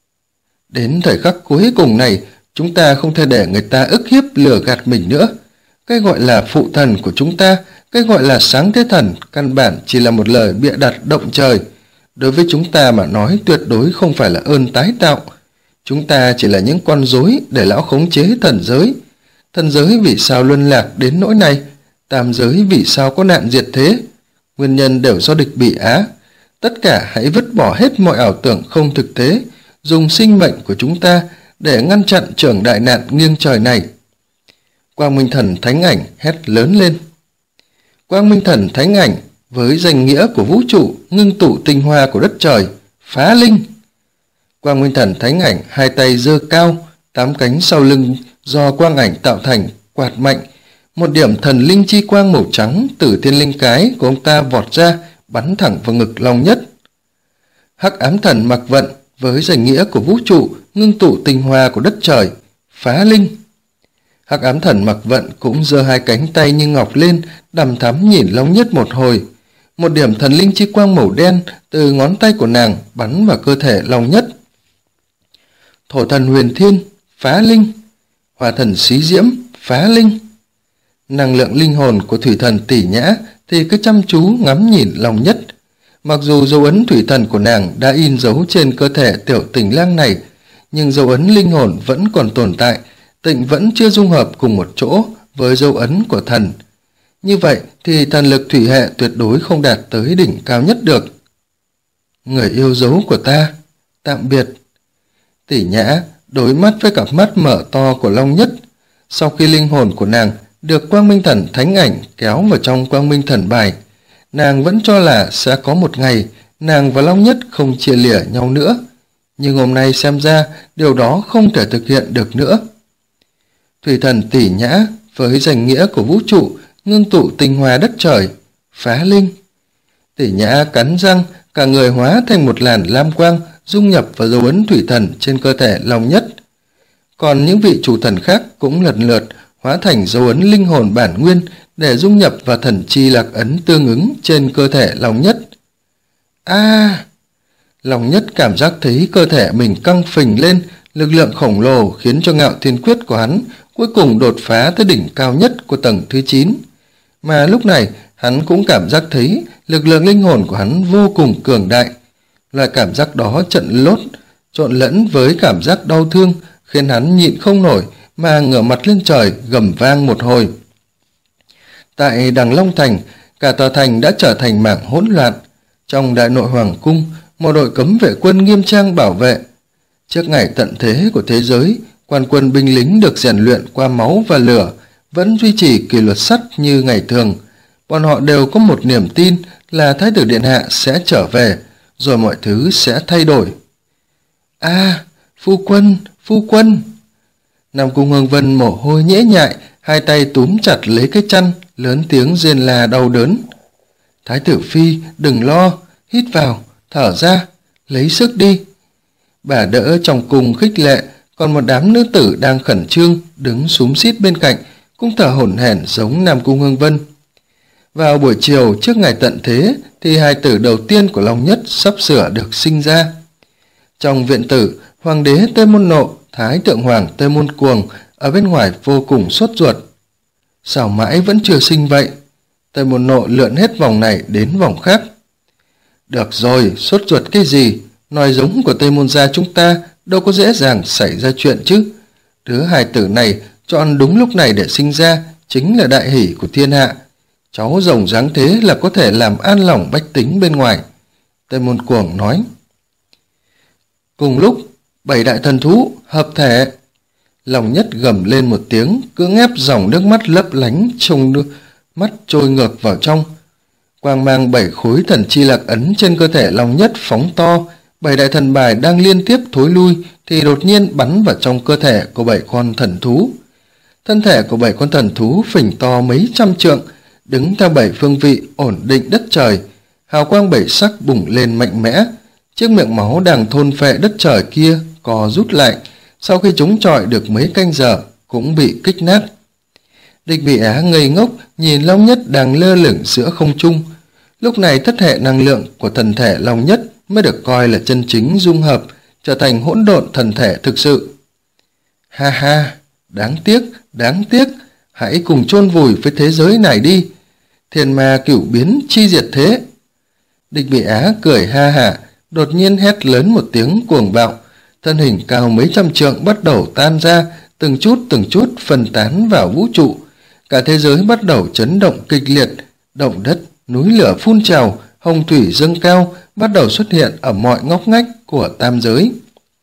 Đến thời khắc cuối cùng này, chúng ta không thể để người ta ức hiếp lừa gạt mình nữa. Cái gọi là phụ thần của chúng ta, cái gọi là sáng thế thần, căn bản chỉ là một lời bịa đặt động trời. Đối với chúng ta mà nói tuyệt đối không phải là ơn tái tạo. Chúng ta chỉ là những con rối để lão khống chế thần giới. Thần giới vì sao luân lạc đến nỗi này? Tam giới vì sao có nạn diệt thế? Nguyên nhân đều do Địch Bỉ Á. Tất cả hãy vứt bỏ hết mọi ảo tưởng không thực tế, dùng sinh mệnh của chúng ta để ngăn chặn trường đại nạn nghiêng trời này. Quang Minh thần Thánh Ảnh hét lớn lên. Quang Minh thần Thánh Ảnh với danh nghĩa của vũ trụ ngưng tụ tinh hoa của đất trời, phá linh. Quang Minh thần Thánh Ảnh hai tay giơ cao, tám cánh sau lưng do quang ảnh tạo thành quạt mạnh, một điểm thần linh chi quang màu trắng từ thiên linh cái của ông ta vọt ra, bắn thẳng vào ngực Long Nhất. Hắc Ám thần Mặc Vận với danh nghĩa của vũ trụ ngưng tụ tinh hoa của đất trời, phá linh. Hắc ám thần Mặc Vận cũng giơ hai cánh tay như ngọc lên, đằm thắm nhìn Long Nhất một hồi. Một điểm thần linh chi quang màu đen từ ngón tay của nàng bắn vào cơ thể Long Nhất. Thổ thần Huyền Thiên, phá linh. Hỏa thần Xí Diễm, phá linh. Năng lượng linh hồn của thủy thần Tỷ Nhã thì cứ chăm chú ngắm nhìn Long Nhất. Mặc dù dấu ấn thủy thần của nàng đã in dấu trên cơ thể tiểu tình lang này, nhưng dấu ấn linh hồn vẫn còn tồn tại, tịnh vẫn chưa dung hợp cùng một chỗ với dấu ấn của thần. Như vậy thì thần lực thủy hệ tuyệt đối không đạt tới đỉnh cao nhất được. Người yêu dấu của ta, tạm biệt. Tỷ Nhã đối mắt với cặp mắt mở to của Long Nhất. Sau khi linh hồn của nàng được Quang Minh Thần Thánh Ảnh kéo vào trong Quang Minh Thần Bài, nàng vẫn cho là sẽ có một ngày nàng và Long Nhất không chia lìa nhau nữa. Nhưng hôm nay xem ra điều đó không thể thực hiện được nữa. Thủy thần Tỷ Nhã với danh nghĩa của vũ trụ ngưng tụ tinh hoa đất trời, phá linh. Tỷ Nhã cắn răng, cả người hóa thành một làn lam quang dung nhập vào dấu ấn thủy thần trên cơ thể Long Nhất. Còn những vị chủ thần khác cũng lần lượt hóa thành dấu ấn linh hồn bản nguyên để dung nhập vào thần chi lạc ấn tương ứng trên cơ thể Long Nhất. Long Nhất cảm giác thấy cơ thể mình căng phình lên, lực lượng khổng lồ khiến cho Ngạo Thiên Quyết của hắn cuối cùng đột phá tới đỉnh cao nhất của tầng thứ 9. Mà lúc này hắn cũng cảm giác thấy lực lượng linh hồn của hắn vô cùng cường đại. Loại cảm giác đó trộn lẫn với cảm giác đau thương, khiến hắn nhịn không nổi mà ngửa mặt lên trời gầm vang một hồi. Tại Đằng Long Thành, cả tòa thành đã trở thành mảng hỗn loạn. Trong Đại Nội Hoàng Cung, một đội cấm vệ quân nghiêm trang bảo vệ. Trước ngày tận thế của thế giới, quan quân binh lính được rèn luyện qua máu và lửa vẫn duy trì kỷ luật sắt như ngày thường. Bọn họ đều có một niềm tin là Thái tử Điện Hạ sẽ trở về, rồi mọi thứ sẽ thay đổi. Phu quân! Nam Cung Hương Vân mồ hôi nhễ nhại, hai tay túm chặt lấy cái chăn, lớn tiếng rên la đau đớn. Thái tử Phi, đừng lo, hít vào, thở ra, lấy sức đi. Bà đỡ trong cung khích lệ, còn một đám nữ tử đang khẩn trương đứng xúm xít bên cạnh cũng thở hổn hển giống Nam Cung Hương Vân. Vào buổi chiều trước ngày tận thế thì hài tử đầu tiên của Long Nhất sắp sửa được sinh ra. Trong viện tử, Hoàng đế Tê Môn Nộ, Thái thượng hoàng Tê Môn Cuồng ở bên ngoài vô cùng sốt ruột. Sao mãi vẫn chưa sinh vậy? Tê Môn Nộ lượn hết vòng này đến vòng khác. Được rồi, sốt ruột cái gì? Nói giống của Tây Môn gia chúng ta đâu có dễ dàng xảy ra chuyện chứ. Đứa hài tử này chọn đúng lúc này để sinh ra chính là đại hỷ của thiên hạ. Cháu rồng dáng thế là có thể làm an lòng bách tính bên ngoài. Tây Môn Cuồng nói. Cùng lúc, 7 đại thần thú hợp thể. Long Nhất gầm lên một tiếng, cưỡng ép dòng nước mắt lấp lánh trong mắt trôi ngược vào trong. Quang mang 7 khối thần chi lạc ấn trên cơ thể Long Nhất phóng to. 7 đại thần bài đang liên tiếp thối lui thì đột nhiên bắn vào trong cơ thể của 7 con thần thú. Thân thể của 7 con thần thú phình to mấy trăm trượng, đứng theo 7 phương vị ổn định đất trời. Hào quang 7 sắc bùng lên mạnh mẽ. Chiếc miệng máu đang thôn phệ đất trời kia co rút lại, sau khi chúng chọi được mấy canh giờ cũng bị kích nát. Địch Bị Á ngây ngốc nhìn Long Nhất đang lơ lửng giữa không trung. Lúc này thất hệ năng lượng của thần thể Long Nhất mới được coi là chân chính dung hợp, trở thành hỗn độn thần thể thực sự. Ha ha, đáng tiếc, hãy cùng chôn vùi với thế giới này đi. Thiên ma cửu biến chi diệt thế. Địch Bị Á cười ha hả, đột nhiên hét lớn một tiếng cuồng bạo. Thân hình cao mấy trăm trượng bắt đầu tan ra, từng chút phân tán vào vũ trụ. Cả thế giới bắt đầu chấn động kịch liệt, động đất, núi lửa phun trào, hồng thủy dâng cao bắt đầu xuất hiện ở mọi ngóc ngách của tam giới.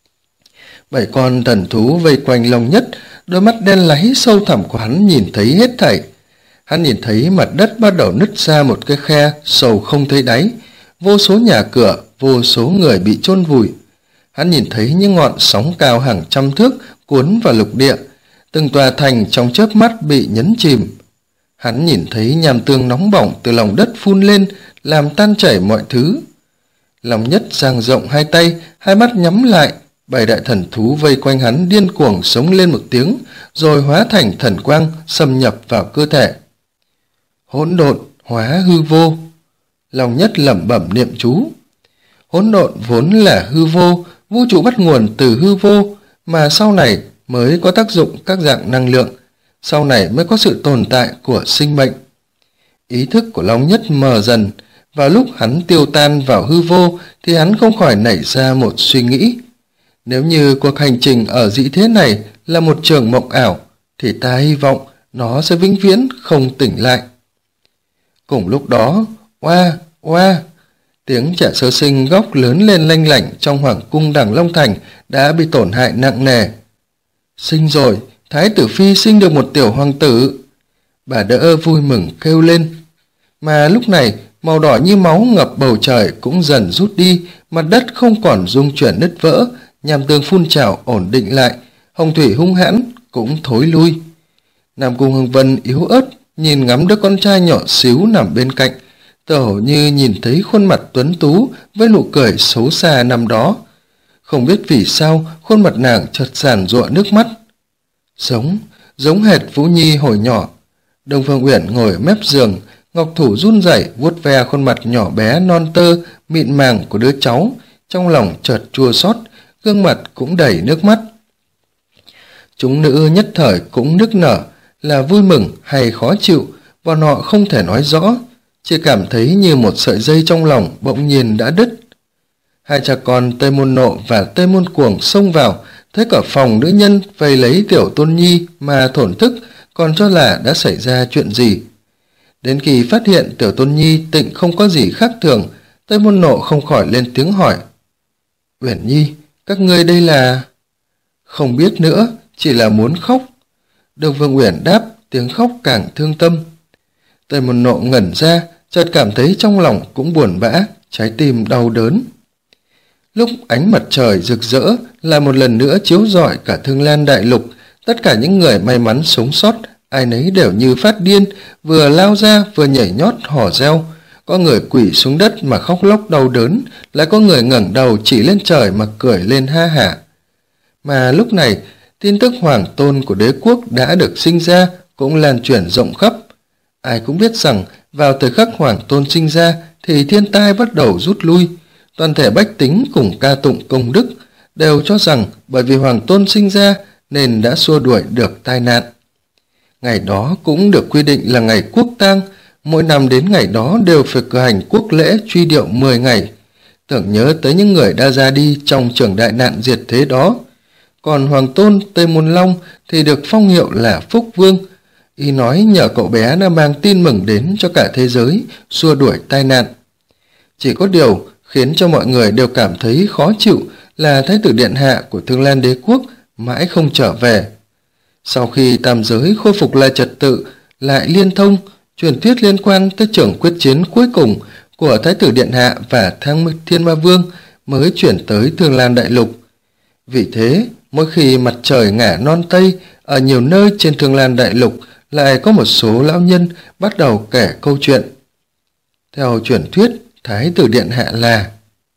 7 con thần thú vây quanh Long Nhất, đôi mắt đen láy sâu thẳm của hắn nhìn thấy hết thảy. Hắn nhìn thấy mặt đất bắt đầu nứt ra một cái khe sâu không thấy đáy, vô số nhà cửa, vô số người bị chôn vùi. Hắn nhìn thấy những ngọn sóng cao hàng trăm thước cuốn vào lục địa, từng tòa thành trong chớp mắt bị nhấn chìm. Hắn nhìn thấy nham tương nóng bỏng từ lòng đất phun lên, làm tan chảy mọi thứ. Long Nhất dang rộng hai tay, hai mắt nhắm lại, 7 đại thần thú vây quanh hắn điên cuồng sống lên một tiếng, rồi hóa thành thần quang xâm nhập vào cơ thể. Hỗn độn hóa hư vô. Long Nhất lẩm bẩm niệm chú. Hỗn độn vốn là hư vô, vũ trụ bắt nguồn từ hư vô, mà sau này mới có tác dụng các dạng năng lượng, sau này mới có sự tồn tại của sinh mệnh. Ý thức của Long Nhất mờ dần, vào lúc hắn tiêu tan vào hư vô thì hắn không khỏi nảy ra một suy nghĩ. Nếu như cuộc hành trình ở dị thế này là một trường mộng ảo, thì ta hy vọng nó sẽ vĩnh viễn không tỉnh lại. Cùng lúc đó, oa, oa, tiếng trẻ sơ sinh góc lớn lên lanh lảnh trong hoàng cung Đằng Long Thành đã bị tổn hại nặng nề. Sinh rồi, Thái tử Phi sinh được một tiểu hoàng tử. Bà đỡ vui mừng kêu lên. Mà lúc này, màu đỏ như máu ngập bầu trời cũng dần rút đi, mặt đất không còn rung chuyển nứt vỡ, nham tương phun trào ổn định lại, hồng thủy hung hãn cũng thối lui. Nam Cung Hưng Vân yếu ớt nhìn ngắm đứa con trai nhỏ xíu nằm bên cạnh, tựa hồ như nhìn thấy khuôn mặt tuấn tú với nụ cười xấu xa năm đó. Không biết vì sao khuôn mặt nàng chợt giàn giụa nước mắt. Giống hệt Vũ Nhi hồi nhỏ. Đông Phương Uyển ngồi ở mép giường, ngọc thủ run rẩy vuốt ve khuôn mặt nhỏ bé non tơ mịn màng của đứa cháu, trong lòng chợt chua xót, gương mặt cũng đầy nước mắt. Chúng nữ nhất thời cũng nức nở, là vui mừng hay khó chịu, bọn họ không thể nói rõ, chỉ cảm thấy như một sợi dây trong lòng bỗng nhiên đã đứt. Hai cha con Tây Môn Nộ và Tây Môn Cuồng xông vào, thấy cả phòng nữ nhân vây lấy Tiểu Tôn Nhi mà thổn thức, còn cho là đã xảy ra chuyện gì. Đến khi phát hiện Tiểu Tôn Nhi tịnh không có gì khác thường, Tây Môn Nộ không khỏi lên tiếng hỏi. Uyển Nhi, các ngươi đây là... Không biết nữa, chỉ là muốn khóc. Đông Phương Uyển đáp, tiếng khóc càng thương tâm. Tây Môn Nộ ngẩn ra, chợt cảm thấy trong lòng cũng buồn bã, trái tim đau đớn. Lúc ánh mặt trời rực rỡ lại một lần nữa chiếu rọi cả Thương Lan Đại Lục, tất cả những người may mắn sống sót, ai nấy đều như phát điên, vừa lao ra vừa nhảy nhót hò reo. Có người quỳ xuống đất mà khóc lóc đau đớn, lại có người ngẩng đầu chỉ lên trời mà cười lên ha hả. Mà lúc này, tin tức hoàng tôn của đế quốc đã được sinh ra cũng lan truyền rộng khắp. Ai cũng biết rằng vào thời khắc hoàng tôn sinh ra thì thiên tai bắt đầu rút lui. Toàn thể bách tính cùng ca tụng công đức, đều cho rằng bởi vì hoàng tôn sinh ra nên đã xua đuổi được tai nạn. Ngày đó cũng được quy định là ngày quốc tang, mỗi năm đến ngày đó đều phải cử hành quốc lễ truy điệu 10 ngày, tưởng nhớ tới những người đã ra đi trong trường đại nạn diệt thế đó. Còn hoàng tôn Tây Môn Long thì được phong hiệu là Phúc Vương. Y nói nhờ cậu bé đã mang tin mừng đến cho cả thế giới, xua đuổi tai nạn. Chỉ có điều khiến cho mọi người đều cảm thấy khó chịu là Thái tử Điện Hạ của Thương Lan Đế Quốc mãi không trở về. Sau khi tam giới khôi phục lại trật tự, lại liên thông, truyền thuyết liên quan tới trường quyết chiến cuối cùng của Thái tử Điện Hạ và Thiên Ma Vương mới chuyển tới Thương Lan Đại Lục. Vì thế, mỗi khi mặt trời ngả non tây, ở nhiều nơi trên Thương Lan Đại Lục lại có một số lão nhân bắt đầu kể câu chuyện. Theo truyền thuyết, Thái tử Điện Hạ là: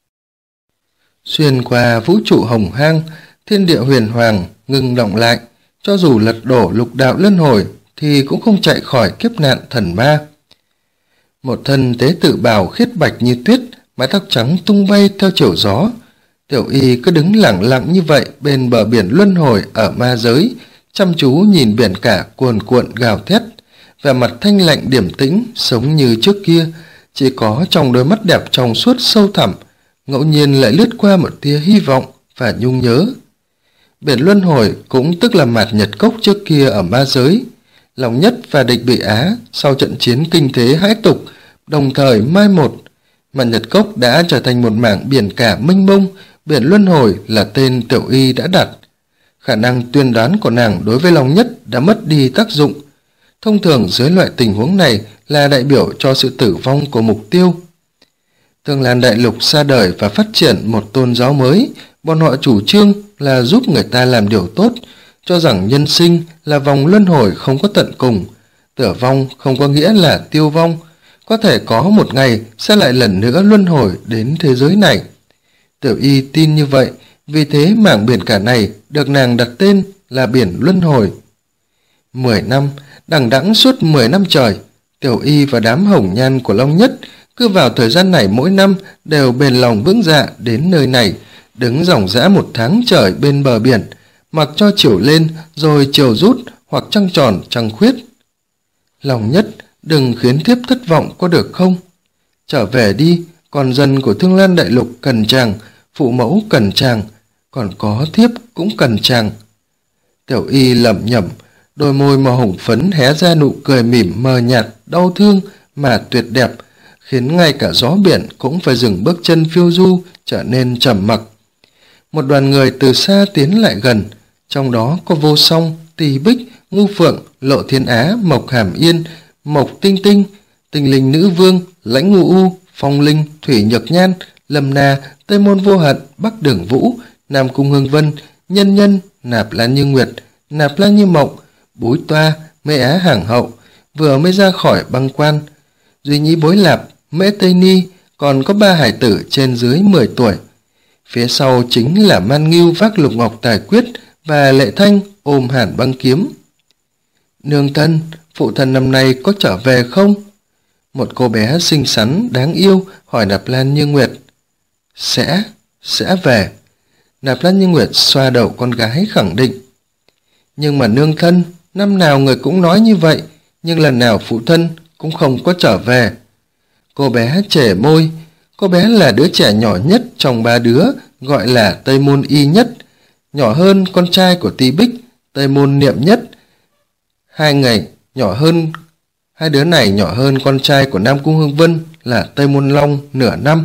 xuyên qua vũ trụ hồng hang, thiên địa huyền hoàng ngừng động lại, cho dù lật đổ lục đạo luân hồi thì cũng không chạy khỏi kiếp nạn thần ma. Một thân tế tự bào khiết bạch như tuyết, mái tóc trắng tung bay theo chiều gió. Tiểu Y cứ đứng lặng lặng như vậy bên bờ biển luân hồi ở ma giới, chăm chú nhìn biển cả cuồn cuộn gào thét, vẻ mặt thanh lạnh điềm tĩnh, sống như trước kia, chỉ có trong đôi mắt đẹp trong suốt sâu thẳm, ngẫu nhiên lại lướt qua một tia hy vọng và nhung nhớ. Biển luân hồi cũng tức là mạt nhật cốc trước kia ở ma giới. Long Nhất và Địch Bị Á sau trận chiến kinh thế hãi tục đồng thời mai một. Mạt nhật cốc đã trở thành một mảng biển cả mênh mông, biển luân hồi là tên Tiểu Y đã đặt. Khả năng tuyên đoán của nàng đối với Long Nhất đã mất đi tác dụng. Thông thường dưới loại tình huống này là đại biểu cho sự tử vong của mục tiêu. Thương Lan Đại Lục ra đời và phát triển một tôn giáo mới, bọn họ chủ trương là giúp người ta làm điều tốt, cho rằng nhân sinh là vòng luân hồi không có tận cùng, tử vong không có nghĩa là tiêu vong, có thể có một ngày sẽ lại lần nữa luân hồi đến thế giới này. Tiểu Y tin như vậy, Vì thế mảng biển cả này được nàng đặt tên là biển luân hồi. 10 năm, đằng đẵng suốt 10 năm trời, Tiểu Y và đám hồng nhan của Long Nhất cứ vào thời gian này mỗi năm đều bền lòng vững dạ đến nơi này, đứng ròng rã 1 tháng trời bên bờ biển, mặc cho chiều lên rồi chiều rút, hoặc trăng tròn trăng khuyết. Long Nhất, đừng khiến thiếp thất vọng có được không? Trở về đi, con dân của Thương Lan Đại Lục cần chàng, phụ mẫu cần chàng, còn có thiếp cũng cần chàng. Tiểu Y lẩm nhẩm, đôi môi màu hồng phấn hé ra nụ cười mỉm mờ nhạt, đau thương mà tuyệt đẹp, khiến ngay cả gió biển cũng phải dừng bước chân phiêu du, trở nên trầm mặc. Một đoàn người từ xa tiến lại gần, trong đó có Vô Song, Tỳ Bích, Ngu Phượng, Lộ Thiên Á, Mộc Hàm Yên, Mộc Tinh Tinh, Tình Linh Nữ Vương, Lãnh Ngụ U, Phong Linh, Thủy Nhược Nhan, Lâm Na, Tây Môn Vô Hận, Bắc Đường Vũ, Nam Cung Hương Vân, Nhân Nhân, Nạp Lan Như Nguyệt, Nạp Lan Như Mộng, Búi Toa, Mễ Á Hàng Hậu vừa mới ra khỏi băng quan. Duy Nhĩ Bối Lạp, Mễ Tây Ni, còn có 3 hải tử trên dưới 10 tuổi. Phía sau chính là Man Ngưu vác lục ngọc tài quyết và Lệ Thanh ôm hàn băng kiếm. Nương thân, phụ thân năm nay có trở về không? Một cô bé xinh xắn đáng yêu hỏi Nạp Lan Như Nguyệt. Sẽ về. Nạp Lan Như Nguyệt xoa đầu con gái khẳng định. Nhưng mà nương thân, năm nào người cũng nói như vậy, nhưng lần nào phụ thân cũng không có trở về. Cô bé chẻ môi. Cô bé là đứa trẻ nhỏ nhất trong 3 đứa, gọi là Tây Môn Y Nhất, nhỏ hơn con trai của Tỳ Bích, Tây Môn Niệm Nhất. Hai đứa này nhỏ hơn con trai của Nam Cung Hương Vân là Tây Môn Long nửa năm.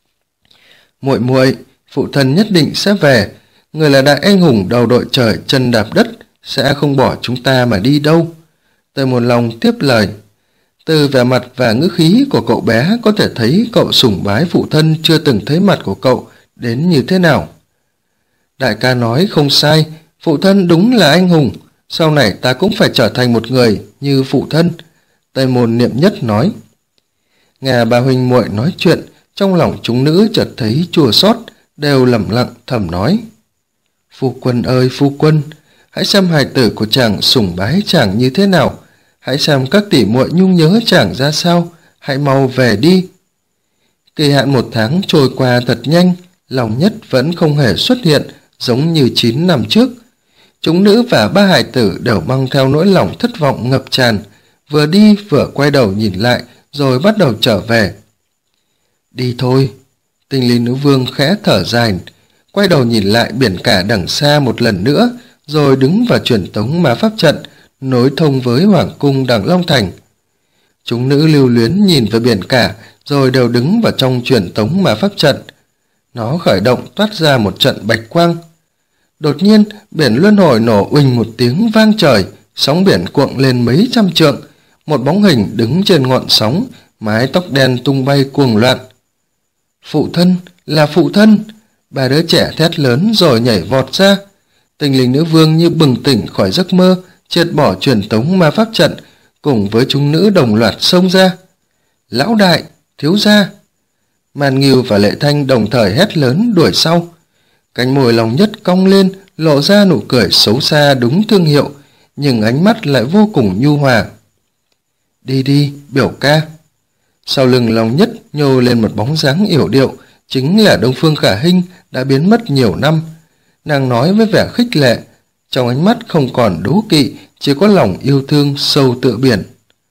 Muội muội, phụ thân nhất định sẽ về. Người là đại anh hùng đầu đội trời chân đạp đất, sẽ không bỏ chúng ta mà đi đâu. Tây Môn Long tiếp lời. Từ vẻ mặt và ngữ khí của cậu bé có thể thấy cậu sùng bái phụ thân chưa từng thấy mặt của cậu đến như thế nào. Đại ca nói không sai, phụ thân đúng là anh hùng, sau này ta cũng phải trở thành một người như phụ thân, Tây Môn Niệm Nhất nói. Nghe ba huynh muội nói chuyện, trong lòng chúng nữ chợt thấy chua xót, đều lẩm lặng thầm nói. Phu quân ơi phu quân, hãy xem hài tử của chàng sùng bái chàng như thế nào, hãy xem các tỷ muội nhung nhớ chàng ra sao, hãy mau về đi. Kỳ hạn 1 tháng trôi qua thật nhanh, Long Nhất vẫn không hề xuất hiện giống như 9 năm trước. Chúng nữ và 3 hài tử đều mang theo nỗi lòng thất vọng ngập tràn, vừa đi vừa quay đầu nhìn lại rồi bắt đầu trở về. Đi thôi. Tình Linh Nữ Vương khẽ thở dài, quay đầu nhìn lại biển cả đằng xa một lần nữa, rồi đứng vào truyền tống ma pháp trận nối thông với Hoàng cung Đằng Long Thành. Chúng nữ lưu luyến nhìn về biển cả rồi đều đứng vào trong truyền tống ma pháp trận. Nó khởi động toát ra một trận bạch quang. Đột nhiên biển luân hồi nổ uỳnh một tiếng vang trời, sóng biển cuộn lên mấy trăm trượng, một bóng hình đứng trên ngọn sóng, mái tóc đen tung bay cuồng loạn. Phụ thân, là phụ thân! 3 đứa trẻ thét lớn rồi nhảy vọt ra. Tình Linh Nữ Vương như bừng tỉnh khỏi giấc mơ, triệt bỏ truyền tống ma pháp trận, cùng với chúng nữ đồng loạt xông ra. Lão đại, thiếu gia! Man Ngưu và Lệ Thanh đồng thời hét lớn đuổi sau. Cánh môi Long Nhất cong lên, lộ ra nụ cười xấu xa đúng thương hiệu, nhưng ánh mắt lại vô cùng nhu hòa. Đi đi, biểu ca! Sau lưng Long Nhất nhô lên một bóng dáng yểu điệu, chính là Đông Phương Khả Hinh đã biến mất nhiều năm. Nàng nói với vẻ khích lệ, trong ánh mắt không còn đố kỵ, chỉ có lòng yêu thương sâu tựa biển.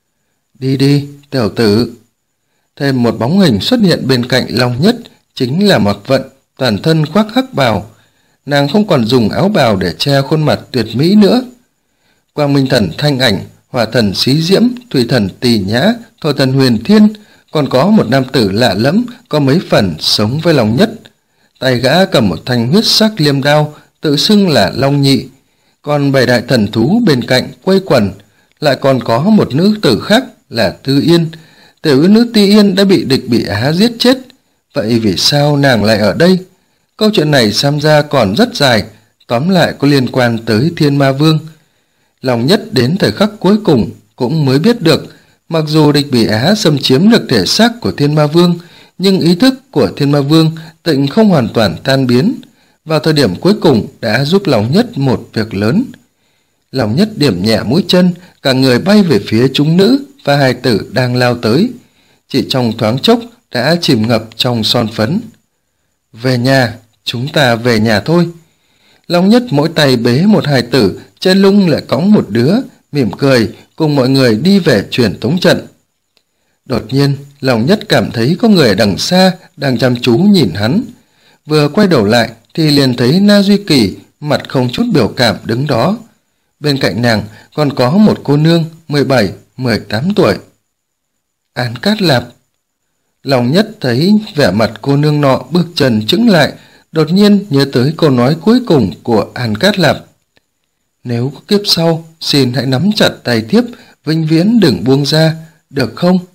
Đi đi, tiểu tử! Thêm một bóng hình xuất hiện bên cạnh Long Nhất, chính là Mạc Vận, toàn thân khoác hắc bào. Nàng không còn dùng áo bào để che khuôn mặt tuyệt mỹ nữa. Quang Minh Thần Thanh Ảnh, Hỏa Thần Xí Diễm, Thủy Thần Tỳ Nhã, Thổ Thần Huyền Thiên, còn có một nam tử lạ lẫm có mấy phần sống với Long Nhất. Tay gã cầm một thanh huyết sắc liêm đao, tự xưng là Long Nhị. Còn 7 đại thần thú bên cạnh quây quần, lại còn có một nữ tử khác là Tư Yên. Tiểu nữ Tư Yên đã bị địch Bị Á giết chết. Vậy vì sao nàng lại ở đây? Câu chuyện này xem ra còn rất dài, tóm lại có liên quan tới Thiên Ma Vương. Long Nhất đến thời khắc cuối cùng cũng mới biết được, mặc dù địch Bị Á xâm chiếm được thể xác của Thiên Ma Vương, nhưng ý thức của Thiên Ma Vương tịnh không hoàn toàn tan biến. vào thời điểm cuối cùng đã giúp Long Nhất một việc lớn. Long Nhất điểm nhẹ mũi chân, cả người bay về phía chúng nữ và hài tử đang lao tới. Chỉ trong thoáng chốc đã chìm ngập trong son phấn. Về nhà, chúng ta về nhà thôi. Long Nhất mỗi tay bế một hài tử, trên lưng lại cõng một đứa, mỉm cười cùng mọi người đi về truyền tống trận. Đột nhiên, Long Nhất cảm thấy có người ở đằng xa đang chăm chú nhìn hắn. Vừa quay đầu lại thì liền thấy Na Duy Kỳ mặt không chút biểu cảm đứng đó. Bên cạnh nàng còn có một cô nương 17, 18 tuổi. An Cát Lạp. Long Nhất thấy vẻ mặt cô nương nọ bước chân chững lại, đột nhiên nhớ tới câu nói cuối cùng của An Cát Lạp. Nếu có kiếp sau, xin hãy nắm chặt tay thiếp, vĩnh viễn đừng buông ra, được không?